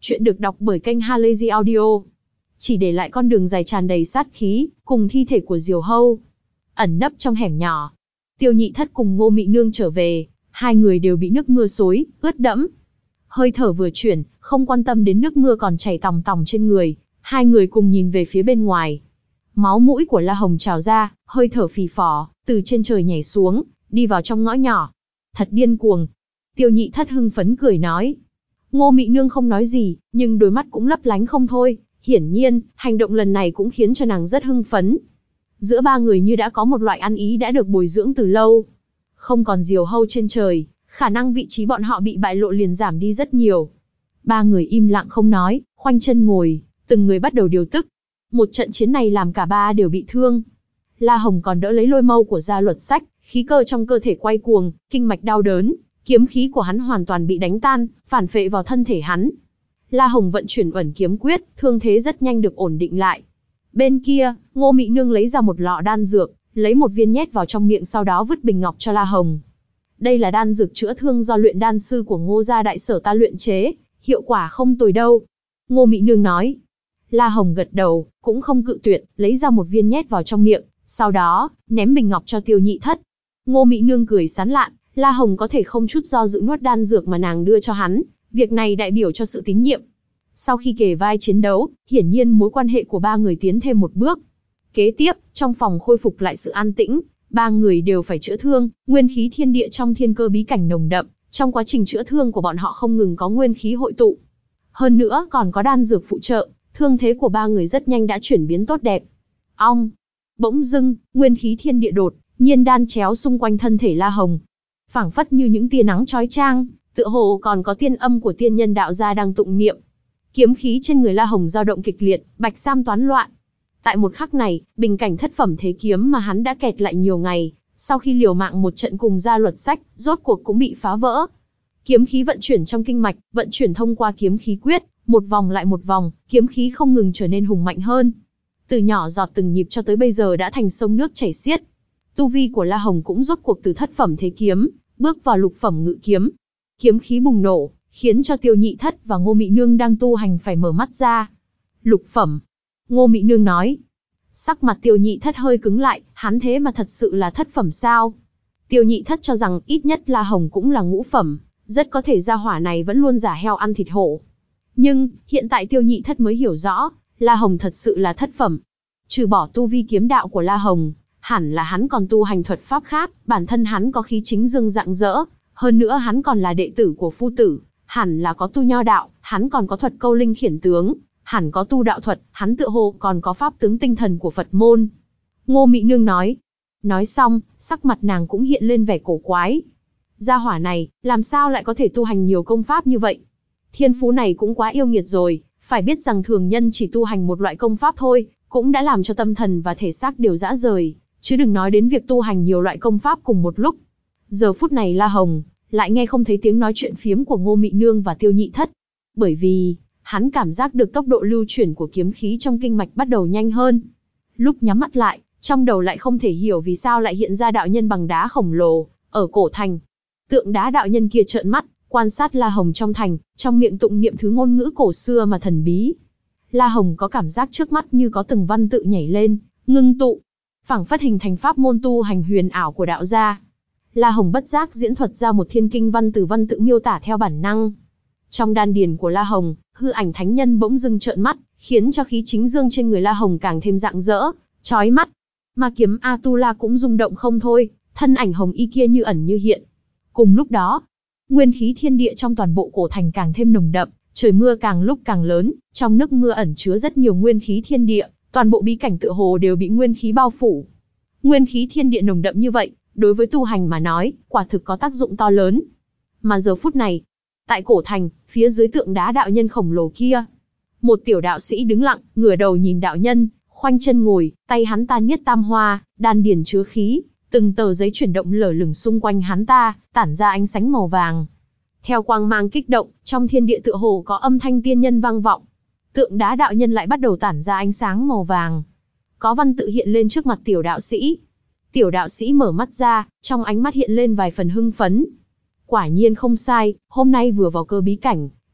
Chuyện được đọc bởi kênh Halazy Audio. Chỉ để lại con đường dài tràn đầy sát khí, cùng thi thể của Diều Hâu ẩn nấp trong hẻm nhỏ. Tiêu Nhị Thất cùng Ngô Mị Nương trở về, hai người đều bị nước mưa xối, ướt đẫm. Hơi thở vừa chuyển, không quan tâm đến nước mưa còn chảy tòng tòng trên người, hai người cùng nhìn về phía bên ngoài. Máu mũi của La Hồng trào ra, hơi thở phì phò, từ trên trời nhảy xuống, đi vào trong ngõ nhỏ. Thật điên cuồng. Tiêu Nhị Thất hưng phấn cười nói. Ngô Mị Nương không nói gì, nhưng đôi mắt cũng lấp lánh không thôi. Hiển nhiên, hành động lần này cũng khiến cho nàng rất hưng phấn. Giữa ba người như đã có một loại ăn ý đã được bồi dưỡng từ lâu. Không còn Diều Hâu trên trời, khả năng vị trí bọn họ bị bại lộ liền giảm đi rất nhiều. Ba người im lặng không nói, khoanh chân ngồi, từng người bắt đầu điều tức. Một trận chiến này làm cả ba đều bị thương. La Hồng còn đỡ lấy lôi mâu của Gia Luật Sách, khí cơ trong cơ thể quay cuồng, kinh mạch đau đớn, kiếm khí của hắn hoàn toàn bị đánh tan, phản phệ vào thân thể hắn. La Hồng vận chuyển Uẩn Kiếm Quyết, thương thế rất nhanh được ổn định lại. Bên kia, Ngô Mị Nương lấy ra một lọ đan dược, lấy một viên nhét vào trong miệng, sau đó vứt bình ngọc cho La Hồng. Đây là đan dược chữa thương do luyện đan sư của Ngô gia đại sở ta luyện chế, hiệu quả không tồi đâu. Ngô Mị Nương nói. La Hồng gật đầu, cũng không cự tuyệt, lấy ra một viên nhét vào trong miệng, sau đó, ném bình ngọc cho Tiêu Nhị Thất. Ngô Mị Nương cười sán lạn, La Hồng có thể không chút do dự nuốt đan dược mà nàng đưa cho hắn, việc này đại biểu cho sự tín nhiệm. Sau khi kề vai chiến đấu, hiển nhiên mối quan hệ của ba người tiến thêm một bước. Kế tiếp, trong phòng khôi phục lại sự an tĩnh, ba người đều phải chữa thương, nguyên khí thiên địa trong thiên cơ bí cảnh nồng đậm, trong quá trình chữa thương của bọn họ không ngừng có nguyên khí hội tụ. Hơn nữa còn có đan dược phụ trợ, thương thế của ba người rất nhanh đã chuyển biến tốt đẹp. Ong! Bỗng dưng, nguyên khí thiên địa đột nhiên đan chéo xung quanh thân thể La Hồng. Phảng phất như những tia nắng chói chang, tựa hồ còn có tiên âm của tiên nhân đạo gia đang tụng niệm. Kiếm khí trên người La Hồng dao động kịch liệt, bạch sam toán loạn. Tại một khắc này, bình cảnh thất phẩm thế kiếm mà hắn đã kẹt lại nhiều ngày, sau khi liều mạng một trận cùng Gia Luật Sách, rốt cuộc cũng bị phá vỡ. Kiếm khí vận chuyển trong kinh mạch, vận chuyển thông qua kiếm khí quyết, một vòng lại một vòng, kiếm khí không ngừng trở nên hùng mạnh hơn. Từ nhỏ giọt từng nhịp cho tới bây giờ đã thành sông nước chảy xiết. Tu vi của La Hồng cũng rốt cuộc từ thất phẩm thế kiếm, bước vào lục phẩm ngự kiếm. Kiếm khí bùng nổ, khiến cho Tiêu Nhị Thất và Ngô Mị Nương đang tu hành phải mở mắt ra. Lục phẩm. Ngô Mị Nương nói. Sắc mặt Tiêu Nhị Thất hơi cứng lại, hắn thế mà thật sự là thất phẩm sao? Tiêu Nhị Thất cho rằng ít nhất La Hồng cũng là ngũ phẩm, rất có thể gia hỏa này vẫn luôn giả heo ăn thịt hổ. Nhưng, hiện tại Tiêu Nhị Thất mới hiểu rõ, La Hồng thật sự là thất phẩm. Trừ bỏ tu vi kiếm đạo của La Hồng, hẳn là hắn còn tu hành thuật pháp khác, bản thân hắn có khí chính dương rạng rỡ, hơn nữa hắn còn là đệ tử của phu tử, hẳn là có tu nho đạo, hắn còn có thuật câu linh khiển tướng, hẳn có tu đạo thuật, hắn tựa hồ còn có pháp tướng tinh thần của Phật môn. Ngô Mị Nương nói. Nói xong, sắc mặt nàng cũng hiện lên vẻ cổ quái. Gia hỏa này, làm sao lại có thể tu hành nhiều công pháp như vậy? Thiên phú này cũng quá yêu nghiệt rồi, phải biết rằng thường nhân chỉ tu hành một loại công pháp thôi, cũng đã làm cho tâm thần và thể xác đều rã rời, chứ đừng nói đến việc tu hành nhiều loại công pháp cùng một lúc. Giờ phút này La Hồng lại nghe không thấy tiếng nói chuyện phiếm của Ngô Mị Nương và Tiêu Nhị Thất, bởi vì hắn cảm giác được tốc độ lưu chuyển của kiếm khí trong kinh mạch bắt đầu nhanh hơn. Lúc nhắm mắt lại, trong đầu lại không thể hiểu vì sao lại hiện ra đạo nhân bằng đá khổng lồ ở cổ thành. Tượng đá đạo nhân kia trợn mắt, quan sát La Hồng trong thành, trong miệng tụng niệm thứ ngôn ngữ cổ xưa mà thần bí. La Hồng có cảm giác trước mắt như có từng văn tự nhảy lên, ngưng tụ, phảng phất hình thành pháp môn tu hành huyền ảo của đạo gia. La Hồng bất giác diễn thuật ra một thiên kinh văn từ văn tự miêu tả theo bản năng. Trong đan điền của La Hồng, hư ảnh thánh nhân bỗng dưng trợn mắt, khiến cho khí chính dương trên người La Hồng càng thêm rạng rỡ, chói mắt. Mà kiếm Atula cũng rung động không thôi, thân ảnh hồng y kia như ẩn như hiện. Cùng lúc đó, nguyên khí thiên địa trong toàn bộ cổ thành càng thêm nồng đậm, trời mưa càng lúc càng lớn, trong nước mưa ẩn chứa rất nhiều nguyên khí thiên địa, toàn bộ bí cảnh tựa hồ đều bị nguyên khí bao phủ. Nguyên khí thiên địa nồng đậm như vậy, đối với tu hành mà nói, quả thực có tác dụng to lớn. Mà giờ phút này, tại cổ thành, phía dưới tượng đá đạo nhân khổng lồ kia, một tiểu đạo sĩ đứng lặng, ngửa đầu nhìn đạo nhân, khoanh chân ngồi, tay hắn ta niết tam hoa, đan điền chứa khí, từng tờ giấy chuyển động lở lửng xung quanh hắn ta, tản ra ánh sáng màu vàng. Theo quang mang kích động, trong thiên địa tựa hồ có âm thanh tiên nhân vang vọng. Tượng đá đạo nhân lại bắt đầu tản ra ánh sáng màu vàng. Có văn tự hiện lên trước mặt tiểu đạo sĩ. Tiểu đạo sĩ mở mắt ra, trong ánh mắt hiện lên vài phần hưng phấn. Quả nhiên không sai, hôm nay vừa vào cơ bí cảnh,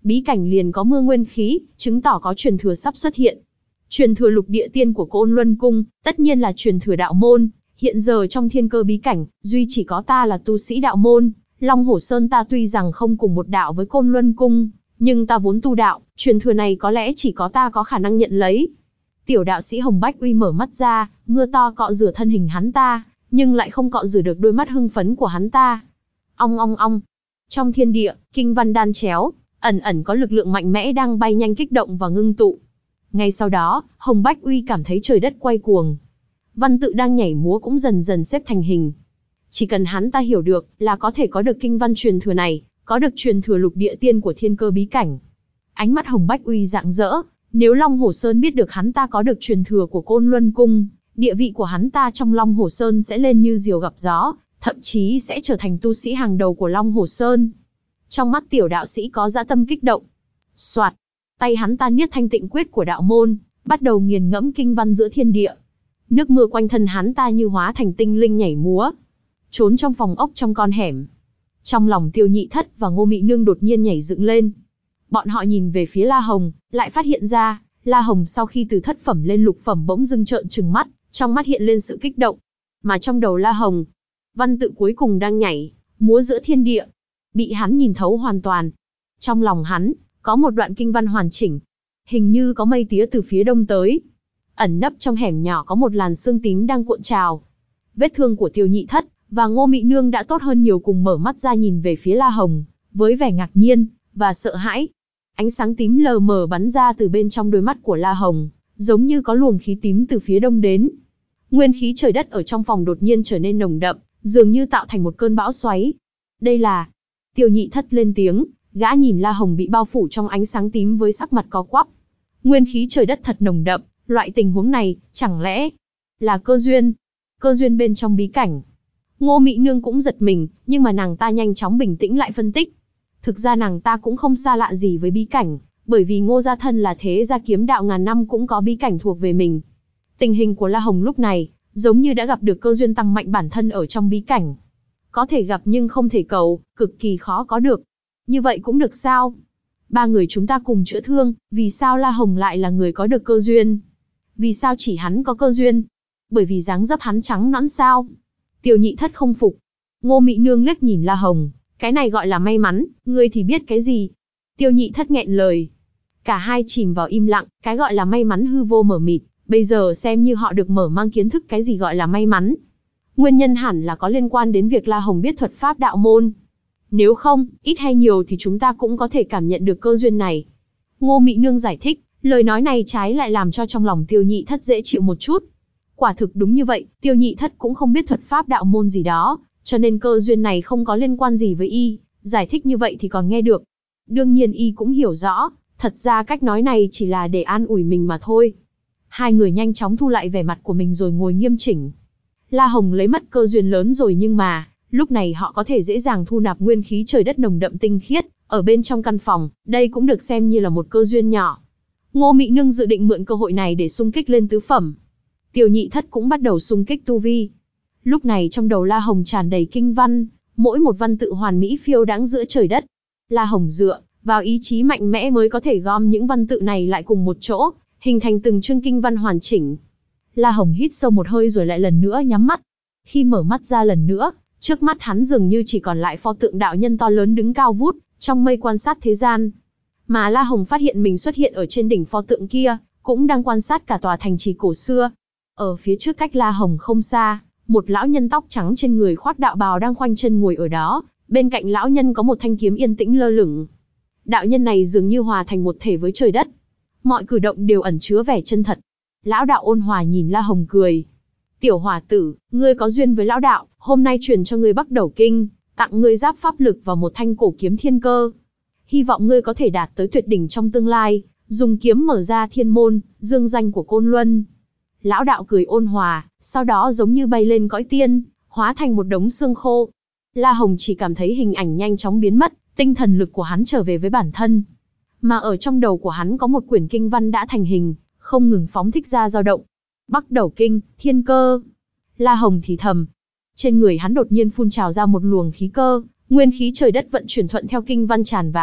bí cảnh liền có mưa nguyên khí, chứng tỏ có truyền thừa sắp xuất hiện. Truyền thừa lục địa tiên của Côn Luân Cung, tất nhiên là truyền thừa đạo môn. Hiện giờ trong thiên cơ bí cảnh, duy chỉ có ta là tu sĩ đạo môn. Long Hổ Sơn ta tuy rằng không cùng một đạo với Côn Luân Cung, nhưng ta vốn tu đạo, truyền thừa này có lẽ chỉ có ta có khả năng nhận lấy. Tiểu đạo sĩ Hồng Bách Uy mở mắt ra, mưa to cọ rửa thân hình hắn ta, nhưng lại không cọ rửa được đôi mắt hưng phấn của hắn ta. Ong ong ong. Trong thiên địa, kinh văn đan chéo, ẩn ẩn có lực lượng mạnh mẽ đang bay nhanh kích động và ngưng tụ. Ngay sau đó, Hồng Bách Uy cảm thấy trời đất quay cuồng. Văn tự đang nhảy múa cũng dần dần xếp thành hình. Chỉ cần hắn ta hiểu được là có thể có được kinh văn truyền thừa này, có được truyền thừa lục địa tiên của thiên cơ bí cảnh. Ánh mắt Hồng Bách Uy rạng rỡ, nếu Long Hổ Sơn biết được hắn ta có được truyền thừa của Côn Luân Cung, địa vị của hắn ta trong Long Hổ Sơn sẽ lên như diều gặp gió, thậm chí sẽ trở thành tu sĩ hàng đầu của Long Hổ Sơn. Trong mắt tiểu đạo sĩ có dã tâm kích động. Soạt, tay hắn ta niết thanh tịnh quyết của đạo môn, bắt đầu nghiền ngẫm kinh văn giữa thiên địa. Nước mưa quanh thân hắn ta như hóa thành tinh linh nhảy múa, trốn trong phòng ốc trong con hẻm. Trong lòng Tiêu Nhị Thất và Ngô Mị Nương đột nhiên nhảy dựng lên. Bọn họ nhìn về phía La Hồng, lại phát hiện ra, La Hồng sau khi từ thất phẩm lên lục phẩm bỗng dưng trợn trừng mắt, trong mắt hiện lên sự kích động. Mà trong đầu La Hồng, văn tự cuối cùng đang nhảy, múa giữa thiên địa, bị hắn nhìn thấu hoàn toàn. Trong lòng hắn, có một đoạn kinh văn hoàn chỉnh. Hình như có mây tía từ phía đông tới. Ẩn nấp trong hẻm nhỏ có một làn sương tím đang cuộn trào. Vết thương của Tiêu Nhị Thất và Ngô Mị Nương đã tốt hơn nhiều, cùng mở mắt ra nhìn về phía La Hồng, với vẻ ngạc nhiên và sợ hãi. Ánh sáng tím lờ mờ bắn ra từ bên trong đôi mắt của La Hồng, giống như có luồng khí tím từ phía đông đến. Nguyên khí trời đất ở trong phòng đột nhiên trở nên nồng đậm, dường như tạo thành một cơn bão xoáy. Đây là... Tiêu Nhị Thất lên tiếng, gã nhìn La Hồng bị bao phủ trong ánh sáng tím với sắc mặt co quắp. Nguyên khí trời đất thật nồng đậm, loại tình huống này, chẳng lẽ là cơ duyên? Cơ duyên bên trong bí cảnh. Ngô Mị Nương cũng giật mình, nhưng mà nàng ta nhanh chóng bình tĩnh lại phân tích. Thực ra nàng ta cũng không xa lạ gì với bí cảnh, bởi vì Ngô gia thân là thế gia kiếm đạo ngàn năm cũng có bí cảnh thuộc về mình. Tình hình của La Hồng lúc này, giống như đã gặp được cơ duyên tăng mạnh bản thân ở trong bí cảnh. Có thể gặp nhưng không thể cầu, cực kỳ khó có được. Như vậy cũng được sao? Ba người chúng ta cùng chữa thương, vì sao La Hồng lại là người có được cơ duyên? Vì sao chỉ hắn có cơ duyên? Bởi vì dáng dấp hắn trắng nõn sao? Tiêu Nhị Thất không phục. Ngô Mị Nương liếc nhìn La Hồng, cái này gọi là may mắn, ngươi thì biết cái gì? Tiêu Nhị Thất nghẹn lời. Cả hai chìm vào im lặng, cái gọi là may mắn hư vô mờ mịt, bây giờ xem như họ được mở mang kiến thức cái gì gọi là may mắn. Nguyên nhân hẳn là có liên quan đến việc La Hồng biết thuật pháp đạo môn. Nếu không, ít hay nhiều thì chúng ta cũng có thể cảm nhận được cơ duyên này. Ngô Mị Nương giải thích, lời nói này trái lại làm cho trong lòng Tiêu Nhị Thất dễ chịu một chút. Quả thực đúng như vậy, Tiêu Nhị Thất cũng không biết thuật pháp đạo môn gì đó, cho nên cơ duyên này không có liên quan gì với y, giải thích như vậy thì còn nghe được. Đương nhiên y cũng hiểu rõ, thật ra cách nói này chỉ là để an ủi mình mà thôi. Hai người nhanh chóng thu lại vẻ mặt của mình rồi ngồi nghiêm chỉnh. La Hồng lấy mất cơ duyên lớn rồi nhưng mà, lúc này họ có thể dễ dàng thu nạp nguyên khí trời đất nồng đậm tinh khiết, ở bên trong căn phòng, đây cũng được xem như là một cơ duyên nhỏ. Ngô Mị Nương dự định mượn cơ hội này để xung kích lên tứ phẩm. Tiêu Nhị Thất cũng bắt đầu xung kích tu vi. Lúc này trong đầu La Hồng tràn đầy kinh văn, mỗi một văn tự hoàn mỹ phiêu đáng giữa trời đất. La Hồng dựa vào ý chí mạnh mẽ mới có thể gom những văn tự này lại cùng một chỗ, hình thành từng chương kinh văn hoàn chỉnh. La Hồng hít sâu một hơi rồi lại lần nữa nhắm mắt. Khi mở mắt ra lần nữa, trước mắt hắn dường như chỉ còn lại pho tượng đạo nhân to lớn đứng cao vút, trong mây quan sát thế gian. Mà La Hồng phát hiện mình xuất hiện ở trên đỉnh pho tượng kia, cũng đang quan sát cả tòa thành trì cổ xưa. Ở phía trước cách La Hồng không xa, một lão nhân tóc trắng trên người khoác đạo bào đang khoanh chân ngồi ở đó, bên cạnh lão nhân có một thanh kiếm yên tĩnh lơ lửng. Đạo nhân này dường như hòa thành một thể với trời đất. Mọi cử động đều ẩn chứa vẻ chân thật. Lão đạo ôn hòa nhìn La Hồng cười. Tiểu hòa tử, ngươi có duyên với lão đạo, hôm nay truyền cho ngươi Bắc Đầu Kinh, tặng ngươi giáp pháp lực và một thanh cổ kiếm thiên cơ. Hy vọng ngươi có thể đạt tới tuyệt đỉnh trong tương lai, dùng kiếm mở ra thiên môn, dương danh của Côn Luân. Lão đạo cười ôn hòa, sau đó giống như bay lên cõi tiên, hóa thành một đống xương khô. La Hồng chỉ cảm thấy hình ảnh nhanh chóng biến mất, tinh thần lực của hắn trở về với bản thân. Mà ở trong đầu của hắn có một quyển kinh văn đã thành hình, không ngừng phóng thích ra dao động. Bắc Đầu Kinh, thiên cơ. La Hồng thì thầm. Trên người hắn đột nhiên phun trào ra một luồng khí cơ, nguyên khí trời đất vận chuyển thuận theo kinh văn tràn vào,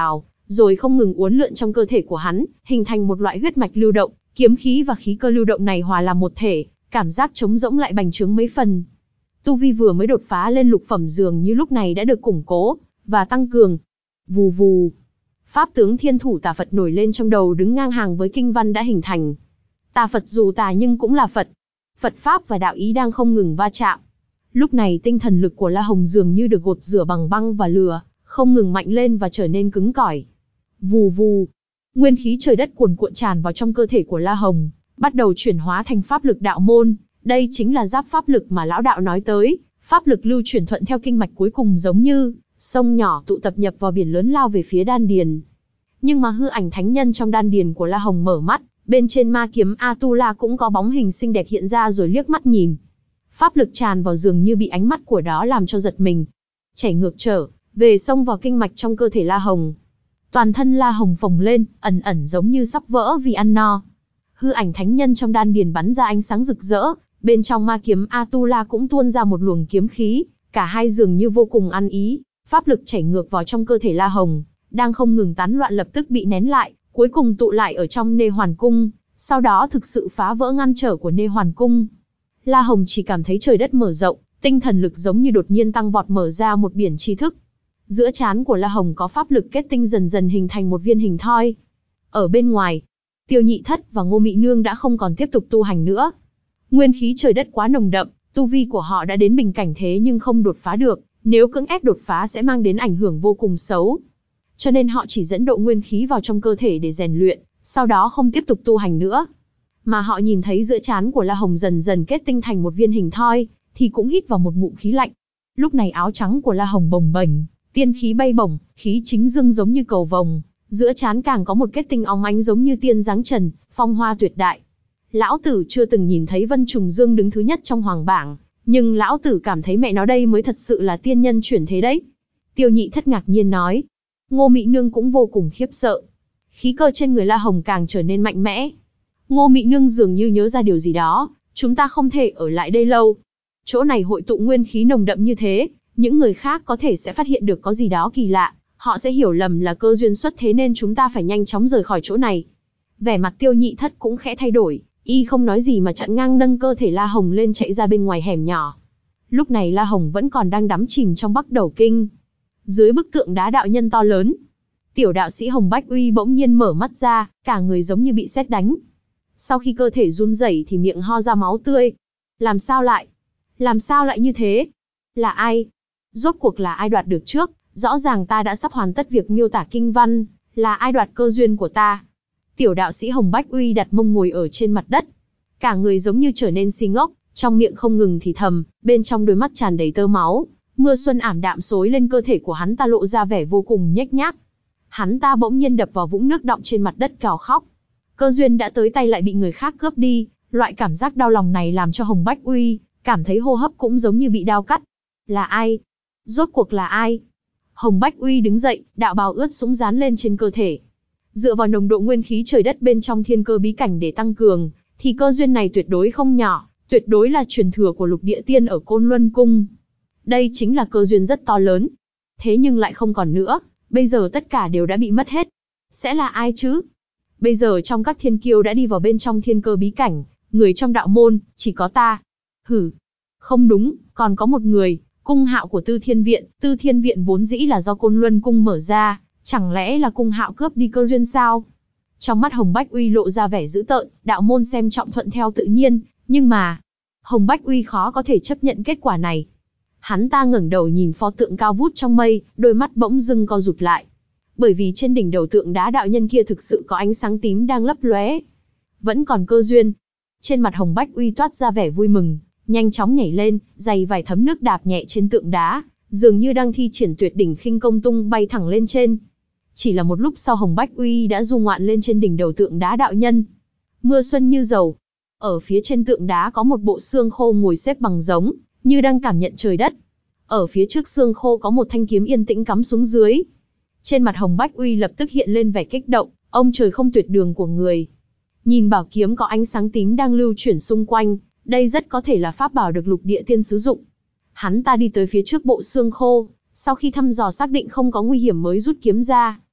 rồi không ngừng uốn lượn trong cơ thể của hắn, hình thành một loại huyết mạch lưu động, kiếm khí và khí cơ lưu động này hòa làm một thể, cảm giác trống rỗng lại bành trướng mấy phần. Tu vi vừa mới đột phá lên lục phẩm dường như lúc này đã được củng cố và tăng cường. Vù vù. Pháp tướng Thiên Thủ Tà Phật nổi lên trong đầu, đứng ngang hàng với kinh văn đã hình thành. Tà Phật dù tà nhưng cũng là Phật. Phật pháp và đạo ý đang không ngừng va chạm. Lúc này tinh thần lực của La Hồng dường như được gột rửa bằng băng và lửa, không ngừng mạnh lên và trở nên cứng cỏi. Vù vù. Nguyên khí trời đất cuồn cuộn tràn vào trong cơ thể của La Hồng, bắt đầu chuyển hóa thành pháp lực đạo môn. Đây chính là giáp pháp lực mà lão đạo nói tới, pháp lực lưu chuyển thuận theo kinh mạch, cuối cùng giống như sông nhỏ tụ tập nhập vào biển lớn lao về phía đan điền. Nhưng mà hư ảnh thánh nhân trong đan điền của La Hồng mở mắt, bên trên ma kiếm Atula cũng có bóng hình xinh đẹp hiện ra rồi liếc mắt nhìn. Pháp lực tràn vào dường như bị ánh mắt của đó làm cho giật mình. Chảy ngược trở về xông vào kinh mạch trong cơ thể La Hồng. Toàn thân La Hồng phồng lên, ẩn ẩn giống như sắp vỡ vì ăn no. Hư ảnh thánh nhân trong đan điền bắn ra ánh sáng rực rỡ, bên trong ma kiếm Atula cũng tuôn ra một luồng kiếm khí, cả hai dường như vô cùng ăn ý. Pháp lực chảy ngược vào trong cơ thể La Hồng, đang không ngừng tán loạn lập tức bị nén lại, cuối cùng tụ lại ở trong Nê Hoàn Cung, sau đó thực sự phá vỡ ngăn trở của Nê Hoàn Cung. La Hồng chỉ cảm thấy trời đất mở rộng, tinh thần lực giống như đột nhiên tăng vọt, mở ra một biển tri thức. Giữa trán của La Hồng có pháp lực kết tinh dần dần hình thành một viên hình thoi. Ở bên ngoài, Tiêu Nhị Thất và Ngô Mị Nương đã không còn tiếp tục tu hành nữa. Nguyên khí trời đất quá nồng đậm, tu vi của họ đã đến bình cảnh thế nhưng không đột phá được, nếu cưỡng ép đột phá sẽ mang đến ảnh hưởng vô cùng xấu. Cho nên họ chỉ dẫn độ nguyên khí vào trong cơ thể để rèn luyện, sau đó không tiếp tục tu hành nữa. Mà họ nhìn thấy giữa trán của La Hồng dần dần kết tinh thành một viên hình thoi, thì cũng hít vào một ngụm khí lạnh. Lúc này áo trắng của La Hồng bồng bềnh, tiên khí bay bổng, khí chính dương giống như cầu vồng, giữa trán càng có một kết tinh óng ánh giống như tiên giáng trần, phong hoa tuyệt đại. Lão tử chưa từng nhìn thấy Vân Trùng Dương đứng thứ nhất trong hoàng bảng, nhưng lão tử cảm thấy mẹ nó đây mới thật sự là tiên nhân chuyển thế đấy. Tiêu Nhị Thất ngạc nhiên nói. Ngô Mị Nương cũng vô cùng khiếp sợ. Khí cơ trên người La Hồng càng trở nên mạnh mẽ. Ngô Mị Nương dường như nhớ ra điều gì đó. Chúng ta không thể ở lại đây lâu. Chỗ này hội tụ nguyên khí nồng đậm như thế, những người khác có thể sẽ phát hiện được có gì đó kỳ lạ. Họ sẽ hiểu lầm là cơ duyên xuất thế nên chúng ta phải nhanh chóng rời khỏi chỗ này. Vẻ mặt Tiêu Nhị Thất cũng khẽ thay đổi. Y không nói gì mà chặn ngang nâng cơ thể La Hồng lên chạy ra bên ngoài hẻm nhỏ. Lúc này La Hồng vẫn còn đang đắm chìm trong Bắc Đầu Kinh. Dưới bức tượng đá đạo nhân to lớn, tiểu đạo sĩ Hồng Bách Uy bỗng nhiên mở mắt ra, cả người giống như bị sét đánh. Sau khi cơ thể run rẩy thì miệng ho ra máu tươi. Làm sao lại? Làm sao lại như thế? Là ai? Rốt cuộc là ai đoạt được trước? Rõ ràng ta đã sắp hoàn tất việc miêu tả kinh văn, là ai đoạt cơ duyên của ta? Tiểu đạo sĩ Hồng Bách Uy đặt mông ngồi ở trên mặt đất. Cả người giống như trở nên si ngốc, trong miệng không ngừng thì thầm, bên trong đôi mắt tràn đầy tơ máu. Mưa xuân ảm đạm xối lên cơ thể của hắn ta lộ ra vẻ vô cùng nhếch nhác. Hắn ta bỗng nhiên đập vào vũng nước đọng trên mặt đất gào khóc. Cơ duyên đã tới tay lại bị người khác cướp đi, loại cảm giác đau lòng này làm cho Hồng Bách Uy cảm thấy hô hấp cũng giống như bị đao cắt. Là ai? Rốt cuộc là ai? Hồng Bách Uy đứng dậy, đạo bào ướt sũng dán lên trên cơ thể. Dựa vào nồng độ nguyên khí trời đất bên trong thiên cơ bí cảnh để tăng cường, thì cơ duyên này tuyệt đối không nhỏ, tuyệt đối là truyền thừa của lục địa tiên ở Côn Luân Cung. Đây chính là cơ duyên rất to lớn. Thế nhưng lại không còn nữa, bây giờ tất cả đều đã bị mất hết. Sẽ là ai chứ? Bây giờ trong các thiên kiêu đã đi vào bên trong thiên cơ bí cảnh, người trong đạo môn, chỉ có ta. Hử. Không đúng, còn có một người, Cung Hạo của Tư Thiên Viện. Tư Thiên Viện vốn dĩ là do Côn Luân Cung mở ra, chẳng lẽ là Cung Hạo cướp đi cơ duyên sao? Trong mắt Hồng Bách Uy lộ ra vẻ dữ tợn, đạo môn xem trọng thuận theo tự nhiên, nhưng mà Hồng Bách Uy khó có thể chấp nhận kết quả này. Hắn ta ngẩng đầu nhìn pho tượng cao vút trong mây, đôi mắt bỗng dưng co rụt lại. Bởi vì trên đỉnh đầu tượng đá đạo nhân kia thực sự có ánh sáng tím đang lấp lóe. Vẫn còn cơ duyên. Trên mặt Hồng Bách Uy toát ra vẻ vui mừng, nhanh chóng nhảy lên, giày vài thấm nước đạp nhẹ trên tượng đá, dường như đang thi triển tuyệt đỉnh khinh công tung bay thẳng lên trên. Chỉ là một lúc sau Hồng Bách Uy đã du ngoạn lên trên đỉnh đầu tượng đá đạo nhân. Mưa xuân như dầu. Ở phía trên tượng đá có một bộ xương khô ngồi xếp bằng giống, như đang cảm nhận trời đất. Ở phía trước xương khô có một thanh kiếm yên tĩnh cắm xuống dưới. Trên mặt Hồng Bách Uy lập tức hiện lên vẻ kích động, ông trời không tuyệt đường của người. Nhìn bảo kiếm có ánh sáng tím đang lưu chuyển xung quanh, đây rất có thể là pháp bảo được lục địa tiên sử dụng. Hắn ta đi tới phía trước bộ xương khô, sau khi thăm dò xác định không có nguy hiểm mới rút kiếm ra.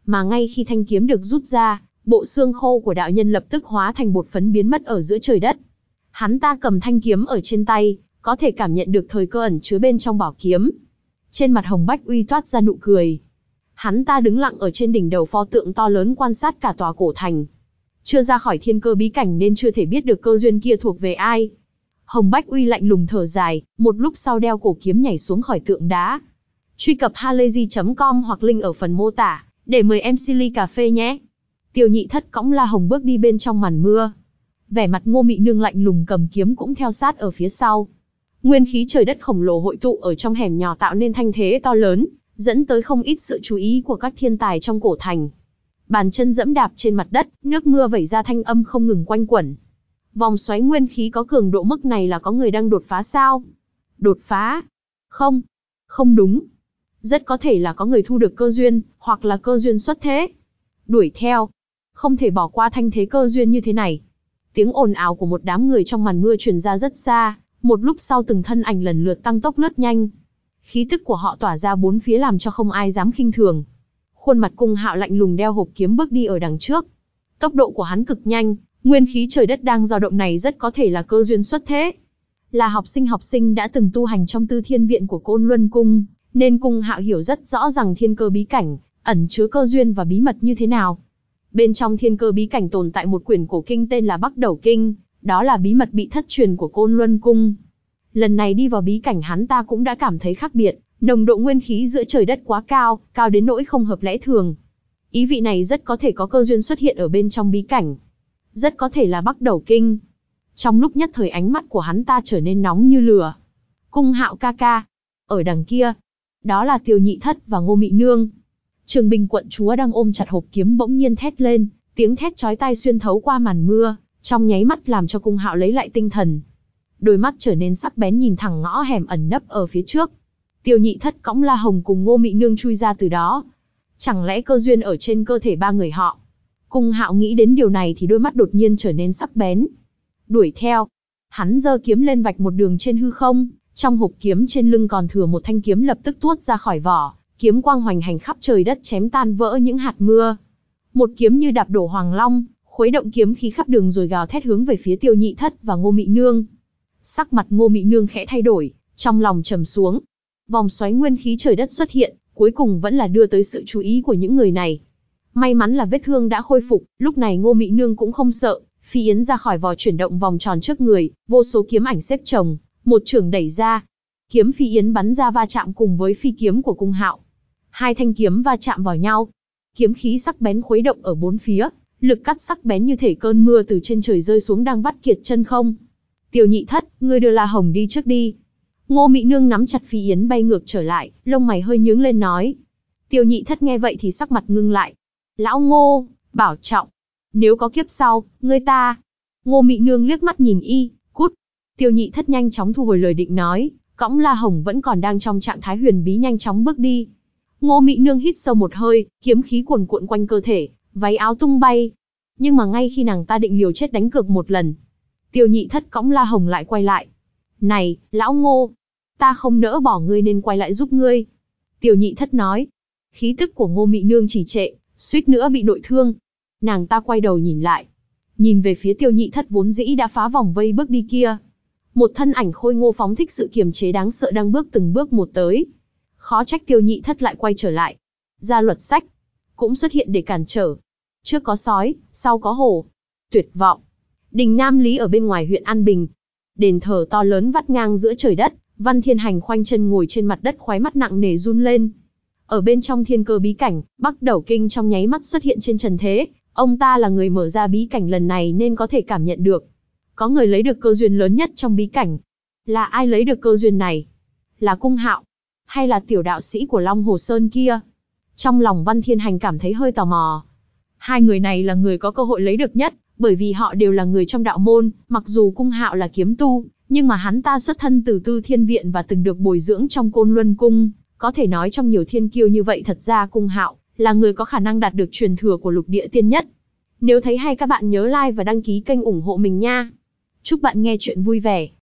Mà ngay khi thanh kiếm được rút ra, bộ xương khô của đạo nhân lập tức hóa thành bột phấn biến mất ở giữa trời đất. Hắn ta cầm thanh kiếm ở trên tay, có thể cảm nhận được thời cơ ẩn chứa bên trong bảo kiếm. Trên mặt Hồng Bách Uy toát ra nụ cười. Hắn ta đứng lặng ở trên đỉnh đầu pho tượng to lớn quan sát cả tòa cổ thành. Chưa ra khỏi thiên cơ bí cảnh nên chưa thể biết được cơ duyên kia thuộc về ai. Hồng Bách Uy lạnh lùng thở dài, một lúc sau đeo cổ kiếm nhảy xuống khỏi tượng đá. Truy cập halayzi chấm com hoặc link ở phần mô tả, để mời em xê ly cà phê nhé. Tiêu Nhị Thất cõng La Hồng bước đi bên trong màn mưa. Vẻ mặt Ngô Mị Nương lạnh lùng cầm kiếm cũng theo sát ở phía sau. Nguyên khí trời đất khổng lồ hội tụ ở trong hẻm nhỏ tạo nên thanh thế to lớn, dẫn tới không ít sự chú ý của các thiên tài trong cổ thành. Bàn chân dẫm đạp trên mặt đất, nước mưa vẩy ra thanh âm không ngừng quanh quẩn. Vòng xoáy nguyên khí có cường độ mức này là có người đang đột phá sao? Đột phá? Không, không đúng. Rất có thể là có người thu được cơ duyên, hoặc là cơ duyên xuất thế. Đuổi theo. Không thể bỏ qua thanh thế cơ duyên như thế này. Tiếng ồn ào của một đám người trong màn mưa truyền ra rất xa, một lúc sau từng thân ảnh lần lượt tăng tốc lướt nhanh. Khí tức của họ tỏa ra bốn phía làm cho không ai dám khinh thường. Khuôn mặt Cung Hạo lạnh lùng đeo hộp kiếm bước đi ở đằng trước. Tốc độ của hắn cực nhanh, nguyên khí trời đất đang dao động này rất có thể là cơ duyên xuất thế. Là học sinh học sinh đã từng tu hành trong Tư Thiên Viện của Côn Luân Cung, nên Cung Hạo hiểu rất rõ rằng thiên cơ bí cảnh ẩn chứa cơ duyên và bí mật như thế nào. Bên trong thiên cơ bí cảnh tồn tại một quyển cổ kinh tên là Bắc Đầu Kinh, đó là bí mật bị thất truyền của Côn Luân Cung. Lần này đi vào bí cảnh hắn ta cũng đã cảm thấy khác biệt, nồng độ nguyên khí giữa trời đất quá cao, cao đến nỗi không hợp lẽ thường. Ý vị này rất có thể có cơ duyên xuất hiện ở bên trong bí cảnh. Rất có thể là Bắc Đầu Kinh. Trong lúc nhất thời ánh mắt của hắn ta trở nên nóng như lửa. Cung Hạo ca ca. Ở đằng kia, đó là Tiêu Nhị Thất và Ngô Mị Nương. Trường Bình quận chúa đang ôm chặt hộp kiếm bỗng nhiên thét lên, tiếng thét chói tai xuyên thấu qua màn mưa, trong nháy mắt làm cho Cung Hạo lấy lại tinh thần. Đôi mắt trở nên sắc bén nhìn thẳng ngõ hẻm ẩn nấp ở phía trước. Tiêu Nhị Thất cõng La Hồng cùng Ngô Mị Nương chui ra từ đó. Chẳng lẽ cơ duyên ở trên cơ thể ba người họ? Cung Hạo nghĩ đến điều này thì đôi mắt đột nhiên trở nên sắc bén. Đuổi theo. Hắn giơ kiếm lên vạch một đường trên hư không, trong hộp kiếm trên lưng còn thừa một thanh kiếm lập tức tuốt ra khỏi vỏ, kiếm quang hoành hành khắp trời đất chém tan vỡ những hạt mưa. Một kiếm như đạp đổ Hoàng Long, khuấy động kiếm khí khắp đường rồi gào thét hướng về phía Tiêu Nhị Thất và Ngô Mị Nương. Sắc mặt Ngô Mị Nương khẽ thay đổi, trong lòng trầm xuống. Vòng xoáy nguyên khí trời đất xuất hiện, cuối cùng vẫn là đưa tới sự chú ý của những người này. May mắn là vết thương đã khôi phục, lúc này Ngô Mị Nương cũng không sợ, phi yến ra khỏi vỏ chuyển động vòng tròn trước người, vô số kiếm ảnh xếp chồng, một chưởng đẩy ra. Kiếm phi yến bắn ra va chạm cùng với phi kiếm của Cung Hạo. Hai thanh kiếm va chạm vào nhau. Kiếm khí sắc bén khuấy động ở bốn phía, lực cắt sắc bén như thể cơn mưa từ trên trời rơi xuống đang vắt kiệt chân không. Tiêu Nhị Thất, ngươi đưa La Hồng đi trước đi. Ngô Mị Nương nắm chặt phi yến bay ngược trở lại, lông mày hơi nhướng lên nói. Tiêu Nhị Thất nghe vậy thì sắc mặt ngưng lại. Lão Ngô, bảo trọng. Nếu có kiếp sau, ngươi ta. Ngô Mị Nương liếc mắt nhìn y, cút. Tiêu Nhị Thất nhanh chóng thu hồi lời định nói, cõng La Hồng vẫn còn đang trong trạng thái huyền bí nhanh chóng bước đi. Ngô Mị Nương hít sâu một hơi, kiếm khí cuồn cuộn quanh cơ thể, váy áo tung bay. Nhưng mà ngay khi nàng ta định liều chết đánh cược một lần, Tiêu Nhị Thất cõng La Hồng lại quay lại. Này, lão Ngô, ta không nỡ bỏ ngươi nên quay lại giúp ngươi. Tiêu Nhị Thất nói. Khí tức của Ngô Mị Nương trì trệ, suýt nữa bị nội thương. Nàng ta quay đầu nhìn lại, nhìn về phía Tiêu Nhị Thất vốn dĩ đã phá vòng vây bước đi kia. Một thân ảnh khôi ngô phóng thích sự kiềm chế đáng sợ đang bước từng bước một tới. Khó trách Tiêu Nhị Thất lại quay trở lại. Gia luật sách cũng xuất hiện để cản trở. Trước có sói, sau có hổ. Tuyệt vọng. Đình Nam Lý ở bên ngoài huyện An Bình. Đền thờ to lớn vắt ngang giữa trời đất, Văn Thiên Hành khoanh chân ngồi trên mặt đất, khóe mắt nặng nề run lên. Ở bên trong thiên cơ bí cảnh, Bắc Đầu Kinh trong nháy mắt xuất hiện trên trần thế. Ông ta là người mở ra bí cảnh lần này nên có thể cảm nhận được. Có người lấy được cơ duyên lớn nhất trong bí cảnh. Là ai lấy được cơ duyên này? Là Cung Hạo? Hay là tiểu đạo sĩ của Long Hồ Sơn kia? Trong lòng Văn Thiên Hành cảm thấy hơi tò mò. Hai người này là người có cơ hội lấy được nhất, bởi vì họ đều là người trong đạo môn. Mặc dù Cung Hạo là kiếm tu, nhưng mà hắn ta xuất thân từ Tư Thiên Viện và từng được bồi dưỡng trong Côn Luân Cung. Có thể nói trong nhiều thiên kiêu như vậy, thật ra Cung Hạo là người có khả năng đạt được truyền thừa của lục địa tiên nhất. Nếu thấy hay các bạn nhớ like và đăng ký kênh ủng hộ mình nha. Chúc bạn nghe chuyện vui vẻ.